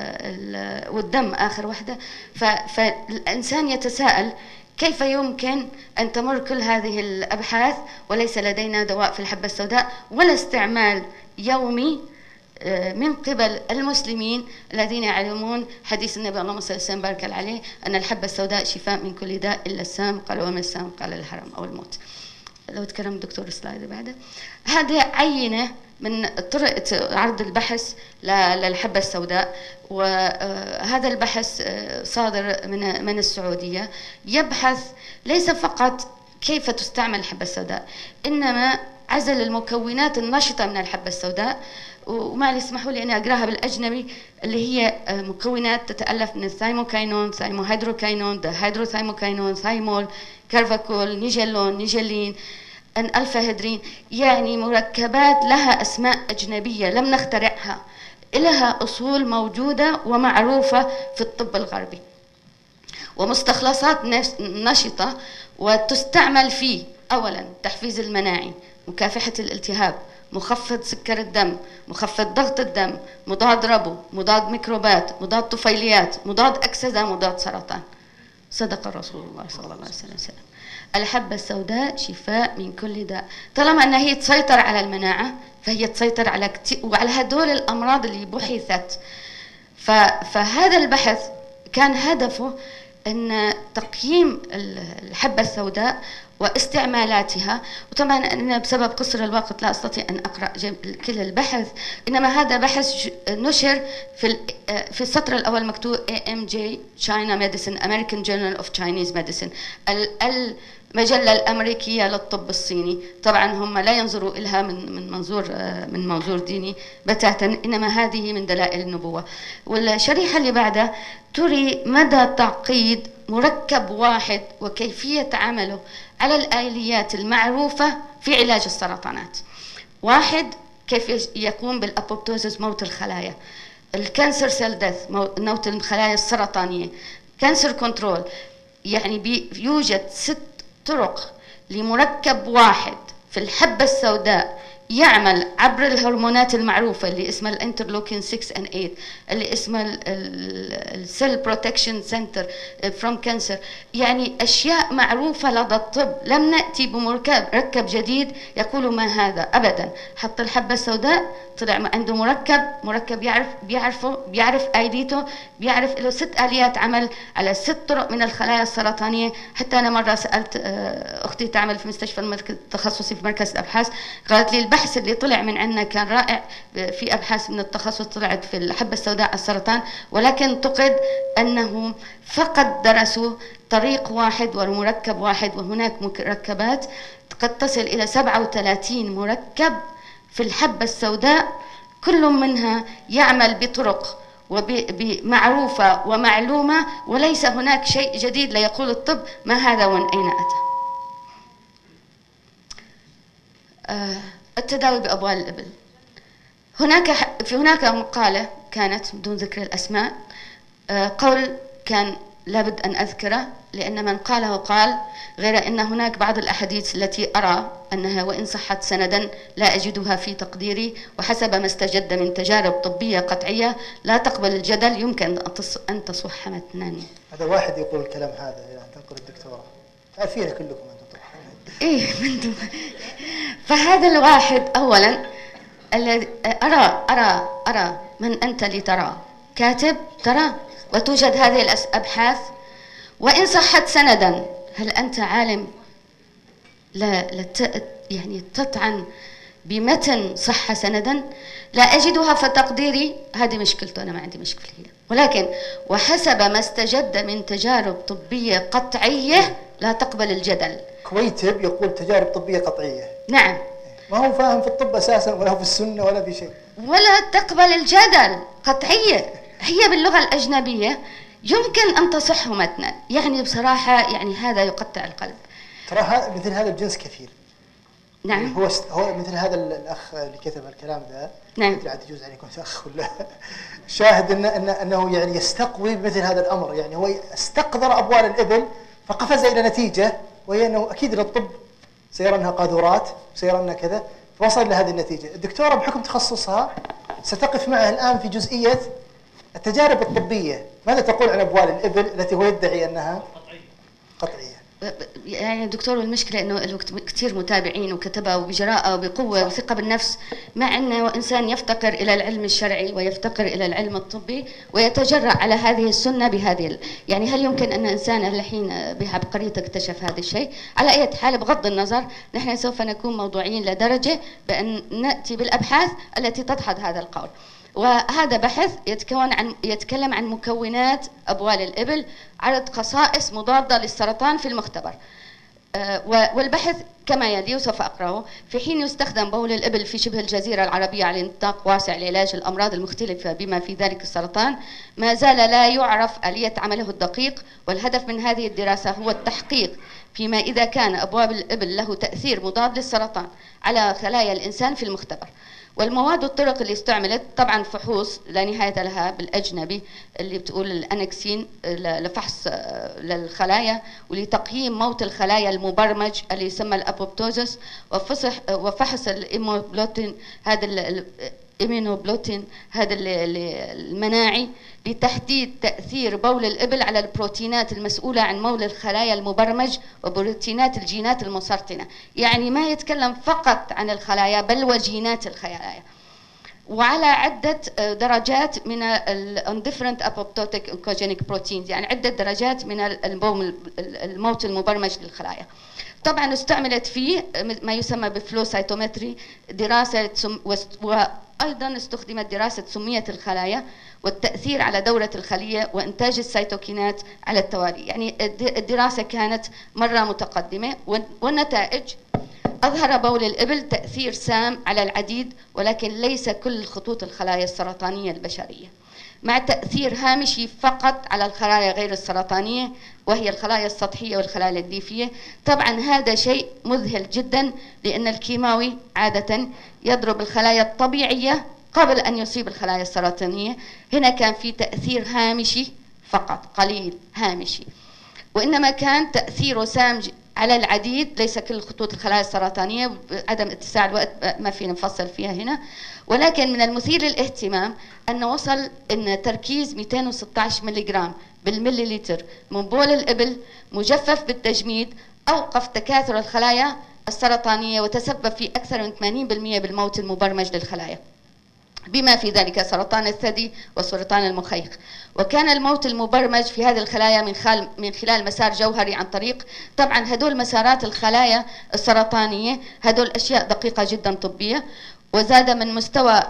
والدم آخر واحدة. فالإنسان يتساءل كيف يمكن أن تمر كل هذه الأبحاث وليس لدينا دواء في الحبة السوداء ولا استعمال يومي من قبل المسلمين الذين يعلمون حديث النبي اللهم صل وسلم بارك عليه أن الحبة السوداء شفاء من كل داء إلا السام. قال وما السام؟ قال الهرم أو الموت. لو تكلم الدكتور السلايد بعده. هذه عينة من طريقة عرض البحث للحبة السوداء، وهذا البحث صادر من من السعودية، يبحث ليس فقط كيف تستعمل الحبة السوداء، إنما عزل المكونات النشطة من الحبة السوداء. وما يسمحوا لي أن أقراها بالأجنبي، اللي هي مكونات تتألف من الثايموكاينون، ثايموهيدروكاينون، دهيدروثايموكاينون، ثايمول، كارفاكول، نيجلون، نيجلين، أن ألفا هيدرين، يعني مركبات لها أسماء أجنبية لم نخترعها، لها أصول موجودة ومعروفة في الطب الغربي، ومستخلصات نشطة وتستعمل في أولا تحفيز المناعي، مكافحة الالتهاب، مخفض سكر الدم، مخفض ضغط الدم، مضاد ربو، مضاد ميكروبات، مضاد طفيليات، مضاد أكسدة، مضاد سرطان. صدق الرسول الله صلى الله عليه وسلم. الحبة السوداء شفاء من كل داء. طالما أنها هي تسيطر على المناعة فهي تسيطر على كتير وعلى هدول الأمراض اللي بحثت. فهذا البحث كان هدفه أن تقييم الحبة السوداء واستعمالاتها. وطبعا أنا بسبب قصر الوقت لا أستطيع أن أقرأ كل البحث، إنما هذا بحث نشر في في السطر الأول مكتوب إيه إم جي China Medicine American Journal of Chinese Medicine، المجلة الأمريكية للطب الصيني. طبعا هم لا ينظروا إلها من من منظور من منظور ديني بتاتا، إنما هذه من دلائل النبوة. والشريحة اللي بعدها تري مدى تعقيد مركب واحد وكيفية عمله على الآليات المعروفة في علاج السرطانات. واحد، كيف يقوم بالأبوبتوزيس، موت الخلايا، الكانسر سيل ديث، موت الخلايا السرطانية، كانسر كنترول، يعني يوجد ست طرق لمركب واحد في الحبة السوداء يعمل عبر الهرمونات المعروفة اللي اسمها الانترلوكين ستة and ثمانية، اللي اسمها السيل بروتكشن سنتر فروم كانسر، يعني أشياء معروفة لدى الطب. لم نأتي بمركب ركب جديد يقولوا ما هذا أبدا. حط الحبة السوداء طلع عنده مركب مركب يعرف بيعرفه بيعرف ايديته، بيعرف له ست آليات عمل على ست طرق من الخلايا السرطانية. حتى أنا مرة سألت أختي تعمل في مستشفى المركز التخصصي في مركز الأبحاث، قالت لي البحث والبحث اللي طلع من عندنا كان رائع، في أبحاث من التخصص طلعت في الحبة السوداء على السرطان، ولكن انتقد أنهم فقط درسوا طريق واحد ومركب واحد، وهناك مركبات قد تصل إلى سبعة وثلاثين مركب في الحبة السوداء، كل منها يعمل بطرق ومعروفة ومعلومة، وليس هناك شيء جديد ليقول الطب ما هذا ومن أين أتى. آه التداوي بأبوال الإبل، هناك في هناك مقالة كانت بدون ذكر الأسماء، آه قول كان لابد أن أذكره لأن من قاله قال، غير أن هناك بعض الأحاديث التي أرى أنها وإن صحت سندا لا أجدها في تقديري، وحسب ما استجد من تجارب طبية قطعية لا تقبل الجدل يمكن أن تصح متنا. هذا واحد يقول الكلام هذا، يعني تنقل الدكتورة تعرفينه كلكم أنتم طبعا. إيه منتم. فهذا الواحد أولا الذي أرى أرى أرى من أنت لترى، كاتب ترى، وتوجد هذه الأبحاث وإن صحت سندا، هل أنت عالم لا, لا يعني تطعن بمتن صح سندا؟ لا أجدها فتقديري، هذه مشكلته، أنا ما عندي مشكلة هي، ولكن وحسب ما استجد من تجارب طبية قطعية لا تقبل الجدل. كويتب يقول تجارب طبية قطعية. نعم. ما هو فاهم في الطب أساسا ولا في السنة ولا في شيء. ولا تقبل الجدل، قطعية، هي باللغة الأجنبية يمكن أن تصح متنا، يعني بصراحة يعني هذا يقطع القلب. ترى مثل هذا الجنس كثير. نعم. هو هو مثل هذا الأخ اللي كتب الكلام ذا. نعم. أدري عاد يجوز عليكم أخ ولا شاهد إن إن أنه يعني يستقوي مثل هذا الأمر، يعني هو استقذر أبوال الإبل فقفز إلى نتيجة، وهي أنه أكيد للطب سيرى أنها قاذورات، سيرى أنها كذا، فوصل لهذه النتيجة. الدكتورة بحكم تخصصها ستقف معه الآن في جزئية التجارب الطبية، ماذا تقول عن أبوال الإبل التي هو يدعي أنها قطعية؟ يعني دكتور، المشكلة أنه له كثير متابعين وكتبها وبجراءة وبقوة وثقة بالنفس، مع أنه إنسان يفتقر إلى العلم الشرعي ويفتقر إلى العلم الطبي ويتجرأ على هذه السنة بهذه ال... يعني هل يمكن أن إنسان الحين بعبقريته اكتشف هذا الشيء؟ على أي حال بغض النظر نحن سوف نكون موضوعيين لدرجة بأن نأتي بالأبحاث التي تدحض هذا القول. وهذا بحث يتكون عن يتكلم عن مكونات أبوال الإبل، عرض خصائص مضادة للسرطان في المختبر. أه والبحث كما يلي وسوف أقرأه. في حين يستخدم بول الإبل في شبه الجزيرة العربية على نطاق واسع لعلاج الأمراض المختلفة بما في ذلك السرطان، ما زال لا يعرف آلية عمله الدقيق، والهدف من هذه الدراسة هو التحقيق فيما إذا كان أبوال الإبل له تأثير مضاد للسرطان على خلايا الإنسان في المختبر. والمواد والطرق اللي استعملت طبعا فحوص لا نهاية لها بالأجنبي اللي بتقول الأنكسين لفحص للخلايا ولتقييم موت الخلايا المبرمج اللي يسمى الأبوبتوزس، وفحص وفحص الإيموبلوتين هذا الإيمينوبلوتين هذا المناعي لتحديد تأثير بول الإبل على البروتينات المسؤولة عن مول الخلايا المبرمج وبروتينات الجينات المسرطنة. يعني ما يتكلم فقط عن الخلايا بل وجينات الخلايا، وعلى عدة درجات من ال different apoptotic oncogenic proteins، يعني عدة درجات من الموت المبرمج للخلايا. طبعا استعملت فيه ما يسمى بفلو سايتومتري، دراسة وأيضا استخدمت دراسة سمية الخلايا والتأثير على دورة الخلية وإنتاج السيتوكينات على التوالي. يعني الدراسة كانت مرة متقدمة، والنتائج أظهر بول الإبل تأثير سام على العديد، ولكن ليس كل خطوط الخلايا السرطانية البشرية، مع تأثير هامشي فقط على الخلايا غير السرطانية وهي الخلايا السطحية والخلايا الليفية. طبعا هذا شيء مذهل جدا، لأن الكيماوي عادة يضرب الخلايا الطبيعية قبل أن يصيب الخلايا السرطانية. هنا كان في تأثير هامشي فقط، قليل هامشي، وإنما كان تأثيره سام على العديد، ليس كل خطوط الخلايا السرطانية، عدم اتساع الوقت ما فينا نفصل فيها هنا. ولكن من المثير للاهتمام أن وصل أن تركيز مئتين وستة عشر ملغ بالمليلتر من بول الإبل مجفف بالتجميد أوقف تكاثر الخلايا السرطانية وتسبب في أكثر من ثمانين بالمئة بالموت المبرمج للخلايا. بما في ذلك سرطان الثدي وسرطان المخيخ. وكان الموت المبرمج في هذه الخلايا من خلال من خلال مسار جوهري عن طريق طبعا هدول مسارات الخلايا السرطانيه، هدول اشياء دقيقه جدا طبيه. وزاد من مستوى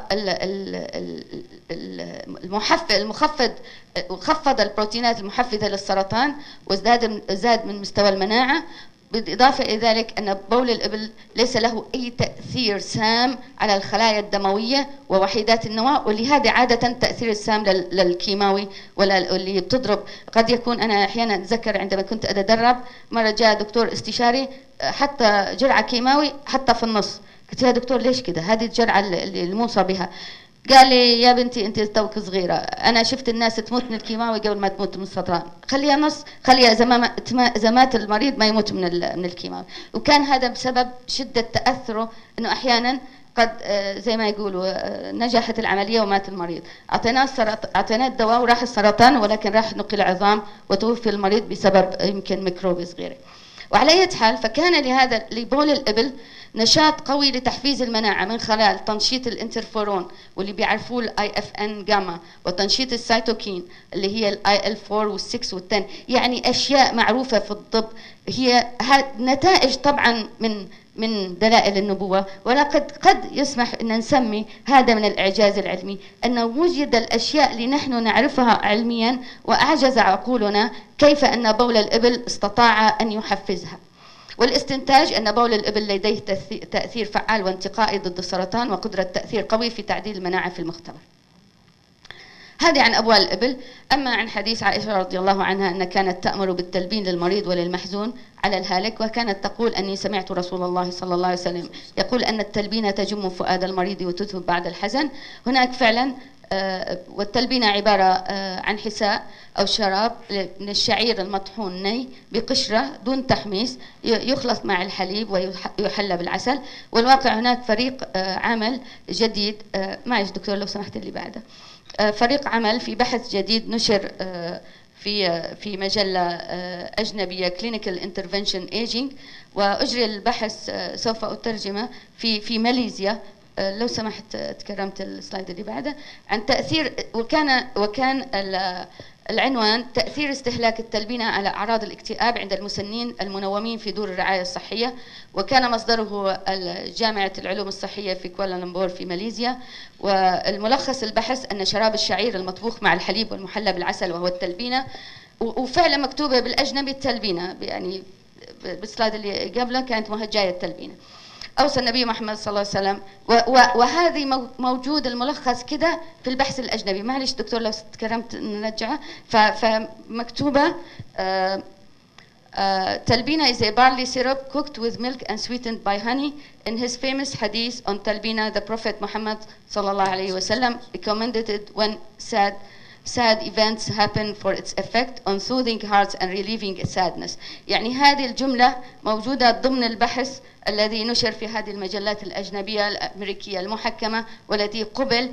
المحفز المخفض خفض البروتينات المحفزه للسرطان، وزاد زاد من مستوى المناعه. بالإضافة إلى ذلك أن بول الإبل ليس له أي تأثير سام على الخلايا الدموية ووحيدات النواة، ولهذا عادة تأثير السام للكيماوي ولا اللي بتضرب. قد يكون أنا أحيانا أتذكر عندما كنت أتدرب مرة جاء دكتور استشاري حتى جرعة كيماوي حتى في النص، قلت يا دكتور ليش كده؟ هذه الجرعة اللي الموصى بها. قال لي يا بنتي انت توك صغيره، انا شفت الناس تموت من الكيماوي قبل ما تموت من السرطان، خليها نص، خليها زمات المريض ما يموت من من الكيماوي. وكان هذا بسبب شده تاثره، انه احيانا قد زي ما يقولوا نجحت العمليه ومات المريض، اعطيناه اعطيناه الدواء وراح السرطان، ولكن راح نقل عظام وتوفي المريض بسبب يمكن ميكروب صغيره. وعلى اي حال فكان لهذا لبول الابل نشاط قوي لتحفيز المناعة من خلال تنشيط الانترفيرون واللي بيعرفوه الاي اف ان جاما، وتنشيط السيتوكين اللي هي الاي ال أربعة وال6 وال10، يعني اشياء معروفة في الطب. هي نتائج طبعا من من دلائل النبوة، ولقد قد يسمح ان نسمي هذا من الاعجاز العلمي، ان وجد الاشياء اللي نحن نعرفها علميا واعجز عقولنا كيف ان بول الابل استطاع ان يحفزها. والاستنتاج أن بول الإبل لديه تأثير فعال وانتقائي ضد السرطان وقدرة تأثير قوي في تعديل المناعة في المختبر. هذه عن أبوال الإبل. أما عن حديث عائشة رضي الله عنها أن كانت تأمر بالتلبين للمريض وللمحزون على الهالك، وكانت تقول أني سمعت رسول الله صلى الله عليه وسلم يقول أن التلبين تجم فؤاد المريض وتذهب بعد الحزن. هناك فعلا آه والتلبينة عبارة آه عن حساء أو شراب من الشعير المطحون ني بقشرة دون تحميص، يخلط مع الحليب ويحلى بالعسل. والواقع هناك فريق آه عمل جديد، آه معلش دكتور لو سمحت اللي بعده، آه فريق عمل في بحث جديد نشر آه في في مجلة أجنبية Clinical Intervention Aging، وأجري البحث سوف أترجمه في في ماليزيا. لو سمحت تكرمت السلايد اللي بعده، عن تأثير وكان وكان العنوان تأثير استهلاك التلبينة على أعراض الاكتئاب عند المسنين المنومين في دور الرعاية الصحية، وكان مصدره جامعة العلوم الصحية في كوالالمبور في ماليزيا. والملخص البحث أن شراب الشعير المطبوخ مع الحليب والمحلى بالعسل وهو التلبينة، وفعلا مكتوبة بالأجنبي التلبينة، يعني بالسلايد اللي قبله كانت مهجاية التلبينة. أوصى النبي محمد صلى الله عليه وسلم، وهذه موجود الملخص كده في البحث الأجنبي. معلش دكتور لو تكرمت نرجعه. فمكتوبة آه آه تلبينة is a barley syrup cooked with milk and sweetened by honey. In his famous hadith on Talbina, the Prophet Muhammad صلى الله عليه وسلم recommended it when sad sad events happen for its effect on soothing hearts and relieving sadness. يعني هذه الجملة موجودة ضمن البحث الذي نشر في هذه المجلات الأجنبية الأمريكية المحكمة، والتي قبل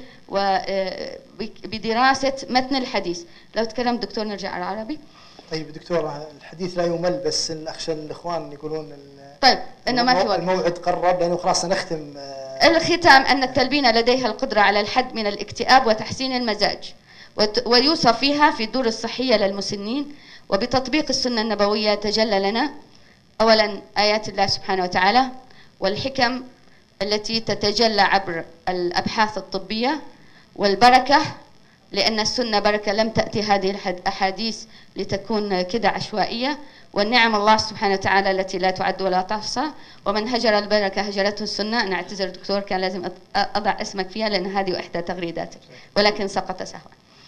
بدراسة متن الحديث. لو تكلم دكتور نرجع على العربي. طيب دكتور الحديث لا يمل، بس أخشى الإخوان يقولون طيب إنه ما في وقت، الموعد قرب لأنه خلاص نختم. الختام أن التلبينة لديها القدرة على الحد من الاكتئاب وتحسين المزاج، ويوصى فيها في الدور الصحية للمسنين. وبتطبيق السنة النبوية تجلى لنا أولا آيات الله سبحانه وتعالى والحكم التي تتجلى عبر الأبحاث الطبية، والبركة لأن السنة بركة، لم تأتي هذه الأحاديث لتكون كده عشوائية، والنعم الله سبحانه وتعالى التي لا تعد ولا تحصى. ومن هجر البركة هجرته السنة. أنا أعتذر دكتور كان لازم أضع اسمك فيها لأن هذه إحدى تغريداتك، ولكن سقط سهوا.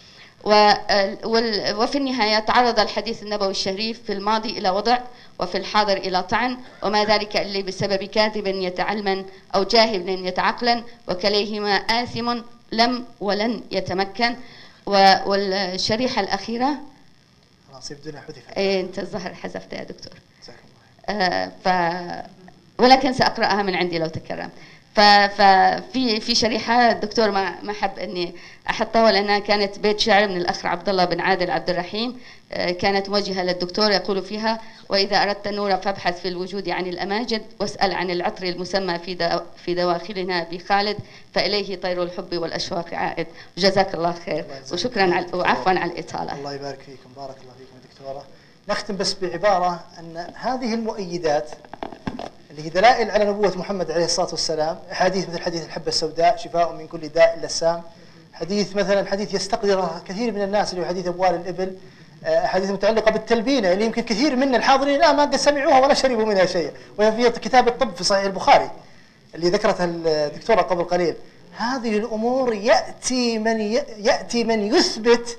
وفي النهاية تعرض الحديث النبوي الشريف في الماضي إلى وضع وفي الحاضر إلى طعن، وما ذلك إلا بسبب كاذب يتعلما أو جاهل يتعقلا، وكليهما آثم لم ولن يتمكن. والشريحة الأخيرة خلاص يبدو حذفت. إيه أنت الظهر حذفتها يا دكتور. آه ف ولكن سأقرأها من عندي لو تكرمت. ففي في شريحه الدكتور ما ما حب اني احطها، ولانها كانت بيت شعر من الاخ عبد الله بن عادل عبد الرحيم، كانت موجهه للدكتور، يقول فيها: واذا اردت النور فابحث في الوجود عن الاماجد، واسال عن العطر المسمى في في دواخلنا بخالد، فاليه طير الحب والاشواق عائد. جزاك الله خير وشكرا على وعفوا على الاطاله. الله يبارك فيكم، بارك الله فيكم يا دكتوره. نختم بس بعباره ان هذه المؤيدات اللي هي دلائل على نبوة محمد عليه الصلاة والسلام، حديث مثل حديث الحبة السوداء شفاء من كل داء إلا السام، حديث مثلا حديث يستقدره كثير من الناس اللي هو حديث أبوال الإبل، حديث متعلقة بالتلبينة اللي يمكن كثير من الحاضرين لا ما قد سمعوها ولا شربوا منها شيء، وهي في كتاب الطب في صحيح البخاري اللي ذكرتها الدكتورة قبل قليل. هذه الأمور يأتي من يأتي من يثبت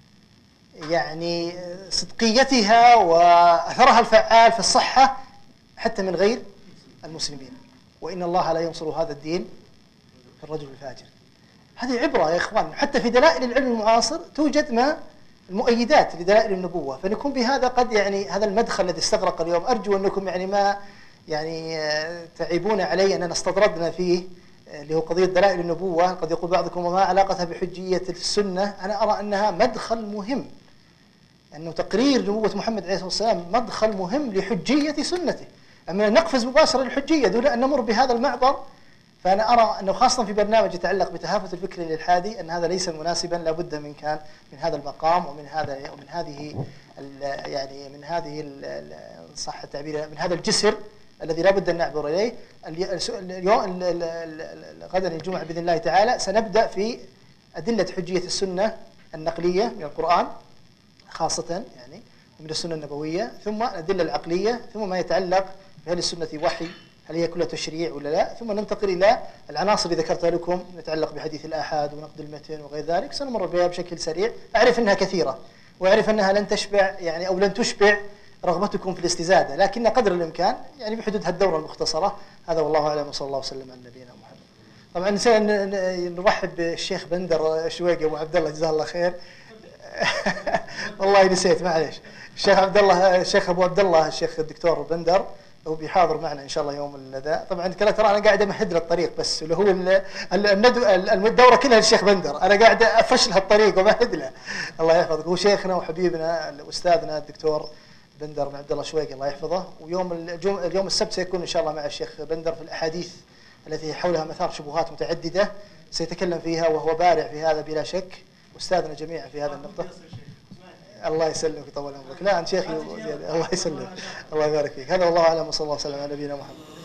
يعني صدقيتها وأثرها الفعال في الصحة حتى من غير المسلمين، وإن الله لا ينصر هذا الدين في الرجل الفاجر. هذه عبرة يا إخوان، حتى في دلائل العلم المعاصر توجد ما المؤيدات لدلائل النبوة، فنكون بهذا قد يعني هذا المدخل الذي استغرق اليوم، أرجو أنكم يعني ما يعني تعيبون علي أننا استطردنا فيه اللي هو قضية دلائل النبوة. قد يقول بعضكم وما علاقتها بحجية السنة، أنا أرى أنها مدخل مهم، أنه تقرير نبوة محمد عليه الصلاة والسلام مدخل مهم لحجية سنته. أما نقفز مباشرة للحجية دون أن نمر بهذا المعبر، فأنا أرى أنه خاصة في برنامج يتعلق بتهافت الفكر الإلحادي أن هذا ليس مناسبا، لابد من كان من هذا المقام ومن هذا ومن هذه يعني من هذه صح التعبير من هذا الجسر الذي لابد أن نعبر إليه. اليوم غدا الجمعة بإذن الله تعالى سنبدأ في أدلة حجية السنة النقلية من القرآن خاصة يعني من السنة النبوية، ثم الأدلة العقلية، ثم ما يتعلق بهل السنة وحي، هل هي كلها تشريع ولا لا، ثم ننتقل إلى العناصر اللي ذكرتها لكم يتعلق بحديث الآحاد ونقد المتن وغير ذلك. سنمر بها بشكل سريع. أعرف أنها كثيرة وأعرف أنها لن تشبع يعني أو لن تشبع رغبتكم في الاستزادة، لكن قدر الإمكان يعني بحدود هالدورة المختصرة. هذا والله أعلم، وصلى الله وسلم على نبينا محمد. طبعا نسينا نرحب بالشيخ بندر شويقي أبو عبد الله جزاه الله خير. والله نسيت معليش. الشيخ عبد الله الشيخ ابو عبد الله الشيخ الدكتور بندر هو بيحاضر معنا ان شاء الله يوم النداء. طبعا كلا ترى انا قاعد امهد له الطريق، بس اللي هو الدوره كلها للشيخ بندر، انا قاعد افش له الطريق ومهد له. الله يحفظك، هو شيخنا وحبيبنا استاذنا الدكتور بندر بن عبد الله شويقي الله يحفظه. ويوم اليوم السبت سيكون ان شاء الله مع الشيخ بندر في الاحاديث التي حولها مثار شبهات متعدده سيتكلم فيها، وهو بارع في هذا بلا شك، استاذنا جميعا في هذا النقطه. الله يسلمك ويطول عمرك. لا انت شيخي الله يسلمك، الله يبارك فيك. هذا والله اعلم، وصلى الله وسلم على نبينا محمد.